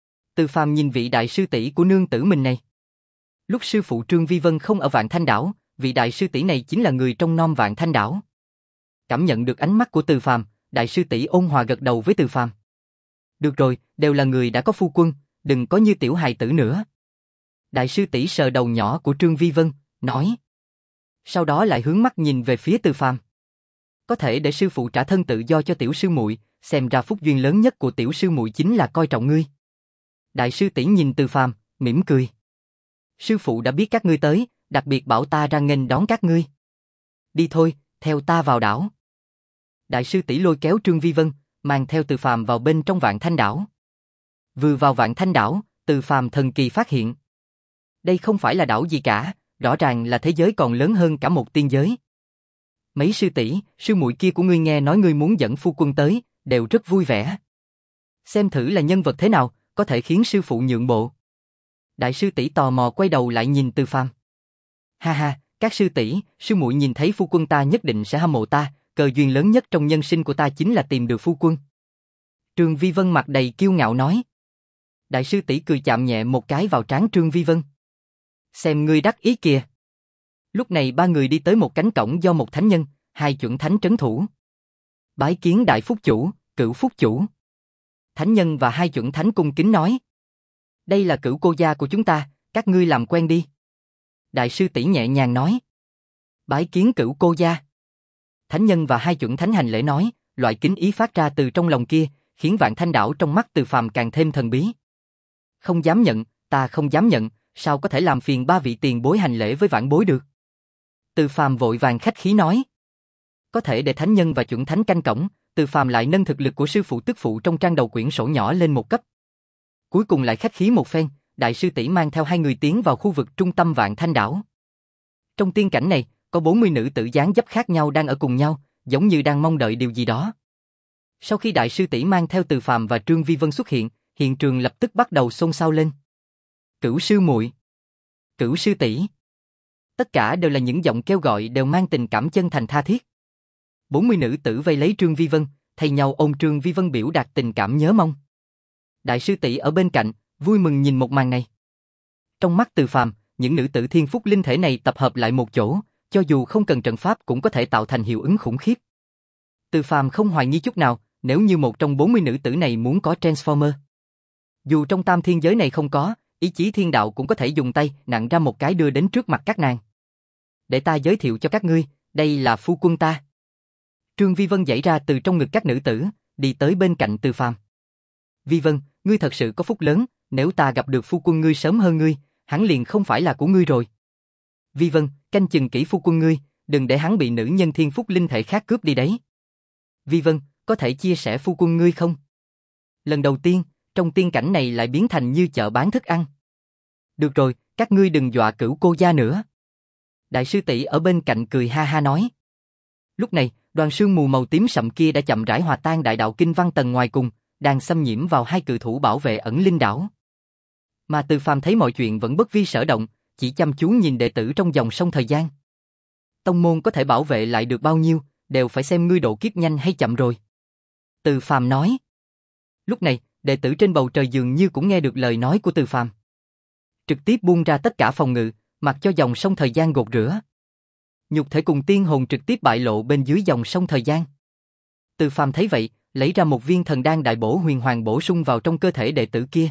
Từ Phàm nhìn vị đại sư tỷ của nương tử mình này. Lúc sư phụ Trương Vi Vân không ở Vạn Thanh đảo, vị đại sư tỷ này chính là người trong nom Vạn Thanh đảo. Cảm nhận được ánh mắt của Từ Phàm, đại sư tỷ ôn hòa gật đầu với Từ Phàm. Được rồi, đều là người đã có phu quân, đừng có như tiểu hài tử nữa. Đại sư tỷ sờ đầu nhỏ của Trương Vi Vân, nói. Sau đó lại hướng mắt nhìn về phía Từ Phàm. Có thể để sư phụ trả thân tự do cho tiểu sư muội, xem ra phúc duyên lớn nhất của tiểu sư muội chính là coi trọng ngươi. Đại sư tỷ nhìn Từ Phàm, mỉm cười. Sư phụ đã biết các ngươi tới, đặc biệt bảo ta ra nghênh đón các ngươi. Đi thôi, theo ta vào đảo. Đại sư tỷ lôi kéo Trương Vi Vân, mang theo Từ Phàm vào bên trong Vạn Thanh đảo. Vừa vào Vạn Thanh đảo, Từ Phàm thần kỳ phát hiện. Đây không phải là đảo gì cả, rõ ràng là thế giới còn lớn hơn cả một tiên giới. Mấy sư tỷ, sư muội kia của ngươi nghe nói ngươi muốn dẫn phu quân tới, đều rất vui vẻ. Xem thử là nhân vật thế nào, có thể khiến sư phụ nhượng bộ. Đại sư tỷ tò mò quay đầu lại nhìn Từ Phàm. Ha ha, các sư tỷ, sư muội nhìn thấy phu quân ta nhất định sẽ hâm mộ ta, cơ duyên lớn nhất trong nhân sinh của ta chính là tìm được phu quân. Trương Vi Vân mặt đầy kiêu ngạo nói. Đại sư tỷ cười chạm nhẹ một cái vào trán Trương Vi Vân. Xem ngươi đắc ý kìa. Lúc này ba người đi tới một cánh cổng do một thánh nhân, hai chuẩn thánh trấn thủ. Bái kiến đại phúc chủ, cửu phúc chủ. Thánh nhân và hai chuẩn thánh cung kính nói. Đây là cửu cô gia của chúng ta, các ngươi làm quen đi. Đại sư tỷ nhẹ nhàng nói. Bái kiến cửu cô gia. Thánh nhân và hai chuẩn thánh hành lễ nói, loại kính ý phát ra từ trong lòng kia, khiến Vạn Thanh đảo trong mắt Từ Phàm càng thêm thần bí. Không dám nhận, ta không dám nhận, sao có thể làm phiền ba vị tiền bối hành lễ với vãn bối được? Từ Phàm vội vàng khách khí nói. Có thể để thánh nhân và chuẩn thánh canh cổng, Từ Phàm lại nâng thực lực của sư phụ tức phụ trong trang đầu quyển sổ nhỏ lên một cấp. Cuối cùng lại khách khí một phen, đại sư tỷ mang theo hai người tiến vào khu vực trung tâm Vạn Thanh đảo. Trong tiên cảnh này, có bốn mươi nữ tử dáng dấp khác nhau đang ở cùng nhau, giống như đang mong đợi điều gì đó. Sau khi đại sư tỷ mang theo Từ Phàm và Trương Vi Vân xuất hiện, hiện trường lập tức bắt đầu xôn xao lên. Cửu sư muội, cửu sư tỷ. Tất cả đều là những giọng kêu gọi đều mang tình cảm chân thành tha thiết. bốn mươi nữ tử vây lấy Trương Vi Vân, thay nhau ôm Trương Vi Vân biểu đạt tình cảm nhớ mong. Đại sư tỷ ở bên cạnh, vui mừng nhìn một màn này. Trong mắt Từ Phàm, những nữ tử thiên phúc linh thể này tập hợp lại một chỗ, cho dù không cần trận pháp cũng có thể tạo thành hiệu ứng khủng khiếp. Từ Phàm không hoài nghi chút nào, nếu như một trong bốn mươi nữ tử này muốn có Transformer. Dù trong tam thiên giới này không có, ý chí thiên đạo cũng có thể dùng tay nặng ra một cái đưa đến trước mặt các nàng. Để ta giới thiệu cho các ngươi, đây là phu quân ta. Trương Vi Vân giãy ra từ trong ngực các nữ tử, đi tới bên cạnh Từ Phàm. Vi Vân, ngươi thật sự có phúc lớn, nếu ta gặp được phu quân ngươi sớm hơn ngươi, hắn liền không phải là của ngươi rồi. Vi Vân, canh chừng kỹ phu quân ngươi, đừng để hắn bị nữ nhân thiên phúc linh thể khác cướp đi đấy. Vi Vân, có thể chia sẻ phu quân ngươi không? Lần đầu tiên, trong tiên cảnh này lại biến thành như chợ bán thức ăn. Được rồi, các ngươi đừng dọa cửu cô gia nữa. Đại sư tỷ ở bên cạnh cười ha ha nói. Lúc này, đoàn sương mù màu tím sậm kia đã chậm rãi hòa tan đại đạo kinh văn tầng ngoài cùng, đang xâm nhiễm vào hai cự thủ bảo vệ ẩn linh đảo. Mà Từ Phàm thấy mọi chuyện vẫn bất vi sở động, chỉ chăm chú nhìn đệ tử trong dòng sông thời gian. Tông môn có thể bảo vệ lại được bao nhiêu, đều phải xem ngươi độ kiếp nhanh hay chậm rồi. Từ Phàm nói. Lúc này, đệ tử trên bầu trời dường như cũng nghe được lời nói của Từ Phàm. Trực tiếp buông ra tất cả phòng ngự, mặc cho dòng sông thời gian gột rửa. Nhục thể cùng tiên hồn trực tiếp bại lộ bên dưới dòng sông thời gian. Từ Phàm thấy vậy, lấy ra một viên thần đan đại bổ huyền hoàng bổ sung vào trong cơ thể đệ tử kia.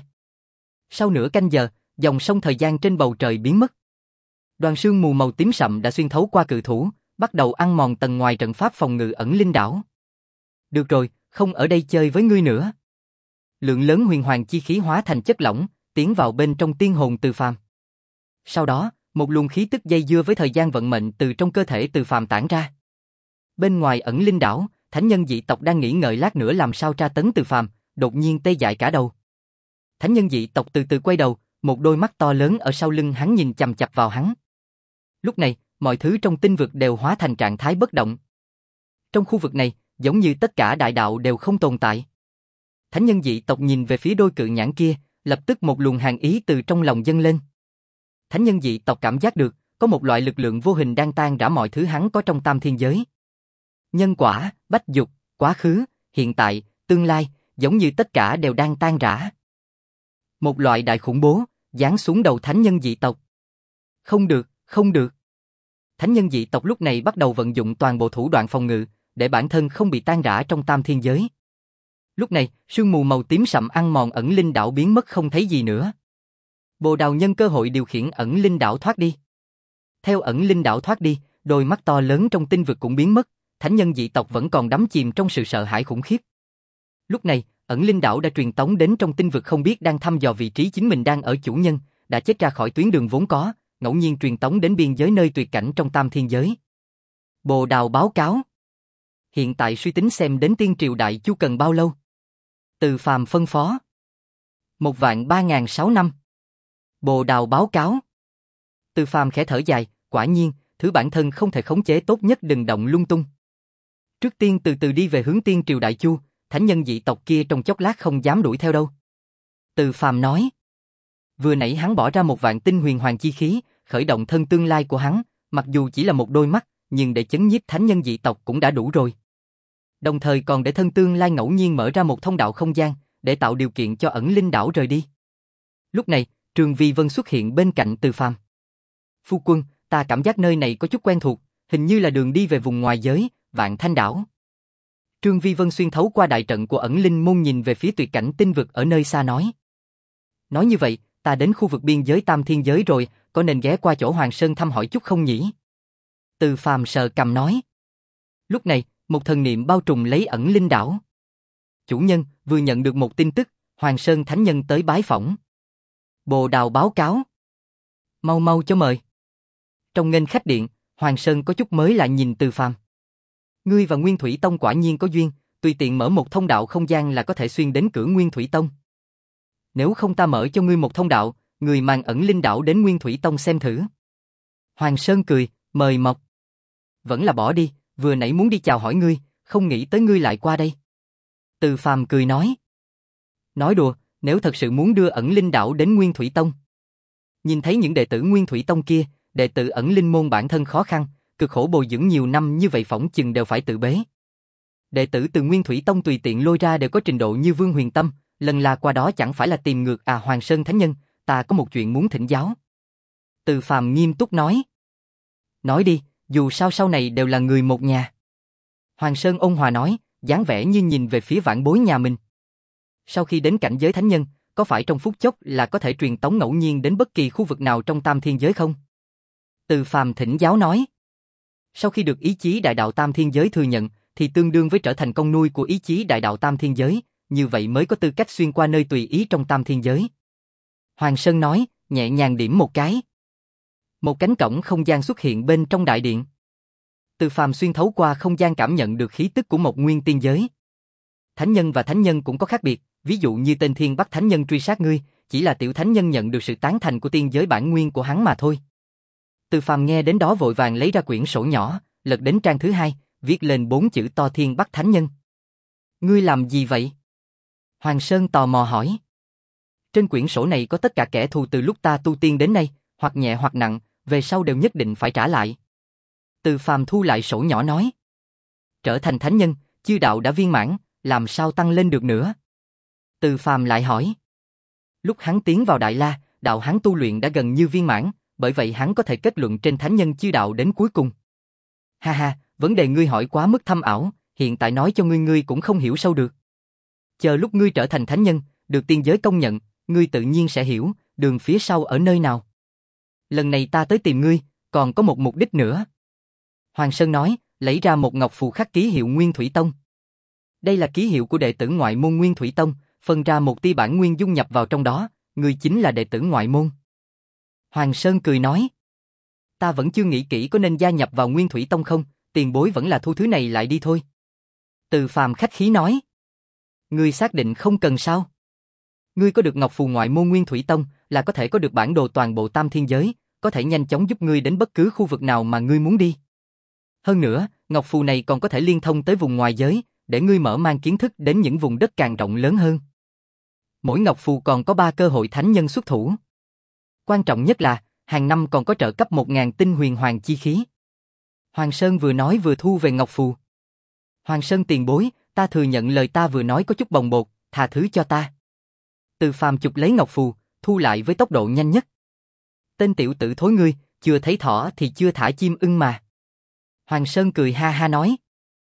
Sau nửa canh giờ, dòng sông thời gian trên bầu trời biến mất. Đoàn sương mù màu tím sậm đã xuyên thấu qua cự thủ, bắt đầu ăn mòn tầng ngoài trận pháp phòng ngự ẩn linh đảo. Được rồi, không ở đây chơi với ngươi nữa. Lượng lớn huyền hoàng chi khí hóa thành chất lỏng, tiến vào bên trong tiên hồn Từ Phàm. Sau đó, một luồng khí tức dây dưa với thời gian vận mệnh từ trong cơ thể Từ Phàm tản ra. Bên ngoài ẩn linh đảo, thánh nhân dị tộc đang nghĩ ngợi lát nữa làm sao tra tấn Từ Phàm, đột nhiên tê dại cả đầu. Thánh nhân dị tộc từ từ quay đầu, một đôi mắt to lớn ở sau lưng hắn nhìn chằm chằm vào hắn. Lúc này, mọi thứ trong tinh vực đều hóa thành trạng thái bất động. Trong khu vực này, giống như tất cả đại đạo đều không tồn tại. Thánh nhân dị tộc nhìn về phía đôi cự nhãn kia, lập tức một luồng hàn ý từ trong lòng dâng lên. Thánh nhân dị tộc cảm giác được, có một loại lực lượng vô hình đang tan rã mọi thứ hắn có trong tam thiên giới. Nhân quả, bách dục, quá khứ, hiện tại, tương lai, giống như tất cả đều đang tan rã. Một loại đại khủng bố, giáng xuống đầu thánh nhân dị tộc. Không được, không được. Thánh nhân dị tộc lúc này bắt đầu vận dụng toàn bộ thủ đoạn phòng ngự, để bản thân không bị tan rã trong tam thiên giới. Lúc này, sương mù màu tím sậm ăn mòn ẩn linh đảo biến mất không thấy gì nữa. Bồ Đào nhân cơ hội điều khiển ẩn linh đảo thoát đi. Theo ẩn linh đảo thoát đi, đôi mắt to lớn trong tinh vực cũng biến mất, thánh nhân dị tộc vẫn còn đắm chìm trong sự sợ hãi khủng khiếp. Lúc này, ẩn linh đảo đã truyền tống đến trong tinh vực không biết đang thăm dò vị trí chính mình đang ở chủ nhân, đã chết ra khỏi tuyến đường vốn có, ngẫu nhiên truyền tống đến biên giới nơi tuyệt cảnh trong tam thiên giới. Bồ Đào báo cáo. Hiện tại suy tính xem đến tiên triều đại chu cần bao lâu. Từ Phàm phân phó. Một vạn ba ngàn sáu năm. Bồ Đào báo cáo. Từ Phàm khẽ thở dài, quả nhiên, thứ bản thân không thể khống chế tốt nhất đừng động lung tung. Trước tiên từ từ đi về hướng Tiên Triều Đại Chu, thánh nhân dị tộc kia trong chốc lát không dám đuổi theo đâu. Từ Phàm nói. Vừa nãy hắn bỏ ra một vạn tinh huyền hoàng chi khí, khởi động thân tương lai của hắn, mặc dù chỉ là một đôi mắt, nhưng để chấn nhiếp thánh nhân dị tộc cũng đã đủ rồi. Đồng thời còn để thân tương lai ngẫu nhiên mở ra một thông đạo không gian, để tạo điều kiện cho ẩn linh đảo rời đi. Lúc này, Trương Vi Vân xuất hiện bên cạnh Từ Phàm. Phu quân, ta cảm giác nơi này có chút quen thuộc, hình như là đường đi về vùng ngoài giới, Vạn Thanh đảo. Trương Vi Vân xuyên thấu qua đại trận của ẩn linh môn nhìn về phía tuyệt cảnh tinh vực ở nơi xa nói. Nói như vậy, ta đến khu vực biên giới Tam Thiên Giới rồi, có nên ghé qua chỗ Hoàng Sơn thăm hỏi chút không nhỉ? Từ Phàm sờ cằm nói. Lúc này, một thần niệm bao trùm lấy ẩn linh đảo. Chủ nhân, vừa nhận được một tin tức, Hoàng Sơn Thánh Nhân tới bái phỏng. Bồ Đào báo cáo. Mau mau cho mời. Trong nghênh khách điện, Hoàng Sơn có chút mới lạ nhìn Từ Phàm. Ngươi và Nguyên Thủy Tông quả nhiên có duyên, tùy tiện mở một thông đạo không gian là có thể xuyên đến cửa Nguyên Thủy Tông. Nếu không ta mở cho ngươi một thông đạo, người mang ẩn linh đảo đến Nguyên Thủy Tông xem thử. Hoàng Sơn cười, mời mọc. Vẫn là bỏ đi, vừa nãy muốn đi chào hỏi ngươi, không nghĩ tới ngươi lại qua đây. Từ Phàm cười nói. Nói đùa, nếu thật sự muốn đưa ẩn linh đảo đến Nguyên Thủy Tông. Nhìn thấy những đệ tử Nguyên Thủy Tông kia, đệ tử ẩn linh môn bản thân khó khăn, cực khổ bồi dưỡng nhiều năm như vậy phỏng chừng đều phải tự bế. Đệ tử từ Nguyên Thủy Tông tùy tiện lôi ra đều có trình độ như Vương Huyền Tâm, lần là qua đó chẳng phải là tìm ngược à Hoàng Sơn Thánh Nhân, ta có một chuyện muốn thỉnh giáo. Từ Phàm nghiêm túc nói. Nói đi, dù sao sau này đều là người một nhà. Hoàng Sơn ôn hòa nói, dáng vẻ như nhìn về phía vãn bối nhà mình. Sau khi đến cảnh giới thánh nhân, có phải trong phút chốc là có thể truyền tống ngẫu nhiên đến bất kỳ khu vực nào trong Tam Thiên Giới không? Từ Phàm thỉnh giáo nói. Sau khi được ý chí đại đạo Tam Thiên Giới thừa nhận, thì tương đương với trở thành con nuôi của ý chí đại đạo Tam Thiên Giới, như vậy mới có tư cách xuyên qua nơi tùy ý trong Tam Thiên Giới. Hoàng Sơn nói, nhẹ nhàng điểm một cái. Một cánh cổng không gian xuất hiện bên trong đại điện. Từ Phàm xuyên thấu qua không gian cảm nhận được khí tức của một nguyên tiên giới. Thánh nhân và thánh nhân cũng có khác biệt, ví dụ như tên Thiên Bắc Thánh Nhân truy sát ngươi, chỉ là tiểu thánh nhân nhận được sự tán thành của tiên giới bản nguyên của hắn mà thôi. Từ Phàm nghe đến đó vội vàng lấy ra quyển sổ nhỏ, lật đến trang thứ hai, viết lên bốn chữ to Thiên Bắc Thánh Nhân. Ngươi làm gì vậy? Hoàng Sơn tò mò hỏi. Trên quyển sổ này có tất cả kẻ thù từ lúc ta tu tiên đến nay, hoặc nhẹ hoặc nặng, về sau đều nhất định phải trả lại. Từ Phàm thu lại sổ nhỏ nói. Trở thành thánh nhân, chư đạo đã viên mãn, làm sao tăng lên được nữa? Từ Phàm lại hỏi. Lúc hắn tiến vào Đại La, đạo hắn tu luyện đã gần như viên mãn, bởi vậy hắn có thể kết luận trên thánh nhân chư đạo đến cuối cùng. Ha ha, vấn đề ngươi hỏi quá mức thâm ảo, hiện tại nói cho ngươi ngươi cũng không hiểu sâu được. Chờ lúc ngươi trở thành thánh nhân, được tiên giới công nhận, ngươi tự nhiên sẽ hiểu, đường phía sau ở nơi nào. Lần này ta tới tìm ngươi, còn có một mục đích nữa. Hoàng Sơn nói, lấy ra một ngọc phù khắc ký hiệu Nguyên Thủy Tông. Đây là ký hiệu của đệ tử ngoại môn Nguyên Thủy Tông, phân ra một tia bản nguyên dung nhập vào trong đó, ngươi chính là đệ tử ngoại môn. Hoàng Sơn cười nói, ta vẫn chưa nghĩ kỹ có nên gia nhập vào Nguyên Thủy Tông không, tiền bối vẫn là thu thứ này lại đi thôi. Từ Phàm khách khí nói, ngươi xác định không cần sao? Ngươi có được ngọc phù ngoại môn Nguyên Thủy Tông là có thể có được bản đồ toàn bộ Tam Thiên Giới, có thể nhanh chóng giúp ngươi đến bất cứ khu vực nào mà ngươi muốn đi. Hơn nữa, ngọc phù này còn có thể liên thông tới vùng ngoài giới, để ngươi mở mang kiến thức đến những vùng đất càng rộng lớn hơn. Mỗi ngọc phù còn có ba cơ hội thánh nhân xuất thủ. Quan trọng nhất là, hàng năm còn có trợ cấp một ngàn tinh huyền hoàng chi khí. Hoàng Sơn vừa nói vừa thu về ngọc phù. Hoàng Sơn tiền bối, ta thừa nhận lời ta vừa nói có chút bồng bột, tha thứ cho ta. Từ Phàm chụp lấy ngọc phù, thu lại với tốc độ nhanh nhất. Tên tiểu tử thối ngươi, chưa thấy thỏ thì chưa thả chim ưng mà. Hoàng Sơn cười ha ha nói.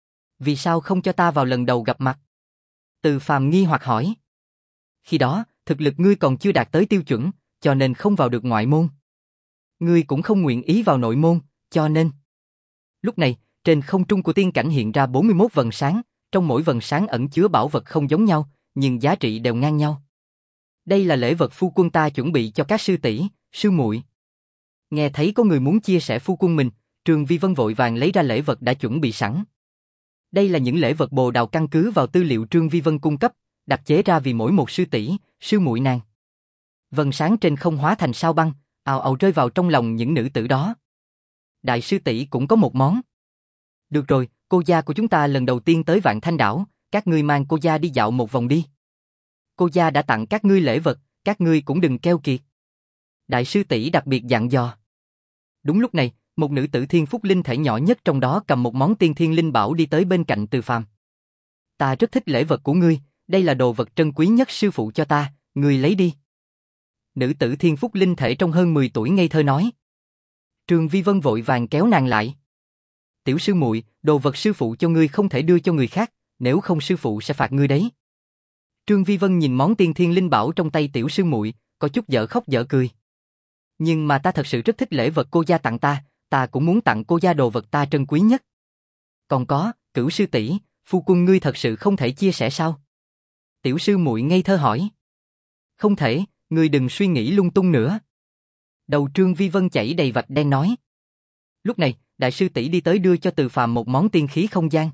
Vì sao không cho ta vào lần đầu gặp mặt? Từ Phàm nghi hoặc hỏi. Khi đó, thực lực ngươi còn chưa đạt tới tiêu chuẩn, cho nên không vào được ngoại môn. Ngươi cũng không nguyện ý vào nội môn, cho nên... Lúc này, trên không trung của tiên cảnh hiện ra bốn mươi mốt vầng sáng, trong mỗi vầng sáng ẩn chứa bảo vật không giống nhau, nhưng giá trị đều ngang nhau. Đây là lễ vật phu quân ta chuẩn bị cho các sư tỷ, sư muội. Nghe thấy có người muốn chia sẻ phu quân mình, Trương Vi Vân vội vàng lấy ra lễ vật đã chuẩn bị sẵn. Đây là những lễ vật Bồ Đào căn cứ vào tư liệu Trương Vi Vân cung cấp, đặc chế ra vì mỗi một sư tỷ, sư muội nàng. Vầng sáng trên không hóa thành sao băng, ào ào rơi vào trong lòng những nữ tử đó. Đại sư tỷ cũng có một món. Được rồi, cô gia của chúng ta lần đầu tiên tới Vạn Thanh Đảo, các ngươi mang cô gia đi dạo một vòng đi. Cô gia đã tặng các ngươi lễ vật, các ngươi cũng đừng keo kiệt. Đại sư tỷ đặc biệt dặn dò. Đúng lúc này, một nữ tử thiên phúc linh thể nhỏ nhất trong đó cầm một món tiên thiên linh bảo đi tới bên cạnh Từ Phàm. Ta rất thích lễ vật của ngươi, đây là đồ vật trân quý nhất sư phụ cho ta, ngươi lấy đi. Nữ tử thiên phúc linh thể trong hơn mười tuổi ngây thơ nói. Trương Vi Vân vội vàng kéo nàng lại. Tiểu sư muội, đồ vật sư phụ cho ngươi không thể đưa cho người khác, nếu không sư phụ sẽ phạt ngươi đấy. Trương Vi Vân nhìn món tiên thiên linh bảo trong tay tiểu sư muội, có chút dở khóc dở cười. Nhưng mà ta thật sự rất thích lễ vật cô gia tặng ta, ta cũng muốn tặng cô gia đồ vật ta trân quý nhất. Còn có, Cửu sư tỷ, phu quân ngươi thật sự không thể chia sẻ sao? Tiểu sư muội ngây thơ hỏi. Không thể, ngươi đừng suy nghĩ lung tung nữa. Đầu Trương Vi Vân chảy đầy vạch đen nói. Lúc này, đại sư tỷ đi tới đưa cho Từ Phàm một món tiên khí không gian.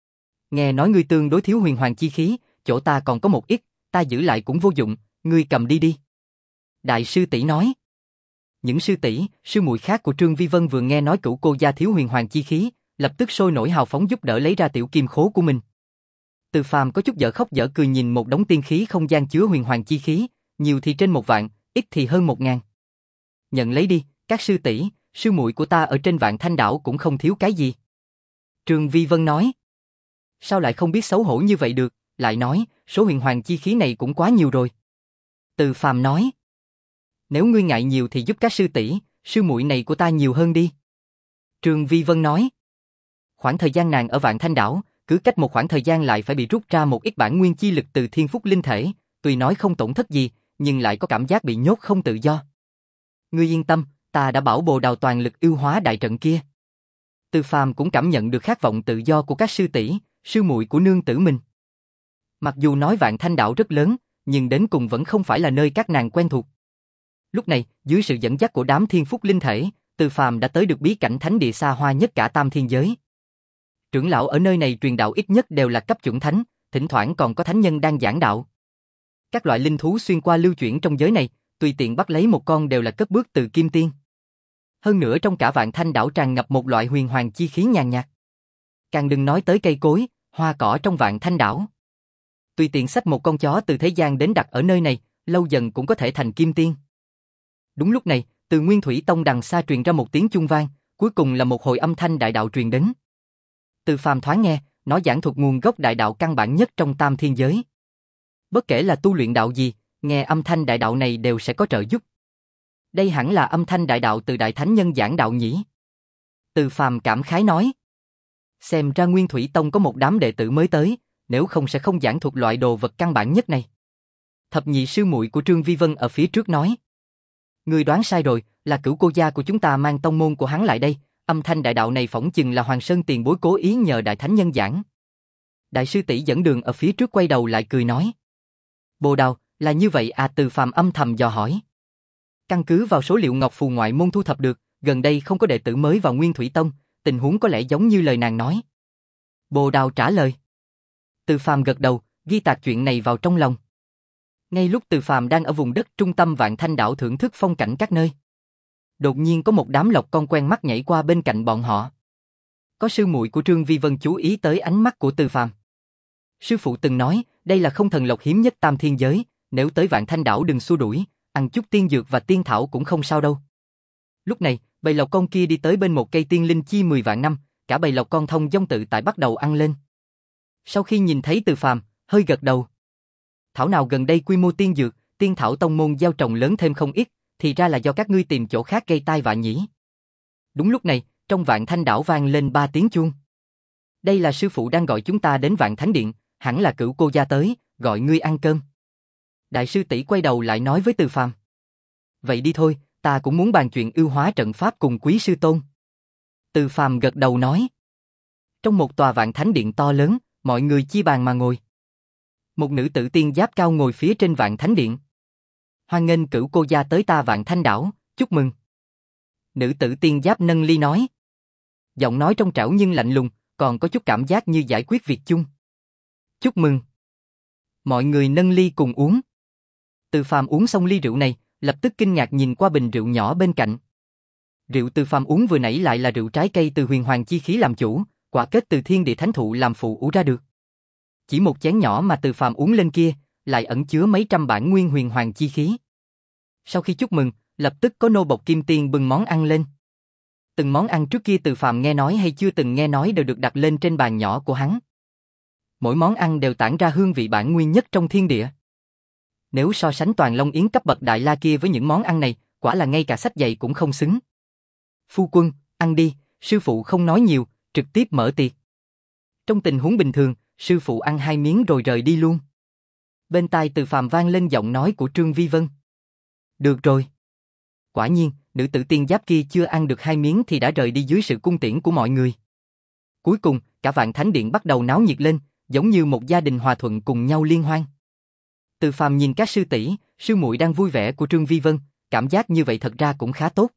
Nghe nói ngươi tương đối thiếu huyền hoàng chi khí, chỗ ta còn có một ít, ta giữ lại cũng vô dụng, ngươi cầm đi đi. Đại sư tỷ nói. Những sư tỷ, sư muội khác của Trương Vi Vân vừa nghe nói cửu cô gia thiếu huyền hoàng chi khí, lập tức sôi nổi hào phóng giúp đỡ lấy ra tiểu kim khố của mình. Từ Phàm có chút dở khóc dở cười nhìn một đống tiên khí không gian chứa huyền hoàng chi khí, nhiều thì trên một vạn, ít thì hơn một ngàn. Nhận lấy đi, các sư tỷ, sư muội của ta ở trên Vạn Thanh Đảo cũng không thiếu cái gì. Trương Vi Vân nói. Sao lại không biết xấu hổ như vậy được, lại nói, số huyền hoàng chi khí này cũng quá nhiều rồi. Từ Phàm nói. Nếu ngươi ngại nhiều thì giúp các sư tỷ, sư muội này của ta nhiều hơn đi. Trương Vi Vân nói. Khoảng thời gian nàng ở Vạn Thanh Đảo, cứ cách một khoảng thời gian lại phải bị rút ra một ít bản nguyên chi lực từ thiên phúc linh thể, tuy nói không tổn thất gì, nhưng lại có cảm giác bị nhốt không tự do. Ngươi yên tâm, ta đã bảo Bồ Đào toàn lực ưu hóa đại trận kia. Từ Phàm cũng cảm nhận được khát vọng tự do của các sư tỷ, sư muội của nương tử mình. Mặc dù nói Vạn Thanh Đảo rất lớn, nhưng đến cùng vẫn không phải là nơi các nàng quen thuộc. Lúc này, dưới sự dẫn dắt của đám thiên phúc linh thể, Từ Phàm đã tới được bí cảnh thánh địa xa hoa nhất cả tam thiên giới. Trưởng lão ở nơi này truyền đạo ít nhất đều là cấp chuẩn thánh, thỉnh thoảng còn có thánh nhân đang giảng đạo. Các loại linh thú xuyên qua lưu chuyển trong giới này, tùy tiện bắt lấy một con đều là cất bước từ kim tiên. Hơn nữa trong cả Vạn Thanh Đảo tràn ngập một loại huyền hoàng chi khí nhàn nhạt. Càng đừng nói tới cây cối, hoa cỏ trong Vạn Thanh Đảo. Tùy tiện xách một con chó từ thế gian đến đặt ở nơi này, lâu dần cũng có thể thành kim tiên. Đúng lúc này, từ Nguyên Thủy Tông đằng xa truyền ra một tiếng chuông vang, cuối cùng là một hồi âm thanh đại đạo truyền đến. Từ Phàm thoáng nghe, nó giảng thuật nguồn gốc đại đạo căn bản nhất trong tam thiên giới. Bất kể là tu luyện đạo gì, nghe âm thanh đại đạo này đều sẽ có trợ giúp. Đây hẳn là âm thanh đại đạo từ đại thánh nhân giảng đạo nhỉ. Từ Phàm cảm khái nói. Xem ra Nguyên Thủy Tông có một đám đệ tử mới tới, nếu không sẽ không giảng thuật loại đồ vật căn bản nhất này. Thập nhị sư muội của Trương Vi Vân ở phía trước nói. Ngươi đoán sai rồi, là cửu cô gia của chúng ta mang tông môn của hắn lại đây, âm thanh đại đạo này phỏng chừng là Hoàng Sơn tiền bối cố ý nhờ đại thánh nhân giảng. Đại sư tỷ dẫn đường ở phía trước quay đầu lại cười nói. Bồ Đào, là như vậy à? Từ Phàm âm thầm dò hỏi. Căn cứ vào số liệu Ngọc Phù ngoại môn thu thập được, gần đây không có đệ tử mới vào Nguyên Thủy Tông, tình huống có lẽ giống như lời nàng nói. Bồ Đào trả lời. Từ Phàm gật đầu, ghi tạc chuyện này vào trong lòng. Ngay lúc Từ Phàm đang ở vùng đất trung tâm Vạn Thanh Đảo thưởng thức phong cảnh các nơi, đột nhiên có một đám lộc con quen mắt nhảy qua bên cạnh bọn họ. Có sư muội của Trương Vi Vân chú ý tới ánh mắt của Từ Phàm. Sư phụ từng nói, đây là không thần lộc hiếm nhất tam thiên giới, nếu tới Vạn Thanh Đảo đừng xua đuổi, ăn chút tiên dược và tiên thảo cũng không sao đâu. Lúc này, bầy lộc con kia đi tới bên một cây tiên linh chi mười vạn năm, cả bầy lộc con thông dong tự tại bắt đầu ăn lên. Sau khi nhìn thấy Từ Phàm, hơi gật đầu. Thảo nào gần đây quy mô tiên dược, tiên thảo tông môn gieo trồng lớn thêm không ít, thì ra là do các ngươi tìm chỗ khác gây tai vạ nhỉ. Đúng lúc này, trong Vạn Thanh Đảo vang lên ba tiếng chuông. Đây là sư phụ đang gọi chúng ta đến Vạn Thánh Điện, hẳn là cửu cô gia tới, gọi ngươi ăn cơm. Đại sư tỷ quay đầu lại nói với Từ Phàm. Vậy đi thôi, ta cũng muốn bàn chuyện ưu hóa trận pháp cùng quý sư tôn. Từ Phàm gật đầu nói. Trong một tòa Vạn Thánh Điện to lớn, mọi người chia bàn mà ngồi. Một nữ tử tiên giáp cao ngồi phía trên Vạn Thánh Điện. Hoan nghênh cửu cô gia tới ta Vạn Thanh Đảo, chúc mừng. Nữ tử tiên giáp nâng ly nói. Giọng nói trong trẻo nhưng lạnh lùng, còn có chút cảm giác như giải quyết việc chung. Chúc mừng. Mọi người nâng ly cùng uống. Từ Phàm uống xong ly rượu này, lập tức kinh ngạc nhìn qua bình rượu nhỏ bên cạnh. Rượu Từ Phàm uống vừa nãy lại là rượu trái cây từ huyền hoàng chi khí làm chủ, quả kết từ thiên địa thánh thụ làm phụ ủ ra được. Chỉ một chén nhỏ mà Từ Phàm uống lên kia, lại ẩn chứa mấy trăm bản nguyên huyền hoàng chi khí. Sau khi chúc mừng, lập tức có nô bộc kim tiên bưng món ăn lên. Từng món ăn trước kia Từ Phàm nghe nói hay chưa từng nghe nói đều được đặt lên trên bàn nhỏ của hắn. Mỗi món ăn đều tản ra hương vị bản nguyên nhất trong thiên địa. Nếu so sánh toàn Long Yến cấp bậc đại la kia với những món ăn này, quả là ngay cả sách dày cũng không xứng. Phu quân, ăn đi, sư phụ không nói nhiều, trực tiếp mở tiệc. Trong tình huống bình thường, sư phụ ăn hai miếng rồi rời đi luôn. Bên tai Từ Phàm vang lên giọng nói của Trương Vi Vân. Được rồi. Quả nhiên, nữ tử tiên giáp kia chưa ăn được hai miếng thì đã rời đi dưới sự cung tiễn của mọi người. Cuối cùng, cả Vạn Thánh Điện bắt đầu náo nhiệt lên, giống như một gia đình hòa thuận cùng nhau liên hoan. Từ Phàm nhìn các sư tỷ, sư muội đang vui vẻ của Trương Vi Vân, cảm giác như vậy thật ra cũng khá tốt.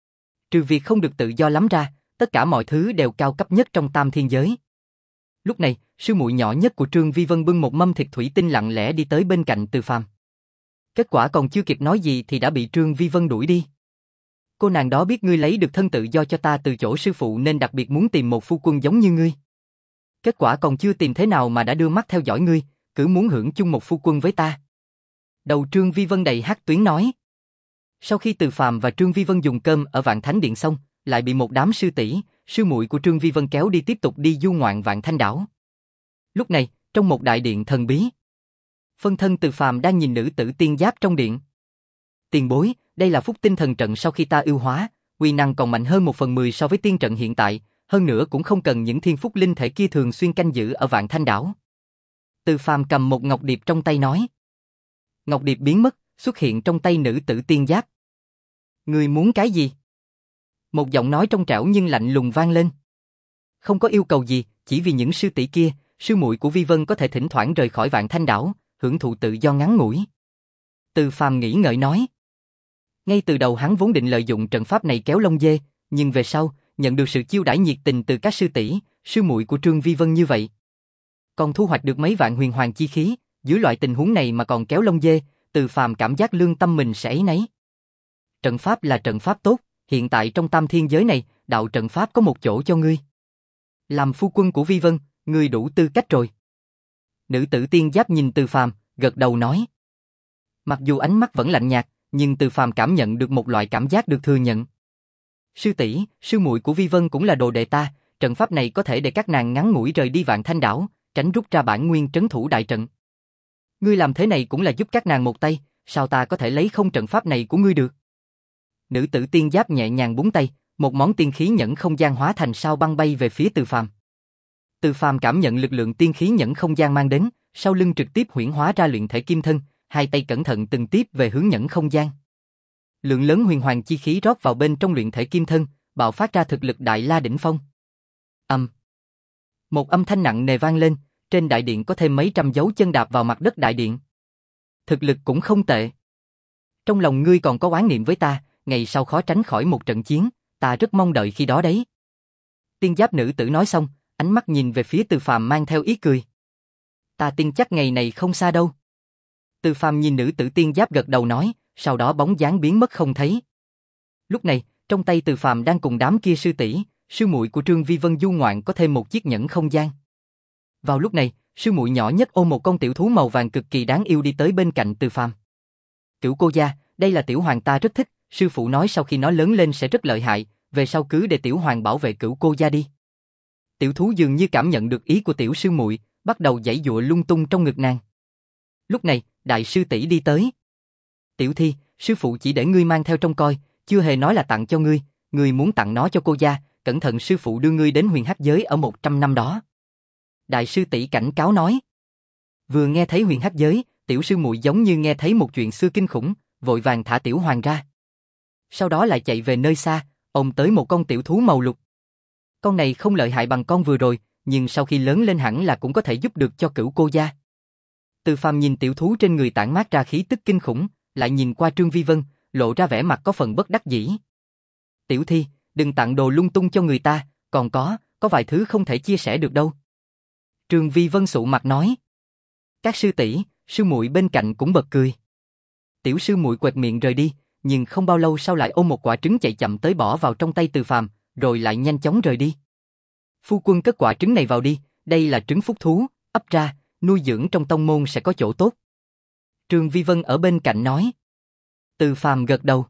Trừ việc không được tự do lắm ra, tất cả mọi thứ đều cao cấp nhất trong tam thiên giới. Lúc này, sư muội nhỏ nhất của Trương Vi Vân bưng một mâm thịt thủy tinh lặng lẽ đi tới bên cạnh Từ Phàm. Kết quả còn chưa kịp nói gì thì đã bị Trương Vi Vân đuổi đi. Cô nàng đó biết ngươi lấy được thân tự do cho ta từ chỗ sư phụ nên đặc biệt muốn tìm một phu quân giống như ngươi. Kết quả còn chưa tìm thế nào mà đã đưa mắt theo dõi ngươi, cứ muốn hưởng chung một phu quân với ta. Đầu Trương Vi Vân đầy hắc tuyến nói. Sau khi Từ Phàm và Trương Vi Vân dùng cơm ở Vạn Thánh Điện xong, lại bị một đám sư tỷ, sư muội của Trương Vi Vân kéo đi tiếp tục đi du ngoạn Vạn Thanh đảo. Lúc này, trong một đại điện thần bí, phân thân Từ Phàm đang nhìn nữ tử tiên giáp trong điện. Tiền bối, đây là phúc tinh thần trận sau khi ta ưu hóa, uy năng còn mạnh hơn một phần mười so với tiên trận hiện tại, hơn nữa cũng không cần những thiên phúc linh thể kia thường xuyên canh giữ ở Vạn Thanh đảo. Từ Phàm cầm một ngọc điệp trong tay nói. Ngọc điệp biến mất, xuất hiện trong tay nữ tử tiên giáp. Ngươi muốn cái gì? Một giọng nói trong trẻo nhưng lạnh lùng vang lên. Không có yêu cầu gì, chỉ vì những sư tỷ kia, sư muội của Vi Vân có thể thỉnh thoảng rời khỏi Vạn Thanh đảo, hưởng thụ tự do ngắn ngủi. Từ Phàm nghĩ ngợi nói. Ngay từ đầu hắn vốn định lợi dụng trận pháp này kéo lông dê, nhưng về sau, nhận được sự chiêu đãi nhiệt tình từ các sư tỷ, sư muội của Trương Vi Vân như vậy. Còn thu hoạch được mấy vạn huyền hoàng chi khí, dưới loại tình huống này mà còn kéo lông dê, Từ Phàm cảm giác lương tâm mình sẽ áy náy. Trận pháp là trận pháp tốt, hiện tại trong tam thiên giới này, đạo trận pháp có một chỗ cho ngươi. Làm phu quân của Vi Vân, ngươi đủ tư cách rồi. Nữ tử tiên giáp nhìn Từ Phàm, gật đầu nói. Mặc dù ánh mắt vẫn lạnh nhạt, nhưng Từ Phàm cảm nhận được một loại cảm giác được thừa nhận. Sư tỷ, sư muội của Vi Vân cũng là đồ đệ ta, trận pháp này có thể để các nàng ngắn ngủi rời đi Vạn Thanh đảo, tránh rút ra bản nguyên trấn thủ đại trận. Ngươi làm thế này cũng là giúp các nàng một tay, sao ta có thể lấy không trận pháp này của ngươi được? Nữ tử tiên giáp nhẹ nhàng búng tay, một món tiên khí nhẫn không gian hóa thành sao băng bay về phía Từ Phàm. Từ Phàm cảm nhận lực lượng tiên khí nhẫn không gian mang đến, sau lưng trực tiếp huyễn hóa ra luyện thể kim thân, hai tay cẩn thận từng tiếp về hướng nhẫn không gian. Lượng lớn huyền hoàng chi khí rót vào bên trong luyện thể kim thân, bạo phát ra thực lực đại la đỉnh phong. Âm. Một âm thanh nặng nề vang lên, trên đại điện có thêm mấy trăm dấu chân đạp vào mặt đất đại điện. Thực lực cũng không tệ. Trong lòng ngươi còn có oán niệm với ta, ngày sau khó tránh khỏi một trận chiến, ta rất mong đợi khi đó đấy. Tiên giáp nữ tử nói xong, ánh mắt nhìn về phía Từ Phàm mang theo ý cười. Ta tin chắc ngày này không xa đâu. Từ Phàm nhìn nữ tử tiên giáp gật đầu nói, sau đó bóng dáng biến mất không thấy. Lúc này, trong tay Từ Phàm đang cùng đám kia sư tỷ, sư muội của Trương Vi Vân du ngoạn có thêm một chiếc nhẫn không gian. Vào lúc này, sư muội nhỏ nhất ôm một con tiểu thú màu vàng cực kỳ đáng yêu đi tới bên cạnh Từ Phàm. Cửu cô gia, đây là tiểu hoàng ta rất thích, sư phụ nói sau khi nó lớn lên sẽ rất lợi hại, về sau cứ để tiểu hoàng bảo vệ cửu cô gia đi. Tiểu thú dường như cảm nhận được ý của tiểu sư muội, bắt đầu giãy giụa lung tung trong ngực nàng. Lúc này, đại sư tỷ đi tới. Tiểu thi, sư phụ chỉ để ngươi mang theo trông coi, chưa hề nói là tặng cho ngươi, ngươi muốn tặng nó cho cô gia, cẩn thận sư phụ đưa ngươi đến huyền hắc giới ở một trăm năm đó. Đại sư tỷ cảnh cáo nói. Vừa nghe thấy huyền hắc giới, tiểu sư muội giống như nghe thấy một chuyện xưa kinh khủng, vội vàng thả tiểu hoàng ra. Sau đó lại chạy về nơi xa, ôm tới một con tiểu thú màu lục. Con này không lợi hại bằng con vừa rồi, nhưng sau khi lớn lên hẳn là cũng có thể giúp được cho cửu cô gia. Từ Phàm nhìn tiểu thú trên người tản mát ra khí tức kinh khủng, lại nhìn qua Trương Vi Vân, lộ ra vẻ mặt có phần bất đắc dĩ. Tiểu thi, đừng tặng đồ lung tung cho người ta, còn có, có vài thứ không thể chia sẻ được đâu. Trương Vi Vân sụ mặt nói. Các sư tỷ, sư muội bên cạnh cũng bật cười. Tiểu sư muội quệt miệng rời đi, nhưng không bao lâu sau lại ôm một quả trứng chạy chậm tới bỏ vào trong tay Từ Phàm, rồi lại nhanh chóng rời đi. Phu quân cất quả trứng này vào đi, đây là trứng phúc thú, ấp ra, nuôi dưỡng trong tông môn sẽ có chỗ tốt. Trương Vi Vân ở bên cạnh nói. Từ Phàm gật đầu.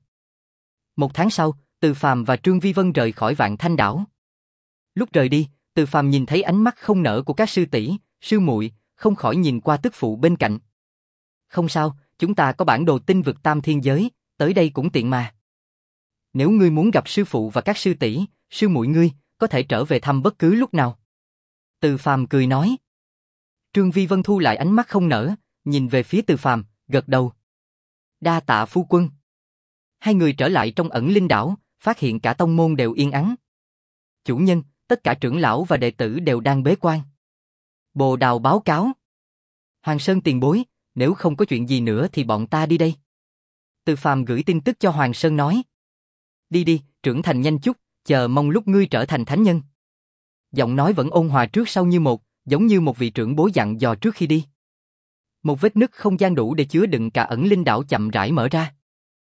Một tháng sau, Từ Phàm và Trương Vi Vân rời khỏi Vạn Thanh đảo. Lúc rời đi, Từ Phàm nhìn thấy ánh mắt không nở của các sư tỷ, sư muội, không khỏi nhìn qua tức phụ bên cạnh. Không sao, chúng ta có bản đồ tinh vực tam thiên giới, tới đây cũng tiện mà. Nếu ngươi muốn gặp sư phụ và các sư tỷ, sư muội ngươi, có thể trở về thăm bất cứ lúc nào. Từ Phàm cười nói. Trương Vi Vân thu lại ánh mắt không nở, nhìn về phía Từ Phàm, gật đầu. Đa tạ phu quân. Hai người trở lại trong ẩn linh đảo, phát hiện cả tông môn đều yên ắng. Chủ nhân, tất cả trưởng lão và đệ tử đều đang bế quan. Bồ Đào báo cáo. Hoàng Sơn tiền bối, nếu không có chuyện gì nữa thì bọn ta đi đây. Từ Phàm gửi tin tức cho Hoàng Sơn nói. Đi đi, trưởng thành nhanh chút, chờ mong lúc ngươi trở thành thánh nhân. Giọng nói vẫn ôn hòa trước sau như một, giống như một vị trưởng bối dặn dò trước khi đi. Một vết nứt không gian đủ để chứa đựng cả ẩn linh đảo chậm rãi mở ra.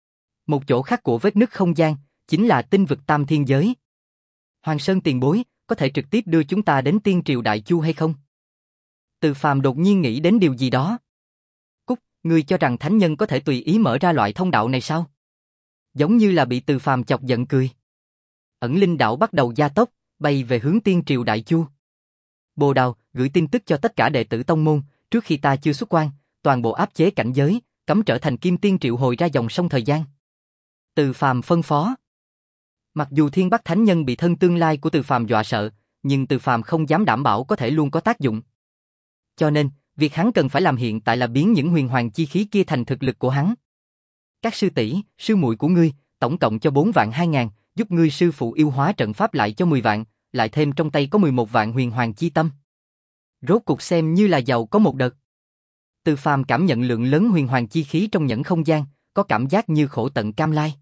Một chỗ khác của vết nứt không gian, chính là tinh vực tam thiên giới. Hoàng Sơn tiền bối, có thể trực tiếp đưa chúng ta đến Tiên Triều Đại Chu hay không? Từ Phàm đột nhiên nghĩ đến điều gì đó. Cúc, ngươi cho rằng thánh nhân có thể tùy ý mở ra loại thông đạo này sao? Giống như là bị Từ Phàm chọc giận cười. Ẩn linh đảo bắt đầu gia tốc, bay về hướng Tiên Triều Đại Chu. Bồ Đào, gửi tin tức cho tất cả đệ tử tông môn, trước khi ta chưa xuất quan, toàn bộ áp chế cảnh giới, cấm trở thành kim tiên triệu hồi ra dòng sông thời gian. Từ Phàm phân phó. Mặc dù Thiên Bắc Thánh Nhân bị thân tương lai của Từ Phàm dọa sợ, nhưng Từ Phàm không dám đảm bảo có thể luôn có tác dụng. Cho nên, việc hắn cần phải làm hiện tại là biến những huyền hoàng chi khí kia thành thực lực của hắn. Các sư tỷ, sư muội của ngươi, tổng cộng cho bốn vạn hai ngàn, giúp ngươi sư phụ yêu hóa trận pháp lại cho mười vạn, lại thêm trong tay có mười một vạn huyền hoàng chi tâm. Rốt cuộc xem như là giàu có một đợt. Từ Phàm cảm nhận lượng lớn huyền hoàng chi khí trong nhẫn không gian, có cảm giác như khổ tận cam lai.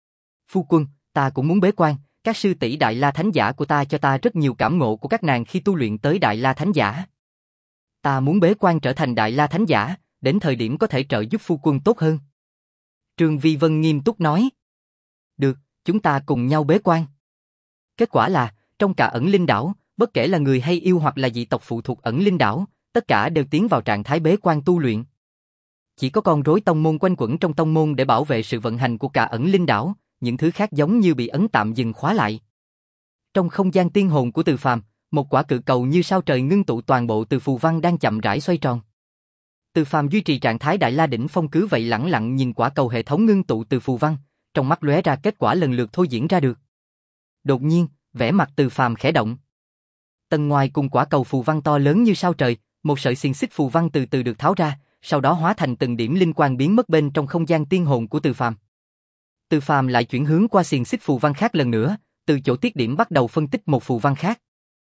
Phu quân, ta cũng muốn bế quan, các sư tỷ Đại La Thánh Giả của ta cho ta rất nhiều cảm ngộ của các nàng khi tu luyện tới Đại La Thánh Giả. Ta muốn bế quan trở thành Đại La Thánh Giả, đến thời điểm có thể trợ giúp phu quân tốt hơn. Trương Vi Vân nghiêm túc nói. Được, chúng ta cùng nhau bế quan. Kết quả là, trong cả ẩn linh đảo, bất kể là người hay yêu hoặc là dị tộc phụ thuộc ẩn linh đảo, tất cả đều tiến vào trạng thái bế quan tu luyện. Chỉ có con rối tông môn quanh quẩn trong tông môn để bảo vệ sự vận hành của cả ẩn linh đảo, những thứ khác giống như bị ấn tạm dừng khóa lại. Trong không gian tiên hồn của Từ Phàm, một quả cự cầu như sao trời ngưng tụ toàn bộ từ phù văn đang chậm rãi xoay tròn. Từ Phàm duy trì trạng thái Đại La đỉnh phong cứ vậy lẳng lặng nhìn quả cầu hệ thống ngưng tụ từ phù văn, trong mắt lóe ra kết quả lần lượt thôi diễn ra được. Đột nhiên, vẻ mặt Từ Phàm khẽ động. Tầng ngoài cùng quả cầu phù văn to lớn như sao trời, một sợi xiềng xích phù văn từ từ được tháo ra, sau đó hóa thành từng điểm linh quang biến mất bên trong không gian tiên hồn của Từ Phàm. Từ Phàm lại chuyển hướng qua xiềng xích phù văn khác lần nữa, từ chỗ tiết điểm bắt đầu phân tích một phù văn khác.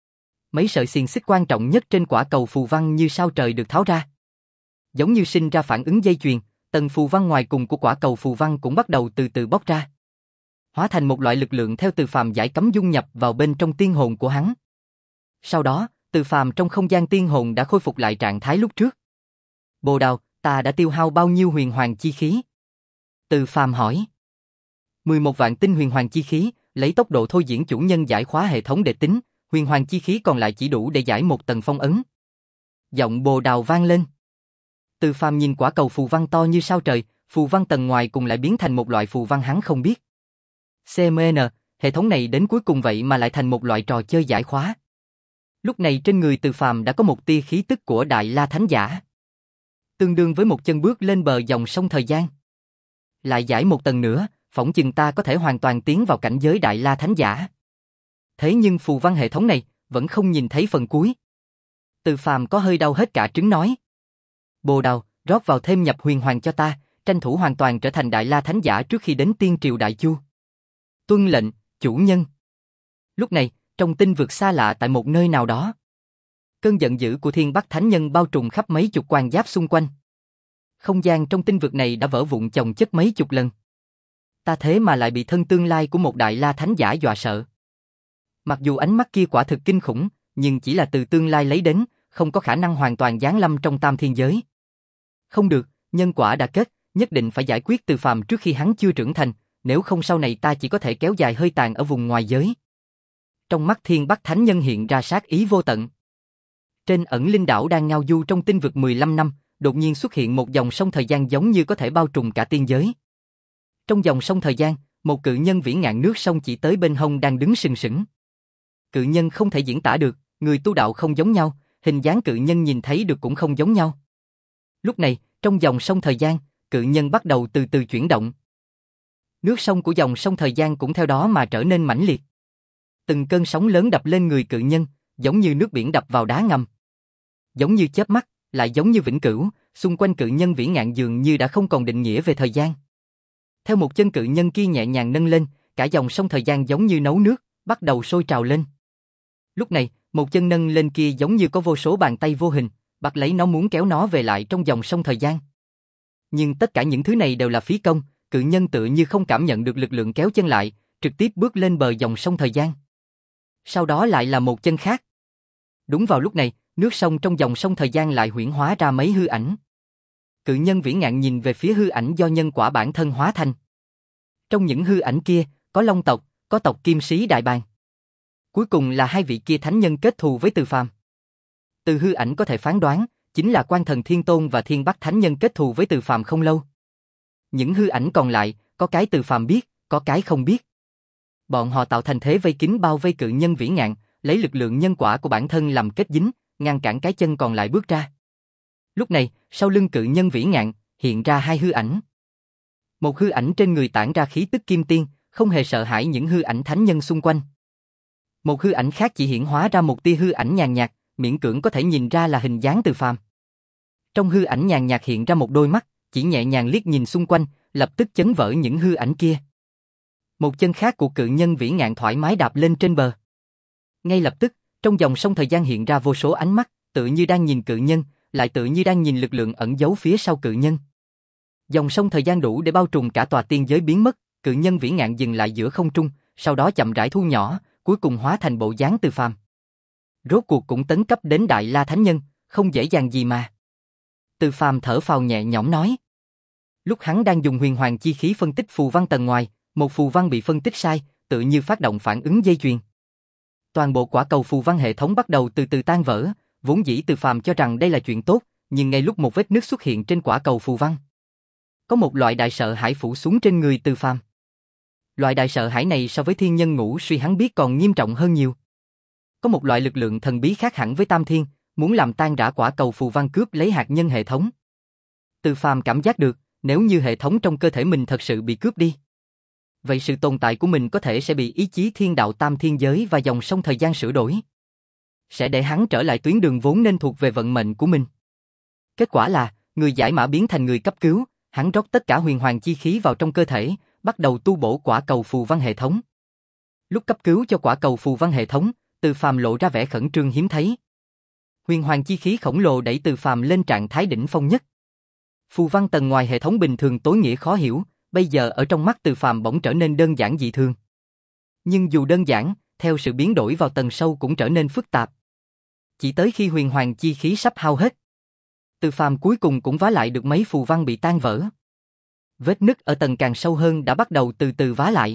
Mấy sợi xiềng xích quan trọng nhất trên quả cầu phù văn như sao trời được tháo ra. Giống như sinh ra phản ứng dây chuyền, tầng phù văn ngoài cùng của quả cầu phù văn cũng bắt đầu từ từ bóc ra. Hóa thành một loại lực lượng theo Từ Phàm giải cấm dung nhập vào bên trong tiên hồn của hắn. Sau đó, Từ Phàm trong không gian tiên hồn đã khôi phục lại trạng thái lúc trước. Bồ Đào, ta đã tiêu hao bao nhiêu huyền hoàng chi khí? Từ Phàm hỏi. mười một vạn tinh huyền hoàng chi khí, lấy tốc độ thôi diễn chủ nhân giải khóa hệ thống để tính, huyền hoàng chi khí còn lại chỉ đủ để giải một tầng phong ấn. Giọng Bồ Đào vang lên. Từ Phàm nhìn quả cầu phù văn to như sao trời, phù văn tầng ngoài cùng lại biến thành một loại phù văn hắn không biết. xê em en, hệ thống này đến cuối cùng vậy mà lại thành một loại trò chơi giải khóa. Lúc này trên người Từ Phàm đã có một tia khí tức của Đại La Thánh Giả. Tương đương với một chân bước lên bờ dòng sông thời gian. Lại giải một tầng nữa, phỏng chừng ta có thể hoàn toàn tiến vào cảnh giới Đại La Thánh Giả. Thế nhưng phù văn hệ thống này, vẫn không nhìn thấy phần cuối. Từ Phàm có hơi đau hết cả trứng nói. Bồ Đào, rót vào thêm nhập huyền hoàng cho ta, tranh thủ hoàn toàn trở thành Đại La Thánh Giả trước khi đến Tiên Triều Đại Chu. Tuân lệnh, chủ nhân. Lúc này, trong tinh vực xa lạ tại một nơi nào đó, cơn giận dữ của Thiên Bắc Thánh Nhân bao trùm khắp mấy chục quan giáp xung quanh. Không gian trong tinh vực này đã vỡ vụn chồng chất mấy chục lần. Ta thế mà lại bị thân tương lai của một Đại La Thánh Giả dọa sợ. Mặc dù ánh mắt kia quả thực kinh khủng, nhưng chỉ là từ tương lai lấy đến, không có khả năng hoàn toàn giáng lâm trong tam thiên giới. Không được, nhân quả đã kết, nhất định phải giải quyết Từ Phàm trước khi hắn chưa trưởng thành, nếu không sau này ta chỉ có thể kéo dài hơi tàn ở vùng ngoài giới. Trong mắt Thiên Bắc Thánh Nhân hiện ra sát ý vô tận. Trên ẩn linh đảo đang ngao du trong tinh vực mười lăm năm, đột nhiên xuất hiện một dòng sông thời gian giống như có thể bao trùm cả tiên giới. Trong dòng sông thời gian, một cự nhân vĩ ngạn nước sông chỉ tới bên hông đang đứng sừng sững. Cự nhân không thể diễn tả được, người tu đạo không giống nhau, hình dáng cự nhân nhìn thấy được cũng không giống nhau. Lúc này, trong dòng sông thời gian, cự nhân bắt đầu từ từ chuyển động. Nước sông của dòng sông thời gian cũng theo đó mà trở nên mãnh liệt. Từng cơn sóng lớn đập lên người cự nhân, giống như nước biển đập vào đá ngầm. Giống như chớp mắt, lại giống như vĩnh cửu, xung quanh cự nhân vĩ ngạn dường như đã không còn định nghĩa về thời gian. Theo một chân cự nhân kia nhẹ nhàng nâng lên, cả dòng sông thời gian giống như nấu nước, bắt đầu sôi trào lên. Lúc này, một chân nâng lên kia giống như có vô số bàn tay vô hình, bắt lấy nó muốn kéo nó về lại trong dòng sông thời gian. Nhưng tất cả những thứ này đều là phí công, cự nhân tựa như không cảm nhận được lực lượng kéo chân lại, trực tiếp bước lên bờ dòng sông thời gian. Sau đó lại là một chân khác. Đúng vào lúc này, nước sông trong dòng sông thời gian lại huyễn hóa ra mấy hư ảnh. Cự nhân vĩ ngạn nhìn về phía hư ảnh do nhân quả bản thân hóa thành. Trong những hư ảnh kia, có Long tộc, có tộc Kim Sĩ Đại Bàng. Cuối cùng là hai vị kia thánh nhân kết thù với Từ Phàm. Từ hư ảnh có thể phán đoán, chính là Quan Thần Thiên Tôn và Thiên Bắc Thánh Nhân kết thù với Từ Phàm không lâu. Những hư ảnh còn lại, có cái Từ Phàm biết, có cái không biết. Bọn họ tạo thành thế vây kín bao vây cự nhân vĩ ngạn, lấy lực lượng nhân quả của bản thân làm kết dính, ngăn cản cái chân còn lại bước ra. Lúc này, sau lưng cự nhân vĩ ngạn, hiện ra hai hư ảnh. Một hư ảnh trên người tản ra khí tức kim tiên, không hề sợ hãi những hư ảnh thánh nhân xung quanh. Một hư ảnh khác chỉ hiển hóa ra một tia hư ảnh nhàn nhạt, miễn cưỡng có thể nhìn ra là hình dáng Từ Phàm. Trong hư ảnh nhàn nhạt hiện ra một đôi mắt, chỉ nhẹ nhàng liếc nhìn xung quanh, lập tức chấn vỡ những hư ảnh kia. Một chân khác của cự nhân vĩ ngạn thoải mái đạp lên trên bờ. Ngay lập tức, trong dòng sông thời gian hiện ra vô số ánh mắt, tự như đang nhìn cự nhân, lại tự như đang nhìn lực lượng ẩn giấu phía sau cự nhân. Dòng sông thời gian đủ để bao trùm cả tòa tiên giới biến mất, cự nhân vĩ ngạn dừng lại giữa không trung, sau đó chậm rãi thu nhỏ, cuối cùng hóa thành bộ dáng Từ Phàm. Rốt cuộc cũng tấn cấp đến Đại La Thánh Nhân, không dễ dàng gì mà. Từ Phàm thở phào nhẹ nhõm nói. Lúc hắn đang dùng huyền hoàng chi khí phân tích phù văn tầng ngoài, một phù văn bị phân tích sai, tự như phát động phản ứng dây chuyền. Toàn bộ quả cầu phù văn hệ thống bắt đầu từ từ tan vỡ, vốn dĩ Từ Phàm cho rằng đây là chuyện tốt, nhưng ngay lúc một vết nứt xuất hiện trên quả cầu phù văn, có một loại đại sợ hãi phủ xuống trên người Từ Phàm. Loại đại sợ hãi này so với thiên nhân ngũ suy hắn biết còn nghiêm trọng hơn nhiều. Có một loại lực lượng thần bí khác hẳn với Tam Thiên, muốn làm tan rã quả cầu phù văn cướp lấy hạt nhân hệ thống. Từ Phàm cảm giác được, nếu như hệ thống trong cơ thể mình thật sự bị cướp đi, vậy sự tồn tại của mình có thể sẽ bị ý chí thiên đạo tam thiên giới và dòng sông thời gian sửa đổi. Sẽ để hắn trở lại tuyến đường vốn nên thuộc về vận mệnh của mình. Kết quả là, người giải mã biến thành người cấp cứu, hắn rót tất cả huyền hoàng chi khí vào trong cơ thể, bắt đầu tu bổ quả cầu phù văn hệ thống. Lúc cấp cứu cho quả cầu phù văn hệ thống, Từ Phàm lộ ra vẻ khẩn trương hiếm thấy. Huyền hoàng chi khí khổng lồ đẩy Từ Phàm lên trạng thái đỉnh phong nhất. Phù văn tầng ngoài hệ thống bình thường tối nghĩa khó hiểu, bây giờ ở trong mắt Từ Phàm bỗng trở nên đơn giản dị thường. Nhưng dù đơn giản, theo sự biến đổi vào tầng sâu cũng trở nên phức tạp. Chỉ tới khi huyền hoàng chi khí sắp hao hết, Từ Phàm cuối cùng cũng vá lại được mấy phù văn bị tan vỡ. Vết nứt ở tầng càng sâu hơn đã bắt đầu từ từ vá lại.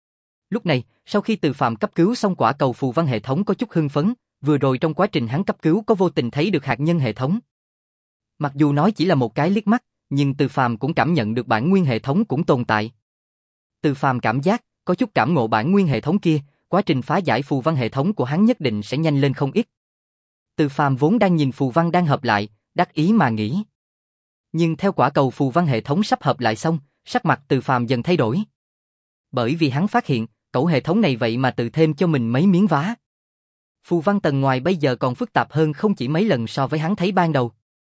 Lúc này, sau khi Từ Phàm cấp cứu xong quả cầu phù văn hệ thống có chút hưng phấn, vừa rồi trong quá trình hắn cấp cứu có vô tình thấy được hạt nhân hệ thống. Mặc dù nói chỉ là một cái liếc mắt, nhưng Từ Phàm cũng cảm nhận được bản nguyên hệ thống cũng tồn tại. Từ Phàm cảm giác, có chút cảm ngộ bản nguyên hệ thống kia, quá trình phá giải phù văn hệ thống của hắn nhất định sẽ nhanh lên không ít. Từ Phàm vốn đang nhìn phù văn đang hợp lại, đắc ý mà nghĩ. Nhưng theo quả cầu phù văn hệ thống sắp hợp lại xong, sắc mặt Từ Phàm dần thay đổi. Bởi vì hắn phát hiện, cẩu hệ thống này vậy mà tự thêm cho mình mấy miếng vá. Phù văn tầng ngoài bây giờ còn phức tạp hơn không chỉ mấy lần so với hắn thấy ban đầu.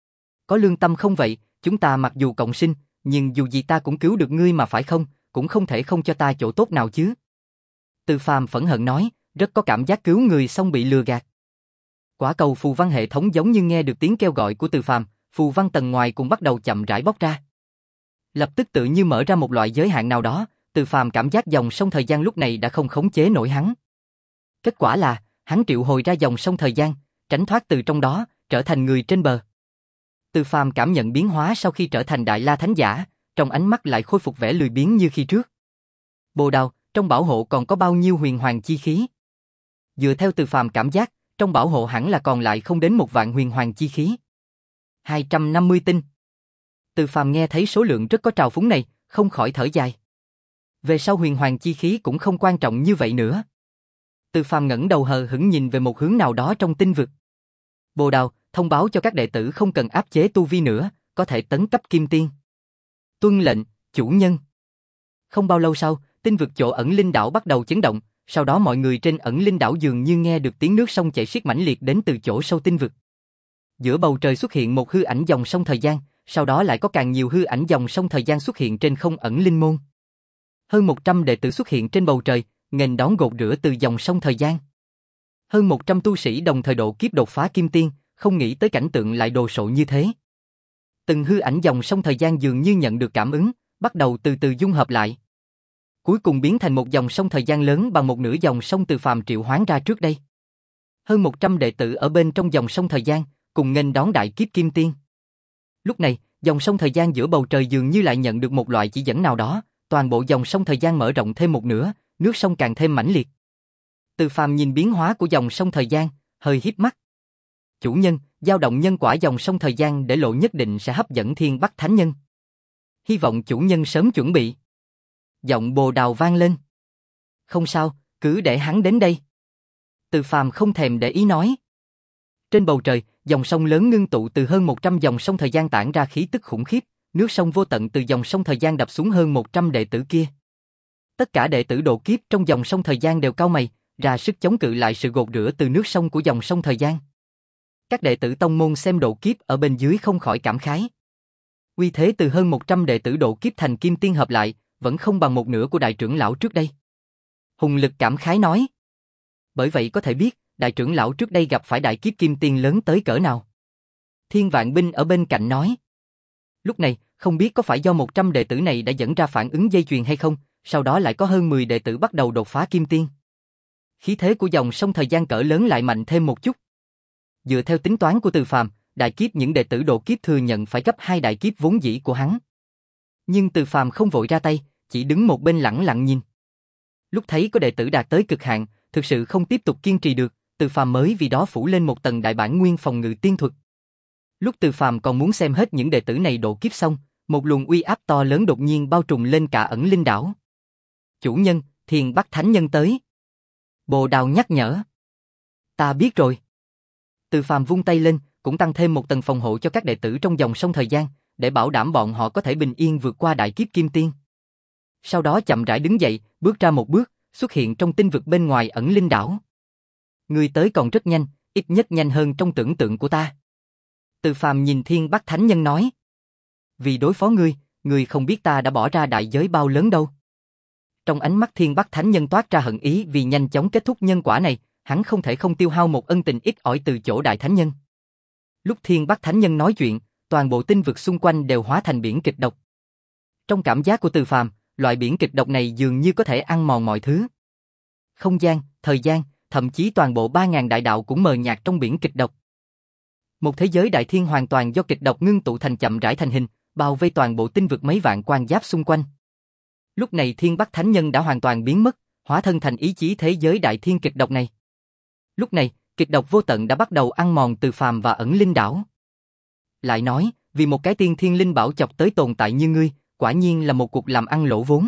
Có lương tâm không vậy, chúng ta mặc dù cộng sinh, nhưng dù gì ta cũng cứu được ngươi mà phải không, cũng không thể không cho ta chỗ tốt nào chứ. Từ Phàm phẫn hận nói, rất có cảm giác cứu người xong bị lừa gạt. Quả cầu phù văn hệ thống giống như nghe được tiếng kêu gọi của Từ Phàm, phù văn tầng ngoài cũng bắt đầu chậm rãi bóc ra. Lập tức tự như mở ra một loại giới hạn nào đó, Từ Phàm cảm giác dòng sông thời gian lúc này đã không khống chế nổi hắn. Kết quả là, hắn triệu hồi ra dòng sông thời gian, tránh thoát từ trong đó, trở thành người trên bờ. Từ Phàm cảm nhận biến hóa sau khi trở thành Đại La Thánh Giả, trong ánh mắt lại khôi phục vẻ lười biếng như khi trước. Bồ Đào, trong bảo hộ còn có bao nhiêu huyền hoàng chi khí? Dựa theo Từ Phàm cảm giác, trong bảo hộ hẳn là còn lại không đến một vạn huyền hoàng chi khí. hai trăm năm mươi tinh. Từ Phàm nghe thấy số lượng rất có trào phúng này, không khỏi thở dài. Về sau huyền hoàng chi khí cũng không quan trọng như vậy nữa. Từ Phàm ngẩng đầu hờ hững nhìn về một hướng nào đó trong tinh vực. Bồ Đào, thông báo cho các đệ tử không cần áp chế tu vi nữa, có thể tấn cấp kim tiên. Tuân lệnh, chủ nhân. Không bao lâu sau, tinh vực chỗ ẩn linh đảo bắt đầu chấn động, sau đó mọi người trên ẩn linh đảo dường như nghe được tiếng nước sông chảy xiết mãnh liệt đến từ chỗ sâu tinh vực. Giữa bầu trời xuất hiện một hư ảnh dòng sông thời gian, sau đó lại có càng nhiều hư ảnh dòng sông thời gian xuất hiện trên không ẩn linh môn. Hơn một trăm đệ tử xuất hiện trên bầu trời, nghênh đón gột rửa từ dòng sông thời gian. Hơn một trăm tu sĩ đồng thời độ kiếp đột phá kim tiên, không nghĩ tới cảnh tượng lại đồ sộ như thế. Từng hư ảnh dòng sông thời gian dường như nhận được cảm ứng, bắt đầu từ từ dung hợp lại. Cuối cùng biến thành một dòng sông thời gian lớn bằng một nửa dòng sông Từ Phàm triệu hoán ra trước đây. Hơn một trăm đệ tử ở bên trong dòng sông thời gian, cùng nghênh đón đại kiếp kim tiên. Lúc này, dòng sông thời gian giữa bầu trời dường như lại nhận được một loại chỉ dẫn nào đó, toàn bộ dòng sông thời gian mở rộng thêm một nửa, nước sông càng thêm mãnh liệt. Từ Phàm nhìn biến hóa của dòng sông thời gian, hơi híp mắt. Chủ nhân, dao động nhân quả dòng sông thời gian để lộ nhất định sẽ hấp dẫn Thiên Bắc Thánh Nhân. Hy vọng chủ nhân sớm chuẩn bị. Giọng Bồ Đào vang lên. Không sao, cứ để hắn đến đây. Từ Phàm không thèm để ý nói. Trên bầu trời, dòng sông lớn ngưng tụ từ hơn một trăm dòng sông thời gian tản ra khí tức khủng khiếp, nước sông vô tận từ dòng sông thời gian đập xuống hơn một trăm đệ tử kia. Tất cả đệ tử độ kiếp trong dòng sông thời gian đều cau mày, ra sức chống cự lại sự gột rửa từ nước sông của dòng sông thời gian. Các đệ tử tông môn xem độ kiếp ở bên dưới không khỏi cảm khái. Uy thế từ hơn một trăm đệ tử độ kiếp thành kim tiên hợp lại, vẫn không bằng một nửa của đại trưởng lão trước đây. Hùng Lực cảm khái nói. Bởi vậy có thể biết, đại trưởng lão trước đây gặp phải đại kiếp kim tiên lớn tới cỡ nào. Thiên Vạn Binh ở bên cạnh nói. Lúc này, không biết có phải do một trăm đệ tử này đã dẫn ra phản ứng dây chuyền hay không, sau đó lại có hơn mười đệ tử bắt đầu đột phá kim tiên. Khí thế của dòng sông thời gian cỡ lớn lại mạnh thêm một chút. Dựa theo tính toán của Từ Phàm, đại kiếp những đệ tử độ kiếp thừa nhận phải gấp hai đại kiếp vốn dĩ của hắn. Nhưng Từ Phàm không vội ra tay, chỉ đứng một bên lẳng lặng nhìn. Lúc thấy có đệ tử đạt tới cực hạn, thực sự không tiếp tục kiên trì được, Từ Phàm mới vì đó phủ lên một tầng đại bản nguyên phòng ngự tiên thuật. Lúc Từ Phàm còn muốn xem hết những đệ tử này độ kiếp xong, một luồng uy áp to lớn đột nhiên bao trùm lên cả ẩn linh đảo. Chủ nhân, Thiên Bắc Thánh Nhân tới. Bồ Đào nhắc nhở. Ta biết rồi. Từ Phàm vung tay lên, cũng tăng thêm một tầng phòng hộ cho các đệ tử trong dòng sông thời gian, để bảo đảm bọn họ có thể bình yên vượt qua đại kiếp kim tiên. Sau đó chậm rãi đứng dậy, bước ra một bước, xuất hiện trong tinh vực bên ngoài ẩn linh đảo. Ngươi tới còn rất nhanh, ít nhất nhanh hơn trong tưởng tượng của ta. Từ Phàm nhìn Thiên Bắc Thánh Nhân nói. Vì đối phó ngươi, ngươi không biết ta đã bỏ ra đại giới bao lớn đâu. Trong ánh mắt Thiên Bắc Thánh Nhân toát ra hận ý vì nhanh chóng kết thúc nhân quả này, hắn không thể không tiêu hao một ân tình ít ỏi từ chỗ Đại Thánh Nhân. Lúc Thiên Bắc Thánh Nhân nói chuyện, toàn bộ tinh vực xung quanh đều hóa thành biển kịch độc. Trong cảm giác của Từ Phàm, loại biển kịch độc này dường như có thể ăn mòn mọi thứ. Không gian, thời gian, thậm chí toàn bộ ba ngàn đại đạo cũng mờ nhạt trong biển kịch độc. Một thế giới đại thiên hoàn toàn do kịch độc ngưng tụ thành chậm rãi thành hình, bao vây toàn bộ tinh vực mấy vạn quan giáp xung quanh. Lúc này Thiên Bắc Thánh Nhân đã hoàn toàn biến mất, hóa thân thành ý chí thế giới đại thiên kịch độc này. Lúc này, kịch độc vô tận đã bắt đầu ăn mòn Từ Phàm và ẩn linh đảo. Lại nói, vì một cái tiên thiên linh bảo chọc tới tồn tại như ngươi, quả nhiên là một cuộc làm ăn lỗ vốn.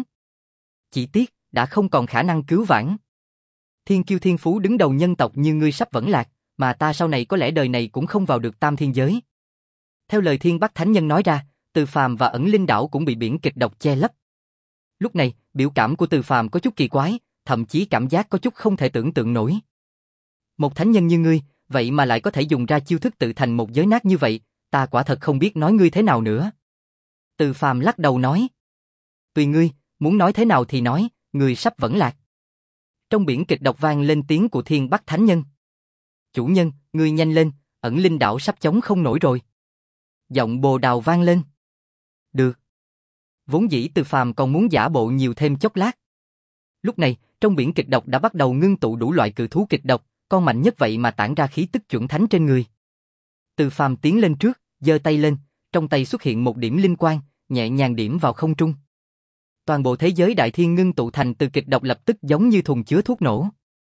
Chỉ tiếc, đã không còn khả năng cứu vãn. Thiên kiêu thiên phú đứng đầu nhân tộc như ngươi sắp vẫn lạc, mà ta sau này có lẽ đời này cũng không vào được tam thiên giới. Theo lời Thiên Bắc Thánh Nhân nói ra, Từ Phàm và ẩn linh đảo cũng bị biển kịch độc che lấp. Lúc này, biểu cảm của Từ Phàm có chút kỳ quái, thậm chí cảm giác có chút không thể tưởng tượng nổi. Một thánh nhân như ngươi, vậy mà lại có thể dùng ra chiêu thức tự thành một giới nát như vậy, ta quả thật không biết nói ngươi thế nào nữa. Từ Phàm lắc đầu nói. Tùy ngươi, muốn nói thế nào thì nói, ngươi sắp vẫn lạc. Trong biển kịch độc vang lên tiếng của Thiên Bắc Thánh Nhân. Chủ nhân, ngươi nhanh lên, ẩn linh đảo sắp chống không nổi rồi. Giọng Bồ Đào vang lên. Được. Vốn dĩ Từ Phàm còn muốn giả bộ nhiều thêm chốc lát. Lúc này, trong biển kịch độc đã bắt đầu ngưng tụ đủ loại cự thú kịch độc, con mạnh nhất vậy mà tản ra khí tức chuẩn thánh trên người. Từ Phàm tiến lên trước, giơ tay lên, trong tay xuất hiện một điểm linh quang, nhẹ nhàng điểm vào không trung. Toàn bộ thế giới đại thiên ngưng tụ thành từ kịch độc lập tức giống như thùng chứa thuốc nổ.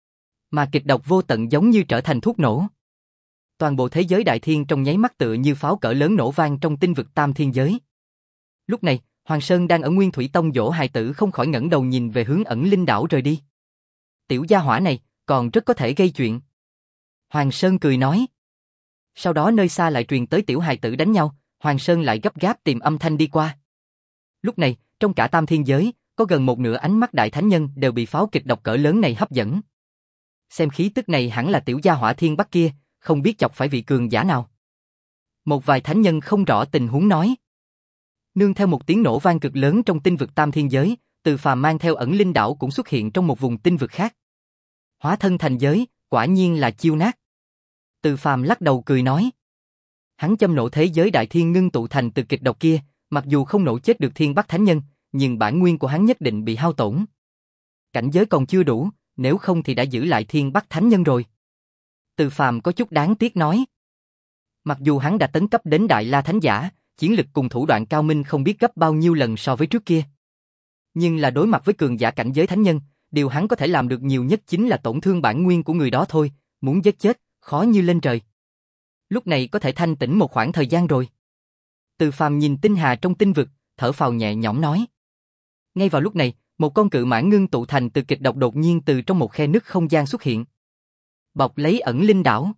Mà kịch độc vô tận giống như trở thành thuốc nổ. Toàn bộ thế giới đại thiên trong nháy mắt tựa như pháo cỡ lớn nổ vang trong tinh vực tam thiên giới. Lúc này, Hoàng Sơn đang ở Nguyên Thủy Tông dỗ hài tử không khỏi ngẩng đầu nhìn về hướng ẩn linh đảo rời đi. Tiểu gia hỏa này, còn rất có thể gây chuyện. Hoàng Sơn cười nói. Sau đó nơi xa lại truyền tới tiểu hài tử đánh nhau, Hoàng Sơn lại gấp gáp tìm âm thanh đi qua. Lúc này, trong cả tam thiên giới, có gần một nửa ánh mắt đại thánh nhân đều bị pháo kịch độc cỡ lớn này hấp dẫn. Xem khí tức này hẳn là tiểu gia hỏa thiên bắc kia, không biết chọc phải vị cường giả nào. Một vài thánh nhân không rõ tình huống nói. Nương theo một tiếng nổ vang cực lớn trong tinh vực tam thiên giới, Từ Phàm mang theo ẩn linh đảo cũng xuất hiện trong một vùng tinh vực khác. Hóa thân thành giới, quả nhiên là chiêu nát. Từ Phàm lắc đầu cười nói. Hắn châm nổ thế giới đại thiên ngưng tụ thành từ kịch độc kia, mặc dù không nổ chết được thiên bắc thánh nhân, nhưng bản nguyên của hắn nhất định bị hao tổn. Cảnh giới còn chưa đủ, nếu không thì đã giữ lại thiên bắc thánh nhân rồi. Từ Phàm có chút đáng tiếc nói. Mặc dù hắn đã tấn cấp đến đại la thánh giả, chiến lực cùng thủ đoạn cao minh không biết gấp bao nhiêu lần so với trước kia. Nhưng là đối mặt với cường giả cảnh giới thánh nhân, điều hắn có thể làm được nhiều nhất chính là tổn thương bản nguyên của người đó thôi, muốn giết chết, khó như lên trời. Lúc này có thể thanh tĩnh một khoảng thời gian rồi. Từ Phàm nhìn tinh hà trong tinh vực, thở phào nhẹ nhõm nói. Ngay vào lúc này, một con cự mãng ngưng tụ thành từ kịch độc đột nhiên từ trong một khe nứt không gian xuất hiện. Bọc lấy ẩn linh đảo.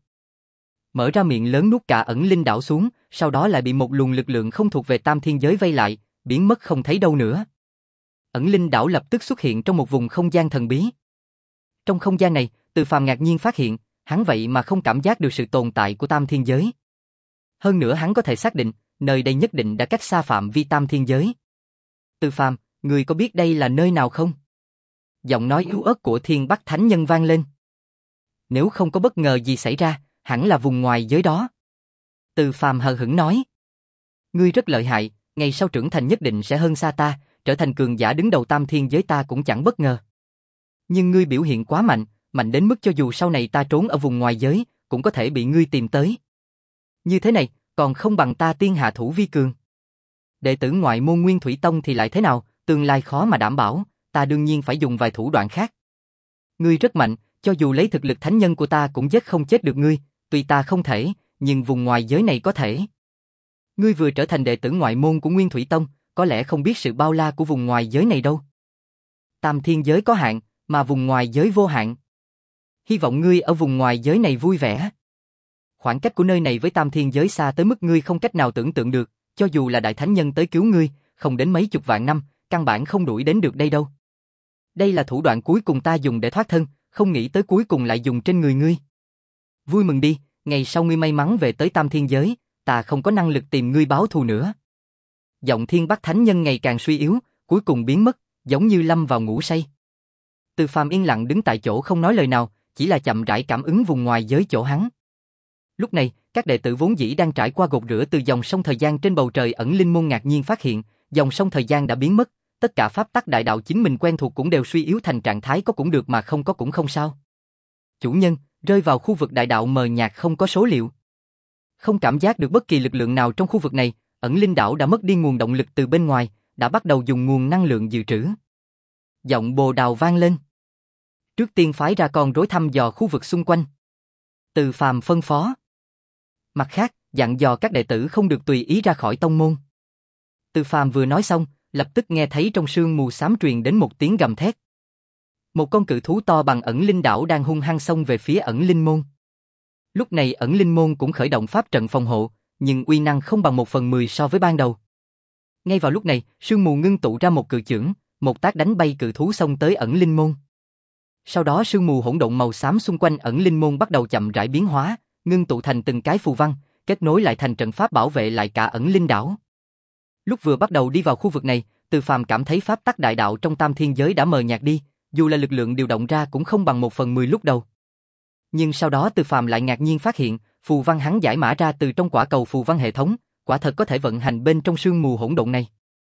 Mở ra miệng lớn nuốt cả ẩn linh đảo xuống, sau đó lại bị một luồng lực lượng không thuộc về tam thiên giới vây lại, biến mất không thấy đâu nữa. Ẩn linh đảo lập tức xuất hiện trong một vùng không gian thần bí. Trong không gian này, Từ Phàm ngạc nhiên phát hiện, hắn vậy mà không cảm giác được sự tồn tại của tam thiên giới. Hơn nữa hắn có thể xác định, nơi đây nhất định đã cách xa phạm vi tam thiên giới. Từ Phàm, người có biết đây là nơi nào không? Giọng nói yếu ớt của Thiên Bắc Thánh Nhân vang lên. Nếu không có bất ngờ gì xảy ra, hẳn là vùng ngoài giới đó. Từ Phàm hờ hững nói. Ngươi rất lợi hại, ngày sau trưởng thành nhất định sẽ hơn xa ta, trở thành cường giả đứng đầu tam thiên giới ta cũng chẳng bất ngờ. Nhưng ngươi biểu hiện quá mạnh, mạnh đến mức cho dù sau này ta trốn ở vùng ngoài giới, cũng có thể bị ngươi tìm tới. Như thế này, còn không bằng ta tiên hạ thủ vi cường. Đệ tử ngoại môn Nguyên Thủy Tông thì lại thế nào, tương lai khó mà đảm bảo, ta đương nhiên phải dùng vài thủ đoạn khác. Ngươi rất mạnh, cho dù lấy thực lực thánh nhân của ta cũng giết không chết được ngươi, tuy ta không thể, nhưng vùng ngoài giới này có thể. Ngươi vừa trở thành đệ tử ngoại môn của Nguyên Thủy Tông, có lẽ không biết sự bao la của vùng ngoài giới này đâu. Tam thiên giới có hạn, mà vùng ngoài giới vô hạn. Hy vọng ngươi ở vùng ngoài giới này vui vẻ. Khoảng cách của nơi này với tam thiên giới xa tới mức ngươi không cách nào tưởng tượng được, cho dù là đại thánh nhân tới cứu ngươi, không đến mấy chục vạn năm, căn bản không đuổi đến được đây đâu. Đây là thủ đoạn cuối cùng ta dùng để thoát thân, không nghĩ tới cuối cùng lại dùng trên người ngươi. Vui mừng đi, ngày sau ngươi may mắn về tới tam thiên giới, ta không có năng lực tìm ngươi báo thù nữa. Giọng Thiên Bắc Thánh Nhân ngày càng suy yếu, cuối cùng biến mất, giống như lâm vào ngủ say. Từ Phàm yên lặng đứng tại chỗ không nói lời nào, chỉ là chậm rãi cảm ứng vùng ngoài giới chỗ hắn. Lúc này, các đệ tử vốn dĩ đang trải qua gột rửa từ dòng sông thời gian trên bầu trời ẩn linh môn ngạc nhiên phát hiện, dòng sông thời gian đã biến mất, tất cả pháp tắc đại đạo chính mình quen thuộc cũng đều suy yếu thành trạng thái có cũng được mà không có cũng không sao. Chủ nhân, rơi vào khu vực đại đạo mờ nhạt không có số liệu. Không cảm giác được bất kỳ lực lượng nào trong khu vực này, ẩn linh đảo đã mất đi nguồn động lực từ bên ngoài, đã bắt đầu dùng nguồn năng lượng dự trữ. Giọng Bồ Đào vang lên. Trước tiên phái ra con rối thăm dò khu vực xung quanh. Từ Phàm phân phó. Mặt khác, dặn dò các đệ tử không được tùy ý ra khỏi tông môn. Từ Phàm vừa nói xong, lập tức nghe thấy trong sương mù xám truyền đến một tiếng gầm thét. Một con cự thú to bằng ẩn linh đảo đang hung hăng xông về phía ẩn linh môn. Lúc này ẩn linh môn cũng khởi động pháp trận phòng hộ, nhưng uy năng không bằng một phần mười so với ban đầu. Ngay vào lúc này, sương mù ngưng tụ ra một cự chưởng, một tác đánh bay cự thú xông tới ẩn linh môn. Sau đó sương mù hỗn độn màu xám xung quanh ẩn linh môn bắt đầu chậm rãi biến hóa, ngưng tụ thành từng cái phù văn, kết nối lại thành trận pháp bảo vệ lại cả ẩn linh đảo. Lúc vừa bắt đầu đi vào khu vực này, Từ Phàm cảm thấy pháp tắc đại đạo trong tam thiên giới đã mờ nhạt đi, dù là lực lượng điều động ra cũng không bằng một phần mười lúc đầu. Nhưng sau đó Từ Phàm lại ngạc nhiên phát hiện, phù văn hắn giải mã ra từ trong quả cầu phù văn hệ thống, quả thật có thể vận hành bên trong sương mù hỗn độn này.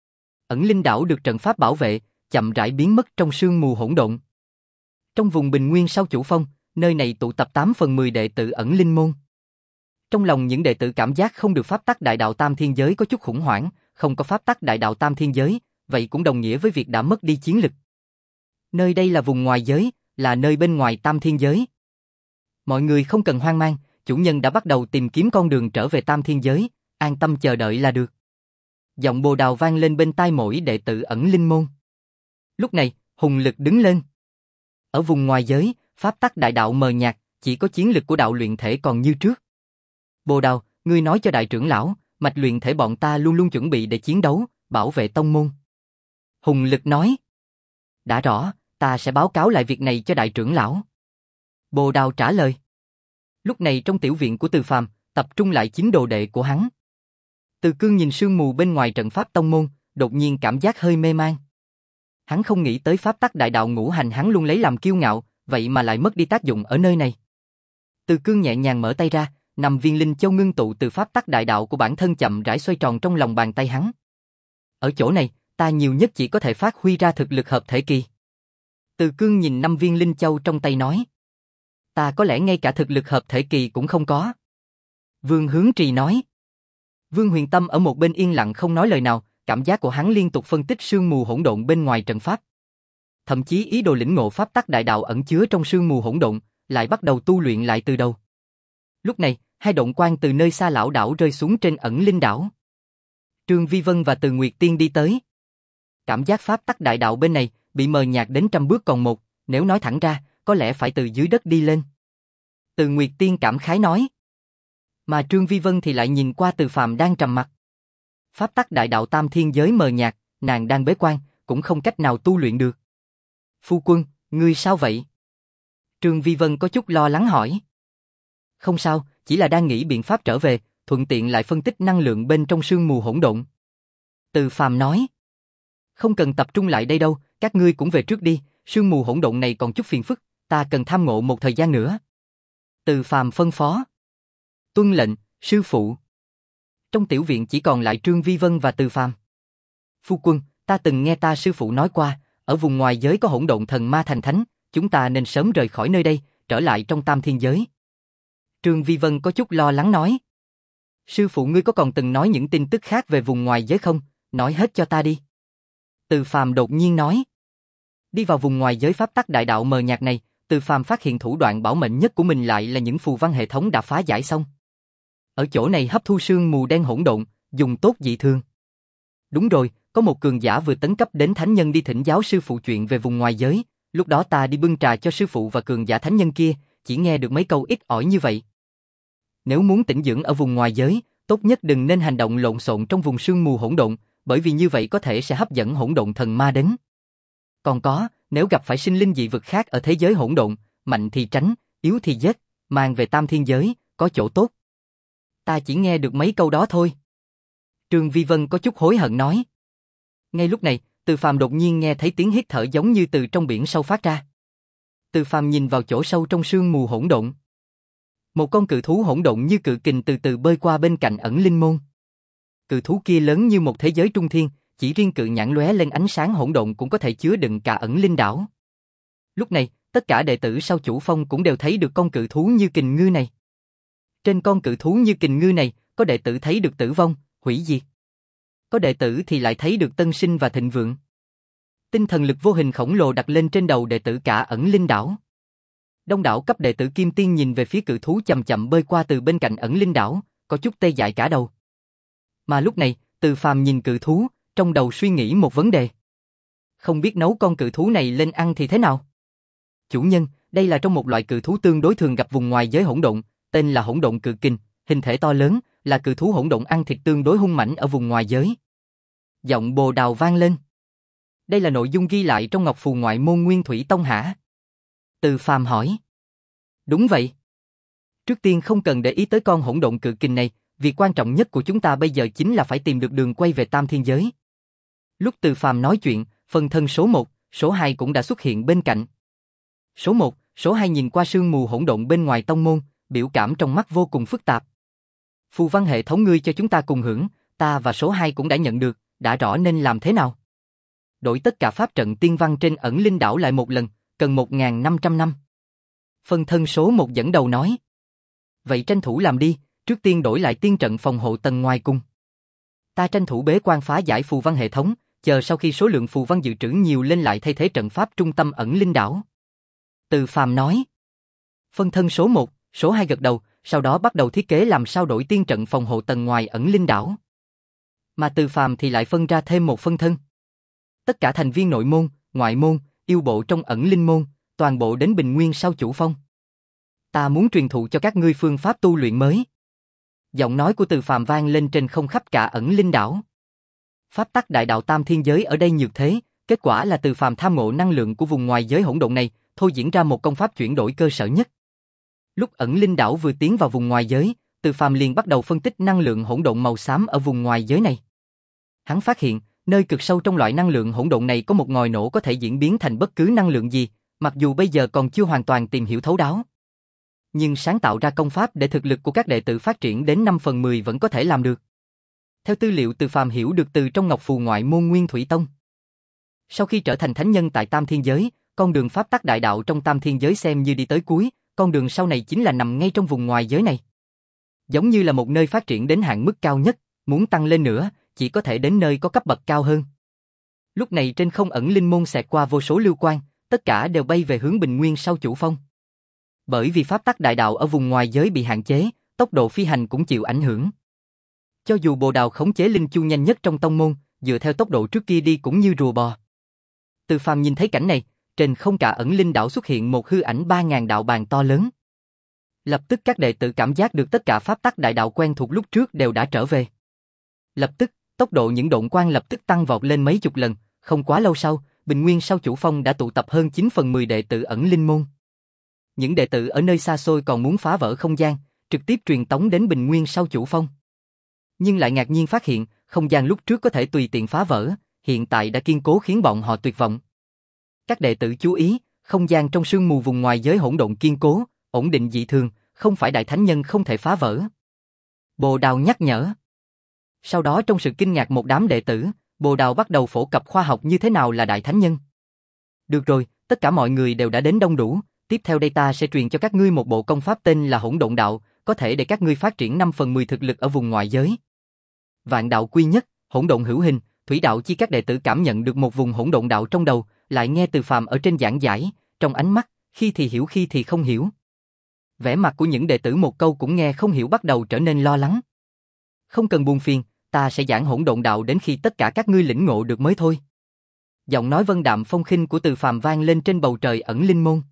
Ẩn linh đảo được trận pháp bảo vệ, chậm rãi biến mất trong sương mù hỗn độn. Trong vùng bình nguyên sau chủ phong, nơi này tụ tập tám phần mười đệ tử ẩn linh môn. Trong lòng những đệ tử cảm giác không được pháp tắc đại đạo tam thiên giới có chút khủng hoảng, không có pháp tắc đại đạo tam thiên giới, vậy cũng đồng nghĩa với việc đã mất đi chiến lực. Nơi đây là vùng ngoài giới, là nơi bên ngoài tam thiên giới. Mọi người không cần hoang mang, chủ nhân đã bắt đầu tìm kiếm con đường trở về tam thiên giới, an tâm chờ đợi là được. Giọng Bồ Đào vang lên bên tai mỗi đệ tử ẩn linh môn. Lúc này, Hùng Lực đứng lên. Ở vùng ngoài giới, pháp tắc đại đạo mờ nhạt, chỉ có chiến lực của đạo luyện thể còn như trước. Bồ Đào, ngươi nói cho đại trưởng lão, mạch luyện thể bọn ta luôn luôn chuẩn bị để chiến đấu, bảo vệ tông môn. Hùng Lực nói. Đã rõ, ta sẽ báo cáo lại việc này cho đại trưởng lão. Bồ Đào trả lời. Lúc này trong tiểu viện của Từ Phàm, tập trung lại chín đồ đệ của hắn. Từ Cương nhìn sương mù bên ngoài trận pháp tông môn, đột nhiên cảm giác hơi mê man. Hắn không nghĩ tới pháp tắc đại đạo ngũ hành hắn luôn lấy làm kiêu ngạo, vậy mà lại mất đi tác dụng ở nơi này. Từ Cương nhẹ nhàng mở tay ra, năm viên linh châu ngưng tụ từ pháp tắc đại đạo của bản thân chậm rãi xoay tròn trong lòng bàn tay hắn. Ở chỗ này, ta nhiều nhất chỉ có thể phát huy ra thực lực hợp thể kỳ. Từ Cương nhìn năm viên linh châu trong tay nói. Ta có lẽ ngay cả thực lực hợp thể kỳ cũng không có. Vương Hướng Trì nói. Vương Huyền Tâm ở một bên yên lặng không nói lời nào, cảm giác của hắn liên tục phân tích sương mù hỗn độn bên ngoài trận pháp. Thậm chí ý đồ lĩnh ngộ pháp tắc đại đạo ẩn chứa trong sương mù hỗn độn, lại bắt đầu tu luyện lại từ đầu. Lúc này, hai động quang từ nơi xa lão đảo rơi xuống trên ẩn linh đảo. Trương Vi Vân và Từ Nguyệt Tiên đi tới. Cảm giác pháp tắc đại đạo bên này bị mờ nhạt đến trăm bước còn một, nếu nói thẳng ra, có lẽ phải từ dưới đất đi lên. Từ Nguyệt Tiên cảm khái nói. Mà Trương Vi Vân thì lại nhìn qua Từ Phàm đang trầm mặc. Pháp tắc đại đạo tam thiên giới mờ nhạt, nàng đang bế quan, cũng không cách nào tu luyện được. Phu quân, ngươi sao vậy? Trương Vi Vân có chút lo lắng hỏi. Không sao, chỉ là đang nghĩ biện pháp trở về, thuận tiện lại phân tích năng lượng bên trong sương mù hỗn độn. Từ Phàm nói. Không cần tập trung lại đây đâu, các ngươi cũng về trước đi, sương mù hỗn độn này còn chút phiền phức, ta cần tham ngộ một thời gian nữa. Từ Phàm phân phó. Tuân lệnh, sư phụ. Trong tiểu viện chỉ còn lại Trương Vi Vân và Từ Phàm. Phu quân, ta từng nghe ta sư phụ nói qua, ở vùng ngoài giới có hỗn độn thần ma thành thánh, chúng ta nên sớm rời khỏi nơi đây, trở lại trong tam thiên giới. Trương Vi Vân có chút lo lắng nói. Sư phụ ngươi có còn từng nói những tin tức khác về vùng ngoài giới không? Nói hết cho ta đi. Từ Phàm đột nhiên nói. Đi vào vùng ngoài giới pháp tắc đại đạo mờ nhạt này, Từ Phàm phát hiện thủ đoạn bảo mệnh nhất của mình lại là những phù văn hệ thống đã phá giải xong. Ở chỗ này hấp thu sương mù đen hỗn độn, dùng tốt dị thường. Đúng rồi, có một cường giả vừa tấn cấp đến thánh nhân đi thỉnh giáo sư phụ chuyện về vùng ngoài giới, lúc đó ta đi bưng trà cho sư phụ và cường giả thánh nhân kia, chỉ nghe được mấy câu ít ỏi như vậy. Nếu muốn tĩnh dưỡng ở vùng ngoài giới, tốt nhất đừng nên hành động lộn xộn trong vùng sương mù hỗn độn, bởi vì như vậy có thể sẽ hấp dẫn hỗn độn thần ma đến. Còn có, nếu gặp phải sinh linh dị vực khác ở thế giới hỗn độn, mạnh thì tránh, yếu thì giết, mang về tam thiên giới, có chỗ tốt. Ta chỉ nghe được mấy câu đó thôi. Trương Vi Vân có chút hối hận nói. Ngay lúc này, Từ Phàm đột nhiên nghe thấy tiếng hít thở giống như từ trong biển sâu phát ra. Từ Phàm nhìn vào chỗ sâu trong sương mù hỗn độn. Một con cự thú hỗn độn như cự kình từ từ bơi qua bên cạnh ẩn linh môn. Cự thú kia lớn như một thế giới trung thiên, chỉ riêng cự nhãn lóe lên ánh sáng hỗn độn cũng có thể chứa đựng cả ẩn linh đảo. Lúc này, tất cả đệ tử sau chủ phong cũng đều thấy được con cự thú như kình ngư này. Trên con cự thú như kình ngư này, có đệ tử thấy được tử vong, hủy diệt. Có đệ tử thì lại thấy được tân sinh và thịnh vượng. Tinh thần lực vô hình khổng lồ đặt lên trên đầu đệ tử cả ẩn linh đảo. Đông đảo cấp đệ tử Kim Tiên nhìn về phía cự thú chậm chậm bơi qua từ bên cạnh ẩn linh đảo, có chút tê dại cả đầu. Mà lúc này, Từ Phàm nhìn cự thú, trong đầu suy nghĩ một vấn đề. Không biết nấu con cự thú này lên ăn thì thế nào? Chủ nhân, đây là trong một loại cự thú tương đối thường gặp vùng ngoài giới hỗn độn, tên là hỗn độn cự kình, hình thể to lớn, là cự thú hỗn độn ăn thịt tương đối hung mãnh ở vùng ngoài giới. Giọng Bồ Đào vang lên. Đây là nội dung ghi lại trong ngọc phù ngoại môn Nguyên Thủy Tông hả? Từ Phàm hỏi. Đúng vậy. Trước tiên không cần để ý tới con hỗn độn cự kình này, việc quan trọng nhất của chúng ta bây giờ chính là phải tìm được đường quay về tam thiên giới. Lúc Từ Phàm nói chuyện, phần thân số một, số hai cũng đã xuất hiện bên cạnh. Số một, số hai nhìn qua sương mù hỗn độn bên ngoài tông môn, biểu cảm trong mắt vô cùng phức tạp. Phù văn hệ thống ngươi cho chúng ta cùng hưởng, ta và số hai cũng đã nhận được, đã rõ nên làm thế nào? Đổi tất cả pháp trận tiên văn trên ẩn linh đảo lại một lần, cần một nghìn năm trăm năm. Phân thân số một dẫn đầu nói. Vậy tranh thủ làm đi, trước tiên đổi lại tiên trận phòng hộ tầng ngoài cung. Ta tranh thủ bế quan phá giải phù văn hệ thống, chờ sau khi số lượng phù văn dự trữ nhiều lên lại thay thế trận pháp trung tâm ẩn linh đảo. Từ Phàm nói. Phân thân số một, số hai gật đầu, sau đó bắt đầu thiết kế làm sao đổi tiên trận phòng hộ tầng ngoài ẩn linh đảo. Mà Từ Phàm thì lại phân ra thêm một phân thân. Tất cả thành viên nội môn, ngoại môn, yêu bộ trong ẩn linh môn, toàn bộ đến Bình Nguyên sau chủ phong. Ta muốn truyền thụ cho các ngươi phương pháp tu luyện mới. Giọng nói của Từ Phàm vang lên trên không khắp cả ẩn linh đảo. Pháp tắc đại đạo tam thiên giới ở đây nhược thế, kết quả là Từ Phàm tham ngộ năng lượng của vùng ngoài giới hỗn độn này, thôi diễn ra một công pháp chuyển đổi cơ sở nhất. Lúc ẩn linh đảo vừa tiến vào vùng ngoài giới, Từ Phàm liền bắt đầu phân tích năng lượng hỗn độn màu xám ở vùng ngoài giới này. Hắn phát hiện, nơi cực sâu trong loại năng lượng hỗn độn này có một ngòi nổ có thể diễn biến thành bất cứ năng lượng gì, mặc dù bây giờ còn chưa hoàn toàn tìm hiểu thấu đáo. Nhưng sáng tạo ra công pháp để thực lực của các đệ tử phát triển đến năm phần mười vẫn có thể làm được. Theo tư liệu Từ Phàm hiểu được từ trong Ngọc Phù ngoại môn Nguyên Thủy Tông. Sau khi trở thành thánh nhân tại Tam Thiên Giới, con đường pháp tắc đại đạo trong Tam Thiên Giới xem như đi tới cuối, con đường sau này chính là nằm ngay trong vùng ngoài giới này. Giống như là một nơi phát triển đến hạn mức cao nhất, muốn tăng lên nữa, chỉ có thể đến nơi có cấp bậc cao hơn. Lúc này trên không ẩn linh môn xẹt qua vô số lưu quang, tất cả đều bay về hướng Bình Nguyên sau chủ phong. Bởi vì pháp tắc đại đạo ở vùng ngoài giới bị hạn chế, tốc độ phi hành cũng chịu ảnh hưởng. Cho dù Bồ Đào khống chế linh chu nhanh nhất trong tông môn, dựa theo tốc độ trước kia đi cũng như rùa bò. Từ Phàm nhìn thấy cảnh này, trên không cả ẩn linh đảo xuất hiện một hư ảnh ba ngàn đạo bàn to lớn. Lập tức các đệ tử cảm giác được tất cả pháp tắc đại đạo quen thuộc lúc trước đều đã trở về. Lập tức, tốc độ những độn quang lập tức tăng vọt lên mấy chục lần, không quá lâu sau, Bình Nguyên sau chủ phong đã tụ tập hơn chín phần mười đệ tử ẩn linh môn. Những đệ tử ở nơi xa xôi còn muốn phá vỡ không gian, trực tiếp truyền tống đến Bình Nguyên sau chủ phong. Nhưng lại ngạc nhiên phát hiện, không gian lúc trước có thể tùy tiện phá vỡ, hiện tại đã kiên cố khiến bọn họ tuyệt vọng. Các đệ tử chú ý, không gian trong sương mù vùng ngoài giới hỗn độn kiên cố, ổn định dị thường, không phải đại thánh nhân không thể phá vỡ. Bồ Đào nhắc nhở. Sau đó trong sự kinh ngạc một đám đệ tử, Bồ Đào bắt đầu phổ cập khoa học như thế nào là đại thánh nhân. Được rồi, tất cả mọi người đều đã đến đông đủ, tiếp theo đây ta sẽ truyền cho các ngươi một bộ công pháp tên là Hỗn Độn Đạo, có thể để các ngươi phát triển năm phần mười thực lực ở vùng ngoại giới. Vạn đạo quy nhất, hỗn độn hữu hình, thủy đạo chi các đệ tử cảm nhận được một vùng hỗn độn đạo trong đầu, lại nghe Từ Phàm ở trên giảng giải, trong ánh mắt, khi thì hiểu khi thì không hiểu. Vẻ mặt của những đệ tử một câu cũng nghe không hiểu bắt đầu trở nên lo lắng. Không cần buồn phiền, ta sẽ giảng hỗn độn đạo đến khi tất cả các ngươi lĩnh ngộ được mới thôi. Giọng nói vân đạm phong khinh của Từ Phàm vang lên trên bầu trời ẩn linh môn.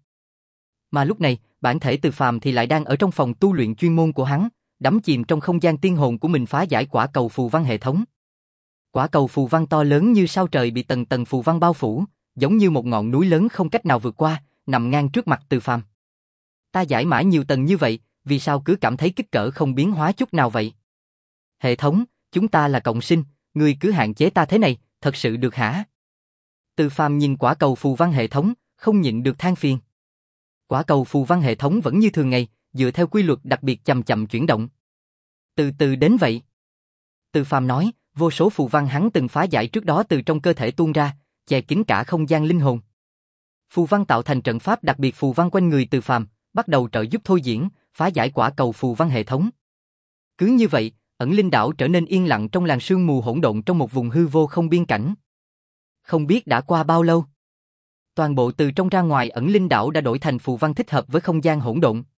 Mà lúc này, bản thể Từ Phàm thì lại đang ở trong phòng tu luyện chuyên môn của hắn, đắm chìm trong không gian tiên hồn của mình phá giải quả cầu phù văn hệ thống. Quả cầu phù văn to lớn như sao trời bị tầng tầng phù văn bao phủ, giống như một ngọn núi lớn không cách nào vượt qua, nằm ngang trước mặt Từ Phàm. Ta giải mã nhiều tầng như vậy, vì sao cứ cảm thấy kích cỡ không biến hóa chút nào vậy? Hệ thống, chúng ta là cộng sinh, ngươi cứ hạn chế ta thế này, thật sự được hả? Từ Phàm nhìn quả cầu phù văn hệ thống, không nhịn được than phiền. Quả cầu phù văn hệ thống vẫn như thường ngày, dựa theo quy luật đặc biệt chậm chậm chuyển động. Từ từ đến vậy. Từ Phàm nói, vô số phù văn hắn từng phá giải trước đó từ trong cơ thể tuôn ra, che kín cả không gian linh hồn. Phù văn tạo thành trận pháp đặc biệt phù văn quanh người Từ Phàm, bắt đầu trợ giúp thôi diễn, phá giải quả cầu phù văn hệ thống. Cứ như vậy, ẩn linh đảo trở nên yên lặng trong làn sương mù hỗn độn trong một vùng hư vô không biên cảnh. Không biết đã qua bao lâu, toàn bộ từ trong ra ngoài ẩn linh đảo đã đổi thành phù văn thích hợp với không gian hỗn độn.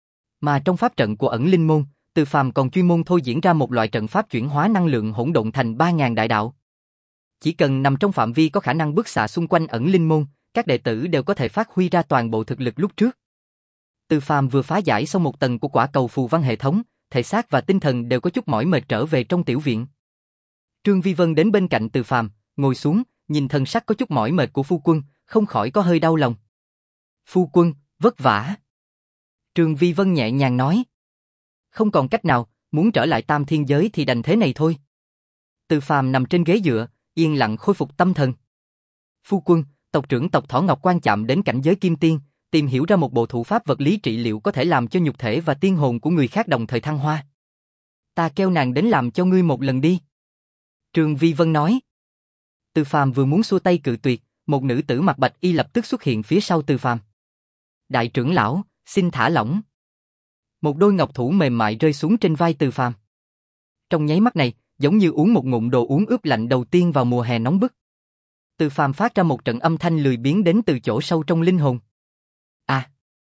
Mà trong pháp trận của ẩn linh môn, Từ Phàm còn chuyên môn thôi diễn ra một loại trận pháp chuyển hóa năng lượng hỗn độn thành ba ngàn đại đạo. Chỉ cần nằm trong phạm vi có khả năng bức xạ xung quanh ẩn linh môn, các đệ tử đều có thể phát huy ra toàn bộ thực lực lúc trước. Từ Phàm vừa phá giải xong một tầng của quả cầu phù văn hệ thống, thể xác và tinh thần đều có chút mỏi mệt trở về trong tiểu viện. Trương Vi Vân đến bên cạnh Từ Phàm, ngồi xuống, nhìn thần sắc có chút mỏi mệt của phu quân, không khỏi có hơi đau lòng. Phu quân, vất vả. Trương Vi Vân nhẹ nhàng nói. Không còn cách nào, muốn trở lại Tam Thiên Giới thì đành thế này thôi. Từ Phàm nằm trên ghế dựa, yên lặng khôi phục tâm thần. Phu quân, tộc trưởng tộc Thỏ Ngọc quan chạm đến cảnh giới kim tiên, tìm hiểu ra một bộ thủ pháp vật lý trị liệu có thể làm cho nhục thể và tiên hồn của người khác đồng thời thăng hoa. Ta kêu nàng đến làm cho ngươi một lần đi. Trương Vi Vân nói. Từ Phàm vừa muốn xua tay cự tuyệt, một nữ tử mặc bạch y lập tức xuất hiện phía sau Từ Phàm. Đại trưởng lão, xin thả lỏng. Một đôi ngọc thủ mềm mại rơi xuống trên vai Từ Phàm. Trong nháy mắt này, giống như uống một ngụm đồ uống ướp lạnh đầu tiên vào mùa hè nóng bức. Từ Phàm phát ra một trận âm thanh lười biếng đến từ chỗ sâu trong linh hồn. À!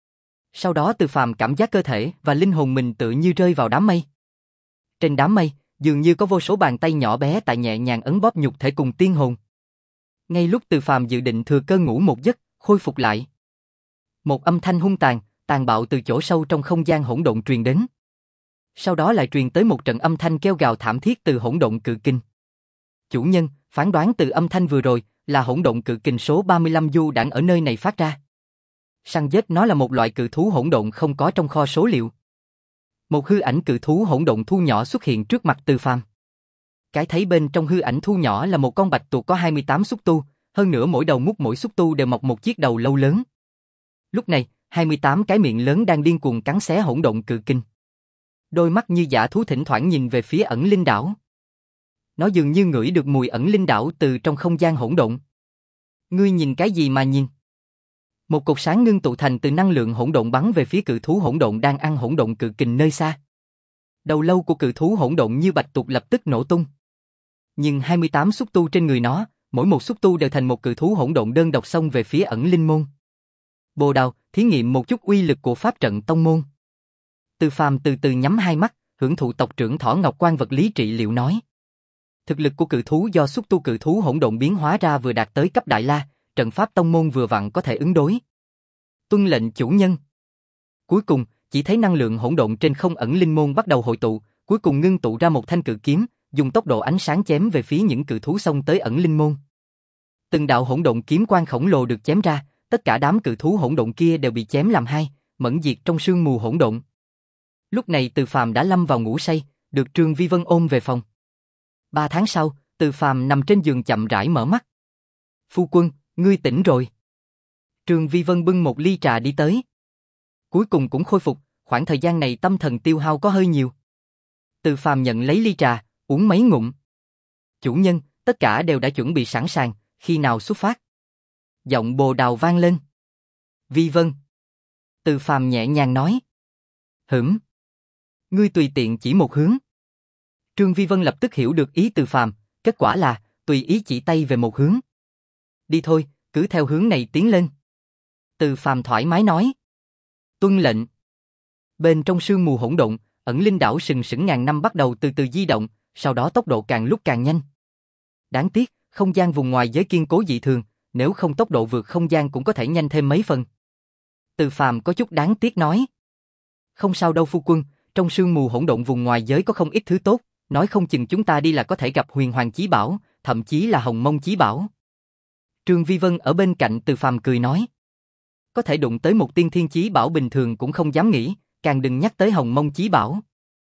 Sau đó Từ Phàm cảm giác cơ thể và linh hồn mình tự như rơi vào đám mây. Trên đám mây, dường như có vô số bàn tay nhỏ bé tại nhẹ nhàng ấn bóp nhục thể cùng tiên hồn. Ngay lúc Từ Phàm dự định thừa cơ ngủ một giấc, khôi phục lại, một âm thanh hung tàn, tàn bạo từ chỗ sâu trong không gian hỗn độn truyền đến. Sau đó lại truyền tới một trận âm thanh kêu gào thảm thiết từ hỗn độn cự kình. Chủ nhân, phán đoán từ âm thanh vừa rồi là hỗn độn cự kình số ba mươi lăm du đãng ở nơi này phát ra. Săn giết nó là một loại cự thú hỗn độn không có trong kho số liệu. Một hư ảnh cự thú hỗn độn thu nhỏ xuất hiện trước mặt Từ Phàm. Cái thấy bên trong hư ảnh thu nhỏ là một con bạch tuộc có hai mươi tám xúc tu, hơn nữa mỗi đầu mút mỗi xúc tu đều mọc một chiếc đầu lâu lớn. Lúc này, hai mươi tám cái miệng lớn đang điên cuồng cắn xé hỗn độn cự kình. Đôi mắt như dã thú thỉnh thoảng nhìn về phía ẩn linh đảo. Nó dường như ngửi được mùi ẩn linh đảo từ trong không gian hỗn độn. Ngươi nhìn cái gì mà nhìn? Một cột sáng ngưng tụ thành từ năng lượng hỗn độn bắn về phía cự thú hỗn độn đang ăn hỗn độn cự kình nơi xa. Đầu lâu của cự thú hỗn độn như bạch tuộc lập tức nổ tung. Nhưng hai mươi tám xúc tu trên người nó, mỗi một xúc tu đều thành một cự thú hỗn độn đơn độc xông về phía ẩn linh môn. Bồ Đào, thí nghiệm một chút uy lực của pháp trận tông môn. Từ Phàm từ từ nhắm hai mắt, hưởng thụ tộc trưởng Thỏ Ngọc Quan vật lý trị liệu nói. Thực lực của cự thú do xúc tu cự thú hỗn độn biến hóa ra vừa đạt tới cấp đại la, trận pháp tông môn vừa vặn có thể ứng đối. Tuân lệnh chủ nhân. Cuối cùng, chỉ thấy năng lượng hỗn độn trên không ẩn linh môn bắt đầu hội tụ, cuối cùng ngưng tụ ra một thanh cự kiếm, dùng tốc độ ánh sáng chém về phía những cự thú xông tới ẩn linh môn. Từng đạo hỗn độn kiếm quang khổng lồ được chém ra, tất cả đám cự thú hỗn độn kia đều bị chém làm hai, mẫn diệt trong sương mù hỗn độn. Lúc này Từ Phàm đã lâm vào ngủ say, được Trương Vi Vân ôm về phòng. Ba tháng sau, Từ Phàm nằm trên giường chậm rãi mở mắt. Phu quân, ngươi tỉnh rồi. Trương Vi Vân bưng một ly trà đi tới. Cuối cùng cũng khôi phục, khoảng thời gian này tâm thần tiêu hao có hơi nhiều. Từ Phàm nhận lấy ly trà, uống mấy ngụm. Chủ nhân, tất cả đều đã chuẩn bị sẵn sàng, khi nào xuất phát? Giọng Bồ Đào vang lên. Vi Vân. Từ Phàm nhẹ nhàng nói. Hửm. Ngươi tùy tiện chỉ một hướng. Trương Vi Vân lập tức hiểu được ý Từ Phàm, kết quả là tùy ý chỉ tay về một hướng. Đi thôi, cứ theo hướng này tiến lên. Từ Phàm thoải mái nói. Tuân lệnh. Bên trong sương mù hỗn độn, ẩn linh đảo sừng sững ngàn năm bắt đầu từ từ di động, sau đó tốc độ càng lúc càng nhanh. Đáng tiếc, không gian vùng ngoài giới kiên cố dị thường, nếu không tốc độ vượt không gian cũng có thể nhanh thêm mấy phần. Từ Phàm có chút đáng tiếc nói. Không sao đâu phu quân, trong sương mù hỗn độn vùng ngoài giới có không ít thứ tốt, nói không chừng chúng ta đi là có thể gặp huyền hoàng chí bảo, thậm chí là hồng mông chí bảo. Trương Vi Vân ở bên cạnh Từ Phàm cười nói. Có thể đụng tới một tiên thiên chí bảo bình thường cũng không dám nghĩ, càng đừng nhắc tới hồng mông chí bảo.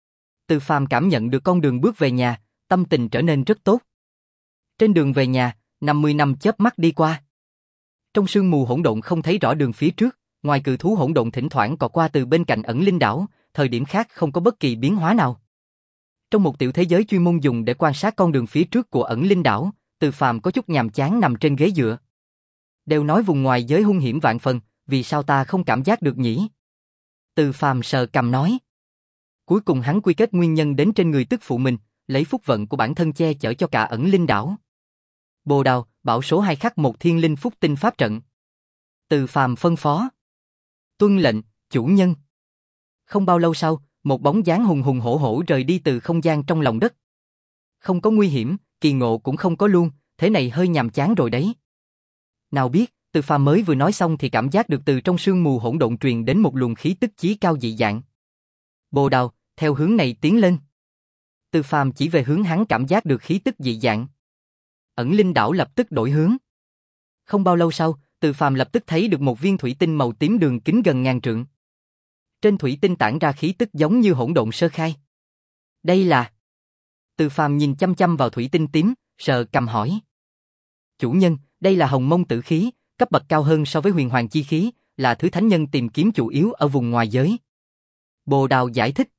Từ Phàm cảm nhận được con đường bước về nhà, tâm tình trở nên rất tốt. Trên đường về nhà, năm mươi năm chớp mắt đi qua. Trong sương mù hỗn độn không thấy rõ đường phía trước, ngoài cự thú hỗn độn thỉnh thoảng cọ qua từ bên cạnh ẩn linh đảo, thời điểm khác không có bất kỳ biến hóa nào. Trong một tiểu thế giới chuyên môn dùng để quan sát con đường phía trước của ẩn linh đảo, Từ Phàm có chút nhàm chán nằm trên ghế dựa. Đều nói vùng ngoài giới hung hiểm vạn phần, vì sao ta không cảm giác được nhỉ? Từ Phàm sờ cằm nói. Cuối cùng hắn quy kết nguyên nhân đến trên người tức phụ mình, lấy phúc vận của bản thân che chở cho cả ẩn linh đảo. Bồ Đào, bảo số hai khắc một thiên linh phúc tinh pháp trận. Từ Phàm phân phó. Tuân lệnh, chủ nhân. Không bao lâu sau, một bóng dáng hùng hùng hổ hổ rời đi từ không gian trong lòng đất. Không có nguy hiểm, kỳ ngộ cũng không có luôn, thế này hơi nhàm chán rồi đấy. Nào biết, Từ Phàm mới vừa nói xong thì cảm giác được từ trong sương mù hỗn độn truyền đến một luồng khí tức chí cao dị dạng. Bồ Đào, theo hướng này tiến lên. Từ Phàm chỉ về hướng hắn cảm giác được khí tức dị dạng. Ẩn linh đảo lập tức đổi hướng. Không bao lâu sau, Từ Phàm lập tức thấy được một viên thủy tinh màu tím đường kính gần ngàn trượng. Trên thủy tinh tản ra khí tức giống như hỗn độn sơ khai. Đây là... Từ Phàm nhìn chăm chăm vào thủy tinh tím, sờ cằm hỏi. Chủ nhân, đây là hồng mông tử khí, cấp bậc cao hơn so với huyền hoàng chi khí, là thứ thánh nhân tìm kiếm chủ yếu ở vùng ngoài giới. Bồ Đào giải thích.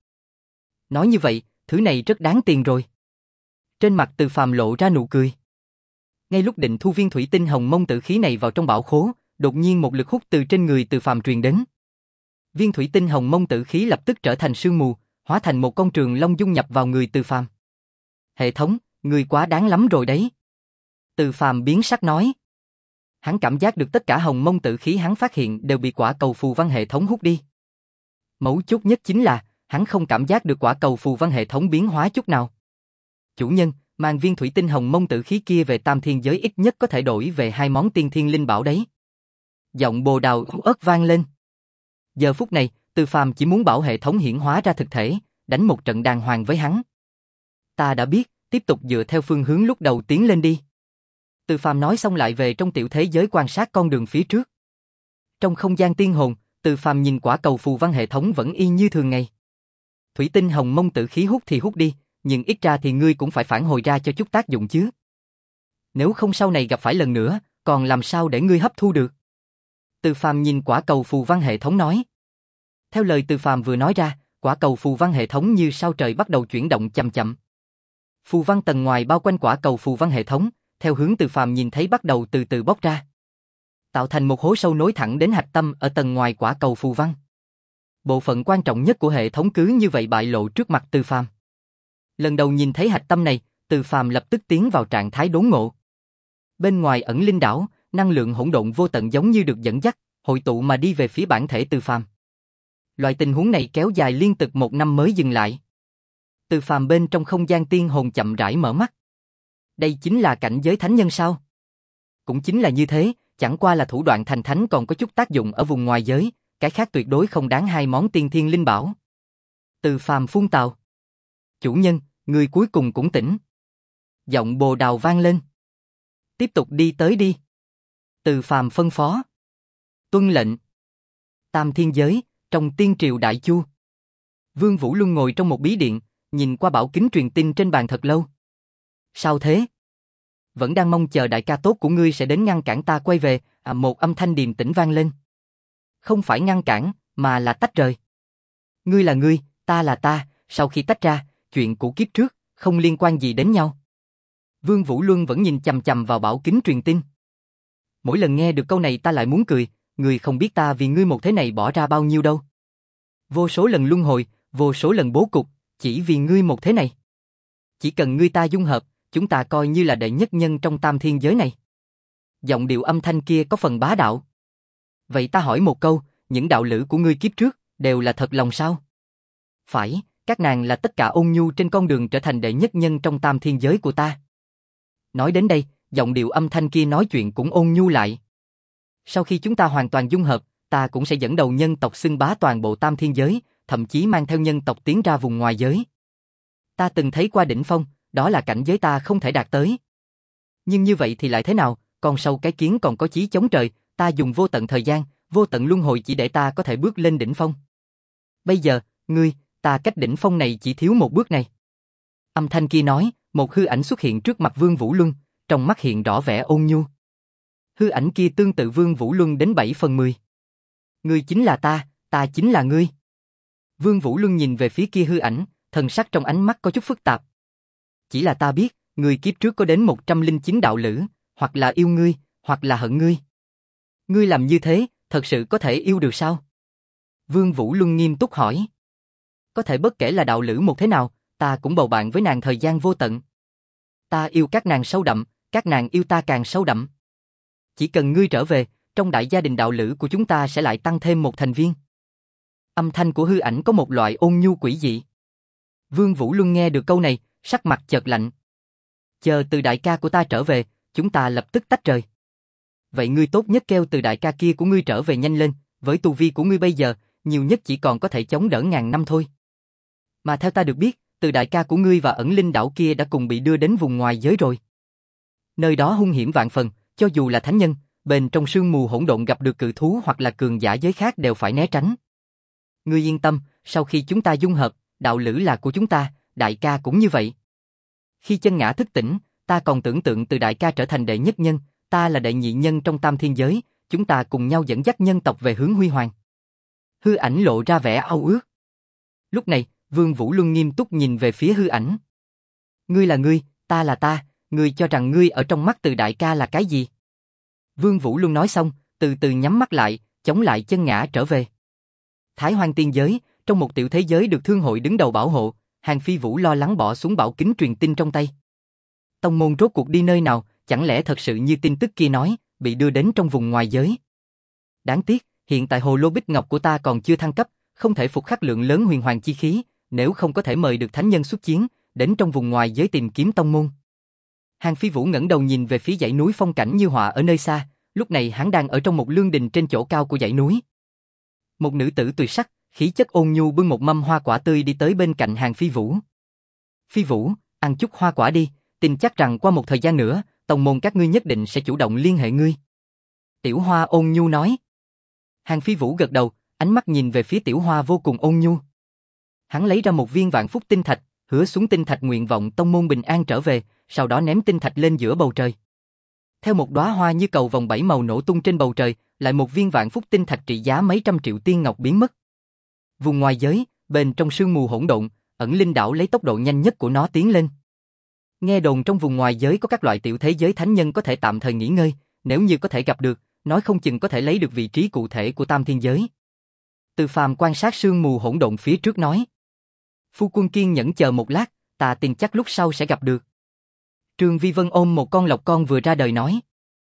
Nói như vậy, thứ này rất đáng tiền rồi. Trên mặt Từ Phàm lộ ra nụ cười. Ngay lúc định thu viên thủy tinh hồng mông tử khí này vào trong bảo khố, đột nhiên một lực hút từ trên người Từ Phàm truyền đến. Viên thủy tinh hồng mông tử khí lập tức trở thành sương mù, hóa thành một con trường long dung nhập vào người Từ Phàm. Hệ thống, ngươi quá đáng lắm rồi đấy. Từ Phàm biến sắc nói. Hắn cảm giác được tất cả hồng mông tử khí hắn phát hiện đều bị quả cầu phù văn hệ thống hút đi. Mấu chốt nhất chính là, hắn không cảm giác được quả cầu phù văn hệ thống biến hóa chút nào. Chủ nhân, mang viên thủy tinh hồng mông tử khí kia về tam thiên giới ít nhất có thể đổi về hai món tiên thiên linh bảo đấy. Giọng Bồ Đào ớt vang lên. Giờ phút này, Từ Phàm chỉ muốn bảo hệ thống hiển hóa ra thực thể, đánh một trận đàng hoàng với hắn. Ta đã biết, tiếp tục dựa theo phương hướng lúc đầu tiến lên đi. Từ Phàm nói xong lại về trong tiểu thế giới quan sát con đường phía trước. Trong không gian tiên hồn, Từ Phàm nhìn quả cầu phù văn hệ thống vẫn y như thường ngày. Thủy tinh hồng mông tử khí hút thì hút đi, nhưng ít ra thì ngươi cũng phải phản hồi ra cho chút tác dụng chứ. Nếu không sau này gặp phải lần nữa, còn làm sao để ngươi hấp thu được? Từ Phàm nhìn quả cầu phù văn hệ thống nói. Theo lời Từ Phàm vừa nói ra, quả cầu phù văn hệ thống như sao trời bắt đầu chuyển động chậm chậm. Phù văn tầng ngoài bao quanh quả cầu phù văn hệ thống, theo hướng Từ Phàm nhìn thấy bắt đầu từ từ bóc ra, tạo thành một hố sâu nối thẳng đến hạch tâm ở tầng ngoài quả cầu phù văn. Bộ phận quan trọng nhất của hệ thống cứ như vậy bại lộ trước mặt Từ Phàm. Lần đầu nhìn thấy hạch tâm này, Từ Phàm lập tức tiến vào trạng thái đốn ngộ. Bên ngoài ẩn linh đảo, năng lượng hỗn độn vô tận giống như được dẫn dắt, hội tụ mà đi về phía bản thể Từ Phàm. Loại tình huống này kéo dài liên tục một năm mới dừng lại. Từ Phàm bên trong không gian tiên hồn chậm rãi mở mắt. Đây chính là cảnh giới thánh nhân sao? Cũng chính là như thế, chẳng qua là thủ đoạn thành thánh còn có chút tác dụng ở vùng ngoài giới, cái khác tuyệt đối không đáng hai món tiên thiên linh bảo. Từ Phàm phun tào. Chủ nhân, người cuối cùng cũng tỉnh. Giọng Bồ Đào vang lên. Tiếp tục đi tới đi. Từ Phàm phân phó. Tuân lệnh. Tam thiên giới, trong tiên triều Đại Chu. Vương Vũ Luân ngồi trong một bí điện, nhìn qua bảo kính truyền tin trên bàn thật lâu. Sao thế? Vẫn đang mong chờ đại ca tốt của ngươi sẽ đến ngăn cản ta quay về, à, một âm thanh điềm tĩnh vang lên. Không phải ngăn cản, mà là tách rời. Ngươi là ngươi, ta là ta, sau khi tách ra, chuyện cũ kiếp trước, không liên quan gì đến nhau. Vương Vũ Luân vẫn nhìn chằm chằm vào bảo kính truyền tin. Mỗi lần nghe được câu này ta lại muốn cười, ngươi không biết ta vì ngươi một thế này bỏ ra bao nhiêu đâu. Vô số lần luân hồi, vô số lần bố cục, chỉ vì ngươi một thế này. Chỉ cần ngươi ta dung hợp, chúng ta coi như là đệ nhất nhân trong tam thiên giới này. Giọng điệu âm thanh kia có phần bá đạo. Vậy ta hỏi một câu, những đạo lữ của ngươi kiếp trước, đều là thật lòng sao? Phải, các nàng là tất cả ôn nhu trên con đường trở thành đệ nhất nhân trong tam thiên giới của ta. Nói đến đây, giọng điệu âm thanh kia nói chuyện cũng ôn nhu lại. Sau khi chúng ta hoàn toàn dung hợp, ta cũng sẽ dẫn đầu nhân tộc xưng bá toàn bộ tam thiên giới, thậm chí mang theo nhân tộc tiến ra vùng ngoài giới. Ta từng thấy qua đỉnh phong, đó là cảnh giới ta không thể đạt tới. Nhưng như vậy thì lại thế nào, con sâu cái kiến còn có chí chống trời, ta dùng vô tận thời gian, vô tận luân hồi chỉ để ta có thể bước lên đỉnh phong. Bây giờ, ngươi, ta cách đỉnh phong này chỉ thiếu một bước này. Âm thanh kia nói, một hư ảnh xuất hiện trước mặt Vương Vũ Luân, trong mắt hiện rõ vẻ ôn nhu. Hư ảnh kia tương tự Vương Vũ Luân đến bảy phần mười. Ngươi chính là ta, ta chính là ngươi. Vương Vũ Luân nhìn về phía kia hư ảnh, thần sắc trong ánh mắt có chút phức tạp. Chỉ là ta biết, ngươi kiếp trước có đến một trăm lẻ chín đạo lữ, hoặc là yêu ngươi, hoặc là hận ngươi. Ngươi làm như thế, thật sự có thể yêu được sao? Vương Vũ Luân nghiêm túc hỏi. Có thể bất kể là đạo lữ một thế nào, ta cũng bầu bạn với nàng thời gian vô tận. Ta yêu các nàng sâu đậm, các nàng yêu ta càng sâu đậm. Chỉ cần ngươi trở về, trong đại gia đình đạo lữ của chúng ta sẽ lại tăng thêm một thành viên. Âm thanh của hư ảnh có một loại ôn nhu quỷ dị. Vương Vũ Luân nghe được câu này, sắc mặt chợt lạnh. Chờ từ đại ca của ta trở về, chúng ta lập tức tách rời. Vậy ngươi tốt nhất kêu từ đại ca kia của ngươi trở về nhanh lên, với tu vi của ngươi bây giờ, nhiều nhất chỉ còn có thể chống đỡ ngàn năm thôi. Mà theo ta được biết, từ đại ca của ngươi và ẩn linh đảo kia đã cùng bị đưa đến vùng ngoài giới rồi. Nơi đó hung hiểm vạn phần, cho dù là thánh nhân, bên trong sương mù hỗn độn gặp được cự thú hoặc là cường giả giới khác đều phải né tránh. Ngươi yên tâm, sau khi chúng ta dung hợp, đạo lữ là của chúng ta, đại ca cũng như vậy. Khi chân ngã thức tỉnh, ta còn tưởng tượng từ đại ca trở thành đệ nhất nhân, ta là đệ nhị nhân trong tam thiên giới, chúng ta cùng nhau dẫn dắt nhân tộc về hướng huy hoàng. Hư ảnh lộ ra vẻ ao ước. Lúc này, Vương Vũ Luân nghiêm túc nhìn về phía hư ảnh. Ngươi là ngươi, ta là ta, ngươi cho rằng ngươi ở trong mắt từ đại ca là cái gì? Vương Vũ Luân nói xong, từ từ nhắm mắt lại, chống lại chân ngã trở về. Thái Hoang tiên giới, trong một tiểu thế giới được thương hội đứng đầu bảo hộ, Hàng Phi Vũ lo lắng bỏ xuống bảo kính truyền tin trong tay. Tông môn rốt cuộc đi nơi nào, chẳng lẽ thật sự như tin tức kia nói, bị đưa đến trong vùng ngoài giới? Đáng tiếc, hiện tại hồ lô bích ngọc của ta còn chưa thăng cấp, không thể phục khắc lượng lớn huyền hoàng chi khí, nếu không có thể mời được thánh nhân xuất chiến, đến trong vùng ngoài giới tìm kiếm tông môn. Hàng Phi Vũ ngẩng đầu nhìn về phía dãy núi phong cảnh như họa ở nơi xa, lúc này hắn đang ở trong một lương đình trên chỗ cao của dãy núi. Một nữ tử tuyệt sắc, khí chất ôn nhu bưng một mâm hoa quả tươi đi tới bên cạnh Hàng Phi Vũ. Phi Vũ, ăn chút hoa quả đi, tin chắc rằng qua một thời gian nữa, tông môn các ngươi nhất định sẽ chủ động liên hệ ngươi. Tiểu Hoa ôn nhu nói. Hàng Phi Vũ gật đầu, ánh mắt nhìn về phía Tiểu Hoa vô cùng ôn nhu. Hắn lấy ra một viên vạn phúc tinh thạch, hứa xuống tinh thạch nguyện vọng tông môn bình an trở về, sau đó ném tinh thạch lên giữa bầu trời. Theo một đóa hoa như cầu vồng bảy màu nổ tung trên bầu trời, lại một viên vạn phúc tinh thạch trị giá mấy trăm triệu tiên ngọc biến mất. Vùng ngoài giới, bên trong sương mù hỗn độn, ẩn linh đảo lấy tốc độ nhanh nhất của nó tiến lên. Nghe đồn trong vùng ngoài giới có các loại tiểu thế giới thánh nhân có thể tạm thời nghỉ ngơi, nếu như có thể gặp được, nói không chừng có thể lấy được vị trí cụ thể của tam thiên giới. Từ Phàm quan sát sương mù hỗn độn phía trước nói. Phu quân kiên nhẫn chờ một lát, ta tin chắc lúc sau sẽ gặp được. Trương Vi Vân ôm một con lộc con vừa ra đời nói.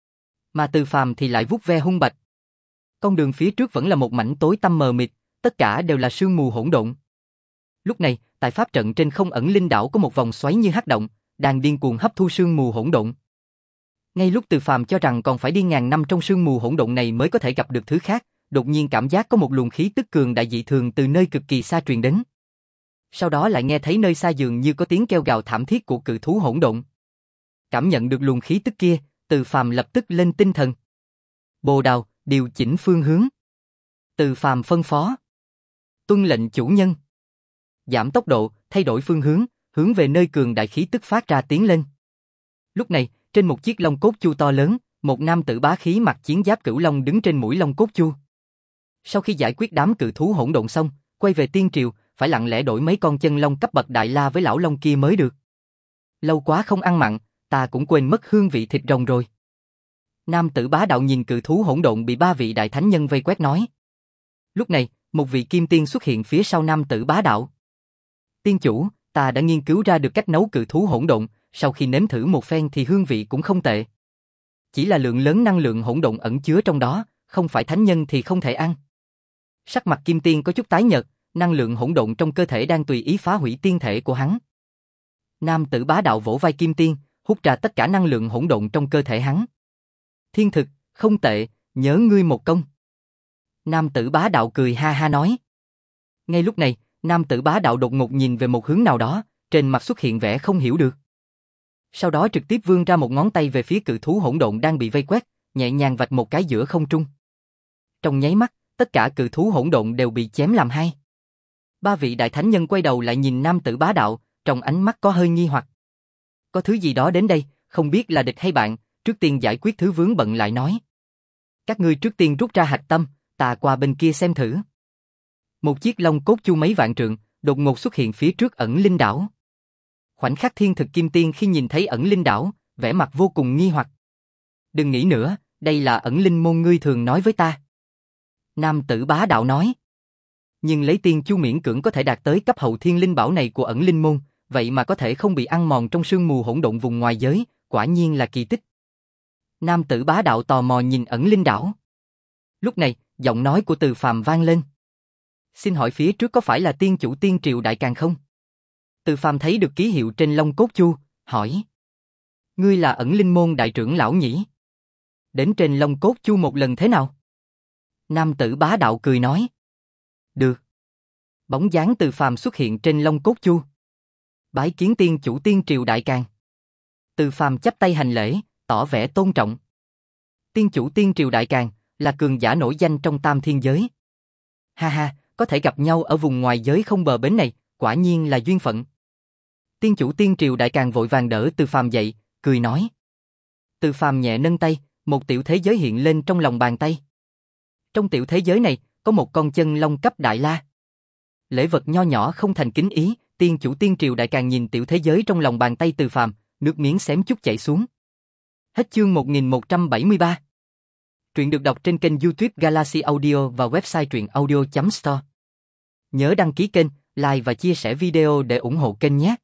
Mà Từ Phàm thì lại vuốt ve hung bạch. Con đường phía trước vẫn là một mảnh tối tăm mờ mịt, tất cả đều là sương mù hỗn độn. Lúc này, tại pháp trận trên không ẩn linh đảo có một vòng xoáy như hắc động, đang điên cuồng hấp thu sương mù hỗn độn. Ngay lúc Từ Phàm cho rằng còn phải đi ngàn năm trong sương mù hỗn độn này mới có thể gặp được thứ khác, đột nhiên cảm giác có một luồng khí tức cường đại dị thường từ nơi cực kỳ xa truyền đến. Sau đó lại nghe thấy nơi xa dường như có tiếng kêu gào thảm thiết của cự thú hỗn độn. Cảm nhận được luồng khí tức kia, Từ Phàm lập tức lên tinh thần. Bồ Đào, điều chỉnh phương hướng. Từ Phàm phân phó. Tuân lệnh chủ nhân. Giảm tốc độ, thay đổi phương hướng, hướng về nơi cường đại khí tức phát ra tiến lên. Lúc này, trên một chiếc long cốt chu to lớn, một nam tử bá khí mặc chiến giáp cửu long đứng trên mũi long cốt chu. Sau khi giải quyết đám cự thú hỗn độn xong, quay về tiên triều, phải lặng lẽ đổi mấy con chân long cấp bậc đại la với lão long kia mới được. Lâu quá không ăn mặn, ta cũng quên mất hương vị thịt rồng rồi. Nam tử bá đạo nhìn cự thú hỗn độn bị ba vị đại thánh nhân vây quét nói. Lúc này, một vị kim tiên xuất hiện phía sau nam tử bá đạo. Tiên chủ, ta đã nghiên cứu ra được cách nấu cự thú hỗn độn, sau khi nếm thử một phen thì hương vị cũng không tệ. Chỉ là lượng lớn năng lượng hỗn độn ẩn chứa trong đó, không phải thánh nhân thì không thể ăn. Sắc mặt kim tiên có chút tái nhợt, năng lượng hỗn độn trong cơ thể đang tùy ý phá hủy tiên thể của hắn. Nam tử bá đạo vỗ vai kim tiên, hút ra tất cả năng lượng hỗn độn trong cơ thể hắn. Thiên thực, không tệ, nhớ ngươi một công. Nam tử bá đạo cười ha ha nói. Ngay lúc này, nam tử bá đạo đột ngột nhìn về một hướng nào đó, trên mặt xuất hiện vẻ không hiểu được. Sau đó trực tiếp vươn ra một ngón tay về phía cự thú hỗn độn đang bị vây quét, nhẹ nhàng vạch một cái giữa không trung. Trong nháy mắt, tất cả cự thú hỗn độn đều bị chém làm hai. Ba vị đại thánh nhân quay đầu lại nhìn nam tử bá đạo, trong ánh mắt có hơi nghi hoặc. Có thứ gì đó đến đây, không biết là địch hay bạn, trước tiên giải quyết thứ vướng bận lại nói. Các ngươi trước tiên rút ra hạch tâm, ta qua bên kia xem thử. Một chiếc long cốt chu mấy vạn trượng, đột ngột xuất hiện phía trước ẩn linh đảo. Khoảnh khắc thiên thực kim tiên khi nhìn thấy ẩn linh đảo, vẻ mặt vô cùng nghi hoặc. Đừng nghĩ nữa, đây là ẩn linh môn ngươi thường nói với ta. Nam tử bá đạo nói. Nhưng lấy tiên chu miễn cưỡng có thể đạt tới cấp hậu thiên linh bảo này của ẩn linh môn, vậy mà có thể không bị ăn mòn trong sương mù hỗn độn vùng ngoài giới, quả nhiên là kỳ tích. Nam tử bá đạo tò mò nhìn ẩn linh đảo. Lúc này, giọng nói của Từ Phàm vang lên. Xin hỏi phía trước có phải là tiên chủ tiên triều đại càng không? Từ Phàm thấy được ký hiệu trên long cốt chu, hỏi. Ngươi là ẩn linh môn đại trưởng lão nhỉ? Đến trên long cốt chu một lần thế nào? Nam tử bá đạo cười nói. Được. Bóng dáng Từ Phàm xuất hiện trên long cốt chu. Bái kiến tiên chủ tiên triều đại càng. Từ Phàm chắp tay hành lễ, tỏ vẻ tôn trọng. Tiên chủ tiên triều đại càng là cường giả nổi danh trong tam thiên giới. Ha ha, có thể gặp nhau ở vùng ngoài giới không bờ bến này, quả nhiên là duyên phận. Tiên chủ tiên triều đại càng vội vàng đỡ Từ Phàm dậy, cười nói. Từ Phàm nhẹ nâng tay, một tiểu thế giới hiện lên trong lòng bàn tay. Trong tiểu thế giới này, có một con chân long cấp đại la. Lễ vật nho nhỏ không thành kính ý, tiên chủ tiên triều đại càng nhìn tiểu thế giới trong lòng bàn tay Từ Phàm, nước miếng xém chút chảy xuống. Hết chương một nghìn một trăm bảy mươi ba. Truyện được đọc trên kênh YouTube Galaxy Audio và website truyện audio chấm store. Nhớ đăng ký kênh, like và chia sẻ video để ủng hộ kênh nhé.